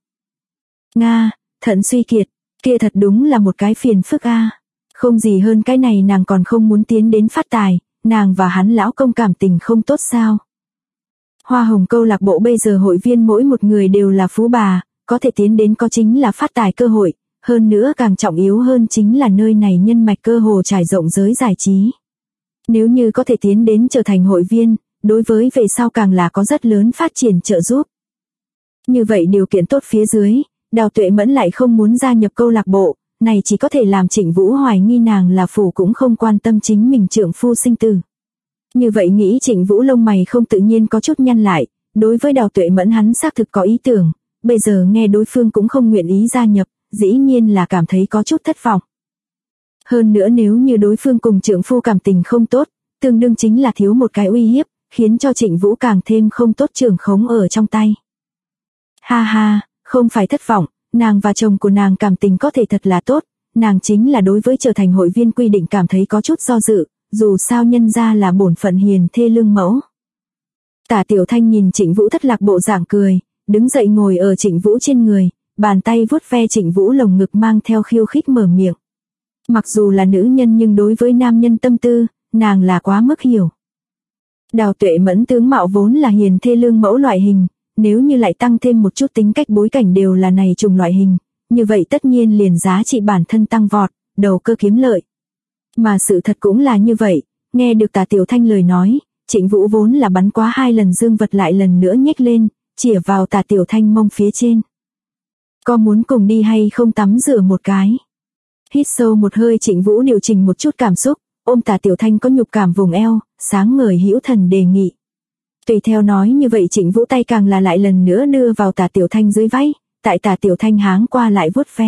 Thận suy kiệt, kia thật đúng là một cái phiền phức Không gì hơn cái này nàng còn không muốn tiến đến phát tài, nàng và hắn lão công cảm tình không tốt sao. Hoa Hồng câu lạc bộ bây giờ hội viên mỗi một người đều là phú bà, có thể tiến đến có chính là phát tài cơ hội, hơn nữa càng trọng yếu hơn chính là nơi này nhân mạch cơ hồ trải rộng giới giải trí. Nếu như có thể tiến đến trở thành hội viên, đối với về sau càng là có rất lớn phát triển trợ giúp. Như vậy điều kiện tốt phía dưới, Đào Tuệ Mẫn lại không muốn gia nhập câu lạc bộ, này chỉ có thể làm Trịnh Vũ hoài nghi nàng là phù cũng không quan tâm chính mình trượng phu sinh tử. Như vậy nghĩ Trịnh Vũ lông mày không tự nhiên có chút nhăn lại, đối với Đào Tuệ Mẫn hắn xác thực có ý tưởng, bây giờ nghe đối phương cũng không nguyện ý gia nhập, dĩ nhiên là cảm thấy có chút thất vọng. Hơn nữa nếu như đối phương cùng trượng phu cảm tình không tốt, tương đương chính là thiếu một cái uy hiếp, khiến cho Trịnh Vũ càng thêm không tốt trưởng khống ở trong tay. Ha ha, không phải thất vọng, nàng và chồng của nàng cảm tình có thể thật là tốt, nàng chính là đối với trở thành hội viên quy định cảm thấy có chút do dự, dù sao nhân ra là bổn phận hiền thê lương mẫu. Tả Tiểu Thanh nhìn Trịnh Vũ thất lạc bộ dạng cười, đứng dậy ngồi ở Trịnh Vũ trên người, bàn tay vuốt ve Trịnh Vũ lồng ngực mang theo khiêu khích mở miệng. Mặc dù là nữ nhân nhưng đối với nam nhân tâm tư, nàng là quá mức hiểu. Đào Tuệ Mẫn tướng mạo vốn là hiền thê lương mẫu loại hình, nếu như lại tăng thêm một chút tính cách bối cảnh đều là này trùng loại hình, như vậy tất nhiên liền giá trị bản thân tăng vọt, đầu cơ kiếm lợi. Mà sự thật cũng là như vậy, nghe được Tả Tiểu Thanh lời nói, Trịnh Vũ vốn là bắn quá 2 lần dương vật lại lần nữa nhếch lên, chĩa vào Tả Tiểu Thanh mông phía trên. Có muốn cùng đi hay không tắm rửa một cái? Hít sâu một hơi, Trịnh Vũ điều chỉnh một chút cảm xúc, ôm Tả Tiểu Thanh có nhục cảm vùng eo, sáng ngời hữu thần đề nghị. Tùy theo nói như vậy Trịnh Vũ tay càng là lại lần nữa đưa vào Tả Tiểu Thanh dưới váy, tại Tả Tiểu Thanh háng qua lại vuốt ve.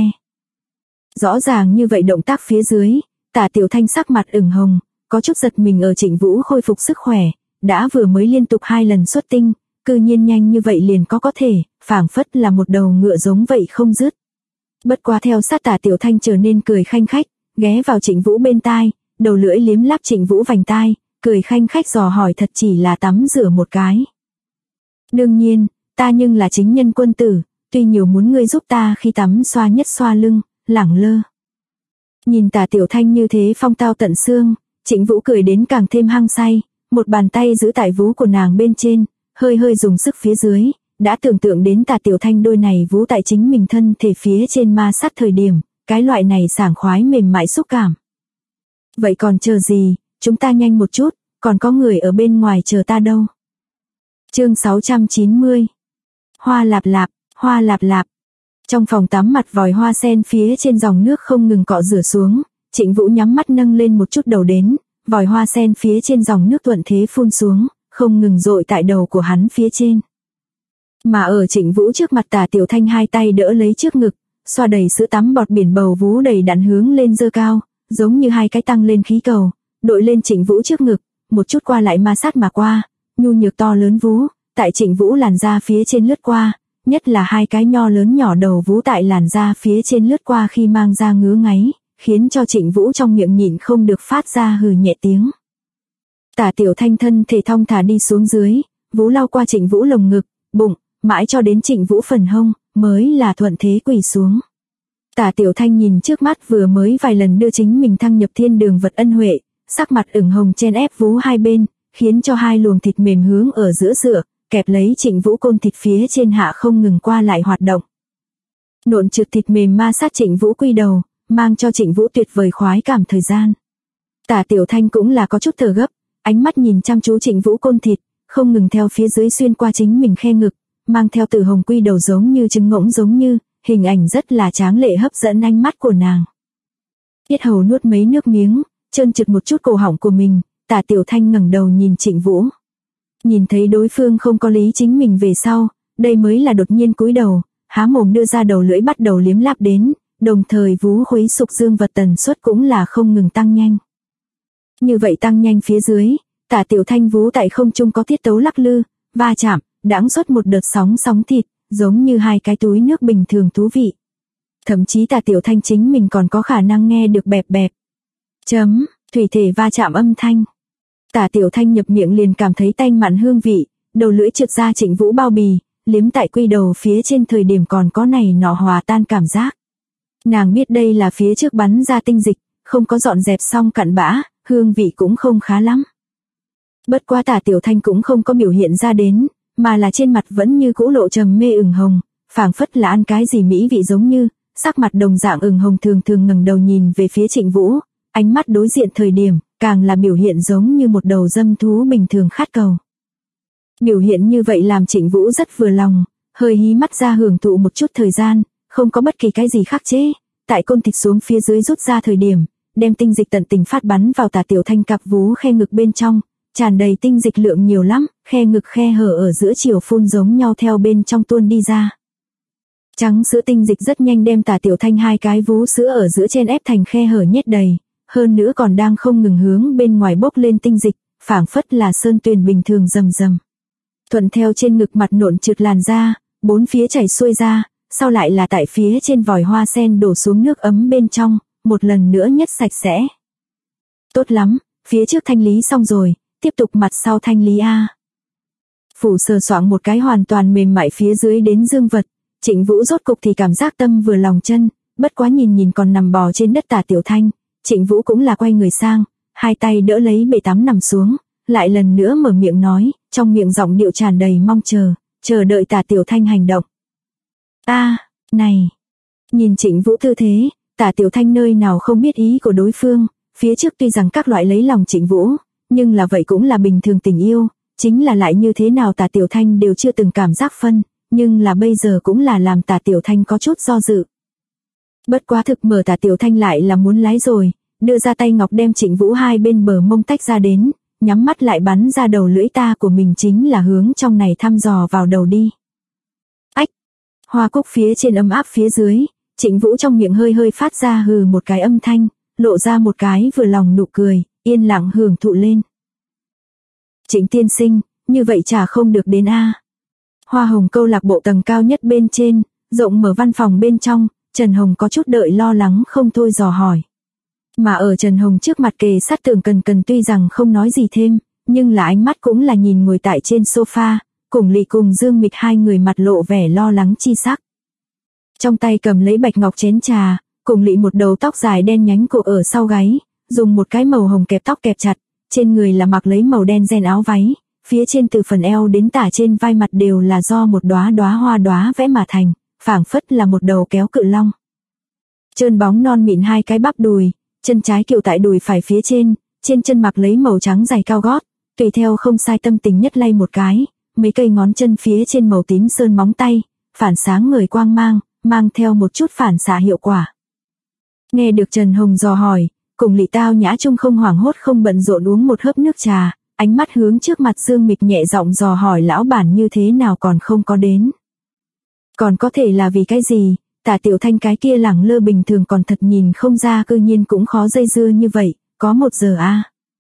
Rõ ràng như vậy động tác phía dưới, Tả Tiểu Thanh sắc mặt ửng hồng, có chút giật mình ở Trịnh Vũ khôi phục sức khỏe, đã vừa mới liên tục 2 lần xuất tinh, cư nhiên nhanh như vậy liền có thể, phảng phất là một đầu ngựa giống vậy không dứt. Bất quá theo sát Tả Tiểu Thanh trở nên cười khanh khách, ghé vào Trịnh Vũ bên tai, đầu lưỡi liếm láp Trịnh Vũ vành tai, cười khanh khách dò hỏi thật chỉ là tắm rửa một cái. Đương nhiên, ta nhưng là chính nhân quân tử, tuy nhiều muốn ngươi giúp ta khi tắm xoa nhất xoa lưng, lẳng lơ. Nhìn Tả Tiểu Thanh như thế phong tao tận xương, Trịnh Vũ cười đến càng thêm hăng say, một bàn tay giữ tại vú của nàng bên trên, hơi hơi dùng sức phía dưới, đã tưởng tượng đến Tả Tiểu Thanh đôi này vú tại chính mình thân thể phía trên ma sát thời điểm, cái loại này sảng khoái mềm mại xúc cảm. Vậy còn chờ gì, chúng ta nhanh một chút, còn có người ở bên ngoài chờ ta đâu. Chương 690. Hoa lạp lạp, hoa lạp lạp. Trong phòng tắm mặt vòi hoa sen phía trên dòng nước không ngừng cọ rửa xuống, Trịnh Vũ nhắm mắt nâng lên một chút đầu đến, vòi hoa sen phía trên dòng nước thuận thế phun xuống, không ngừng dội tại đầu của hắn phía trên. Mà ở Trịnh Vũ trước mặt Tả Tiểu Thanh hai tay đỡ lấy trước ngực, xoa đầy sữa tắm bọt biển bầu vú đầy đặn hướng lên dơ cao, giống như hai cái tăng lên khí cầu, đội lên Trịnh Vũ trước ngực, một chút qua lại ma sát mà qua, nhu nhược to lớn vú, tại Trịnh Vũ làn da phía trên lướt qua, nhất là hai cái nho lớn nhỏ đầu vú tại làn da phía trên lướt qua khi mang ra ngứa ngáy, khiến cho Trịnh Vũ trong miệng nhịn không được phát ra hừ nhẹ tiếng. Tả Tiểu Thanh thân thể thong thả đi xuống dưới, vú lao qua Trịnh Vũ lồng ngực, bụng, mãi cho đến Trịnh Vũ phần hông, mới là thuận thế quỳ xuống. Tả Tiểu Thanh nhìn trước mắt vừa mới vài lần đưa chính mình thăng nhập thiên đường vật ân huệ, sắc mặt ửng hồng chen ép vú hai bên, khiến cho hai luồng thịt mềm hướng ở giữa dựa, kẹp lấy Trịnh Vũ côn thịt phía trên hạ không ngừng qua lại hoạt động. Nộn trượt thịt mềm ma sát Trịnh Vũ quy đầu, mang cho Trịnh Vũ tuyệt vời khoái cảm thời gian. Tả Tiểu Thanh cũng là có chút thở gấp, ánh mắt nhìn chăm chú Trịnh Vũ côn thịt, không ngừng theo phía dưới xuyên qua chính mình khe ngực, mang theo từ hồng quy đầu giống như trứng ngỗng giống như, hình ảnh rất là tráng lệ hấp dẫn ánh mắt của nàng. Yết hầu nuốt mấy nước miếng, trơn trượt một chút cổ họng của mình, Tả Tiểu Thanh ngẩng đầu nhìn Trịnh Vũ. Nhìn thấy đối phương không có lý chính mình về sau, đây mới là đột nhiên cúi đầu, há mồm đưa ra đầu lưỡi bắt đầu liếm láp đến, đồng thời vú khuấy sục dương vật tần suất cũng là không ngừng tăng nhanh. Như vậy tăng nhanh phía dưới, Tả Tiểu Thanh vú tại không trung có tiết tấu lắc lư, va chạm, đãng xuất một đợt sóng thịt, giống như hai cái túi nước bình thường thú vị. Thậm chí Tả Tiểu Thanh chính mình còn có khả năng nghe được bẹp bẹp. Thủy thể va chạm âm thanh. Tả Tiểu Thanh nhập miệng liền cảm thấy tanh mặn hương vị, đầu lưỡi trượt ra Trịnh Vũ bao bì, liếm tại quy đầu phía trên thời điểm còn có này nọ hòa tan cảm giác. Nàng biết đây là phía trước bắn ra tinh dịch, không có dọn dẹp xong cặn bã, hương vị cũng không khá lắm. Bất quá Tả Tiểu Thanh cũng không có biểu hiện ra đến, mà là trên mặt vẫn như cũ lộ trầm mê ửng hồng, phảng phất là ăn cái gì mỹ vị giống như, sắc mặt đồng dạng ửng hồng thường thường ngẩng đầu nhìn về phía Trịnh Vũ, ánh mắt đối diện thời điểm, càng là biểu hiện giống như một đầu dâm thú bình thường khát cầu. Biểu hiện như vậy làm Trịnh Vũ rất vừa lòng, hơi hí mắt ra hưởng thụ một chút thời gian, không có bất kỳ cái gì khắc chế. Tại côn thịt xuống phía dưới rút ra thời điểm, đem tinh dịch tận tình phát bắn vào Tả Tiểu Thanh cặp vú khe ngực bên trong, tràn đầy tinh dịch lượng nhiều lắm, khe ngực khe hở ở giữa chiều phun giống nhau theo bên trong tuôn đi ra. Trắng sữa tinh dịch rất nhanh đem Tả Tiểu Thanh hai cái vú sữa ở giữa trên ép thành khe hở nhét đầy, hơn nữa còn đang không ngừng hướng bên ngoài bốc lên tinh dịch, phảng phất là sơn tuyền bình thường rầm rầm. Thuận theo trên ngực mặt nộn trượt làn ra, bốn phía chảy xuôi ra, sau lại là tại phía trên vòi hoa sen đổ xuống nước ấm bên trong, một lần nữa nhất sạch sẽ. Tốt lắm, phía trước thanh lý xong rồi, tiếp tục mặt sau thanh lý a. Phủ sờ soạng một cái hoàn toàn mềm mại phía dưới đến dương vật, Trịnh Vũ rốt cục thì cảm giác tâm vừa lòng chân, bất quá nhìn còn nằm bò trên đất Tả Tiểu Thanh, Trịnh Vũ cũng là quay người sang, hai tay đỡ lấy bệ tắm nằm xuống, lại lần nữa mở miệng nói, trong miệng giọng điệu tràn đầy mong chờ đợi Tả Tiểu Thanh hành động. Này, nhìn Trịnh Vũ tư thế, Tả Tiểu Thanh nơi nào không biết ý của đối phương, phía trước tuy rằng các loại lấy lòng Trịnh Vũ, nhưng là vậy cũng là bình thường tình yêu, chính là lại như thế nào Tả Tiểu Thanh đều chưa từng cảm giác phân, nhưng là bây giờ cũng là làm Tả Tiểu Thanh có chút do dự. Bất quá thực mở Tả Tiểu Thanh lại là muốn lái rồi, đưa ra tay ngọc đem Trịnh Vũ hai bên bờ mông tách ra đến, nhắm mắt lại bắn ra đầu lưỡi ta của mình chính là hướng trong này thăm dò vào đầu đi. Ách! Hoa cúc phía trên ấm áp phía dưới, Trịnh Vũ trong miệng hơi hơi phát ra hừ một cái âm thanh, lộ ra một cái vừa lòng nụ cười, yên lặng hưởng thụ lên. Trịnh tiên sinh, như vậy chả không được đến a. Hoa Hồng câu lạc bộ tầng cao nhất bên trên, rộng mở văn phòng bên trong, Trần Hồng có chút đợi lo lắng không thôi dò hỏi. Mà ở Trần Hồng trước mặt kề sát tường Cần tuy rằng không nói gì thêm, nhưng là ánh mắt cũng là nhìn ngồi tại trên sofa, cùng Lị cùng Dương Mịch hai người mặt lộ vẻ lo lắng chi sắc. Trong tay cầm lấy bạch ngọc chén trà, cùng Lị một đầu tóc dài đen nhánh cột ở sau gáy, dùng một cái màu hồng kẹp tóc kẹp chặt, trên người là mặc lấy màu đen ren áo váy, phía trên từ phần eo đến tả trên vai mặt đều là do một đóa hoa đóa vẽ mà thành, phảng phất là một đầu kéo cự long. Trơn bóng non mịn hai cái bắp đùi, chân trái kiệu tại đùi phải phía trên chân mặc lấy màu trắng giày cao gót, tùy theo không sai tâm tình nhất lay một cái, mấy cây ngón chân phía trên màu tím sơn móng tay, phản sáng người quang mang theo một chút phản xạ hiệu quả. Nghe được Trần Hồng dò hỏi, cùng Lị tao nhã chung không hoảng hốt không bận rộn uống một hớp nước trà, ánh mắt hướng trước mặt Dương Mịch nhẹ giọng dò hỏi lão bản như thế nào còn không có đến. Còn có thể là vì cái gì, Tả Tiểu Thanh cái kia lẳng lơ bình thường còn thật nhìn không ra cư nhiên cũng khó dây dưa như vậy, có 1 giờ a.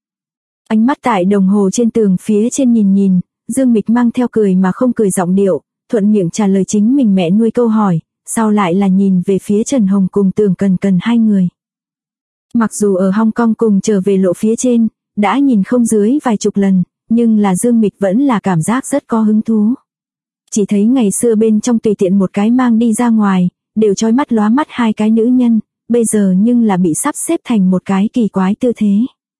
Ánh mắt tại đồng hồ trên tường phía trên nhìn, Dương Mịch mang theo cười mà không cười giọng điệu, thuận miệng trả lời chính mình mẹ nuôi câu hỏi, sau lại là nhìn về phía Trần Hồng cùng Tưởng Cần hai người. Mặc dù ở Hong Kong cùng trở về lộ phía trên, đã nhìn không dưới vài chục lần, nhưng là Dương Mịch vẫn là cảm giác rất có hứng thú. Chỉ thấy ngày xưa bên trong tùy tiện một cái mang đi ra ngoài, đều chói mắt lóa mắt hai cái nữ nhân, bây giờ nhưng là bị sắp xếp thành một cái kỳ quái tư thế.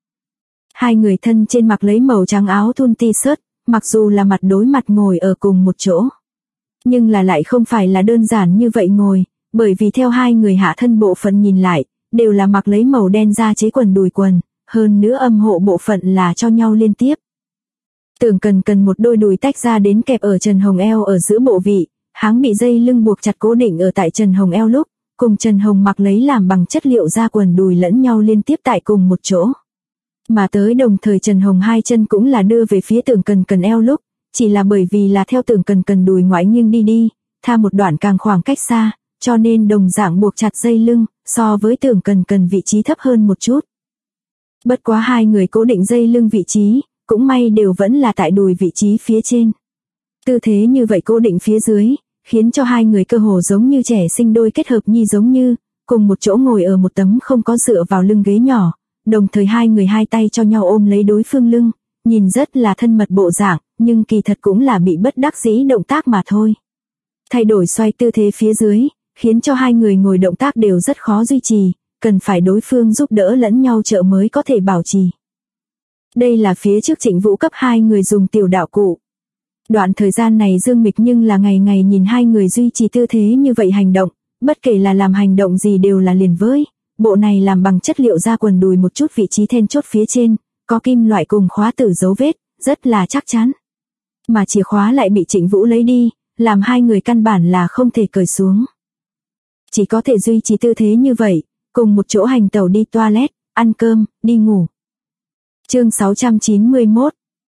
Hai người thân trên mặc lấy màu trắng áo thun t-shirt, mặc dù là mặt đối mặt ngồi ở cùng một chỗ. Nhưng là lại không phải là đơn giản như vậy ngồi, bởi vì theo hai người hạ thân bộ phận nhìn lại, đều là mặc lấy màu đen da chế quần đùi quần, hơn nữa âm hộ bộ phận là cho nhau liên tiếp. Tưởng Cần một đôi đùi tách ra đến kẹp ở Trần Hồng eo ở giữa bộ vị, háng bị dây lưng buộc chặt cố định ở tại Trần Hồng eo lúc, cùng Trần Hồng mặc lấy làm bằng chất liệu da quần đùi lẫn nhau liên tiếp tại cùng một chỗ. Mà tới đồng thời Trần Hồng hai chân cũng là đưa về phía Tưởng Cần eo lúc, chỉ là bởi vì là theo Tưởng Cần đùi ngoại nghiêng đi, tha một đoạn càng khoảng cách xa, cho nên đồng dạng buộc chặt dây lưng, so với Tưởng Cần vị trí thấp hơn một chút. Bất quá hai người cố định dây lưng vị trí, cũng may đều vẫn là tại đùi vị trí phía trên. Tư thế như vậy cố định phía dưới, khiến cho hai người cơ hồ giống như trẻ sinh đôi kết hợp nhi giống như, cùng một chỗ ngồi ở một tấm không có dựa vào lưng ghế nhỏ, đồng thời hai người hai tay cho nhau ôm lấy đối phương lưng, nhìn rất là thân mật bộ dạng, nhưng kỳ thật cũng là bị bất đắc dĩ động tác mà thôi. Thay đổi xoay tư thế phía dưới, khiến cho hai người ngồi động tác đều rất khó duy trì, cần phải đối phương giúp đỡ lẫn nhau trợ mới có thể bảo trì. Đây là phía trước Trịnh Vũ cấp hai người dùng tiểu đạo cụ. Đoạn thời gian này Dương Mịch nhưng là ngày ngày nhìn hai người duy trì tư thế như vậy hành động, bất kể là làm hành động gì đều là liền với. Bộ này làm bằng chất liệu da quần đùi một chút vị trí then chốt phía trên, có kim loại cùng khóa tử dấu vết, rất là chắc chắn. Mà chìa khóa lại bị Trịnh Vũ lấy đi, làm hai người căn bản là không thể cởi xuống. Chỉ có thể duy trì tư thế như vậy, cùng một chỗ hành tẩu đi toilet, ăn cơm, đi ngủ. Chương 691.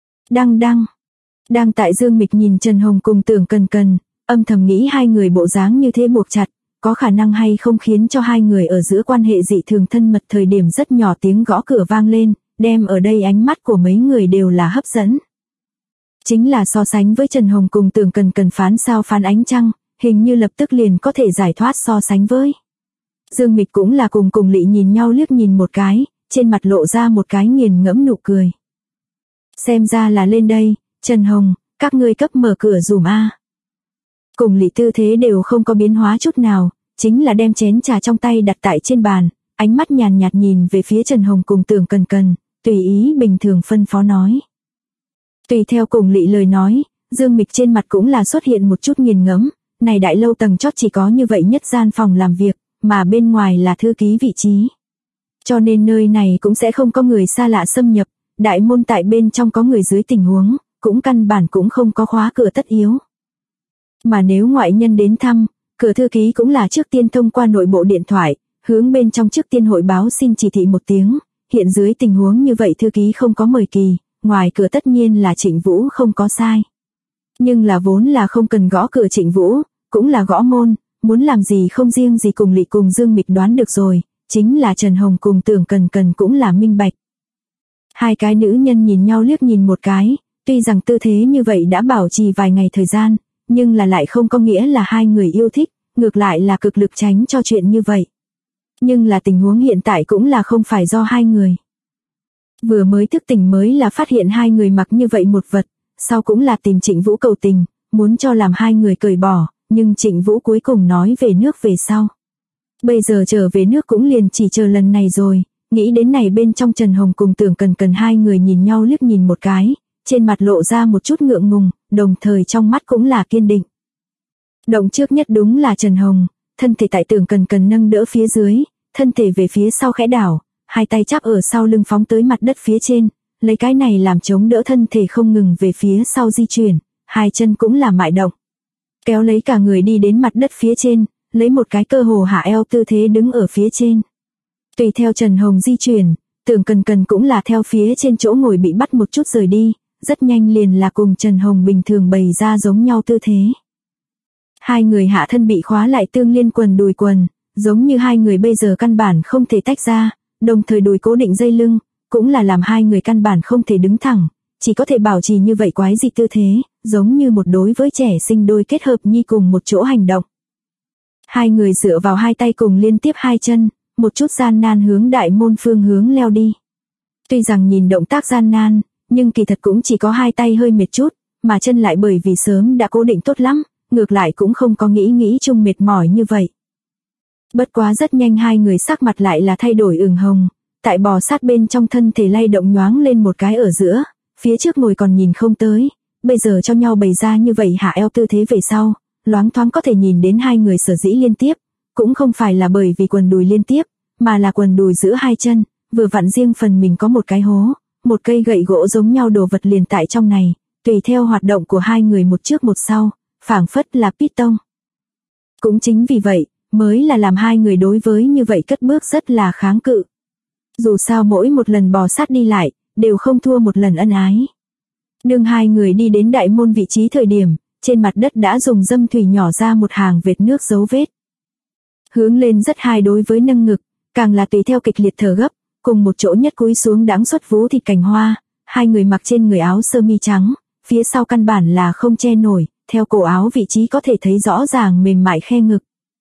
Đang tại Dương Mịch nhìn Trần Hồng cùng Tưởng Cần Cần, âm thầm nghĩ hai người bộ dáng như thế buộc chặt, có khả năng hay không khiến cho hai người ở giữa quan hệ dị thường thân mật. Thời điểm rất nhỏ tiếng gõ cửa vang lên, đem ở đây ánh mắt của mấy người đều là hấp dẫn. Chính là so sánh với Trần Hồng cùng Tưởng Cần Cần phán sao phán ánh trăng, hình như lập tức liền có thể giải thoát so sánh với. Dương Mịch cũng là cùng Lị nhìn nhau liếc nhìn một cái, trên mặt lộ ra một cái nghiền ngẫm nụ cười. Xem ra là lên đây, Trần Hồng, các ngươi cấp mở cửa dùm a. Cùng Lị tư thế đều không có biến hóa chút nào, chính là đem chén trà trong tay đặt tại trên bàn, ánh mắt nhàn nhạt nhìn về phía Trần Hồng cùng Tưởng Cần Cần, tùy ý bình thường phân phó nói. Tùy theo cùng Lị lời nói, Dương Mịch trên mặt cũng là xuất hiện một chút nghiền ngẫm, này đại lâu tầng chót chỉ có như vậy nhất gian phòng làm việc, mà bên ngoài là thư ký vị trí. Cho nên nơi này cũng sẽ không có người xa lạ xâm nhập, đại môn tại bên trong có người dưới tình huống, cũng căn bản cũng không có khóa cửa tất yếu. Mà nếu ngoại nhân đến thăm, cửa thư ký cũng là trước tiên thông qua nội bộ điện thoại, hướng bên trong trước tiên hội báo xin chỉ thị một tiếng, hiện dưới tình huống như vậy thư ký không có mời kỳ, ngoài cửa tất nhiên là Trịnh Vũ không có sai. Nhưng là vốn là không cần gõ cửa Trịnh Vũ, cũng là gõ môn, muốn làm gì không riêng gì cùng Lị cùng Dương Mịch đoán được rồi, chính là Trần Hồng cùng Tưởng Cần Cần cũng là minh bạch. Hai cái nữ nhân nhìn nhau liếc nhìn một cái, tuy rằng tư thế như vậy đã bảo trì vài ngày thời gian, nhưng là lại không có nghĩa là hai người yêu thích, ngược lại là cực lực tránh cho chuyện như vậy. Nhưng là tình huống hiện tại cũng là không phải do hai người. Vừa mới thức tỉnh mới là phát hiện hai người mặc như vậy một vật, sau cũng là tìm Trịnh Vũ cầu tình, muốn cho làm hai người cởi bỏ, nhưng Trịnh Vũ cuối cùng nói về nước về sau. Bây giờ trở về nước cũng liền chỉ chờ lần này rồi, nghĩ đến này bên trong Trần Hồng cùng Tưởng Cần Cần hai người nhìn nhau liếc nhìn một cái, trên mặt lộ ra một chút ngượng ngùng, đồng thời trong mắt cũng là kiên định. Động trước nhất đúng là Trần Hồng, thân thể tại Tưởng Cần Cần nâng đỡ phía dưới, thân thể về phía sau khẽ đảo, hai tay chắp ở sau lưng phóng tới mặt đất phía trên, lấy cái này làm chống đỡ thân thể không ngừng về phía sau di chuyển, hai chân cũng là mại động. Kéo lấy cả người đi đến mặt đất phía trên, lấy một cái cơ hồ hạ eo tư thế đứng ở phía trên. Tùy theo Trần Hồng di chuyển, Tưởng Cần Cần cũng là theo phía trên chỗ ngồi bị bắt một chút rời đi, rất nhanh liền là cùng Trần Hồng bình thường bày ra giống nhau tư thế. Hai người hạ thân bị khóa lại tương liên quần đùi quần, giống như hai người bây giờ căn bản không thể tách ra, đồng thời đùi cố định dây lưng, cũng là làm hai người căn bản không thể đứng thẳng, chỉ có thể bảo trì như vậy quái dị tư thế, giống như một đối với trẻ sinh đôi kết hợp nhi cùng một chỗ hành động. Hai người dựa vào hai tay cùng liên tiếp hai chân, một chút gian nan hướng đại môn phương hướng leo đi. Tuy rằng nhìn động tác gian nan, nhưng kỳ thật cũng chỉ có hai tay hơi mệt chút, mà chân lại bởi vì sớm đã cố định tốt lắm, ngược lại cũng không có nghĩ chung mệt mỏi như vậy. Bất quá rất nhanh hai người sắc mặt lại là thay đổi ửng hồng, tại bò sát bên trong thân thể lay động nhoáng lên một cái ở giữa, phía trước ngồi còn nhìn không tới, bây giờ cho nhau bày ra như vậy hạ eo tư thế về sau, loáng thoáng có thể nhìn đến hai người sở dĩ liên tiếp, cũng không phải là bởi vì quần đùi liên tiếp, mà là quần đùi giữa hai chân, vừa vặn riêng phần mình có một cái hố, một cây gậy gỗ giống nhau đồ vật liền tại trong này, tùy theo hoạt động của hai người một trước một sau, phảng phất là piston. Cũng chính vì vậy, mới là làm hai người đối với như vậy cất bước rất là kháng cự. Dù sao mỗi một lần bò sát đi lại, đều không thua một lần ân ái. Đương hai người đi đến đại môn vị trí thời điểm, trên mặt đất đã dùng dâm thủy nhỏ ra một hàng vệt nước dấu vết. Hướng lên rất hai đối với nâng ngực, càng là tùy theo kịch liệt thở gấp, cùng một chỗ nhất cúi xuống đãng xuất vú thịt cành hoa, hai người mặc trên người áo sơ mi trắng, phía sau căn bản là không che nổi, theo cổ áo vị trí có thể thấy rõ ràng mềm mại khe ngực.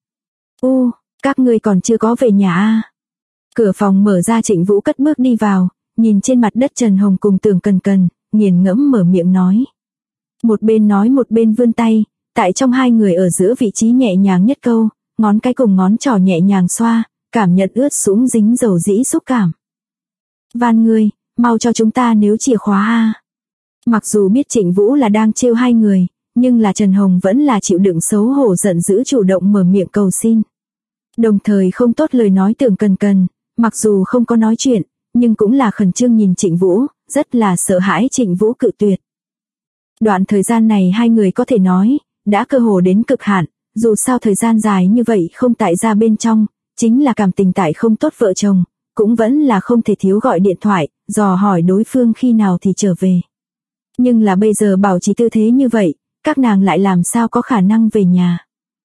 Các ngươi còn chưa có về nhà à? Cửa phòng mở ra, Trịnh Vũ cất bước đi vào, nhìn trên mặt đất Trần Hồng cùng Tưởng Cần Cần, nghiền ngẫm mở miệng nói. Một bên nói một bên vươn tay, tại trong hai người ở giữa vị trí nhẹ nhàng nhất câu, ngón cái cùng ngón trỏ nhẹ nhàng xoa, cảm nhận ướt sũng dính dầu dĩ xúc cảm. Van ngươi, mau cho chúng ta nếu chìa khóa a. Mặc dù biết Trịnh Vũ là đang trêu hai người, nhưng là Trần Hồng vẫn là chịu đựng xấu hổ giận dữ chủ động mở miệng cầu xin. Đồng thời không tốt lời nói Tưởng Cần Cần, mặc dù không có nói chuyện, nhưng cũng là khẩn trương nhìn Trịnh Vũ, rất là sợ hãi Trịnh Vũ cự tuyệt. Đoạn thời gian này hai người có thể nói, đã cơ hồ đến cực hạn, dù sao thời gian dài như vậy không tại ra bên trong, chính là cảm tình tại không tốt vợ chồng, cũng vẫn là không thể thiếu gọi điện thoại, dò hỏi đối phương khi nào thì trở về. Nhưng là bây giờ bảo trì tư thế như vậy, các nàng lại làm sao có khả năng về nhà.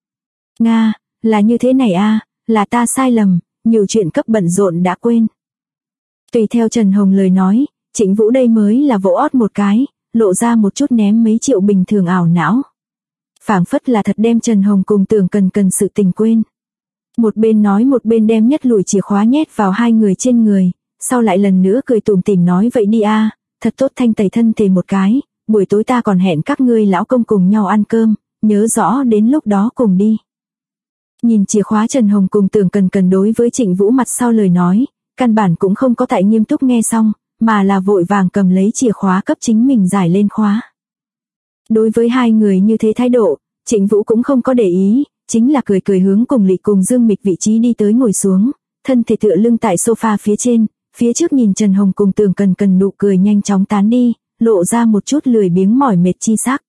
Nga, là như thế này a, là ta sai lầm, nhiều chuyện cấp bận rộn đã quên. Tùy theo Trần Hồng lời nói, Trịnh Vũ đây mới là vỗ ót một cái, lộ ra một chút ném mấy triệu bình thường ảo não. Phảng phất là thật đem Trần Hồng cùng Tưởng Cần sự tình quên. Một bên nói một bên đem nhất lùi chìa khóa nhét vào hai người trên người, sau lại lần nữa cười tủm tỉm nói vậy đi a, thật tốt thanh tẩy thân thể một cái, buổi tối ta còn hẹn các ngươi lão công cùng nhau ăn cơm, nhớ rõ đến lúc đó cùng đi. Nhìn chìa khóa Trần Hồng cùng Tưởng Cần đối với Trịnh Vũ mặt sau lời nói, căn bản cũng không có tại nghiêm túc nghe xong, mà là vội vàng cầm lấy chìa khóa cấp chính mình giải lên khóa. Đối với hai người như thế thái độ, Trịnh Vũ cũng không có để ý, chính là cười hướng cùng Lị cùng Dương Mịch vị trí đi tới ngồi xuống, thân thể tựa lưng tại sofa phía trên, phía trước nhìn Trần Hồng cùng Tưởng Cần nụ cười nhanh chóng tán đi, lộ ra một chút lười biếng mỏi mệt chi sắc.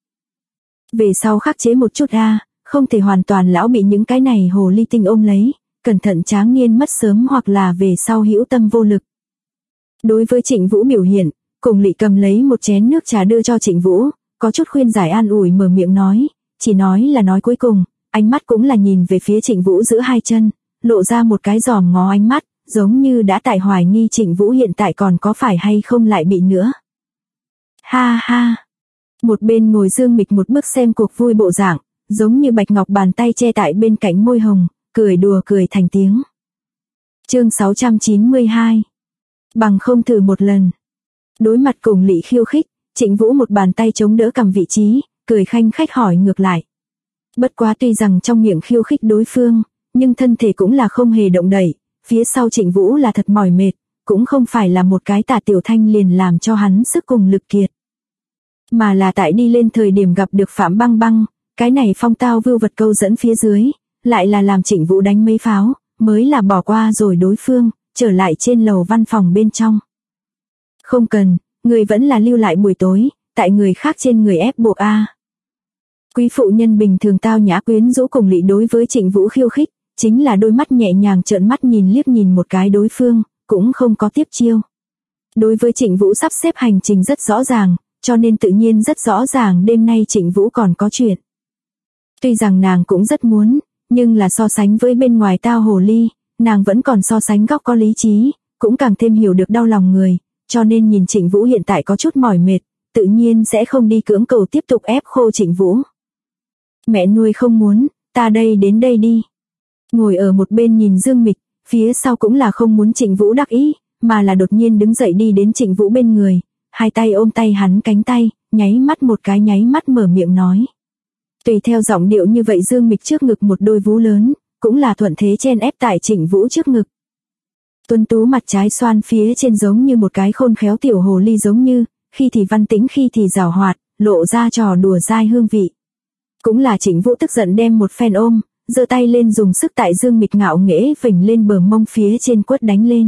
Về sau khắc chế một chút a, không thể hoàn toàn lão bị những cái này hồ ly tinh ôm lấy, cẩn thận tráng niên mất sớm hoặc là về sau hữu tâm vô lực. Đối với Trịnh Vũ biểu hiện, cùng Lị cầm lấy một chén nước trà đưa cho Trịnh Vũ, có chút khuyên giải an ủi mở miệng nói, chỉ nói là nói cuối cùng, ánh mắt cũng là nhìn về phía Trịnh Vũ giữa hai chân, lộ ra một cái giòm ngó ánh mắt, giống như đã tại hoài nghi Trịnh Vũ hiện tại còn có phải hay không lại bị nữa. Ha ha. Một bên ngồi Dương Mịch một bức xem cuộc vui bộ dạng, giống như bạch ngọc bàn tay che tại bên cạnh môi hồng, cười đùa cười thành tiếng. Chương 692. Bằng không thử một lần. Đối mặt cùng Lị khiêu khích, Trịnh Vũ một bàn tay chống đỡ cầm vị trí, cười khanh khách hỏi ngược lại. Bất quá tuy rằng trong miệng khiêu khích đối phương, nhưng thân thể cũng là không hề động đậy, phía sau Trịnh Vũ là thật mỏi mệt, cũng không phải là một cái Tả Tiểu Thanh liền làm cho hắn sức cùng lực kiệt. Mà là tại đi lên thời điểm gặp được Phạm Băng Băng, cái này phong tao vưu vật câu dẫn phía dưới, lại là làm Trịnh Vũ đánh mấy pháo, mới là bỏ qua rồi đối phương, trở lại trên lầu văn phòng bên trong. Không cần, người vẫn là lưu lại buổi tối, tại người khác trên người ép buộc a. Quý phụ nhân bình thường tao nhã quyến rũ cùng Lị đối với Trịnh Vũ khiêu khích, chính là đôi mắt nhẹ nhàng trợn mắt nhìn liếc nhìn một cái đối phương, cũng không có tiếp chiêu. Đối với Trịnh Vũ sắp xếp hành trình rất rõ ràng, cho nên tự nhiên rất rõ ràng đêm nay Trịnh Vũ còn có chuyện. Tuy rằng nàng cũng rất muốn, nhưng là so sánh với bên ngoài tao hồ ly, nàng vẫn còn so sánh góc có lý trí, cũng càng thêm hiểu được đau lòng người, cho nên nhìn Trịnh Vũ hiện tại có chút mỏi mệt, tự nhiên sẽ không đi cưỡng cầu tiếp tục ép khô Trịnh Vũ. Mẹ nuôi không muốn, ta đây đến đây đi. Ngồi ở một bên nhìn Dương Mịch, phía sau cũng là không muốn Trịnh Vũ đắc ý, mà là đột nhiên đứng dậy đi đến Trịnh Vũ bên người, hai tay ôm tay hắn cánh tay, nháy mắt mở miệng nói. Tùy theo giọng điệu như vậy Dương Mịch trước ngực một đôi vú lớn, cũng là thuận thế chen ép tại Trịnh Vũ trước ngực. Tuấn tú mặt trái xoan phía trên giống như một cái khôn khéo tiểu hồ ly giống như, khi thì văn tĩnh khi thì giảo hoạt, lộ ra trò đùa dai hương vị. Cũng là Trịnh Vũ tức giận đem một phen ôm, giơ tay lên dùng sức tại Dương Mịch ngạo nghễ vểnh lên bờ mông phía trên quất đánh lên.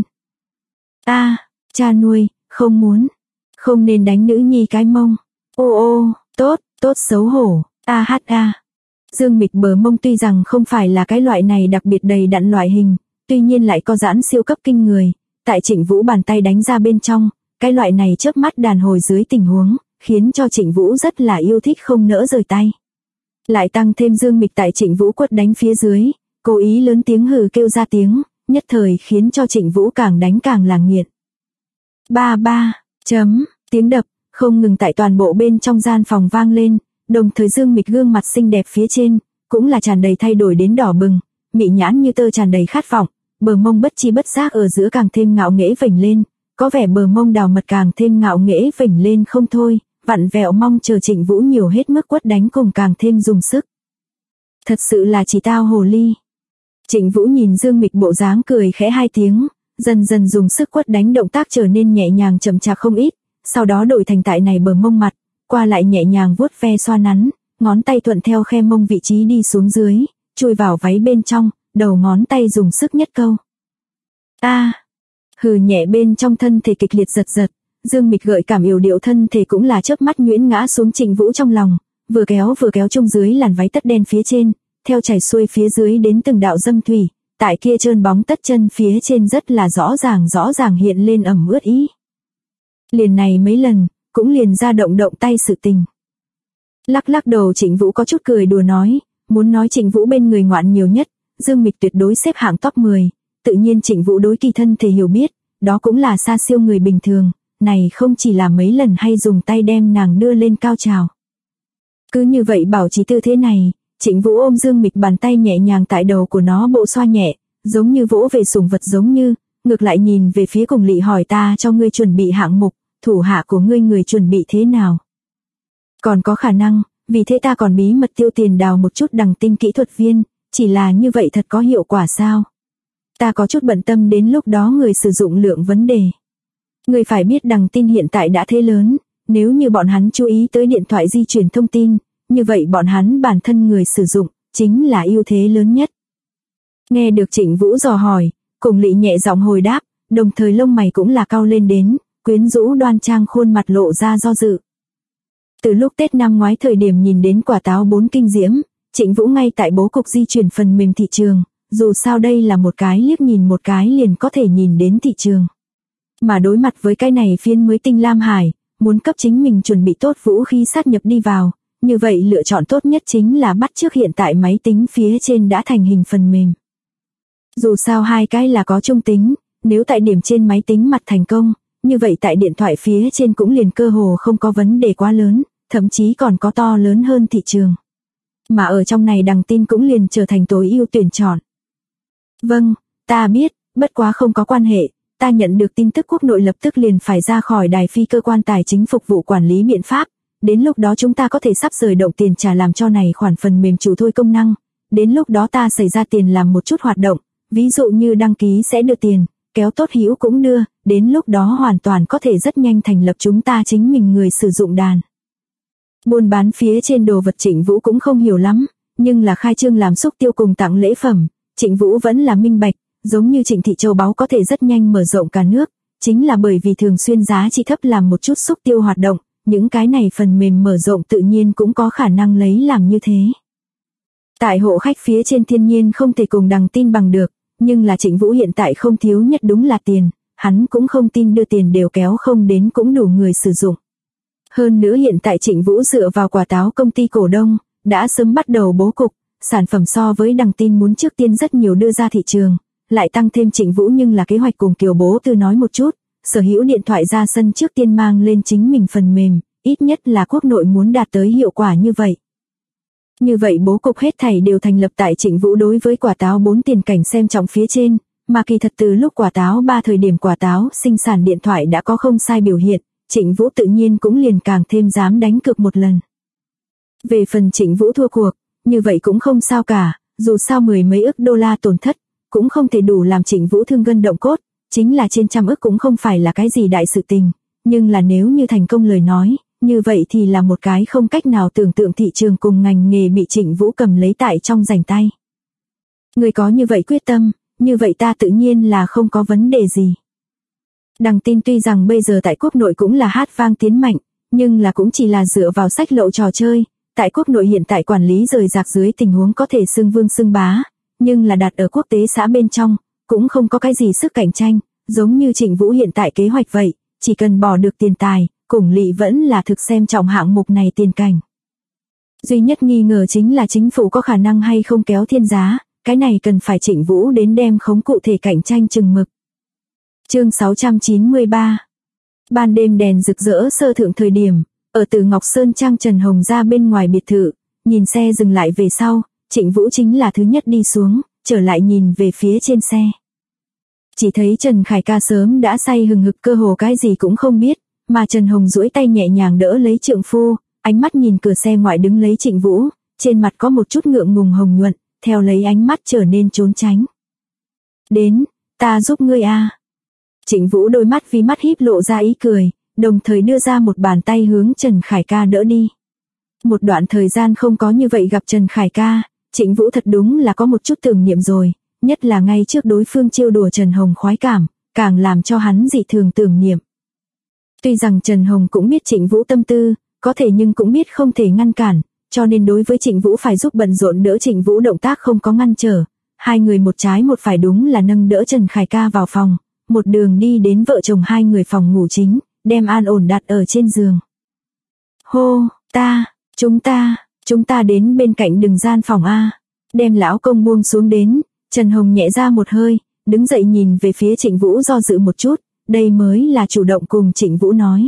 A, cha nuôi, không muốn, không nên đánh nữ nhi cái mông. Ô, tốt xấu hổ, a. Dương Mịch bờ mông tuy rằng không phải là cái loại này đặc biệt đầy đặn loại hình, tuy nhiên lại có giãn siêu cấp kinh người, tại Trịnh Vũ bàn tay đánh ra bên trong, cái loại này chớp mắt đàn hồi dưới tình huống, khiến cho Trịnh Vũ rất là yêu thích không nỡ rời tay. Lại tăng thêm Dương Mịch tại Trịnh Vũ quất đánh phía dưới, cố ý lớn tiếng hừ kêu ra tiếng, nhất thời khiến cho Trịnh Vũ càng đánh càng là nghiện. Tiếng đập, không ngừng tại toàn bộ bên trong gian phòng vang lên, đồng thời Dương Mịch gương mặt xinh đẹp phía trên, cũng là tràn đầy thay đổi đến đỏ bừng, mị nhãn như tơ tràn đầy khát vọng, bờ mông bất chi bất giác ở giữa càng thêm ngạo nghễ vểnh lên, có vẻ bờ mông đào mật càng thêm ngạo nghễ vểnh lên không thôi, vặn vẹo mong chờ Trịnh Vũ nhiều hết mức quất đánh cùng càng thêm dùng sức. Thật sự là chỉ tao hồ ly. Trịnh Vũ nhìn Dương Mịch bộ dáng cười khẽ hai tiếng, dần dần dùng sức quất đánh động tác trở nên nhẹ nhàng chậm chạp không ít, sau đó đổi thành tại này bờ mông mặt, qua lại nhẹ nhàng vuốt ve xoa nắn, ngón tay thuận theo khe mông vị trí đi xuống dưới, chui vào váy bên trong, đầu ngón tay dùng sức nhất câu. Hừ nhẹ bên trong thân thể kịch liệt giật, Dương Mịch gợi cảm yểu điệu thân thể cũng là chớp mắt nhuyễn ngã xuống Trịnh Vũ trong lòng, vừa kéo chung dưới làn váy tất đen phía trên, theo chảy xuôi phía dưới đến từng đạo dâm thủy, tại kia trơn bóng tất chân phía trên rất là rõ ràng hiện lên ẩm ướt ý. Liền này mấy lần, cũng liền ra động tay sự tình. Lắc đầu Trịnh Vũ có chút cười đùa nói, muốn nói Trịnh Vũ bên người ngoạn nhiều nhất, Dương Mịch tuyệt đối xếp hạng top 10, tự nhiên Trịnh Vũ đối kỳ thân thể hiểu biết, đó cũng là xa siêu người bình thường, này không chỉ là mấy lần hay dùng tay đem nàng đưa lên cao trào. Cứ như vậy bảo trì tư thế này, Trịnh Vũ ôm Dương Mịch bàn tay nhẹ nhàng tại đầu của nó bộ xoa nhẹ, giống như vỗ về sủng vật giống như, ngược lại nhìn về phía Cùng Lị hỏi ta cho ngươi chuẩn bị hạng mục, thủ hạ của ngươi người chuẩn bị thế nào. Còn có khả năng, vì thế ta còn bí mật tiêu tiền đào một chút đằng tinh kỹ thuật viên, chỉ là như vậy thật có hiệu quả sao? Ta có chút bận tâm đến lúc đó người sử dụng lượng vấn đề. Người phải biết đằng tin hiện tại đã thế lớn, nếu như bọn hắn chú ý tới điện thoại di chuyển thông tin, như vậy bọn hắn bản thân người sử dụng, chính là ưu thế lớn nhất. Nghe được Trịnh Vũ dò hỏi, Cùng Lị nhẹ giọng hồi đáp, đồng thời lông mày cũng là cau lên đến, quyến rũ đoan trang khuôn mặt lộ ra do dự. Từ lúc Tết năm ngoái thời điểm nhìn đến quả táo 4 kinh diễm, Trịnh Vũ ngay tại bố cục di chuyển phần mềm thị trường, dù sao đây là một cái liếc nhìn một cái liền có thể nhìn đến thị trường. Mà đối mặt với cái này phiên mới tinh Lam Hải, muốn cấp chính mình chuẩn bị tốt vũ khí sát nhập đi vào, như vậy lựa chọn tốt nhất chính là bắt chước hiện tại máy tính phía trên đã thành hình phần mềm. Dù sao hai cái là có trung tính, nếu tại điểm trên máy tính mặt thành công, như vậy tại điện thoại phía trên cũng liền cơ hồ không có vấn đề quá lớn, thậm chí còn có to lớn hơn thị trường. Mà ở trong này đằng tin cũng liền trở thành tối ưu tuyển chọn. Vâng, ta biết, bất quá không có quan hệ, ta nhận được tin tức quốc nội lập tức liền phải ra khỏi đài phi cơ quan tài chính phục vụ quản lý biện pháp, đến lúc đó chúng ta có thể sắp rời động tiền trả làm cho này khoản phần mềm chủ thôi công năng, đến lúc đó ta xảy ra tiền làm một chút hoạt động, ví dụ như đăng ký sẽ đưa tiền, kéo tốt hữu cũng đưa, đến lúc đó hoàn toàn có thể rất nhanh thành lập chúng ta chính mình người sử dụng đàn. Buôn bán phía trên đồ vật Trịnh Vũ cũng không hiểu lắm, nhưng là khai trương làm xúc tiêu cùng tặng lễ phẩm, Trịnh Vũ vẫn là minh bạch, giống như Trịnh thị châu báu có thể rất nhanh mở rộng cả nước, chính là bởi vì thường xuyên giá trị thấp làm một chút xúc tiêu hoạt động, những cái này phần mềm mở rộng tự nhiên cũng có khả năng lấy làm như thế. Tại hộ khách phía trên thiên nhiên không thể cùng đằng tin bằng được, nhưng là Trịnh Vũ hiện tại không thiếu nhất đúng là tiền, hắn cũng không tin đưa tiền đều kéo không đến cũng đủ người sử dụng. Hơn nữa hiện tại Trịnh Vũ dựa vào quả táo công ty cổ đông, đã sớm bắt đầu bố cục, sản phẩm so với đằng tin muốn trước tiên rất nhiều đưa ra thị trường, lại tăng thêm Trịnh Vũ nhưng là kế hoạch cùng Kiều Bố Tư nói một chút, sở hữu điện thoại ra sân trước tiên mang lên chính mình phần mềm, ít nhất là quốc nội muốn đạt tới hiệu quả như vậy. Như vậy bố cục hết thảy đều thành lập tại Trịnh Vũ đối với quả táo 4 tiền cảnh xem trọng phía trên, mà kỳ thật từ lúc quả táo 3 thời điểm quả táo sinh sản điện thoại đã có không sai biểu hiện, Trịnh Vũ tự nhiên cũng liền càng thêm dám đánh cược một lần. Về phần Trịnh Vũ thua cuộc, như vậy cũng không sao cả, dù sao mười mấy ức đô la tổn thất, cũng không thể đủ làm Trịnh Vũ thương gân động cốt, chính là trên trăm ức cũng không phải là cái gì đại sự tình, nhưng là nếu như thành công lời nói, như vậy thì là một cái không cách nào tưởng tượng thị trường cùng ngành nghề bị Trịnh Vũ cầm lấy tại trong rảnh tay. Người có như vậy quyết tâm, như vậy ta tự nhiên là không có vấn đề gì. Đằng tin tuy rằng bây giờ tại quốc nội cũng là hát vang tiến mạnh, nhưng là cũng chỉ là dựa vào sách lậu trò chơi, tại quốc nội hiện tại quản lý rời rạc dưới tình huống có thể xưng vương xưng bá, nhưng là đặt ở quốc tế xã bên trong, cũng không có cái gì sức cạnh tranh, giống như Trịnh Vũ hiện tại kế hoạch vậy, chỉ cần bỏ được tiền tài, Cùng Lị vẫn là thực xem trọng hạng mục này tiền cảnh. Duy nhất nghi ngờ chính là chính phủ có khả năng hay không kéo thiên giá, cái này cần phải Trịnh Vũ đến đem khống cụ thể cạnh tranh chừng mực. Chương 693. Ban đêm đèn rực rỡ sơ thượng thời điểm, ở Từ Ngọc Sơn Trang Trần Hồng ra bên ngoài biệt thự, nhìn xe dừng lại về sau, Trịnh Vũ chính là thứ nhất đi xuống, trở lại nhìn về phía trên xe. Chỉ thấy Trần Khải Ca sớm đã say hừng hực cơ hồ cái gì cũng không biết, mà Trần Hồng duỗi tay nhẹ nhàng đỡ lấy trượng phu, ánh mắt nhìn cửa xe ngoại đứng lấy Trịnh Vũ, trên mặt có một chút ngượng ngùng hồng nhuận, theo lấy ánh mắt trở nên trốn tránh. Đến, ta giúp ngươi a. Trịnh Vũ đôi mắt vì mắt híp lộ ra ý cười, đồng thời đưa ra một bàn tay hướng Trần Khải Ca đỡ đi. Một đoạn thời gian không có như vậy gặp Trần Khải Ca, Trịnh Vũ thật đúng là có một chút tưởng niệm rồi, nhất là ngay trước đối phương trêu đùa Trần Hồng khoái cảm, càng làm cho hắn dị thường tưởng niệm. Tuy rằng Trần Hồng cũng biết Trịnh Vũ tâm tư, có thể nhưng cũng biết không thể ngăn cản, cho nên đối với Trịnh Vũ phải giúp bận rộn đỡ Trịnh Vũ động tác không có ngăn trở. Hai người một trái một phải đúng là nâng đỡ Trần Khải Ca vào phòng, một đường đi đến vợ chồng hai người phòng ngủ chính, đem an ổn đặt ở trên giường. Hô, chúng ta đến bên cạnh đừng gian phòng a. Đem lão công buông xuống đến, Trần Hồng nhẹ ra một hơi, đứng dậy nhìn về phía Trịnh Vũ do dự một chút, đây mới là chủ động cùng Trịnh Vũ nói.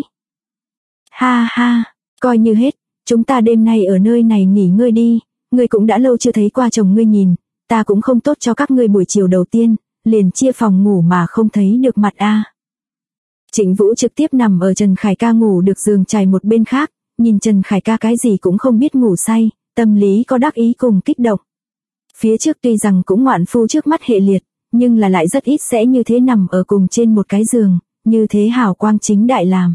Ha ha, coi như hết, chúng ta đêm nay ở nơi này nghỉ ngơi đi, ngươi cũng đã lâu chưa thấy qua chồng ngươi nhìn, ta cũng không tốt cho các ngươi buổi chiều đầu tiên, liền chia phòng ngủ mà không thấy được mặt a. Trịnh Vũ trực tiếp nằm ở Trần Khải Ca ngủ được giường trải một bên khác, nhìn Trần Khải Ca cái gì cũng không biết ngủ say, tâm lý có đắc ý cùng kích động. Phía trước tuy rằng cũng ngoạn phu trước mắt hệ liệt, nhưng là lại rất ít sẽ như thế nằm ở cùng trên một cái giường, như thế hào quang chính đại làm.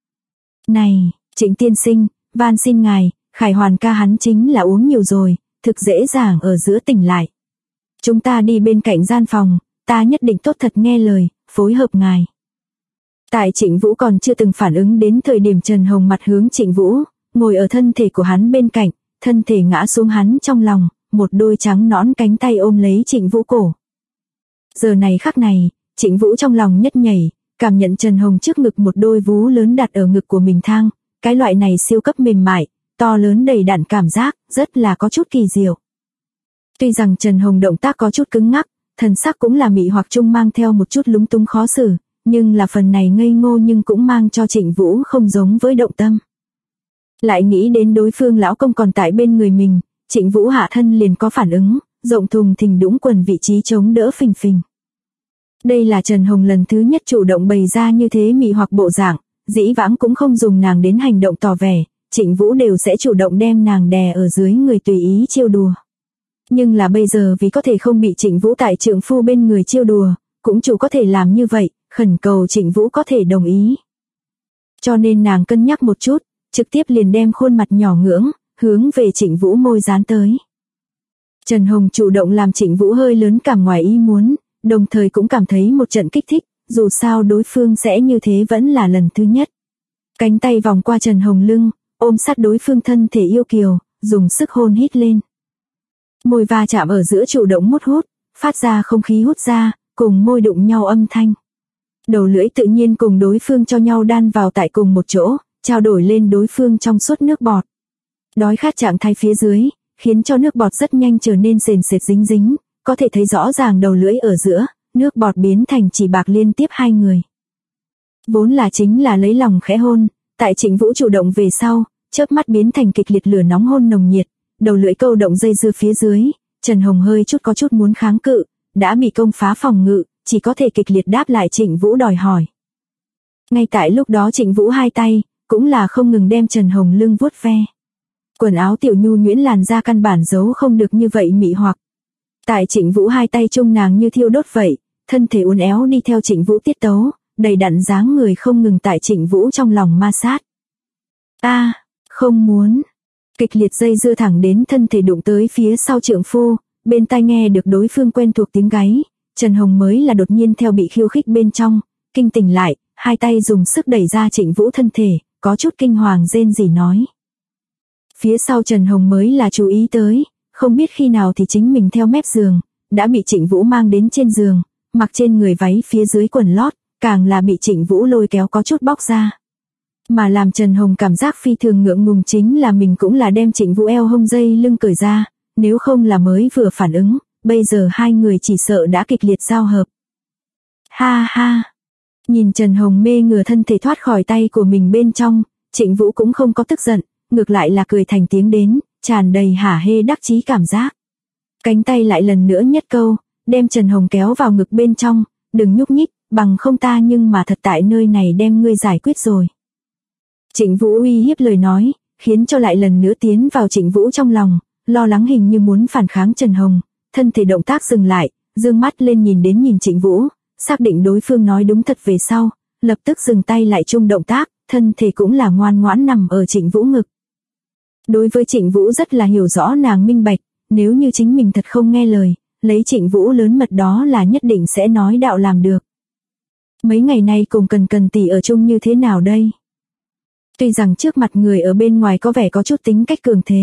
Này, Trịnh tiên sinh, van xin ngài, Khải Hoàn ca hắn chính là uống nhiều rồi, thực dễ dàng ở giữa tỉnh lại. Chúng ta đi bên cạnh gian phòng, ta nhất định tốt thật nghe lời, phối hợp ngài. Tại Trịnh Vũ còn chưa từng phản ứng đến thời điểm Trần Hồng mặt hướng Trịnh Vũ, ngồi ở thân thể của hắn bên cạnh, thân thể ngã xuống hắn trong lòng, một đôi trắng nõn cánh tay ôm lấy Trịnh Vũ cổ. Giờ này khắc này, Trịnh Vũ trong lòng nhất nhảy, cảm nhận Trần Hồng trước ngực một đôi vú lớn đặt ở ngực của mình thang, cái loại này siêu cấp mềm mại, to lớn đầy đặn cảm giác, rất là có chút kỳ diệu. Tuy rằng Trần Hồng động tác có chút cứng ngắc, thần sắc cũng là mị hoặc chung mang theo một chút lúng túng khó xử, nhưng là phần này ngây ngô nhưng cũng mang cho Trịnh Vũ không giống với động tâm. Lại nghĩ đến đối phương lão công còn tại bên người mình, Trịnh Vũ hạ thân liền có phản ứng, rộng thùng thình đũng quần vị trí chống đỡ phình phình. Đây là Trần Hồng lần thứ nhất chủ động bày ra như thế mị hoặc bộ dạng, dĩ vãng cũng không dùng nàng đến hành động tỏ vẻ, Trịnh Vũ đều sẽ chủ động đem nàng đè ở dưới người tùy ý trêu đùa. Nhưng là bây giờ vì có thể không bị Trịnh Vũ tại trượng phu bên người trêu đùa, cũng chủ có thể làm như vậy, khẩn cầu Trịnh Vũ có thể đồng ý. Cho nên nàng cân nhắc một chút, trực tiếp liền đem khuôn mặt nhỏ ngưỡng, hướng về Trịnh Vũ môi dán tới. Trần Hồng chủ động làm Trịnh Vũ hơi lớn cảm ngoài ý muốn, đồng thời cũng cảm thấy một trận kích thích, dù sao đối phương sẽ như thế vẫn là lần thứ nhất. Cánh tay vòng qua Trần Hồng lưng, ôm sát đối phương thân thể yêu kiều, dùng sức hôn hít lên. Môi va chạm ở giữa chủ động hút, phát ra không khí hút ra, cùng môi đụng nhau âm thanh. Đầu lưỡi tự nhiên cùng đối phương cho nhau đan vào tại cùng một chỗ, trao đổi lên đối phương trong suốt nước bọt. Đói khát trạng thái phía dưới, khiến cho nước bọt rất nhanh trở nên sền sệt dính dính, có thể thấy rõ ràng đầu lưỡi ở giữa, nước bọt biến thành chỉ bạc liên tiếp hai người. Vốn là chính là lấy lòng khẽ hôn, tại Trịnh Vũ chủ động về sau, chớp mắt biến thành kịch liệt lửa nóng hôn nồng nhiệt, đầu lưỡi câu động dây dưa phía dưới, Trần Hồng hơi chút có chút muốn kháng cự, đã bị công phá phòng ngự, chỉ có thể kịch liệt đáp lại Trịnh Vũ đòi hỏi. Ngay tại lúc đó Trịnh Vũ hai tay, cũng là không ngừng đem Trần Hồng lưng vuốt ve. Quần áo tiểu nhu nhuyễn làn da căn bản giấu không được như vậy mị hoặc. Tại Trịnh Vũ hai tay chung nàng như thiêu đốt vậy, thân thể uốn éo đi theo Trịnh Vũ tiết tấu, đầy đặn dáng người không ngừng tại Trịnh Vũ trong lòng ma sát. Không muốn. Kịch liệt dây dưa thẳng đến thân thể đụng tới phía sau trượng phu, bên tai nghe được đối phương quen thuộc tiếng gáy, Trần Hồng mới là đột nhiên theo bị khiêu khích bên trong, kinh tỉnh lại, hai tay dùng sức đẩy ra Trịnh Vũ thân thể, có chút kinh hoàng rên rỉ nói. Phía sau Trần Hồng mới là chú ý tới, không biết khi nào thì chính mình theo mép giường, đã bị Trịnh Vũ mang đến trên giường, mặc trên người váy phía dưới quần lót, càng là bị Trịnh Vũ lôi kéo có chút bóc ra. Mà làm Trần Hồng cảm giác phi thường ngượng ngùng chính là mình cũng là đem Trịnh Vũ eo hông dây lưng cởi ra, nếu không là mới vừa phản ứng, bây giờ hai người chỉ sợ đã kịch liệt giao hợp. Ha ha! Nhìn Trần Hồng mê ngửa thân thể thoát khỏi tay của mình bên trong, Trịnh Vũ cũng không có tức giận, ngược lại là cười thành tiếng đến, tràn đầy hả hê đắc chí cảm giác. Cánh tay lại lần nữa nhất câu, đem Trần Hồng kéo vào ngực bên trong, đừng nhúc nhích, bằng không ta nhưng mà thật tại nơi này đem ngươi giải quyết rồi. Trịnh Vũ uy hiếp lời nói, khiến cho lại lần nữa tiến vào Trịnh Vũ trong lòng, lo lắng hình như muốn phản kháng Trần Hồng, thân thể động tác dừng lại, dương mắt lên nhìn Trịnh Vũ, xác định đối phương nói đúng thật về sau, lập tức dừng tay lại chung động tác, thân thể cũng là ngoan ngoãn nằm ở Trịnh Vũ ngực. Đối với Trịnh Vũ rất là hiểu rõ nàng minh bạch, nếu như chính mình thật không nghe lời, lấy Trịnh Vũ lớn mật đó là nhất định sẽ nói đạo làm được. Mấy ngày nay cùng Cần tỷ ở chung như thế nào đây? Tuy rằng trước mặt người ở bên ngoài có vẻ có chút tính cách cường thế,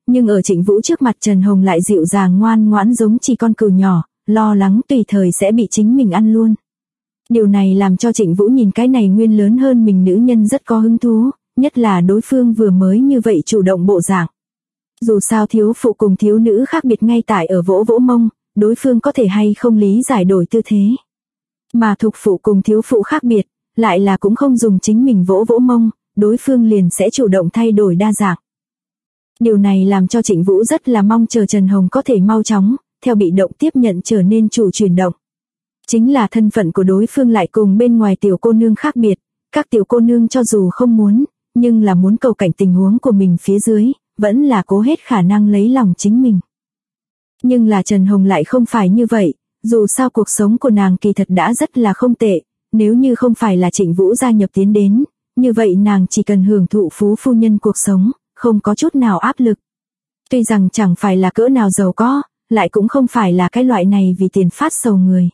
nhưng ở Trịnh Vũ trước mặt Trần Hồng lại dịu dàng ngoan ngoãn giống chỉ con cừu nhỏ, lo lắng tùy thời sẽ bị chính mình ăn luôn. Điều này làm cho Trịnh Vũ nhìn cái này nguyên lớn hơn mình nữ nhân rất có hứng thú, nhất là đối phương vừa mới như vậy chủ động bộ dạng. Dù sao thiếu phụ cùng thiếu nữ khác biệt ngay tại ở vỗ vỗ mông, đối phương có thể hay không lý giải đổi tư thế. Mà thục phụ cùng thiếu phụ khác biệt, lại là cũng không dùng chính mình vỗ vỗ mông, đối phương liền sẽ chủ động thay đổi đa dạng. Điều này làm cho Trịnh Vũ rất là mong chờ Trần Hồng có thể mau chóng, theo bị động tiếp nhận trở nên chủ chuyển động. Chính là thân phận của đối phương lại cùng bên ngoài tiểu cô nương khác biệt, các tiểu cô nương cho dù không muốn, nhưng là muốn cầu cảnh tình huống của mình phía dưới, vẫn là cố hết khả năng lấy lòng chính mình. Nhưng là Trần Hồng lại không phải như vậy, dù sao cuộc sống của nàng kỳ thật đã rất là không tệ, nếu như không phải là Trịnh Vũ gia nhập tiến đến, như vậy nàng chỉ cần hưởng thụ phú phu nhân cuộc sống, không có chút nào áp lực. Tuy rằng chẳng phải là cỡ nào giàu có, lại cũng không phải là cái loại này vì tiền phát sầu người.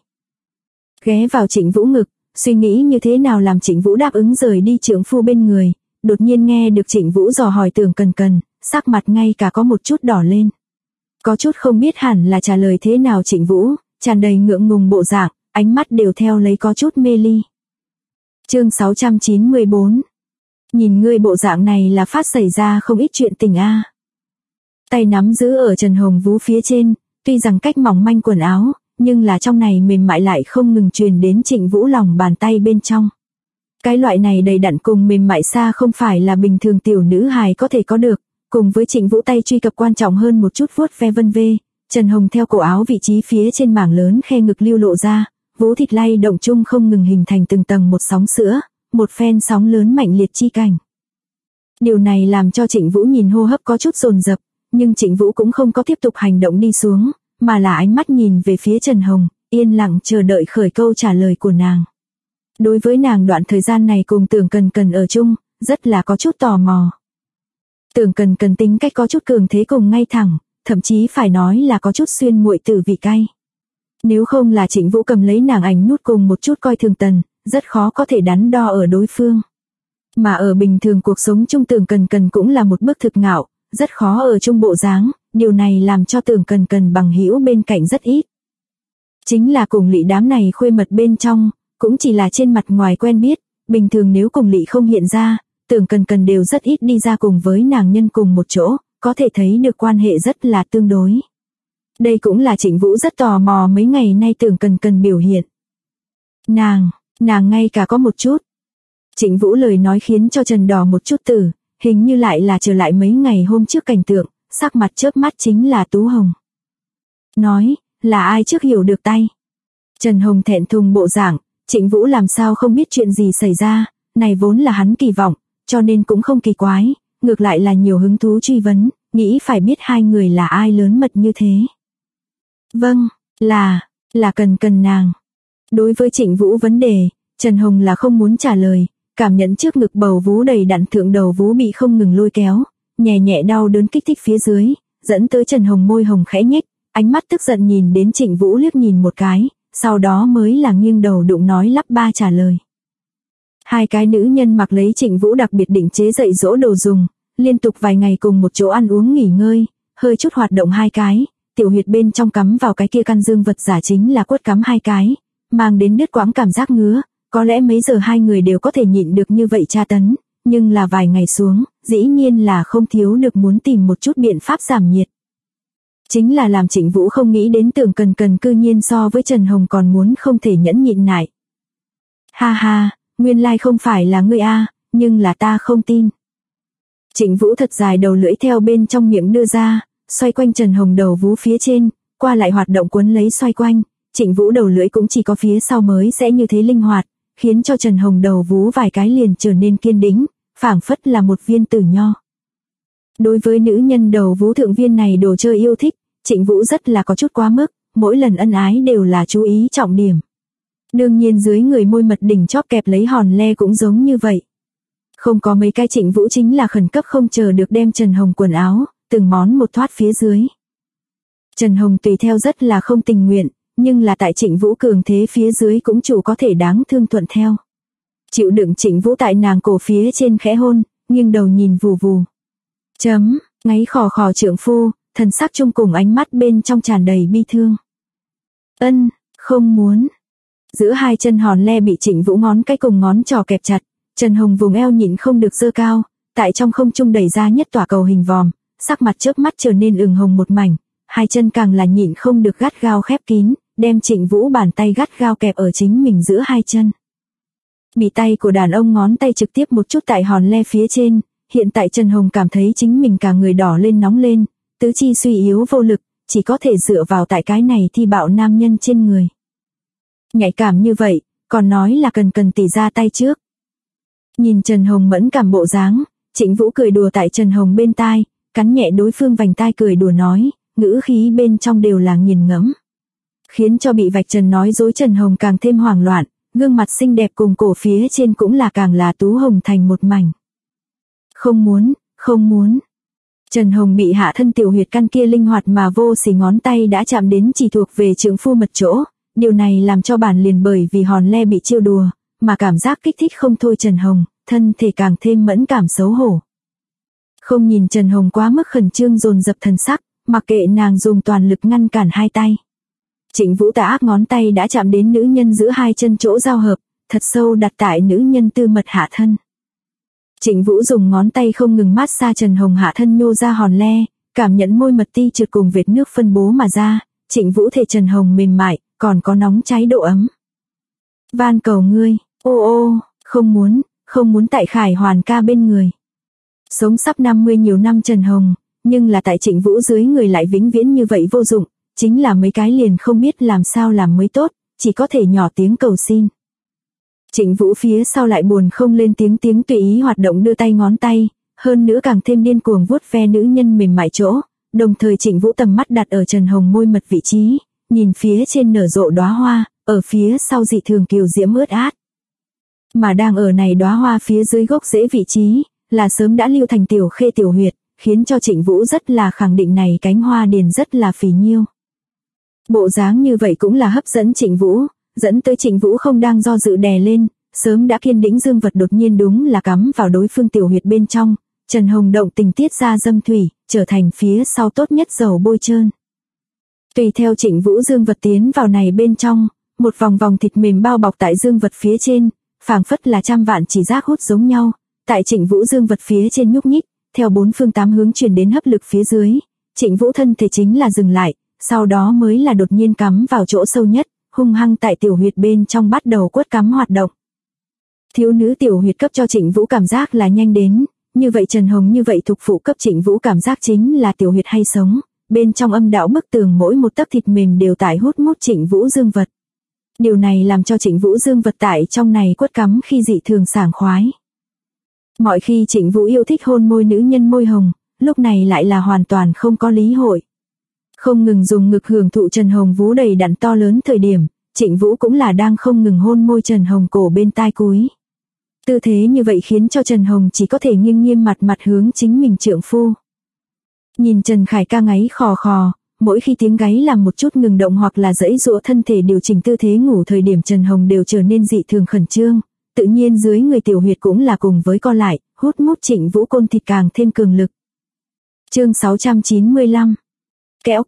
Ghé vào Trịnh Vũ ngực, suy nghĩ như thế nào làm Trịnh Vũ đáp ứng rời đi trượng phu bên người, đột nhiên nghe được Trịnh Vũ dò hỏi Tưởng Cần Cần, sắc mặt ngay cả có một chút đỏ lên. Có chút không biết hẳn là trả lời thế nào Trịnh Vũ, tràn đầy ngượng ngùng bộ dạng, ánh mắt đều theo lấy có chút mê ly. Chương 694. Nhìn ngươi bộ dạng này là phát xảy ra không ít chuyện tình a. Tay nắm giữ ở Trần Hồng vú phía trên, tuy rằng cách mỏng manh quần áo, nhưng là trong này mềm mại lại không ngừng truyền đến Trịnh Vũ lòng bàn tay bên trong. Cái loại này đầy đặn cùng mềm mại xa không phải là bình thường tiểu nữ hài có thể có được, cùng với Trịnh Vũ tay truy cập quan trọng hơn một chút vuốt ve vân vê, Trần Hồng theo cổ áo vị trí phía trên mảng lớn khe ngực lưu lộ ra, vú thịt lay động chung không ngừng hình thành từng tầng một sóng sữa, một phen sóng lớn mạnh liệt chi cảnh. Điều này làm cho Trịnh Vũ nhìn hô hấp có chút dồn dập, nhưng Trịnh Vũ cũng không có tiếp tục hành động đi xuống, mà là ánh mắt nhìn về phía Trần Hồng, yên lặng chờ đợi khởi câu trả lời của nàng. Đối với nàng đoạn thời gian này cùng Tưởng Cần Cần ở chung, rất là có chút tò mò. Tưởng Cần Cần tính cách có chút cường thế cùng ngay thẳng, thậm chí phải nói là có chút xuyên muội tử vị cay. Nếu không là Trịnh Vũ cầm lấy nàng ảnh nút cùng một chút coi thường tần, rất khó có thể đắn đo ở đối phương. Mà ở bình thường cuộc sống chung Tưởng Cần Cần cũng là một bức thực ngạo, rất khó ở chung bộ dáng, điều này làm cho Tưởng Cần Cần bằng hữu bên cạnh rất ít. Chính là cùng Lị đám này khuê mật bên trong, cũng chỉ là trên mặt ngoài quen biết, bình thường nếu cùng Lị không hiện ra, Tưởng Cần Cần đều rất ít đi ra cùng với nàng nhân cùng một chỗ, có thể thấy được quan hệ rất là tương đối. Đây cũng là Trịnh Vũ rất tò mò mấy ngày nay Tưởng Cần Cần biểu hiện. Nàng ngay cả có một chút. Trịnh Vũ lời nói khiến cho Trần đỏ một chút tử, hình như lại là trở lại mấy ngày hôm trước cảnh tượng, sắc mặt chớp mắt chính là Tú Hồng. Nói, là ai trước hiểu được tay? Trần Hồng thẹn thùng bộ dạng, Trịnh Vũ làm sao không biết chuyện gì xảy ra, này vốn là hắn kỳ vọng, cho nên cũng không kỳ quái, ngược lại là nhiều hứng thú truy vấn, nghĩ phải biết hai người là ai lớn mật như thế. Vâng, là Cần Cần nàng. Đối với Trịnh Vũ vấn đề, Trần Hồng là không muốn trả lời, cảm nhận trước ngực bầu vú đầy đặn thượng đầu vú bị không ngừng lôi kéo, nhẹ nhẹ đau đớn kích thích phía dưới, dẫn tới Trần Hồng môi hồng khẽ nhếch, ánh mắt tức giận nhìn đến Trịnh Vũ liếc nhìn một cái, sau đó mới là nghiêng đầu đụng nói lắp ba trả lời. Hai cái nữ nhân mặc lấy Trịnh Vũ đặc biệt định chế dạy dỗ đồ dùng, liên tục vài ngày cùng một chỗ ăn uống nghỉ ngơi, hơi chút hoạt động hai cái, tiểu huyệt bên trong cắm vào cái kia căn dương vật giả chính là quất cắm hai cái, mang đến đứt quãng cảm giác ngứa, có lẽ mấy giờ hai người đều có thể nhịn được như vậy tra tấn, nhưng là vài ngày xuống, dĩ nhiên là không thiếu được muốn tìm một chút biện pháp giảm nhiệt. Chính là làm Trịnh Vũ không nghĩ đến Tưởng Cần Cần cư nhiên so với Trần Hồng còn muốn không thể nhẫn nhịn nại. Ha ha, nguyên lai không phải là ngươi a, nhưng là ta không tin. Trịnh Vũ thật dài đầu lưỡi theo bên trong miệng đưa ra, xoay quanh Trần Hồng đầu vú phía trên, qua lại hoạt động quấn lấy xoay quanh, Trịnh Vũ đầu lưỡi cũng chỉ có phía sau mới sẽ như thế linh hoạt, khiến cho Trần Hồng đầu vú vài cái liền trở nên kiên đĩnh, phảng phất là một viên tử nho. Đối với nữ nhân đầu vú thượng viên này đồ chơi yêu thích, Trịnh Vũ rất là có chút quá mức, mỗi lần ân ái đều là chú ý trọng điểm. Đương nhiên dưới người môi mật đỉnh chóp kẹp lấy hòn le cũng giống như vậy. Không có mấy cái Trịnh Vũ chính là khẩn cấp không chờ được đem Trần Hồng quần áo, từng món một thoát phía dưới. Trần Hồng tùy theo rất là không tình nguyện, nhưng là tại Trịnh Vũ cường thế phía dưới cũng chủ có thể đáng thương thuận theo. Chịu đựng Trịnh Vũ tại nàng cổ phía trên khẽ hôn, nghiêng đầu nhìn vù vù. Ngáy khò khò trượng phu, thần sắc chung cùng ánh mắt bên trong tràn đầy bi thương. Ân, không muốn. Giữa hai chân hòn le bị Trịnh Vũ ngón cái cùng ngón trỏ kẹp chặt, Trần Hồng vùng eo nhịn không được giơ cao, tại trong không trung đẩy ra nhất tỏa cầu hình vòm, sắc mặt chớp mắt trở nên ửng hồng một mảnh, hai chân càng là nhịn không được gắt gao khép kín, đem Trịnh Vũ bàn tay gắt gao kẹp ở chính mình giữa hai chân. Bị tay của đàn ông ngón tay trực tiếp một chút tại hòn le phía trên, hiện tại Trần Hồng cảm thấy chính mình cả người đỏ lên nóng lên, tứ chi suy yếu vô lực, chỉ có thể dựa vào tại cái này thi bạo nam nhân trên người. Nhạy cảm như vậy, còn nói là cần tỉ ra tay trước. Nhìn Trần Hồng mẫn cảm bộ dáng, Trịnh Vũ cười đùa tại Trần Hồng bên tai, cắn nhẹ đối phương vành tai cười đùa nói, ngữ khí bên trong đều là nghiền ngẫm. Khiến cho bị vạch trần nói dối Trần Hồng càng thêm hoảng loạn, gương mặt xinh đẹp cùng cổ phía trên cũng là càng là tú hồng thành một mảnh. Không muốn, không muốn. Trần Hồng bị hạ thân tiểu huyệt căn kia linh hoạt mà vô sỉ ngón tay đã chạm đến chỉ thuộc về trượng phu mật chỗ, điều này làm cho bản liền bởi vì hòn le bị trêu đùa, mà cảm giác kích thích không thôi Trần Hồng, thân thể càng thêm mẫn cảm xấu hổ. Không nhìn Trần Hồng quá mức khẩn trương dồn dập thần sắc, mặc kệ nàng dùng toàn lực ngăn cản hai tay. Trịnh Vũ tà ác ngón tay đã chạm đến nữ nhân giữa hai chân chỗ giao hợp, thật sâu đặt tại nữ nhân tư mật hạ thân. Trịnh Vũ dùng ngón tay không ngừng mát xa Trần Hồng hạ thân nhô ra hòn le, cảm nhận môi mật ti trượt cùng vệt nước phân bố mà ra, Trịnh Vũ thể Trần Hồng mềm mại, còn có nóng cháy độ ấm. Van cầu ngươi, ô, không muốn tại Khải Hoàn ca bên người. Sống sắp 50 nhiều năm Trần Hồng, nhưng là tại Trịnh Vũ dưới người lại vĩnh viễn như vậy vô dụng, chính là mấy cái liền không biết làm sao làm mới tốt, chỉ có thể nhỏ tiếng cầu xin. Trịnh Vũ phía sau lại buồn không lên tiếng tùy ý hoạt động đưa tay ngón tay, hơn nữa càng thêm điên cuồng vuốt ve nữ nhân mềm mại chỗ, đồng thời Trịnh Vũ tầm mắt đặt ở Trần Hồng môi mật vị trí, nhìn phía trên nở rộ đóa hoa, ở phía sau dị thường kiều diễm ướt át. Mà đang ở này đóa hoa phía dưới gốc rễ vị trí, là sớm đã lưu thành tiểu khê tiểu huyệt, khiến cho Trịnh Vũ rất là khẳng định này cánh hoa điền rất là phì nhiêu. Bộ dáng như vậy cũng là hấp dẫn Trịnh Vũ, dẫn tới Trịnh Vũ không đang do dự đè lên, sớm đã kiên đĩnh dương vật đột nhiên đúng là cắm vào đối phương tiểu huyệt bên trong, Trần Hồng động tình tiết ra dâm thủy, trở thành phía sau tốt nhất dầu bôi trơn. Tùy theo Trịnh Vũ dương vật tiến vào này bên trong, một vòng vòng thịt mềm bao bọc tại dương vật phía trên, phảng phất là trăm vạn chỉ giác hút giống nhau, tại Trịnh Vũ dương vật phía trên nhúc nhích, theo bốn phương tám hướng truyền đến hấp lực phía dưới, Trịnh Vũ thân thể chính là dừng lại, sau đó mới là đột nhiên cắm vào chỗ sâu nhất, hung hăng tại tiểu huyệt bên trong bắt đầu quất cắm hoạt động. Thiếu nữ tiểu huyệt cấp cho Trịnh Vũ cảm giác là nhanh đến, như vậy Trần Hồng như vậy thục phụ cấp Trịnh Vũ cảm giác chính là tiểu huyệt hay sống, bên trong âm đạo bức tường mỗi một tấc thịt mềm đều tải hút mút Trịnh Vũ dương vật. Điều này làm cho Trịnh Vũ dương vật tại trong này quất cắm khi dị thường sảng khoái. Mọi khi Trịnh Vũ yêu thích hôn môi nữ nhân môi hồng, lúc này lại là hoàn toàn không có lý hội. Không ngừng dùng ngực hưởng thụ Trần Hồng vú đầy đặn to lớn thời điểm, Trịnh Vũ cũng là đang không ngừng hôn môi Trần Hồng cổ bên tai cúi. Tư thế như vậy khiến cho Trần Hồng chỉ có thể nghiêng nghiêm mặt hướng chính mình trượng phu. Nhìn Trần Khải ca ngáy khò khò, mỗi khi tiếng gáy làm một chút ngừng động hoặc là giãy giụa thân thể điều chỉnh tư thế ngủ thời điểm Trần Hồng đều trở nên dị thường khẩn trương, tự nhiên dưới người tiểu huyệt cũng là cùng với co lại, hút mút Trịnh Vũ côn thịt càng thêm cường lực. Chương 695. Kéo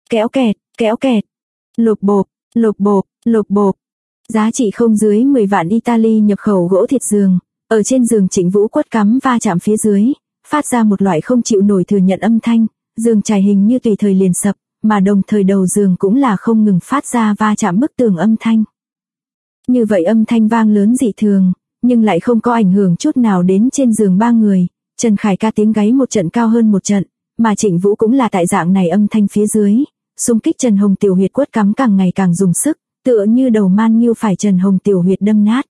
kẹt, lột bộp. Giá trị không dưới 10 vạn Italy nhập khẩu gỗ thiệt giường, ở trên giường Trịnh Vũ quất cắm va chạm phía dưới, phát ra một loại không chịu nổi thừa nhận âm thanh, giường trải hình như tùy thời liền sập, mà đồng thời đầu giường cũng là không ngừng phát ra va chạm bức tường âm thanh. Như vậy âm thanh vang lớn dị thường, nhưng lại không có ảnh hưởng chút nào đến trên giường ba người, Trần Khải ca tiếng gáy một trận cao hơn một trận, mà Trịnh Vũ cũng là tại dạng này âm thanh phía dưới, xung kích Trần Hồng tiểu huyệt quất cắm càng ngày càng dùng sức, tựa như đầu man nghiêu phải Trần Hồng tiểu huyệt đâm nát.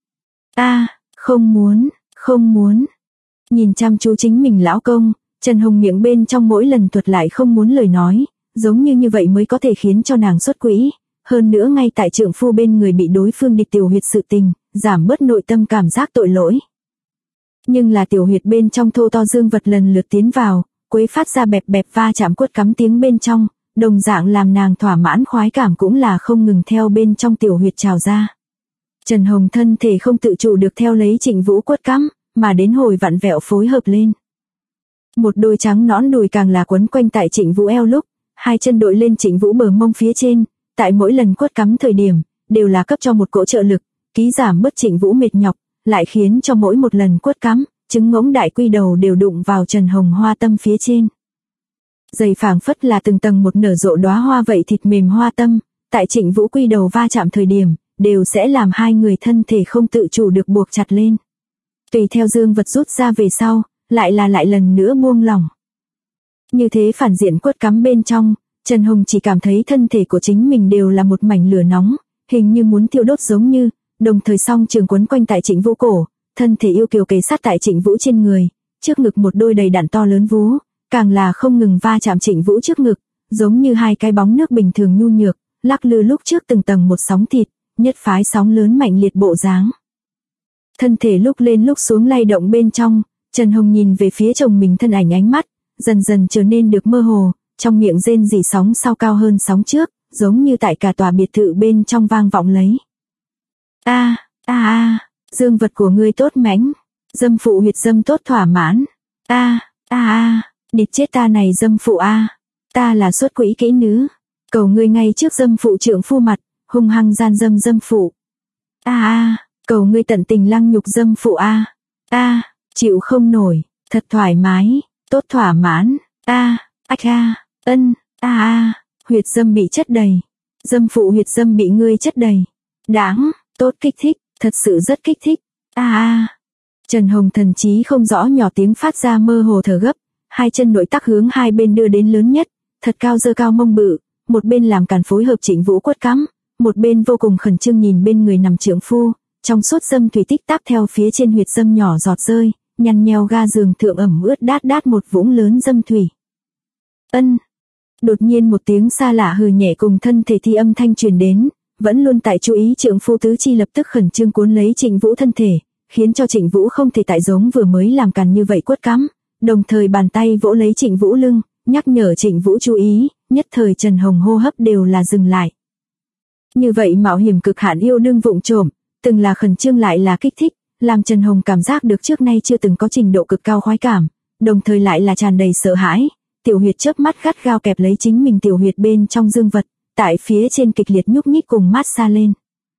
Không muốn. Nhìn chăm chú chính mình lão công, Trần Hồng miệng bên trong mỗi lần thuật lại không muốn lời nói, giống như vậy mới có thể khiến cho nàng xuất quỹ, hơn nữa ngay tại trượng phu bên người bị đối phương địch tiểu huyệt sự tình, giảm bớt nội tâm cảm giác tội lỗi. Nhưng là tiểu huyệt bên trong thô to dương vật lần lượt tiến vào, quấy phát ra bẹp bẹp va chạm quất cắm tiếng bên trong, đồng dạng làm nàng thỏa mãn khoái cảm cũng là không ngừng theo bên trong tiểu huyệt trào ra. Trần Hồng thân thể không tự chủ được theo lấy Trịnh Vũ quất cắm, mà đến hồi vặn vẹo phối hợp lên. Một đôi trắng nõn đùi càng là quấn quanh tại Trịnh Vũ eo lúc, hai chân đội lên Trịnh Vũ bờ mông phía trên, tại mỗi lần quất cắm thời điểm, đều là cấp cho một cỗ trợ lực, ký giảm bớt Trịnh Vũ mệt nhọc, lại khiến cho mỗi một lần quất cắm, trứng ngỗng đại quy đầu đều đụng vào Trần Hồng hoa tâm phía trên. Giày phảng phất là từng tầng một nở rộ đóa hoa vậy thịt mềm hoa tâm, tại Trịnh Vũ quy đầu va chạm thời điểm, đều sẽ làm hai người thân thể không tự chủ được buộc chặt lên. Tùy theo dương vật rút ra về sau, lại lần nữa buông lỏng. Như thế phản diện quất cắm bên trong, Trần Hồng chỉ cảm thấy thân thể của chính mình đều là một mảnh lửa nóng, hình như muốn thiêu đốt giống như, đồng thời song trường quấn quanh tại Trịnh Vũ cổ, thân thể yêu kiều kề sát tại Trịnh Vũ trên người, trước ngực một đôi đầy đặn to lớn vú, càng là không ngừng va chạm Trịnh Vũ trước ngực, giống như hai cái bóng nước bình thường nhu nhược, lắc lư lúc trước từng tầng một sóng thịt, nhất phái sóng lớn mạnh liệt bộ dáng. Thân thể lúc lên lúc xuống lay động bên trong, Trần Hồng nhìn về phía chồng mình thân ảnh ánh mắt, dần dần trở nên được mơ hồ, trong miệng rên rỉ sóng sau cao hơn sóng trước, giống như tại cả tòa biệt thự bên trong vang vọng lấy. Dương vật của ngươi tốt mãnh, dâm phụ huyệt dâm tốt thỏa mãn. Địt chết ta này dâm phụ ta là xuất quỹ kỹ nữ, cầu ngươi ngay trước dâm phụ trượng phu mặt, hung hăng gian dâm phụ. Cầu ngươi tận tình lăng nhục dâm phụ chịu không nổi, thật thoải mái, tốt thỏa mãn. Huyệt dâm bị chất đầy, dâm phụ huyệt dâm bị ngươi chất đầy. Đáng, tốt kích thích, thật sự rất kích thích. Trần Hồng thần chí không rõ nhỏ tiếng phát ra mơ hồ thở gấp, hai chân nội tắc hướng hai bên đưa đến lớn nhất, thật cao dơ cao mông bự, một bên làm càn phối hợp Trịnh Vũ quất cắm, một bên vô cùng khẩn trương nhìn bên người nằm trượng phu, trong suốt dâm thủy tích táp theo phía trên huyệt dâm nhỏ giọt rơi, nhăn nheo ga giường thượng ẩm ướt đát đát một vũng lớn dâm thủy. Đột nhiên một tiếng xa lạ hừ nhẹ cùng thân thể thi âm thanh truyền đến, vẫn luôn tại chú ý trượng phu tứ chi lập tức khẩn trương cuốn lấy Trịnh Vũ thân thể, khiến cho Trịnh Vũ không thể tại giống vừa mới làm càn như vậy quất cắm, đồng thời bàn tay vỗ lấy Trịnh Vũ lưng, nhắc nhở Trịnh Vũ chú ý, nhất thời Trần Hồng hô hấp đều là dừng lại. Như vậy mạo hiểm cực hạn yêu đương vụng trộm, từng là khẩn trương lại là kích thích, làm Trần Hồng cảm giác được trước nay chưa từng có trình độ cực cao khoái cảm, đồng thời lại là tràn đầy sợ hãi, tiểu huyệt chớp mắt gắt gao kẹp lấy chính mình tiểu huyệt bên trong dương vật, tại phía trên kịch liệt nhúc nhích cùng mát xa lên.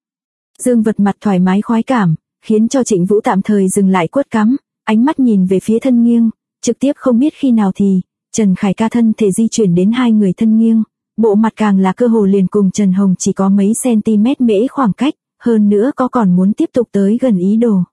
Dương vật mặt thoải mái khoái cảm, khiến cho Trịnh Vũ tạm thời dừng lại quất cắm, ánh mắt nhìn về phía thân nghiêng, trực tiếp không biết khi nào thì, Trần Khải ca thân thể di chuyển đến hai người thân nghiêng, bộ mặt càng là cơ hồ liền cùng Trần Hồng chỉ có mấy cm mễ khoảng cách, hơn nữa có còn muốn tiếp tục tới gần ý đồ.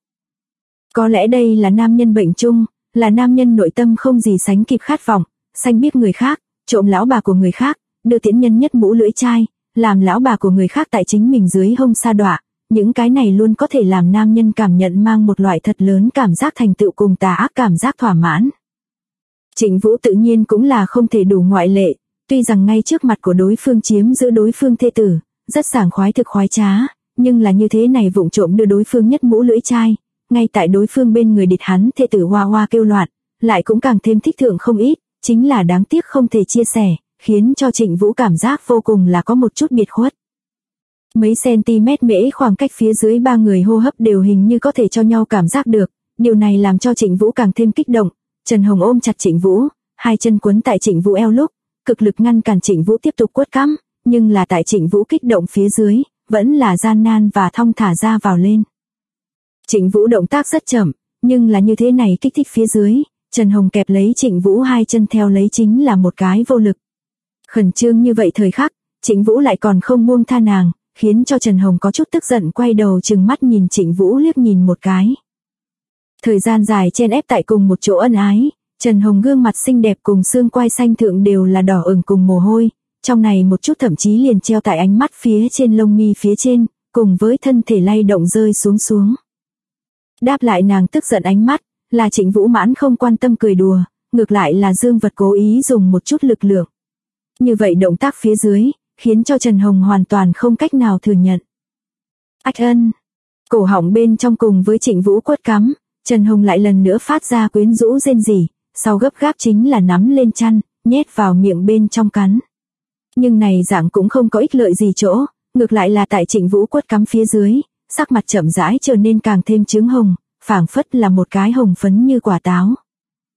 Có lẽ đây là nam nhân bệnh chung, là nam nhân nội tâm không gì sánh kịp khát vọng, xanh biết người khác, trộm lão bà của người khác, đưa tiễn nhân nhất mũ lưỡi chai, làm lão bà của người khác tại chính mình dưới hông sa đọa, những cái này luôn có thể làm nam nhân cảm nhận mang một loại thật lớn cảm giác thành tựu cùng tà ác cảm giác thỏa mãn. Trịnh Vũ tự nhiên cũng là không thể đủ ngoại lệ, tuy rằng ngay trước mặt của đối phương chiếm giữ đối phương thê tử, rất sảng khoái thực khoái trá, nhưng là như thế này vụng trộm đưa đối phương nhất mũ lưỡi chai, ngay tại đối phương bên người địch hắn thê tử hoa hoa kêu loạn, lại cũng càng thêm thích thượng không ít, chính là đáng tiếc không thể chia sẻ, khiến cho Trịnh Vũ cảm giác vô cùng là có một chút biệt khuất. Mấy cm mễ khoảng cách phía dưới ba người hô hấp đều hình như có thể cho nhau cảm giác được, điều này làm cho Trịnh Vũ càng thêm kích động. Trần Hồng ôm chặt Trịnh Vũ, hai chân quấn tại Trịnh Vũ eo lúc, cực lực ngăn cản Trịnh Vũ tiếp tục quất cắm, nhưng là tại Trịnh Vũ kích động phía dưới, vẫn là gian nan và thong thả ra vào lên. Trịnh Vũ động tác rất chậm, nhưng là như thế này kích thích phía dưới, Trần Hồng kẹp lấy Trịnh Vũ hai chân theo lấy chính là một cái vô lực. Khẩn trương như vậy thời khắc, Trịnh Vũ lại còn không buông tha nàng, khiến cho Trần Hồng có chút tức giận quay đầu trừng mắt nhìn Trịnh Vũ liếc nhìn một cái. Thời gian dài chen ép tại cùng một chỗ ân ái, Trần Hồng gương mặt xinh đẹp cùng xương quai xanh thượng đều là đỏ ửng cùng mồ hôi, trong này một chút thậm chí liền treo tại ánh mắt phía trên lông mi phía trên, cùng với thân thể lay động rơi xuống. Đáp lại nàng tức giận ánh mắt, là Trịnh Vũ mãn không quan tâm cười đùa, ngược lại là dương vật cố ý dùng một chút lực lượng. Như vậy động tác phía dưới, khiến cho Trần Hồng hoàn toàn không cách nào thừa nhận. Cổ họng bên trong cùng với Trịnh Vũ quất cắm, Trần Hồng lại lần nữa phát ra quyến rũ rên rỉ, sau gấp gáp chính là nắm lên chăn, nhét vào miệng bên trong cắn. Nhưng này dạng cũng không có ích lợi gì chỗ, ngược lại là tại Trịnh Vũ quất cắm phía dưới, sắc mặt chậm rãi trở nên càng thêm trướng hồng, phảng phất là một cái hồng phấn như quả táo.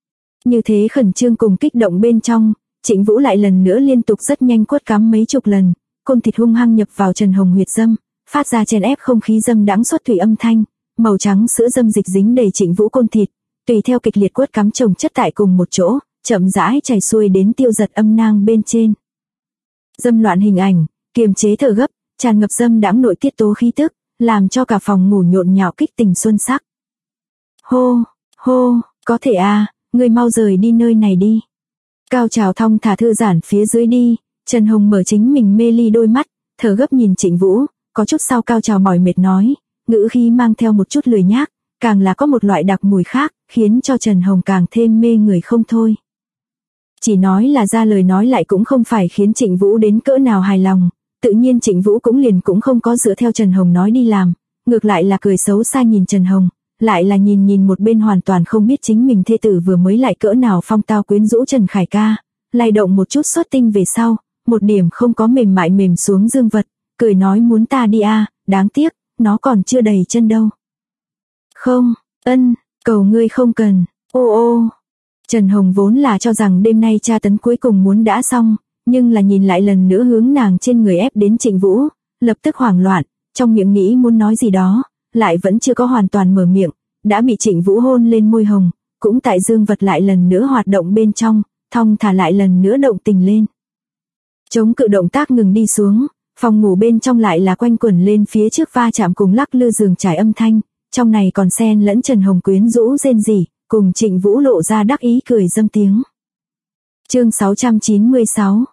Như thế khẩn trương cùng kích động bên trong, Trịnh Vũ lại lần nữa liên tục rất nhanh quất cắm mấy chục lần, côn thịt hung hăng nhập vào Trần Hồng huyệt dâm, phát ra chèn ép không khí dâm đãng xuất thủy âm thanh, màu trắng sữa dâm dịch dính đầy Trịnh Vũ côn thịt, tùy theo kịch liệt quất cắm chồng chất tại cùng một chỗ, chậm rãi chảy xuôi đến tiêu giật âm nang bên trên. Dâm loạn hình ảnh, kiềm chế thở gấp, tràn ngập dâm đãng nội tiết tố khí tức, làm cho cả phòng ngủ nhộn nhạo kích tình xuân sắc. Hô, hô, có thể à, ngươi mau rời đi nơi này đi. Cao trào thong thả thư giãn phía dưới đi, Trần Hồng mở chính mình mê ly đôi mắt, thở gấp nhìn Trịnh Vũ, có chút sau cao trào mỏi mệt nói, ngữ khí mang theo một chút lười nhác, càng là có một loại đặc mùi khác, khiến cho Trần Hồng càng thêm mê người không thôi. Chỉ nói là ra lời nói lại cũng không phải khiến Trịnh Vũ đến cỡ nào hài lòng, tự nhiên Trịnh Vũ cũng không có dựa theo Trần Hồng nói đi làm, ngược lại là cười xấu xa nhìn Trần Hồng, lại là nhìn một bên hoàn toàn không biết chính mình thê tử vừa mới lại cỡ nào phong tao quyến rũ Trần Khải ca, lay động một chút xuất tinh về sau, một điểm không có mềm mại mềm xuống dương vật, cười nói muốn ta đi à, đáng tiếc, nó còn chưa đầy chân đâu. Không, cầu ngươi không cần, ô. Trần Hồng vốn là cho rằng đêm nay tra tấn cuối cùng muốn đã xong, nhưng là nhìn lại lần nữa hướng nàng trên người ép đến Trịnh Vũ, lập tức hoảng loạn, trong miệng nghĩ muốn nói gì đó, lại vẫn chưa có hoàn toàn mở miệng, đã bị Trịnh Vũ hôn lên môi hồng, cũng tại dương vật lại lần nữa hoạt động bên trong, thong thả lại lần nữa động tình lên. Chống cự động tác ngừng đi xuống, phòng ngủ bên trong lại là quanh quẩn lên phía trước va chạm cùng lắc lư giường trải âm thanh, trong này còn xen lẫn Trần Hồng quyến rũ rên rỉ, cùng Trịnh Vũ lộ ra đắc ý cười dâm tiếng. Chương 696.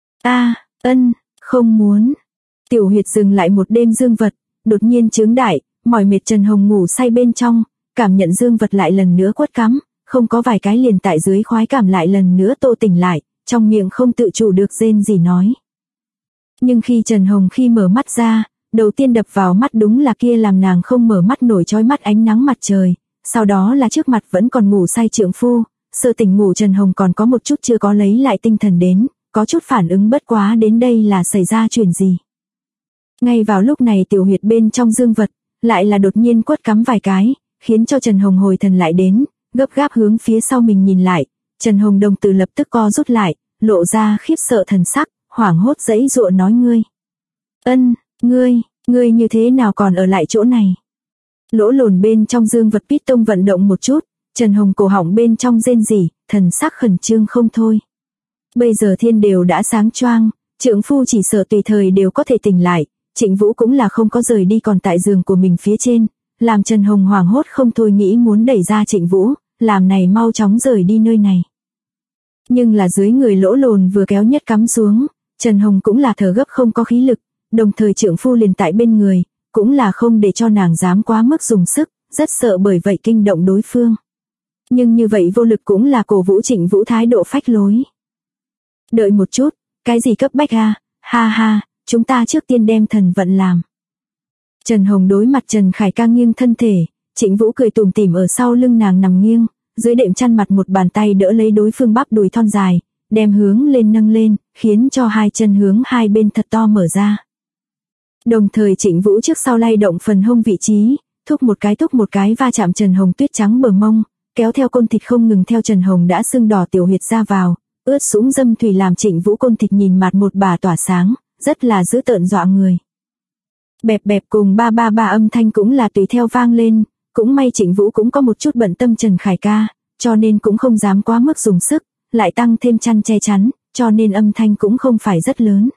Không muốn. Tiểu huyệt dừng lại một đêm dương vật, đột nhiên chướng đại, mỏi mệt Trần Hồng ngủ say bên trong, cảm nhận dương vật lại lần nữa quất cắm, không có vài cái liền tại dưới khoái cảm lại lần nữa tô tỉnh lại, trong miệng không tự chủ được rên gì nói. Nhưng khi Trần Hồng khi mở mắt ra, đầu tiên đập vào mắt đúng là kia làm nàng không mở mắt nổi chói mắt ánh nắng mặt trời, sau đó là trước mặt vẫn còn ngủ say trượng phu, sơ tỉnh ngủ Trần Hồng còn có một chút chưa có lấy lại tinh thần đến, có chút phản ứng bất quá đến đây là xảy ra chuyện gì. Ngay vào lúc này tiểu huyệt bên trong dương vật, lại là đột nhiên quất cắm vài cái, khiến cho Trần Hồng hồi thần lại đến, gấp gáp hướng phía sau mình nhìn lại, Trần Hồng đồng tử lập tức co rút lại, lộ ra khiếp sợ thần sắc, hoảng hốt giãy giụa nói ngươi như thế nào còn ở lại chỗ này. Lỗ lồn bên trong dương vật piston vận động một chút, Trần Hồng cổ họng bên trong rên rỉ, thần sắc khẩn trương không thôi. Bây giờ thiên đều đã sáng choang, trượng phu chỉ sợ tùy thời đều có thể tỉnh lại, Trịnh Vũ cũng là không có rời đi còn tại giường của mình phía trên, làm Trần Hồng hoảng hốt không thôi nghĩ muốn đẩy ra Trịnh Vũ, làm này mau chóng rời đi nơi này. Nhưng là dưới người lỗ lồn vừa kéo nhất cắm xuống, Trần Hồng cũng là thở gấp không có khí lực, đồng thời trượng phu liền tại bên người, cũng là không để cho nàng dám quá mức dùng sức, rất sợ bởi vậy kinh động đối phương. Nhưng như vậy vô lực cũng là cổ vũ Trịnh Vũ thái độ phách lối. Đợi một chút, cái gì cấp bách à, ha, chúng ta trước tiên đem thần vận làm. Trần Hồng đối mặt Trần Khải ca nghiêng thân thể, Trịnh Vũ cười tủm tỉm ở sau lưng nàng nằm nghiêng, dưới đệm chăn mặt một bàn tay đỡ lấy đối phương bắp đùi thon dài, đem hướng lên nâng lên, khiến cho hai chân hướng hai bên thật to mở ra. Đồng thời Trịnh Vũ trước sau lay động phần hông vị trí, thúc một cái va chạm Trần Hồng tuyết trắng bờ mông, kéo theo côn thịt không ngừng theo Trần Hồng đã sưng đỏ tiểu huyệt ra vào, ướt sũng dâm thủy làm Trịnh Vũ côn thịt nhìn mặt một bà tỏa sáng, rất là dữ tợn dọa người. Bẹp bẹp cùng ba âm thanh cũng là tùy theo vang lên, cũng may Trịnh Vũ cũng có một chút bận tâm Trần Khải ca, cho nên cũng không dám quá mức dùng sức, lại tăng thêm chăn che chắn, cho nên âm thanh cũng không phải rất lớn.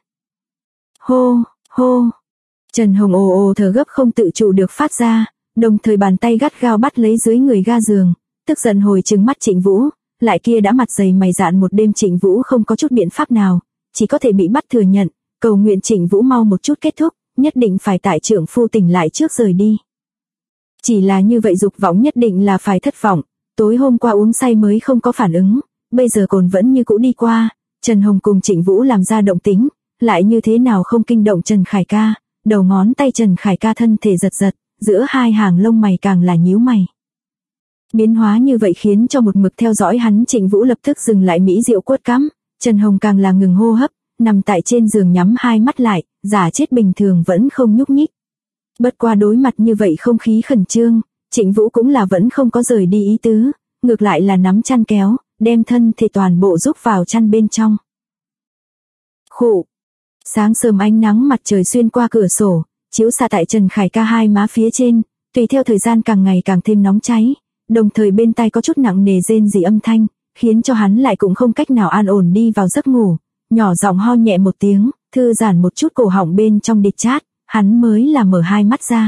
Hô. Trần Hồng ồ thở gấp không tự chủ được phát ra, đồng thời bàn tay gắt gao bắt lấy dưới người ga giường, tức giận hồi trừng mắt Trịnh Vũ, lại kia đã mặt dày mày dạn một đêm Trịnh Vũ không có chút biện pháp nào, chỉ có thể bị bắt thừa nhận, cầu nguyện Trịnh Vũ mau một chút kết thúc, nhất định phải tại trượng phu tỉnh lại trước rời đi. Chỉ là như vậy dục vọng nhất định là phải thất vọng, tối hôm qua uống say mới không có phản ứng, bây giờ cồn vẫn như cũ đi qua, Trần Hồng cùng Trịnh Vũ làm ra động tính, lại như thế nào không kinh động Trần Khải ca, đầu ngón tay Trần Khải ca thân thể giật, giữa hai hàng lông mày càng là nhíu mày. Biến hóa như vậy khiến cho một mực theo dõi hắn Trịnh Vũ lập tức dừng lại mỹ diệu quất cắm, Trần Hồng càng là ngừng hô hấp, nằm tại trên giường nhắm hai mắt lại, giả chết bình thường vẫn không nhúc nhích. Bất qua đối mặt như vậy không khí khẩn trương, Trịnh Vũ cũng là vẫn không có rời đi ý tứ, ngược lại là nắm chăn kéo, đem thân thể toàn bộ rúc vào chăn bên trong. Khụ. Sáng sớm ánh nắng mặt trời xuyên qua cửa sổ, chiếu xạ tại Trần Khải Ca hai má phía trên, tùy theo thời gian càng ngày càng thêm nóng cháy, đồng thời bên tai có chút nặng nề rên rỉ âm thanh, khiến cho hắn lại cũng không cách nào an ổn đi vào giấc ngủ, nhỏ giọng ho nhẹ một tiếng, thư giãn một chút cổ họng bên trong địch chát, hắn mới là mở hai mắt ra.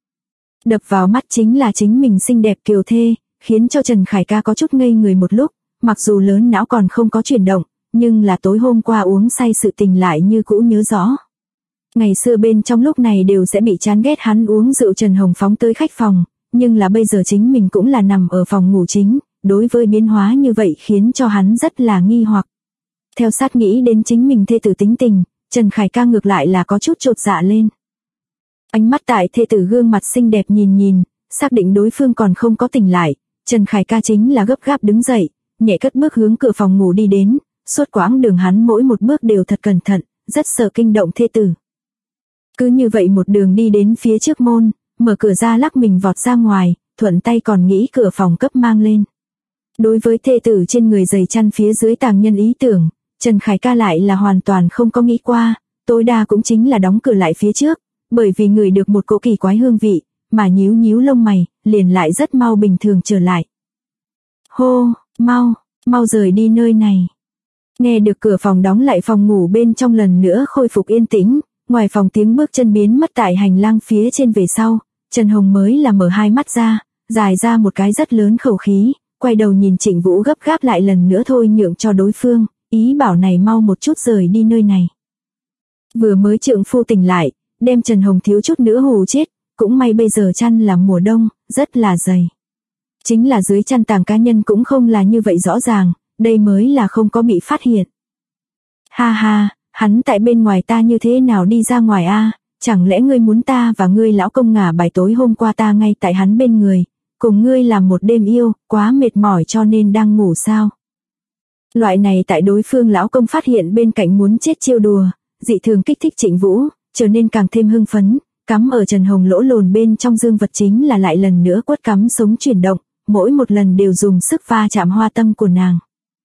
Đập vào mắt chính là chính mình xinh đẹp kiều thê, khiến cho Trần Khải Ca có chút ngây người một lúc, mặc dù lớn não còn không có chuyển động, nhưng là tối hôm qua uống say sự tình lại như cũ nhớ rõ. Ngày xưa bên trong lúc này đều sẽ bị chán ghét hắn uống rượu Trần Hồng phóng tới khách phòng, nhưng là bây giờ chính mình cũng là nằm ở phòng ngủ chính, đối với biến hóa như vậy khiến cho hắn rất là nghi hoặc. Theo sát nghĩ đến chính mình thê tử tính tình, Trần Khải Ca ngược lại là có chút chột dạ lên. Ánh mắt tại thê tử gương mặt xinh đẹp nhìn, xác định đối phương còn không có tỉnh lại, Trần Khải Ca chính là gấp gáp đứng dậy, nhẹ cất bước hướng cửa phòng ngủ đi đến, suốt quãng đường hắn mỗi một bước đều thật cẩn thận, rất sợ kinh động thê tử. Cứ như vậy một đường đi đến phía trước môn, mở cửa ra lắc mình vọt ra ngoài, thuận tay còn nghĩ cửa phòng cấp mang lên. Đối với thê tử trên người giày chăn phía dưới tàng nhân ý tưởng, Trần Khải Ca lại là hoàn toàn không có nghĩ qua, tối đa cũng chính là đóng cửa lại phía trước, bởi vì người được một cỗ kỳ quái hương vị, mà nhíu lông mày, liền lại rất mau bình thường trở lại. Hô, mau rời đi nơi này. Nghe được cửa phòng đóng lại, phòng ngủ bên trong lần nữa khôi phục yên tĩnh, ngoài phòng tiếng bước chân biến mất tại hành lang phía trên về sau, Trần Hồng mới là mở hai mắt ra, dài ra một cái rất lớn khẩu khí, quay đầu nhìn Trịnh Vũ gấp gáp lại lần nữa thôi nhượng cho đối phương, ý bảo này mau một chút rời đi nơi này. Vừa mới trượng phu tỉnh lại, đem Trần Hồng thiếu chút nữa hù chết, cũng may bây giờ chăn là mùa đông, rất là dày. Chính là dưới chăn tàng cá nhân cũng không là như vậy rõ ràng, đây mới là không có bị phát hiện. Ha ha, hắn tại bên ngoài ta như thế nào đi ra ngoài a? Chẳng lẽ ngươi muốn ta và ngươi lão công ngả bài tối hôm qua ta ngay tại hắn bên người, cùng ngươi làm một đêm yêu, quá mệt mỏi cho nên đang ngủ sao? Loại này tại đối phương lão công phát hiện bên cạnh muốn chết trêu đùa, dị thường kích thích Trịnh Vũ, trở nên càng thêm hưng phấn, cắm ở Trần Hồng lỗ lồn bên trong dương vật chính là lại lần nữa quất cắm sống chuyển động, mỗi một lần đều dùng sức va chạm hoa tâm của nàng.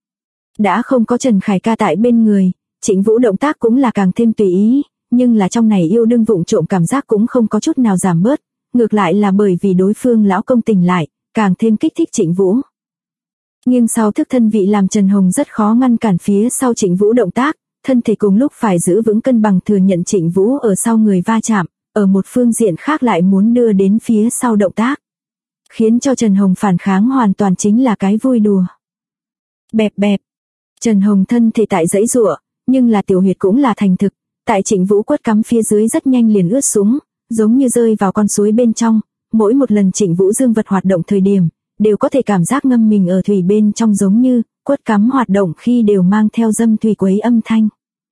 Đã không có Trần Khải Ca tại bên người, Trịnh Vũ động tác cũng là càng thêm tùy ý, nhưng là trong này yêu đương vụng trộm cảm giác cũng không có chút nào giảm bớt, ngược lại là bởi vì đối phương lão công tỉnh lại, càng thêm kích thích Trịnh Vũ. Nhưng sau thức thân vị làm Trần Hồng rất khó ngăn cản phía sau Trịnh Vũ động tác, thân thể cùng lúc phải giữ vững cân bằng thừa nhận Trịnh Vũ ở sau người va chạm, ở một phương diện khác lại muốn đưa đến phía sau động tác. Khiến cho Trần Hồng phản kháng hoàn toàn chính là cái vui đùa. Bẹp bẹp. Trần Hồng thân thể tại giãy giụa, nhưng là tiểu huyệt cũng là thành thực, tại Trịnh Vũ quất cắm phía dưới rất nhanh liền ướt sũng, giống như rơi vào con suối bên trong, mỗi một lần Trịnh Vũ dương vật hoạt động thời điểm, đều có thể cảm giác ngâm mình ở thủy bên trong, giống như quất cắm hoạt động khi đều mang theo dâm thủy quấy âm thanh.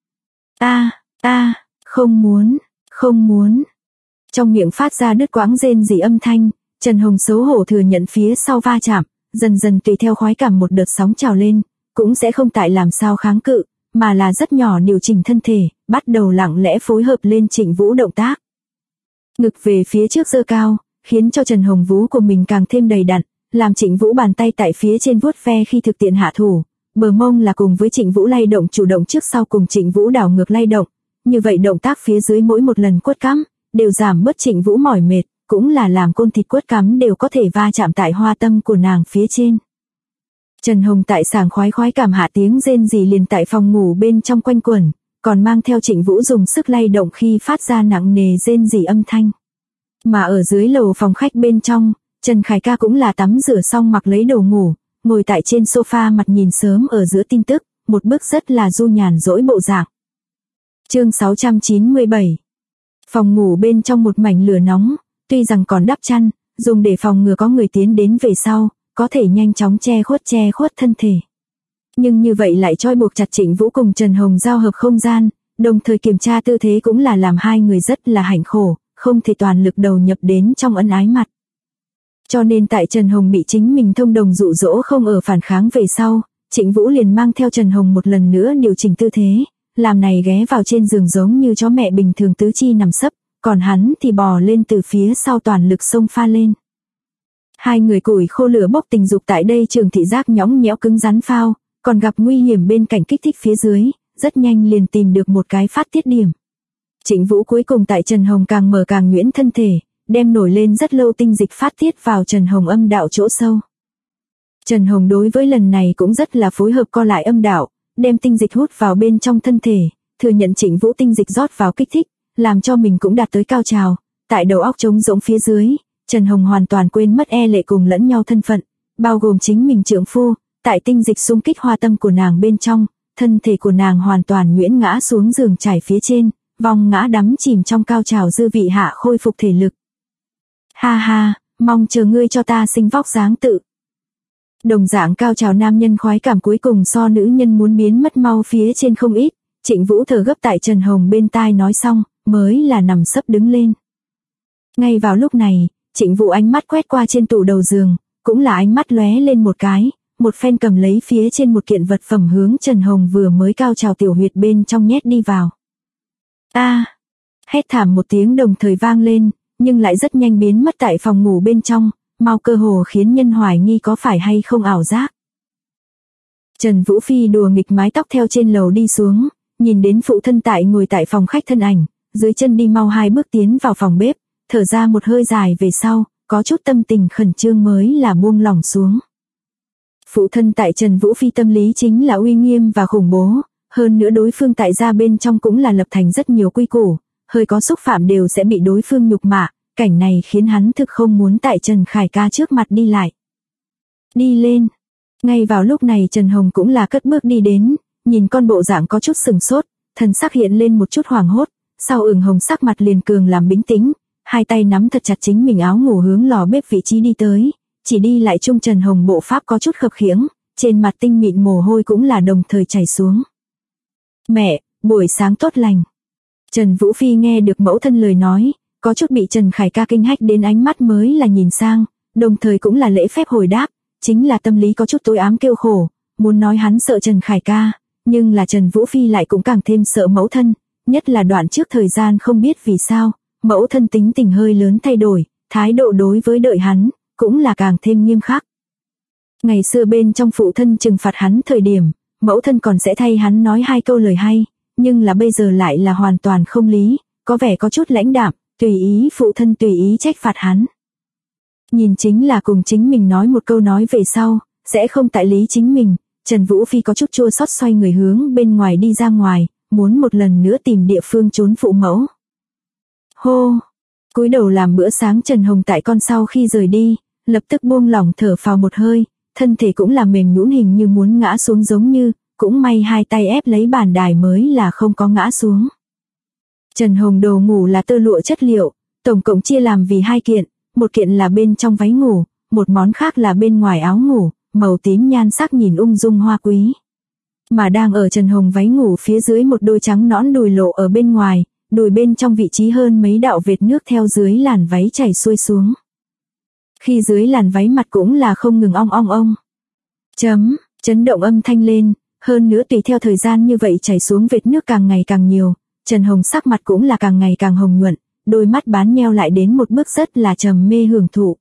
Không muốn. Trong miệng phát ra đứt quãng rên rỉ âm thanh, Trần Hồng xấu hổ thừa nhận phía sau va chạm, dần dần tùy theo khoái cảm một đợt sóng trào lên, cũng sẽ không tại làm sao kháng cự, mà là rất nhỏ điều chỉnh thân thể, bắt đầu lặng lẽ phối hợp lên Trịnh Vũ động tác. Ngực về phía trước giơ cao, khiến cho Trần Hồng vú của mình càng thêm đầy đặn, làm Trịnh Vũ bàn tay tại phía trên vuốt ve khi thực tiện hạ thủ, bờ mông là cùng với Trịnh Vũ lay động chủ động trước sau cùng Trịnh Vũ đảo ngược lay động, như vậy động tác phía dưới mỗi một lần quất cắm, đều giảm bớt Trịnh Vũ mỏi mệt, cũng là làm côn thịt quất cắm đều có thể va chạm tại hoa tâm của nàng phía trên. Trần Hồng tại sảng khoái cảm hạ tiếng rên rỉ liền tại phòng ngủ bên trong quanh quẩn, còn mang theo Trịnh Vũ dùng sức lay động khi phát ra nặng nề rên rỉ âm thanh. Mà ở dưới lầu phòng khách bên trong, Trần Khải Ca cũng là tắm rửa xong mặc lấy đồ ngủ, ngồi tại trên sofa mặt nhìn sớm ở giữa tin tức, một bức rất là du nhàn rỗi bộ dạng. Chương 697. Phòng ngủ bên trong một mảnh lửa nóng, tuy rằng còn đắp chăn, dùng để phòng ngừa có người tiến đến về sau, có thể nhanh chóng che khuất thân thể. Nhưng như vậy lại trói buộc chặt Trịnh Vũ cùng Trần Hồng giao hợp không gian, đồng thời kiểm tra tư thế cũng là làm hai người rất là hạnh khổ, không thể toàn lực đầu nhập đến trong ân ái mặt. Cho nên tại Trần Hồng bị chính mình thông đồng dụ dỗ không ở phản kháng về sau, Trịnh Vũ liền mang theo Trần Hồng một lần nữa điều chỉnh tư thế, làm này ghé vào trên giường giống như chó mẹ bình thường tứ chi nằm sấp, còn hắn thì bò lên từ phía sau toàn lực xông pha lên. Hai người củi khô lửa bốc tình dục tại đây trường thị giác nhõng nhẽo cứng rắn phao, còn gặp nguy hiểm bên cạnh kích thích phía dưới, rất nhanh liền tìm được một cái phát tiết điểm. Trịnh Vũ cuối cùng tại Trần Hồng càng mở càng nhuyễn thân thể, đem nổi lên rất lâu tinh dịch phát tiết vào Trần Hồng âm đạo chỗ sâu. Trần Hồng đối với lần này cũng rất là phối hợp co lại âm đạo, đem tinh dịch hút vào bên trong thân thể, thừa nhận Trịnh Vũ tinh dịch rót vào kích thích, làm cho mình cũng đạt tới cao trào, tại đầu óc trống rỗng phía dưới, Trần Hồng hoàn toàn quên mất e lệ cùng lẫn nhau thân phận, bao gồm chính mình trượng phu, tại tinh dịch xung kích hoa tâm của nàng bên trong, thân thể của nàng hoàn toàn nhuyễn ngã xuống giường trải phía trên, vòng ngã đắm chìm trong cao trào dư vị hạ khôi phục thể lực. Ha ha, mong chờ ngươi cho ta sinh vóc dáng tự. Đồng dạng cao trào nam nhân khoái cảm cuối cùng so nữ nhân muốn biến mất mau phía trên không ít, Trịnh Vũ thở gấp tại Trần Hồng bên tai nói xong, mới là nằm sấp đứng lên. Ngay vào lúc này, Trịnh Vũ ánh mắt quét qua trên tủ đầu giường, cũng là ánh mắt lóe lên một cái, một phen cầm lấy phía trên một kiện vật phẩm hướng Trần Hồng vừa mới cao trào tiểu huyệt bên trong nhét đi vào. A! Hét thảm một tiếng đồng thời vang lên, nhưng lại rất nhanh biến mất tại phòng ngủ bên trong, mau cơ hồ khiến nhân hoài nghi có phải hay không ảo giác. Trần Vũ Phi đùa nghịch mái tóc theo trên lầu đi xuống, nhìn đến phụ thân tại ngồi tại phòng khách thân ảnh, dưới chân đi mau 2 bước tiến vào phòng bếp, thở ra một hơi dài về sau, có chút tâm tình khẩn trương mới là buông lỏng xuống. Phụ thân tại Trần Vũ Phi tâm lý chính là uy nghiêm và khủng bố, hơn nữa đối phương tại gia bên trong cũng là lập thành rất nhiều quy củ, hơi có xúc phạm đều sẽ bị đối phương nhục mạ, cảnh này khiến hắn thực không muốn tại Trần Khải ca trước mặt đi lại. Đi lên. Ngay vào lúc này Trần Hồng cũng là cất bước đi đến, nhìn con bộ dạng có chút sừng sốt, thần sắc hiện lên một chút hoảng hốt, sau ửng hồng sắc mặt liền cường làm bình tĩnh, hai tay nắm thật chặt chính mình áo ngủ hướng lò bếp vị trí đi tới, chỉ đi lại chung Trần Hồng bộ pháp có chút khập khiễng, trên mặt tinh mịn mồ hôi cũng là đồng thời chảy xuống. Mẹ, buổi sáng tốt lành. Trần Vũ Phi nghe được mẫu thân lời nói, có chút bị Trần Khải ca kinh hách đến ánh mắt mới là nhìn sang, đồng thời cũng là lễ phép hồi đáp, chính là tâm lý có chút tối ám kêu khổ, muốn nói hắn sợ Trần Khải ca, nhưng là Trần Vũ Phi lại cũng càng thêm sợ mẫu thân, nhất là đoạn trước thời gian không biết vì sao, mẫu thân tính tình hơi lớn thay đổi, thái độ đối với đợi hắn, cũng là càng thêm nghiêm khắc. Ngày xưa bên trong phụ thân trừng phạt hắn thời điểm, mẫu thân còn sẽ thay hắn nói 2 câu lời hay, nhưng là bây giờ lại là hoàn toàn không lý, có vẻ có chút lãnh đạm, tùy ý phụ thân tùy ý trách phạt hắn. Nhìn chính là cùng chính mình nói một câu nói về sau, sẽ không tại lý chính mình, Trần Vũ Phi có chút chua xót xoay người hướng bên ngoài đi ra ngoài, muốn một lần nữa tìm địa phương trốn phụ mẫu. Hô! Cúi đầu làm bữa sáng Trần Hồng tại con sau khi rời đi, lập tức buông lỏng thở phào một hơi, thân thể cũng là mềm nhũn hình như muốn ngã xuống giống như, cũng may 2 tay ép lấy bàn đài mới là không có ngã xuống. Trần Hồng đồ ngủ là tơ lụa chất liệu, tổng cộng chia làm vì 2 kiện, một kiện là bên trong váy ngủ, một món khác là bên ngoài áo ngủ, màu tím nhan sắc nhìn ung dung hoa quý. Mà đang ở Trần Hồng váy ngủ phía dưới một đôi trắng nõn đùi lộ ở bên ngoài, đùi bên trong vị trí hơn mấy đạo vệt nước theo dưới làn váy chảy xuôi xuống. Khi dưới làn váy mặt cũng là không ngừng ong ong ong. Chấn động âm thanh lên, hơn nữa tùy theo thời gian như vậy chảy xuống vệt nước càng ngày càng nhiều, Trần Hồng sắc mặt cũng là càng ngày càng hồng nhuận, đôi mắt bán nheo lại đến một bước rất là trầm mê hưởng thụ.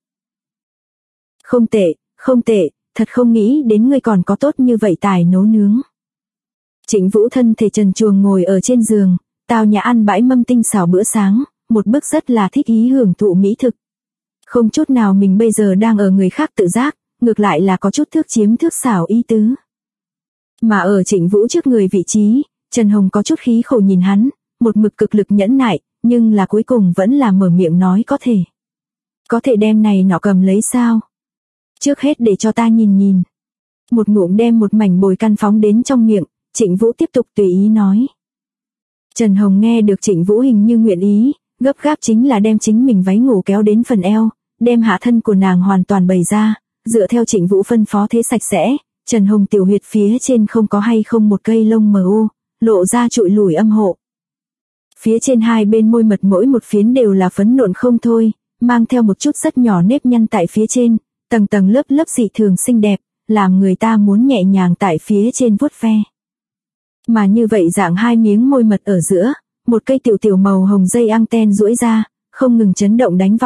Không tệ, thật không nghĩ đến ngươi còn có tốt như vậy tài nấu nướng. Trịnh Vũ thân thể trần truồng ngồi ở trên giường, tao nhã ăn bãi mâm tinh xảo bữa sáng, một bước rất là thích ý hưởng thụ mỹ thực. Không chút nào mình bây giờ đang ở người khác tự giác, ngược lại là có chút thước chiếm thước xảo ý tứ. Mà ở Trịnh Vũ trước người vị trí, Trần Hồng có chút khí khổ nhìn hắn, một mực cực lực nhẫn nại, nhưng là cuối cùng vẫn là mở miệng nói có thể. Có thể đem này nọ cầm lấy sao? Trước hết để cho ta nhìn. Một ngụm đem một mảnh bồi căn phóng đến trong miệng, Trịnh Vũ tiếp tục tùy ý nói. Trần Hồng nghe được Trịnh Vũ hình như nguyện ý, gấp gáp chính là đem chính mình váy ngủ kéo đến phần eo, đem hạ thân của nàng hoàn toàn bày ra, dựa theo Trịnh Vũ phân phó thế sạch sẽ, Trần Hồng tiểu huyệt phía trên không có hay không một cây lông mờ u, lộ ra trụi lùi âm hộ. Phía trên 2 bên môi mật mỗi một phiến đều là phấn nộn không thôi, mang theo một chút rất nhỏ nếp nhăn tại phía trên, tầng tầng lớp lớp dị thường xinh đẹp, làm người ta muốn nhẹ nhàng tại phía trên vuốt ve. Mà như vậy dạng 2 miếng môi mật ở giữa, một cây tiểu màu hồng dây anten duỗi ra, không ngừng chấn động đánh vòng,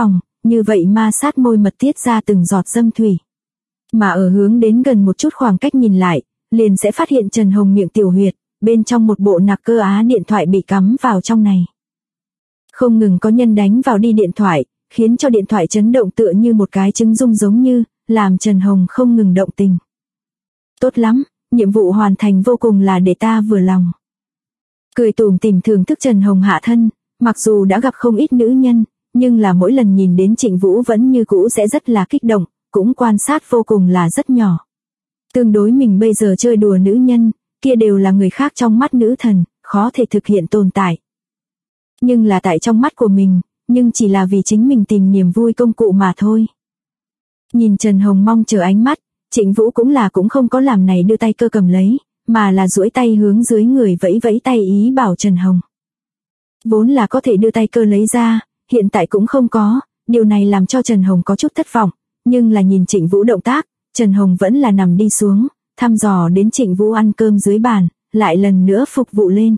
như vậy ma sát môi mật tiết ra từng giọt dâm thủy. Mà ở hướng đến gần một chút khoảng cách nhìn lại, liền sẽ phát hiện Trần Hồng miệng tiểu huyệt, bên trong một bộ nạc cơ á điện thoại bị cắm vào trong này. Không ngừng có nhân đánh vào đi điện thoại, khiến cho điện thoại chấn động tựa như một cái trứng rung giống như, làm Trần Hồng không ngừng động tình. Tốt lắm, nhiệm vụ hoàn thành vô cùng là để ta vừa lòng. Cười tủm tỉm thưởng thức Trần Hồng hạ thân, mặc dù đã gặp không ít nữ nhân, nhưng là mỗi lần nhìn đến Trịnh Vũ vẫn như cũ sẽ rất là kích động, cũng quan sát vô cùng là rất nhỏ. Tương đối mình bây giờ chơi đùa nữ nhân, kia đều là người khác trong mắt nữ thần, khó thể thực hiện tồn tại. Nhưng là tại trong mắt của mình, nhưng chỉ là vì chính mình tìm niềm vui công cụ mà thôi. Nhìn Trần Hồng mong chờ ánh mắt, Trịnh Vũ cũng không có làm này đưa tay cơ cầm lấy, mà là duỗi tay hướng dưới người vẫy vẫy tay ý bảo Trần Hồng. Vốn là có thể đưa tay cơ lấy ra, hiện tại cũng không có, điều này làm cho Trần Hồng có chút thất vọng, nhưng là nhìn Trịnh Vũ động tác, Trần Hồng vẫn là nằm đi xuống, thăm dò đến Trịnh Vũ ăn cơm dưới bàn, lại lần nữa phục vụ lên.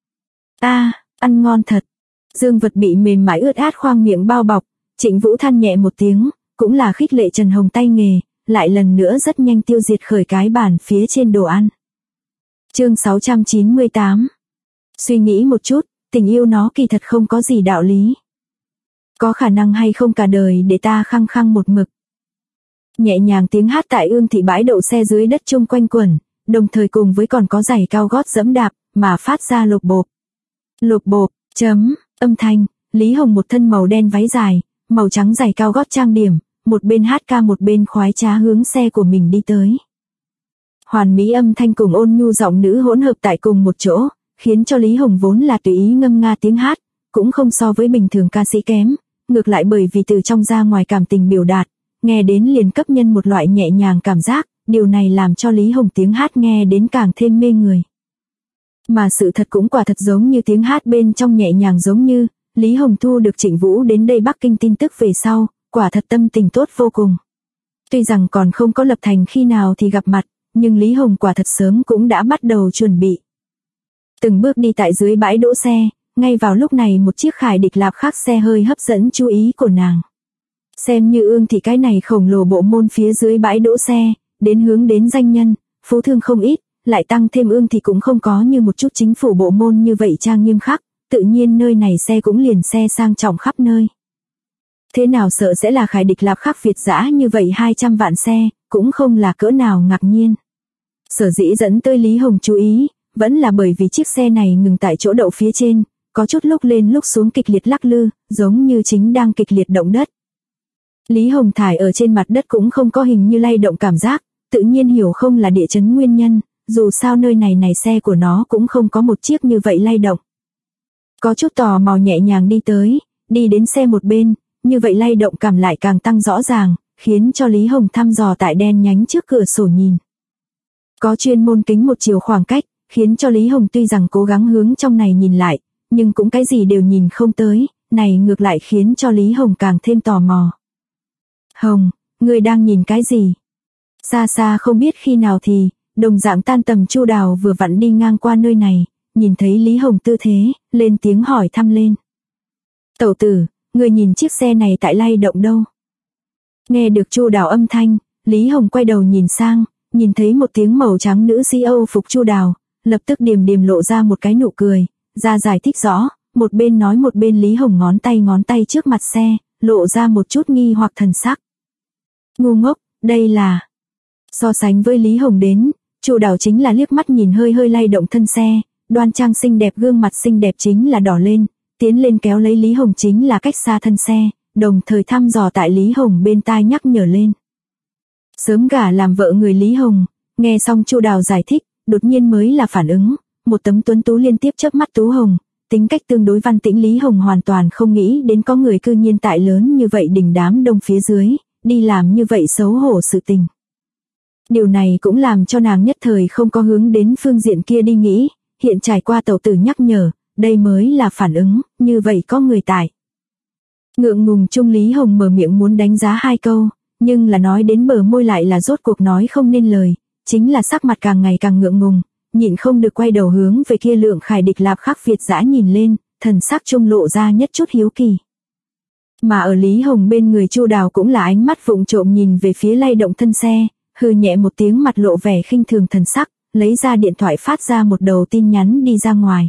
Ăn ngon thật. Dương vật bị mềm mại ướt át khoang miệng bao bọc, Trịnh Vũ than nhẹ một tiếng, cũng là khích lệ Trần Hồng tay nghề, lại lần nữa rất nhanh tiêu diệt khởi cái bàn phía trên đồ ăn. Chương 698. Suy nghĩ một chút, tình yêu nó kỳ thật không có gì đạo lý. Có khả năng hay không cả đời để ta khăng khăng một mực. Nhẹ nhàng tiếng hát tại Ương thị bãi đậu xe dưới đất chung quanh quẩn, đồng thời cùng với còn có giày cao gót dẫm đạp, mà phát ra lộp bộp. Lộp bộp, âm thanh, Lý Hồng một thân màu đen váy dài, màu trắng giày cao gót trang điểm, một bên hát ca một bên khoái trá hướng xe của mình đi tới. Hoàn mỹ âm thanh cùng ôn nhu giọng nữ hỗn hợp tại cùng một chỗ, khiến cho Lý Hồng vốn là tùy ý ngâm nga tiếng hát, cũng không so với bình thường ca sĩ kém, ngược lại bởi vì từ trong ra ngoài cảm tình biểu đạt, nghe đến liền cấp nhân một loại nhẹ nhàng cảm giác, điều này làm cho Lý Hồng tiếng hát nghe đến càng thêm mê người. Mà sự thật cũng quả thật giống như tiếng hát bên trong nhẹ nhàng giống như, Lý Hồng thu được Trịnh Vũ đến đây Bắc Kinh tin tức về sau, quả thật tâm tình tốt vô cùng. Tuy rằng còn không có lập thành khi nào thì gặp mặt, nhưng Lý Hồng quả thật sớm cũng đã bắt đầu chuẩn bị. Từng bước đi tại dưới bãi đỗ xe, ngay vào lúc này một chiếc Khải Địch Lạp khác xe hơi hấp dẫn chú ý của nàng. Xem như Ương thị cái này khổng lồ bộ môn phía dưới bãi đỗ xe, đến hướng đến danh nhân, phú thương không ít, lại tăng thêm Ương thị cũng không có như một chút chính phủ bộ môn như vậy trang nghiêm khắc, tự nhiên nơi này xe cũng liền xe sang trọng khắp nơi. Thế nào sợ sẽ là Khải Địch Lạp khác Việt dã như vậy 200 vạn xe, cũng không là cỡ nào ngạc nhiên. Sở dĩ dẫn tới Lý Hồng chú ý, vẫn là bởi vì chiếc xe này ngừng tại chỗ đậu phía trên, có chút lúc lên lúc xuống kịch liệt lắc lư, giống như chính đang kịch liệt động đất. Lý Hồng thải ở trên mặt đất cũng không có hình như lay động cảm giác, tự nhiên hiểu không là địa chấn nguyên nhân, dù sao nơi này xe của nó cũng không có một chiếc như vậy lay động. Có chút tò mò nhẹ nhàng đi tới, đi đến xe một bên, như vậy lay động cảm lại càng tăng rõ ràng, khiến cho Lý Hồng thăm dò tại đen nhánh trước cửa sổ nhìn. Có chuyên môn kính một chiều khoảng cách, khiến cho Lý Hồng tuy rằng cố gắng hướng trong này nhìn lại, nhưng cũng cái gì đều nhìn không tới, này ngược lại khiến cho Lý Hồng càng thêm tò mò. Hồng, ngươi đang nhìn cái gì? Xa xa không biết khi nào thì, đồng dạng tan tầm Chu Đào vừa vặn đi ngang qua nơi này, nhìn thấy Lý Hồng tư thế, lên tiếng hỏi thăm lên. Tẩu tử, ngươi nhìn chiếc xe này tại lay động đâu? Nghe được Chu Đào âm thanh, Lý Hồng quay đầu nhìn sang, nhìn thấy một tiếng màu trắng nữ sĩ Âu phục Chu Đào, lập tức điềm điềm lộ ra một cái nụ cười, ra giải thích rõ, một bên nói một bên Lý Hồng ngón tay trước mặt xe, lộ ra một chút nghi hoặc thần sắc. Ngu ngốc, đây là... So sánh với Lý Hồng đến, Chu Đào chính là liếc mắt nhìn hơi hơi lay động thân xe, đoan trang xinh đẹp gương mặt xinh đẹp chính là đỏ lên, tiến lên kéo lấy Lý Hồng chính là cách xa thân xe, đồng thời thăm dò tại Lý Hồng bên tai nhắc nhở lên. Sớm gả làm vợ người Lý Hồng, nghe xong Chu Đào giải thích, đột nhiên mới là phản ứng, một tấm tuấn tú liên tiếp chớp mắt tú hồng, tính cách tương đối văn tĩnh Lý Hồng hoàn toàn không nghĩ đến có người cư nhiên tại lớn như vậy đỉnh đám đông phía dưới, đi làm như vậy xấu hổ sự tình. Điều này cũng làm cho nàng nhất thời không có hướng đến phương diện kia đi nghĩ, hiện trải qua tẩu tử nhắc nhở, đây mới là phản ứng, như vậy có người tại. Ngượng ngùng chung Lý Hồng mở miệng muốn đánh giá hai câu, nhưng là nói đến bờ môi lại là rốt cuộc nói không nên lời, chính là sắc mặt càng ngày càng ngượng ngùng, nhịn không được quay đầu hướng về kia lượng Khải Địch Lạp khác Việt dã nhìn lên, thần sắc trung lộ ra nhất chút hiếu kỳ. Mà ở Lý Hồng bên người Chu Đào cũng là ánh mắt vụng trộm nhìn về phía lay động thân xe, hừ nhẹ một tiếng, mặt lộ vẻ khinh thường thần sắc, lấy ra điện thoại phát ra một đầu tin nhắn đi ra ngoài.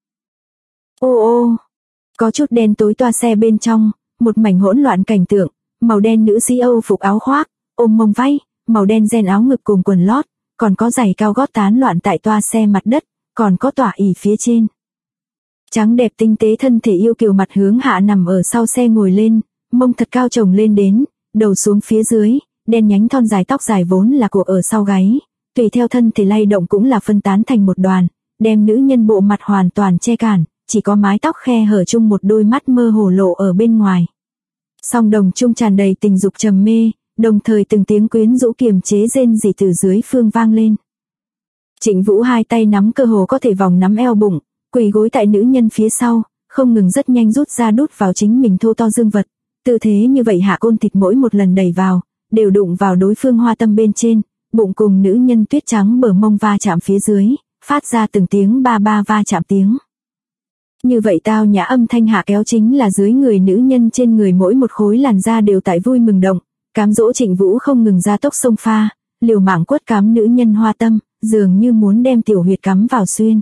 Ô ô, có chút đen tối toa xe bên trong, một mảnh hỗn loạn cảnh tượng, màu đen nữ sĩ Âu phục áo khoác, ôm mông váy, màu đen ren áo ngực cùng quần lót, còn có giày cao gót tán loạn tại toa xe mặt đất, còn có tỏa ỉ phía trên. Trắng đẹp tinh tế thân thể yêu kiều mặt hướng hạ nằm ở sau xe ngồi lên, mông thật cao chồng lên đến, đầu xuống phía dưới, đen nhánh thon dài tóc dài vốn là của ở sau gáy, tùy theo thân thể lay động cũng là phân tán thành một đoàn, đem nữ nhân bộ mặt hoàn toàn che cản, chỉ có mái tóc khe hở chung một đôi mắt mơ hồ lộ ở bên ngoài. Song đồng chung tràn đầy tình dục trầm mê, đồng thời từng tiếng quyến rũ kiềm chế rên rỉ từ dưới phương vang lên. Trịnh Vũ hai tay nắm cơ hồ có thể vòng nắm eo bụng, quỳ gối tại nữ nhân phía sau, không ngừng rất nhanh rút ra đút vào chính mình thô to dương vật. Tư thế như vậy hạ côn thịt mỗi một lần đẩy vào, đều đụng vào đối phương hoa tâm bên trên, bụng cùng nữ nhân tuyết trắng bờ mông va chạm phía dưới, phát ra từng tiếng ba ba va chạm tiếng. Như vậy tao nhã âm thanh hạ kéo chính là dưới người nữ nhân trên người mỗi một khối làn da đều tại vui mừng động, cám dỗ Trịnh Vũ không ngừng ra tốc xông pha, liều mạng quất cắm nữ nhân hoa tâm, dường như muốn đem tiểu huyệt cắm vào xuyên.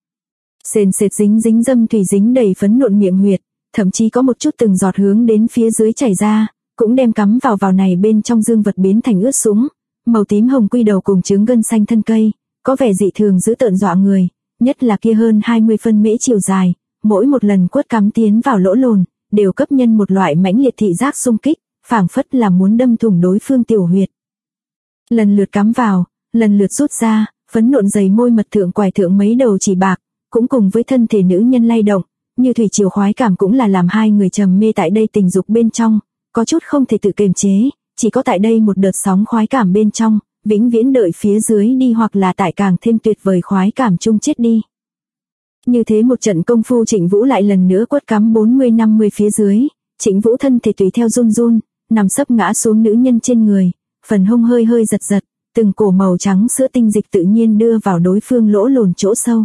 Sền sệt dính dính dâm thủy dính đầy phấn nộn miệng huyệt, thậm chí có một chút từng giọt hướng đến phía dưới chảy ra, cũng đem cắm vào này bên trong dương vật biến thành ướt sũng, màu tím hồng quy đầu cùng trứng gân xanh thân cây, có vẻ dị thường dữ tợn dọa người, nhất là kia hơn 20 phân mễ chiều dài, mỗi một lần quất cắm tiến vào lỗ lồn, đều cấp nhân một loại mãnh liệt thị giác xung kích, phảng phất là muốn đâm thủng đối phương tiểu huyệt. Lần lượt cắm vào, lần lượt rút ra, phấn nộn dày môi mật thượng quải thượng mấy đầu chỉ bạc, cũng cùng với thân thể nữ nhân lay động, như thủy triều khoái cảm cũng là làm hai người trầm mê tại đây tình dục bên trong, có chút không thể tự kiềm chế, chỉ có tại đây một đợt sóng khoái cảm bên trong, vĩnh viễn đợi phía dưới đi hoặc là tại càng thêm tuyệt vời khoái cảm chung chết đi. Như thế một trận công phu Trịnh Vũ lại lần nữa quất cắm 40-50 phía dưới, Trịnh Vũ thân thể tùy theo run run, nằm sấp ngã xuống nữ nhân trên người, phần hông hơi hơi giật giật, từng cổ màu trắng sữa tinh dịch tự nhiên đưa vào đối phương lỗ lồn chỗ sâu.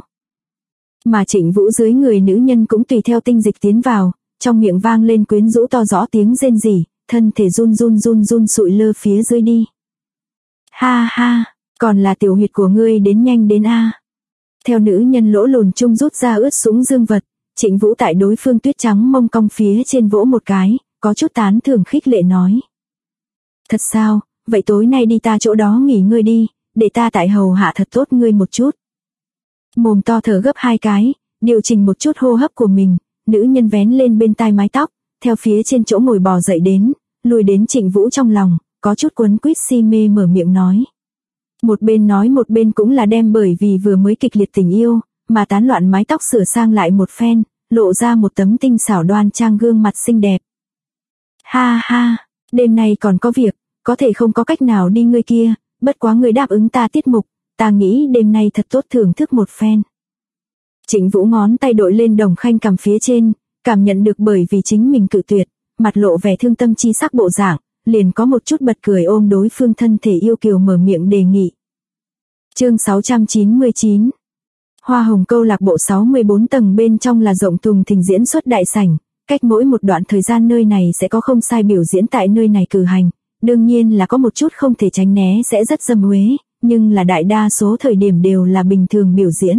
Mà Trịnh Vũ dưới người nữ nhân cũng tùy theo tinh dịch tiến vào, trong miệng vang lên quyến rũ to rõ tiếng rên rỉ, thân thể run run sụi lơ phía dưới đi. Ha ha, còn là tiểu huyệt của ngươi đến nhanh đến a. Theo nữ nhân lỗ lồn chung rút ra ướt sũng dương vật, Trịnh Vũ tại đối phương tuyết trắng mông cong phía trên vỗ một cái, có chút tán thưởng khích lệ nói. Thật sao, vậy tối nay đi ta chỗ đó nghỉ ngơi đi, để ta tại hầu hạ thật tốt ngươi một chút. Mồm to thở gấp hai cái, điều chỉnh một chút hô hấp của mình, nữ nhân vén lên bên tai mái tóc, theo phía trên chỗ ngồi bò dậy đến, lùi đến Trịnh Vũ trong lòng, có chút quấn quýt si mê mở miệng nói. Một bên nói một bên cũng là đem bởi vì vừa mới kịch liệt tình yêu, mà tán loạn mái tóc sửa sang lại một phen, lộ ra một tấm tinh xảo đoan trang gương mặt xinh đẹp. Ha ha, đêm nay còn có việc, có thể không có cách nào đi ngươi kia, bất quá ngươi đáp ứng ta tiết mục, ta nghĩ đêm nay thật tốt thưởng thức một phen. Trịnh Vũ ngón tay đội lên đồng khanh cằm phía trên, cảm nhận được bởi vì chính mình cự tuyệt, mặt lộ vẻ thương tâm chi sắc bộ dạng, liền có một chút bật cười ôm đối phương thân thể yêu kiều mở miệng đề nghị. Chương 699. Hoa Hồng câu lạc bộ 64 tầng bên trong là rộng thùng thình diễn xuất đại sảnh, cách mỗi một đoạn thời gian nơi này sẽ có không sai biểu diễn tại nơi này cử hành, đương nhiên là có một chút không thể tránh né sẽ rất dâm uế, nhưng là đại đa số thời điểm đều là bình thường biểu diễn.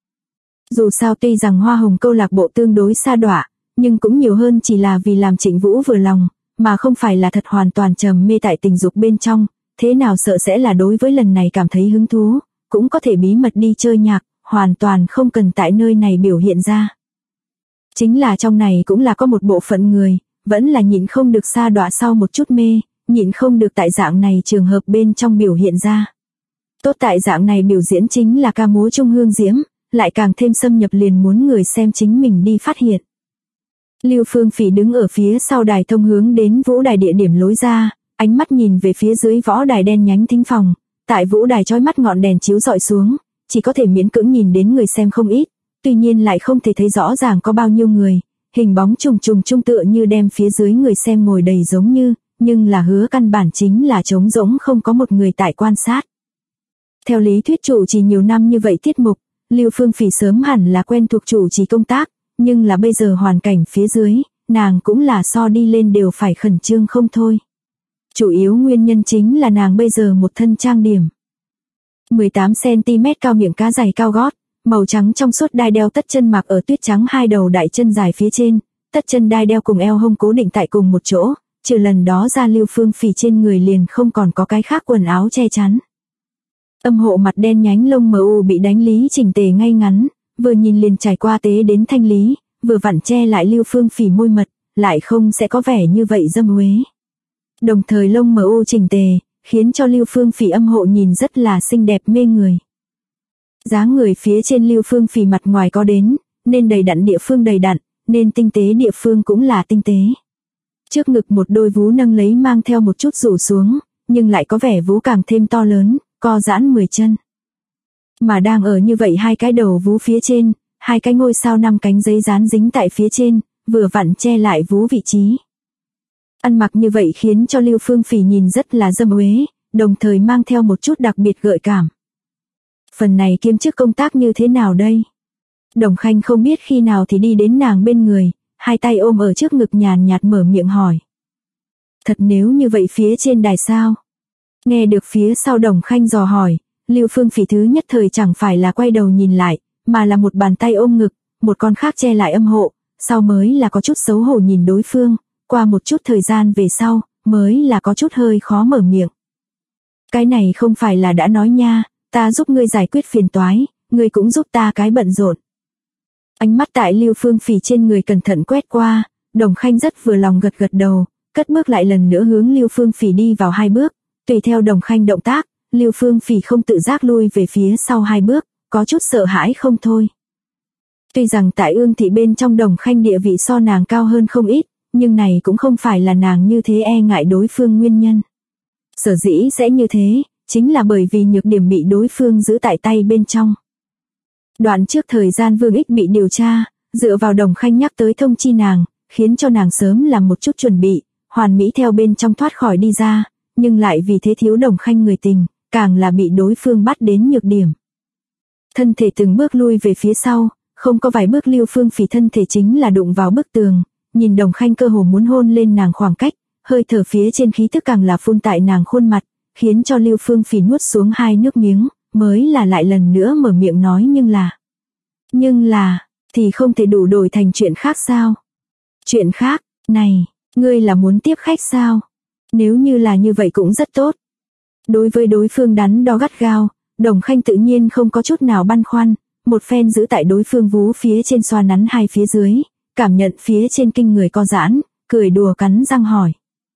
Dù sao tuy rằng Hoa Hồng câu lạc bộ tương đối xa đọa, nhưng cũng nhiều hơn chỉ là vì làm Trịnh Vũ vừa lòng, mà không phải là thật hoàn toàn trầm mê tại tình dục bên trong, thế nào sợ sẽ là đối với lần này cảm thấy hứng thú, cũng có thể bí mật đi chơi nhạc, hoàn toàn không cần tại nơi này biểu hiện ra. Chính là trong này cũng là có một bộ phận người, vẫn là nhịn không được sa đọa sau một chút mê, nhịn không được tại dạng này trường hợp bên trong biểu hiện ra. Tốt tại dạng này biểu diễn chính là ca múa trung hương diễm, lại càng thêm xâm nhập liền muốn người xem chính mình đi phát hiện. Lưu Phương Phỉ đứng ở phía sau đài thông hướng đến vũ đài địa điểm lối ra, ánh mắt nhìn về phía dưới võ đài đen nhánh thính phòng, tại vũ đài chói mắt ngọn đèn chiếu rọi xuống, chỉ có thể miễn cưỡng nhìn đến người xem không ít, tuy nhiên lại không thể thấy rõ ràng có bao nhiêu người, hình bóng trùng trung tựa như đem phía dưới người xem ngồi đầy giống như, nhưng là hứa căn bản chính là trống rỗng không có một người tại quan sát. Theo lý thuyết chủ trì nhiều năm như vậy tiết mục, Lưu Phương Phỉ sớm hẳn là quen thuộc chủ trì công tác, nhưng là bây giờ hoàn cảnh phía dưới, nàng cũng là so đi lên đều phải khẩn trương không thôi. Chủ yếu nguyên nhân chính là nàng bây giờ một thân trang điểm. 18cm cao miệng cá giày cao gót, màu trắng trong suốt đai đeo tất chân mặc ở tuyết trắng hai đầu đại chân dài phía trên, tất chân đai đeo cùng eo hông cố định tại cùng một chỗ, trừ lần đó ra Lưu Phương Phỉ trên người liền không còn có cái khác quần áo che chắn. Âm hộ mặt đen nhánh lông mờ u bị đánh lý chỉnh tề ngay ngắn, vừa nhìn liền trải qua tế đến thanh lý, vừa vặn che lại Lưu Phương Phỉ môi mật, lại không sẽ có vẻ như vậy dâm uế. Đồng thời lông mờ u chỉnh tề, khiến cho Lưu Phương Phỉ âm hộ nhìn rất là xinh đẹp mê người. Dáng người phía trên Lưu Phương Phỉ mặt ngoài có đến, nên đầy đặn địa phương đầy đặn, nên tinh tế địa phương cũng là tinh tế. Trước ngực một đôi vú nâng lấy mang theo một chút rủ xuống, nhưng lại có vẻ vú càng thêm to lớn, co giãn 10 chân. Mà đang ở như vậy hai cái đầu vú phía trên, hai cái ngôi sao 5 cánh giấy dán dính tại phía trên, vừa vặn che lại vú vị trí. Ăn mặc như vậy khiến cho Lưu Phương Phỉ nhìn rất là dâm uế, đồng thời mang theo một chút đặc biệt gợi cảm. Phần này kiêm chức công tác như thế nào đây? Đồng Khanh không biết khi nào thì đi đến nàng bên người, hai tay ôm ở trước ngực nhàn nhạt mở miệng hỏi. Thật nếu như vậy phía trên đài sao? Nghe được phía sau Đồng Khanh dò hỏi, Lưu Phương Phỉ thứ nhất thời chẳng phải là quay đầu nhìn lại, mà là một bàn tay ôm ngực, một con khác che lại âm hộ, sau mới là có chút xấu hổ nhìn đối phương, qua một chút thời gian về sau, mới là có chút hơi khó mở miệng. Cái này không phải là đã nói nha, ta giúp ngươi giải quyết phiền toái, ngươi cũng giúp ta cái bận rộn. Ánh mắt tại Lưu Phương Phỉ trên người cẩn thận quét qua, Đồng Khanh rất vừa lòng gật gật đầu, cất bước lại lần nữa hướng Lưu Phương Phỉ đi vào 2 bước, tùy theo Đồng Khanh động tác, Lưu Phương Phỉ không tự giác lui về phía sau 2 bước, có chút sợ hãi không thôi. Tuy rằng tại Ương thị bên trong Đồng Khanh địa vị so nàng cao hơn không ít, nhưng này cũng không phải là nàng như thế e ngại đối phương nguyên nhân. Sở dĩ sẽ như thế, chính là bởi vì nhược điểm bị đối phương giữ tại tay bên trong. Đoạn trước thời gian Vương Ích bị điều tra, dựa vào Đồng Khanh nhắc tới thông chi nàng, khiến cho nàng sớm làm một chút chuẩn bị, hoàn mỹ theo bên trong thoát khỏi đi ra, nhưng lại vì thế thiếu Đồng Khanh người tình, càng là bị đối phương bắt đến nhược điểm. Thân thể từng bước lui về phía sau, không có vài bước Lưu Phương Phỉ thân thể chính là đụng vào bức tường, nhìn Đồng Khanh cơ hồ muốn hôn lên nàng khoảng cách, hơi thở phía trên khí tức càng là phun tại nàng khuôn mặt, khiến cho Lưu Phương Phỉ nuốt xuống 2 nước miếng, mới là lại lần nữa mở miệng nói nhưng là, thì không thể đủ đổi thành chuyện khác sao? Chuyện khác, này, ngươi là muốn tiếp khách sao? Nếu như là như vậy cũng rất tốt. Đối với đối phương đắn đo gắt gao, Đồng Khanh tự nhiên không có chút nào băn khoăn, một phen giữ tại đối phương vú phía trên xoa nắn hai phía dưới, cảm nhận phía trên kinh người co giãn, cười đùa cắn răng hỏi.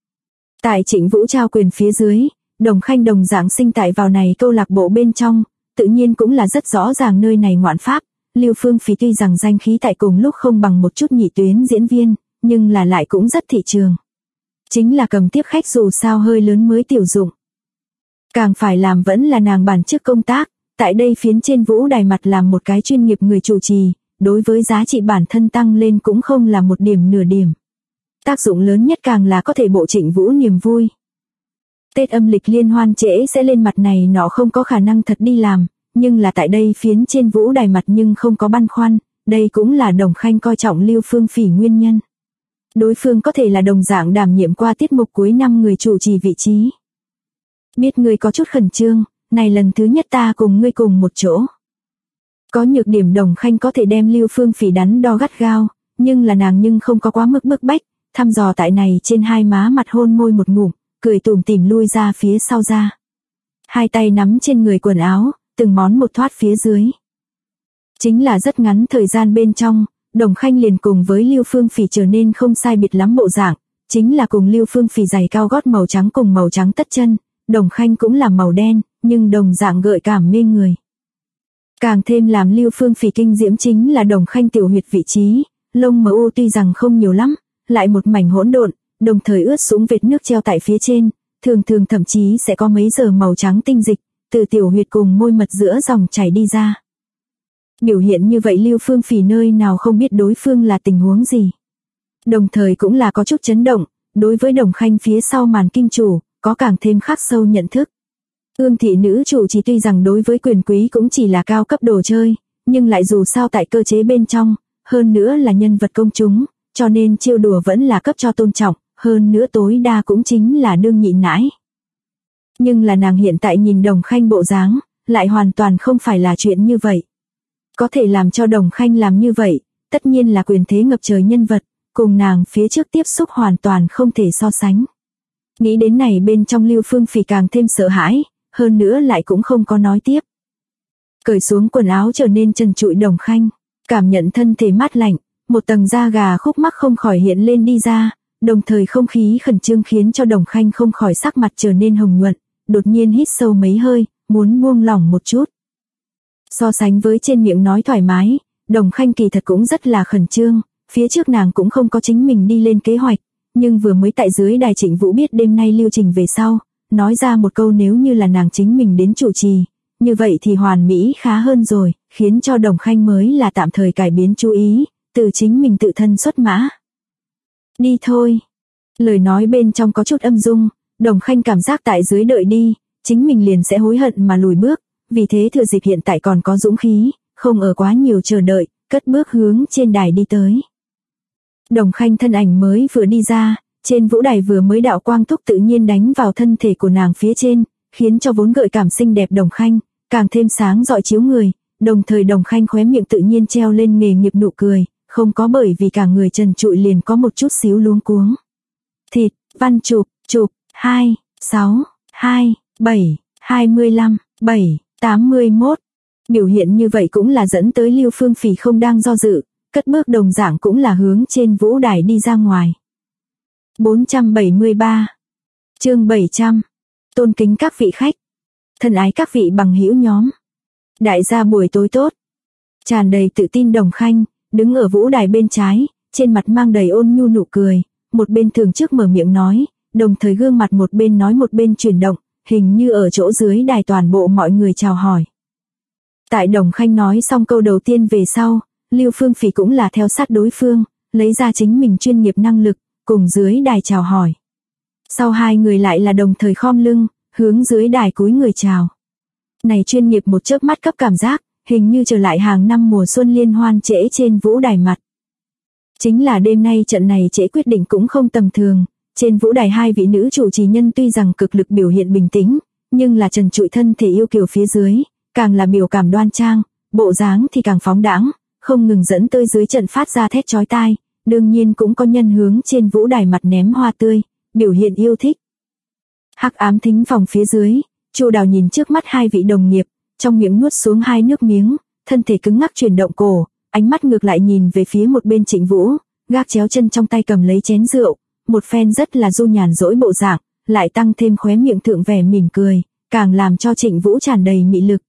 Tại Trịnh Vũ trao quyền phía dưới, Đồng Khanh đồng dạng sinh tại vào này câu lạc bộ bên trong, tự nhiên cũng là rất rõ ràng nơi này ngoạn pháp. Lưu Phương Phỉ tuy rằng danh khí tại cùng lúc không bằng một chút nhị tuyến diễn viên, nhưng là lại cũng rất thị trường. Chính là cầm tiếp khách dù sao hơi lớn mới tiểu dụng. Càng phải làm vẫn là nàng bản chức công tác, tại đây phiến trên vũ đài mặt làm một cái chuyên nghiệp người chủ trì, đối với giá trị bản thân tăng lên cũng không là một điểm nửa điểm. Tác dụng lớn nhất càng là có thể bộ Trịnh Vũ niềm vui. Tết âm lịch liên hoan trễ sẽ lên mặt này nó không có khả năng thật đi làm, nhưng là tại đây phiến trên vũ đài mặt nhưng không có băn khoăn, đây cũng là Đồng Khanh coi trọng Lưu Phương Phỉ nguyên nhân. Đối phương có thể là đồng dạng đảm nhiệm qua tiết mục cuối năm người chủ trì vị trí. Biết ngươi có chút khẩn trương, này lần thứ nhất ta cùng ngươi cùng một chỗ. Có nhược điểm Đồng Khanh có thể đem Lưu Phương Phỉ đắn đo gắt gao, nhưng là nàng nhưng không có quá mức bức bách, thăm dò tại này trên hai má mặt hôn môi một ngụm, cười tủm tỉm lui ra phía sau ra. Hai tay nắm trên người quần áo, từng món một thoát phía dưới. Chính là rất ngắn thời gian bên trong, Đồng Khanh liền cùng với Lưu Phương Phỉ trở nên không sai biệt lắm bộ dạng, chính là cùng Lưu Phương Phỉ giày cao gót màu trắng cùng màu trắng tất chân, Đồng Khanh cũng là màu đen, nhưng đồng dạng gợi cảm mê người. Càng thêm làm Lưu Phương Phỉ kinh diễm chính là Đồng Khanh tiểu huyệt vị trí, lông mờ u tuy rằng không nhiều lắm, lại một mảnh hỗn độn, đồng thời ướt sũng vệt nước treo tại phía trên, thường thường thậm chí sẽ có mấy giờ màu trắng tinh dịch, từ tiểu huyệt cùng môi mật giữa dòng chảy đi ra. Biểu hiện như vậy Lưu Phương Phỉ nơi nào không biết đối phương là tình huống gì. Đồng thời cũng là có chút chấn động, đối với Đồng Khanh phía sau màn kim chủ, có càng thêm khắc sâu nhận thức. Ương thị nữ chủ chỉ tuy rằng đối với quyền quý cũng chỉ là cao cấp đồ chơi, nhưng lại dù sao tại cơ chế bên trong, hơn nữa là nhân vật công chúng, cho nên trêu đùa vẫn là cấp cho tôn trọng, hơn nữa tối đa cũng chính là đương nhịn nãi. Nhưng là nàng hiện tại nhìn Đồng Khanh bộ dáng, lại hoàn toàn không phải là chuyện như vậy. Có thể làm cho Đồng Khanh làm như vậy, tất nhiên là quyền thế ngập trời nhân vật, cùng nàng phía trước tiếp xúc hoàn toàn không thể so sánh. Nghĩ đến này bên trong Lưu Phương Phỉ càng thêm sợ hãi, hơn nữa lại cũng không có nói tiếp. Cởi xuống quần áo trở nên trần trụi Đồng Khanh, cảm nhận thân thể mát lạnh, một tầng da gà khúc mắc không khỏi hiện lên đi ra, đồng thời không khí khẩn trương khiến cho Đồng Khanh không khỏi sắc mặt trở nên hồng nhuận, đột nhiên hít sâu mấy hơi, muốn buông lỏng một chút. So sánh với trên miệng nói thoải mái, Đồng Khanh kỳ thật cũng rất là khẩn trương, phía trước nàng cũng không có chính mình đi lên kế hoạch, nhưng vừa mới tại dưới đài Trịnh Vũ biết đêm nay lưu trình về sau, nói ra một câu nếu như là nàng chính mình đến chủ trì, như vậy thì hoàn mỹ khá hơn rồi, khiến cho Đồng Khanh mới là tạm thời cải biến chú ý, từ chính mình tự thân xuất mã. Đi thôi. Lời nói bên trong có chút âm dung, Đồng Khanh cảm giác tại dưới đợi đi, chính mình liền sẽ hối hận mà lùi bước, vì thế thừa dịp hiện tại còn có dũng khí, không ở quá nhiều chờ đợi, cất bước hướng trên đài đi tới. Đồng Khanh thân ảnh mới vừa đi ra, trên vũ đài vừa mới đạo quang thúc tự nhiên đánh vào thân thể của nàng phía trên, khiến cho vốn gợi cảm xinh đẹp Đồng Khanh, càng thêm sáng rọi chiếu người, đồng thời Đồng Khanh khóe miệng tự nhiên treo lên nghề nghiệp nụ cười, không có bởi vì cả người trần trụi liền có một chút xíu luống cuống. Thịt, văn chụp, 2, 6, 2, 7, 25, 7, 81. Biểu hiện như vậy cũng là dẫn tới Lưu Phương Phỉ không đang do dự, cất bước đồng dạng cũng là hướng trên vũ đài đi ra ngoài. 473. Chương 700. Tôn kính các vị khách. Thân ái các vị bằng hữu nhóm. Đại gia buổi tối tốt. Tràn đầy tự tin Đồng Khanh, đứng ở vũ đài bên trái, trên mặt mang đầy ôn nhu nụ cười, một bên thường trước mở miệng nói, đồng thời gương mặt một bên nói một bên chuyển động, hình như ở chỗ dưới đài toàn bộ mọi người chào hỏi. Tại Đồng Khanh nói xong câu đầu tiên về sau, Lưu Phương Phỉ cũng là theo sát đối phương, lấy ra chính mình chuyên nghiệp năng lực, cùng dưới đài chào hỏi. Sau hai người lại là đồng thời khom lưng, hướng dưới đài cúi người chào. Này chuyên nghiệp một chớp mắt cấp cảm giác, hình như trở lại hàng năm mùa xuân liên hoan trễ trên vũ đài mặt. Chính là đêm nay trận này trễ quyết định cũng không tầm thường, trên vũ đài hai vị nữ chủ trì nhân tuy rằng cực lực biểu hiện bình tĩnh, nhưng là trần trụi thân thể yêu kiều phía dưới, càng là biểu cảm đoan trang, bộ dáng thì càng phóng đãng, không ngừng dẫn tới dưới trận phát ra thét chói tai, đương nhiên cũng có nhân hướng trên vũ đài mặt ném hoa tươi, biểu hiện yêu thích. Hắc ám thính phòng phía dưới, Chu Đào nhìn trước mắt hai vị đồng nghiệp, trong miệng nuốt xuống hai nước miếng, thân thể cứng ngắc chuyển động cổ, ánh mắt ngược lại nhìn về phía một bên Trịnh Vũ, gác chéo chân trong tay cầm lấy chén rượu, một phen rất là du nhàn dỗi bộ dạng, lại tăng thêm khóe miệng thượng vẻ mỉm cười, càng làm cho Trịnh Vũ tràn đầy mị lực.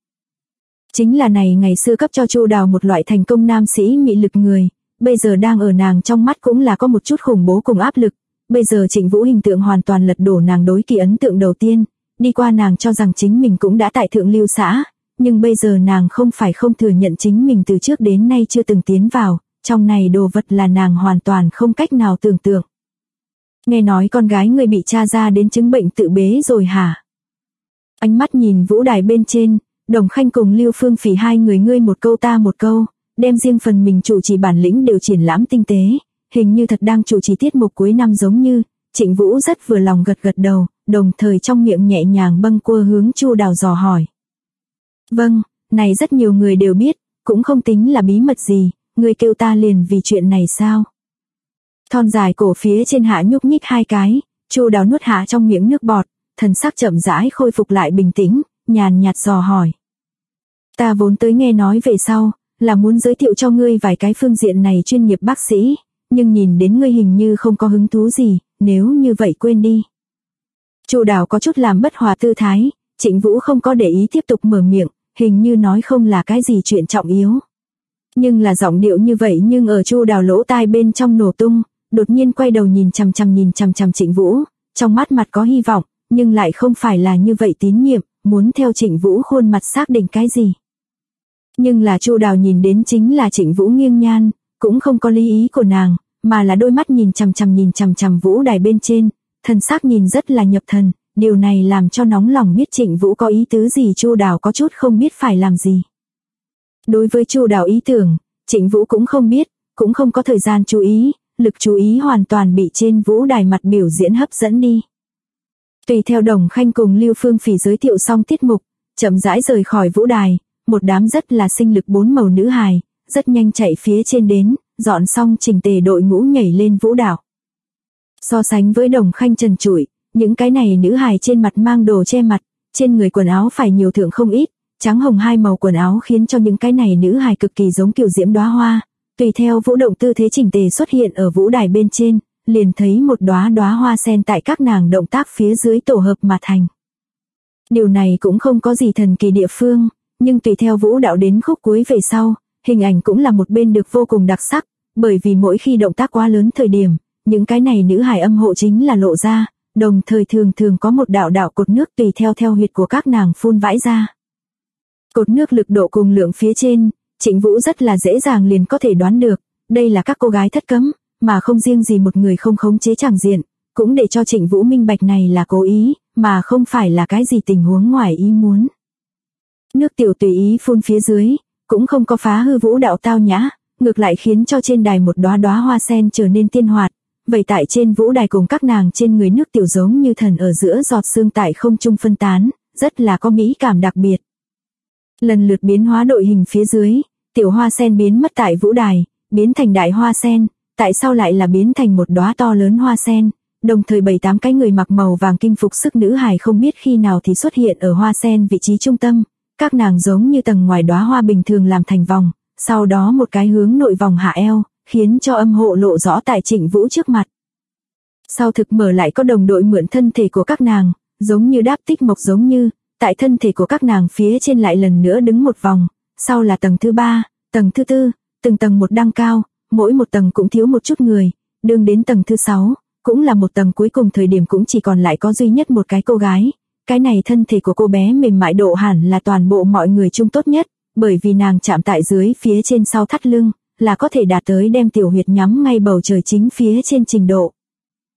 Chính là này ngày xưa cấp cho Chu Đào một loại thành công nam sĩ mị lực người, bây giờ đang ở nàng trong mắt cũng là có một chút khủng bố cùng áp lực, bây giờ Trịnh Vũ hình tượng hoàn toàn lật đổ nàng đối kỳ ấn tượng đầu tiên, đi qua nàng cho rằng chính mình cũng đã tại thượng lưu xã, nhưng bây giờ nàng không phải không thừa nhận chính mình từ trước đến nay chưa từng tiến vào, trong này đồ vật là nàng hoàn toàn không cách nào tưởng tượng. Nghe nói con gái người bị tra ra đến chứng bệnh tự bế rồi hả? Ánh mắt nhìn vũ đài bên trên, Đồng Khanh cùng Lưu Phương Phỉ hai người ngươi một câu ta một câu, đem riêng phần mình chủ trì bản lĩnh đều triển lãm tinh tế, hình như thật đang chủ trì tiết mục cuối năm giống như. Trịnh Vũ rất vừa lòng gật gật đầu, đồng thời trong miệng nhẹ nhàng bâng quơ hướng Chu Đào dò hỏi. Vâng, này rất nhiều người đều biết, cũng không tính là bí mật gì, ngươi kêu ta liền vì chuyện này sao? Thon dài cổ phía trên hạ nhúc nhích hai cái, Chu Đào nuốt hạ trong miệng nước bọt, thần sắc chậm rãi khôi phục lại bình tĩnh, nhàn nhạt dò hỏi. Ta vốn tới nghe nói về sau, là muốn giới thiệu cho ngươi vài cái phương diện này chuyên nghiệp bác sĩ, nhưng nhìn đến ngươi hình như không có hứng thú gì, nếu như vậy quên đi. Chu Đào có chút làm bất hòa tư thái, Trịnh Vũ không có để ý tiếp tục mở miệng, hình như nói không là cái gì chuyện trọng yếu. Nhưng là giọng điệu như vậy nhưng ở Chu Đào lỗ tai bên trong nổ tung, đột nhiên quay đầu nhìn chằm chằm Trịnh Vũ, trong mắt mặt có hy vọng, nhưng lại không phải là như vậy tín nhiệm, muốn theo Trịnh Vũ khuôn mặt xác định cái gì. Nhưng là Chu Đào nhìn đến chính là Trịnh Vũ nghiêng nhan, cũng không có lý ý của nàng, mà là đôi mắt nhìn chằm chằm vũ đài bên trên, thần sắc nhìn rất là nhập thần, điều này làm cho nóng lòng biết Trịnh Vũ có ý tứ gì. Chu Đào có chút không biết phải làm gì. Đối với Chu Đào ý tưởng, Trịnh Vũ cũng không biết, cũng không có thời gian chú ý, lực chú ý hoàn toàn bị trên vũ đài mặt biểu diễn hấp dẫn đi. Tùy theo Đồng Khanh cùng Lưu Phương Phỉ giới thiệu xong tiết mục, chậm rãi rời khỏi vũ đài, một đám rất là sinh lực 4 màu nữ hài, rất nhanh chạy phía trên đến, dọn xong chỉnh tề đội ngũ nhảy lên vũ đảo. So sánh với Đồng Khanh trần trụi, những cái này nữ hài trên mặt mang đồ che mặt, trên người quần áo phải nhiều thượng không ít, trắng hồng hai màu quần áo khiến cho những cái này nữ hài cực kỳ giống kiều diễm đóa hoa, tùy theo vũ động tư thế chỉnh tề xuất hiện ở vũ đài bên trên, liền thấy một đóa hoa sen tại các nàng động tác phía dưới tổ hợp mà thành. Điều này cũng không có gì thần kỳ địa phương, nhưng tùy theo vũ đạo đến khúc cuối về sau, hình ảnh cũng là một bên được vô cùng đặc sắc, bởi vì mỗi khi động tác quá lớn thời điểm, những cái này nữ hài âm hộ chính là lộ ra, đồng thời thường có một đạo cột nước tùy theo huyệt của các nàng phun vãi ra. Cột nước lực độ cùng lượng phía trên, Trịnh Vũ rất là dễ dàng liền có thể đoán được, đây là các cô gái thất cấm, mà không riêng gì một người không khống chế tràng diện, cũng để cho Trịnh Vũ minh bạch này là cố ý, mà không phải là cái gì tình huống ngoài ý muốn. Nước tiểu tùy ý phun phía dưới, cũng không có phá hư vũ đạo tao nhã, ngược lại khiến cho trên đài một đóa hoa sen trở nên tiên hoạt, vậy tại trên vũ đài cùng các nàng trên người nước tiểu giống như thần ở giữa giọt sương tại không trung phân tán, rất là có mỹ cảm đặc biệt. Lần lượt biến hóa đội hình phía dưới, tiểu hoa sen biến mất tại vũ đài, biến thành đại hoa sen, tại sao lại là biến thành một đóa to lớn hoa sen, đồng thời 7-8 cái người mặc màu vàng kim phục sức nữ hài không biết khi nào thì xuất hiện ở hoa sen vị trí trung tâm, các nàng giống như tầng ngoài đóa hoa bình thường làm thành vòng, sau đó một cái hướng nội vòng hạ eo, khiến cho âm hộ lộ rõ tại Trịnh Vũ trước mặt. Sau thực mở lại có đồng đội mượn thân thể của các nàng, giống như đáp tích mộc giống như, tại thân thể của các nàng phía trên lại lần nữa đứng một vòng, sau là tầng thứ 3, tầng thứ 4, từng tầng một đăng cao, mỗi một tầng cũng thiếu một chút người, đương đến tầng thứ 6, cũng là một tầng cuối cùng thời điểm cũng chỉ còn lại có duy nhất một cái cô gái. Cái này thân thể của cô bé mềm mại độ hẳn là toàn bộ mọi người chung tốt nhất, bởi vì nàng chạm tại dưới phía trên sau thắt lưng, là có thể đạt tới đem tiểu huyệt nhắm ngay bầu trời chính phía trên trình độ.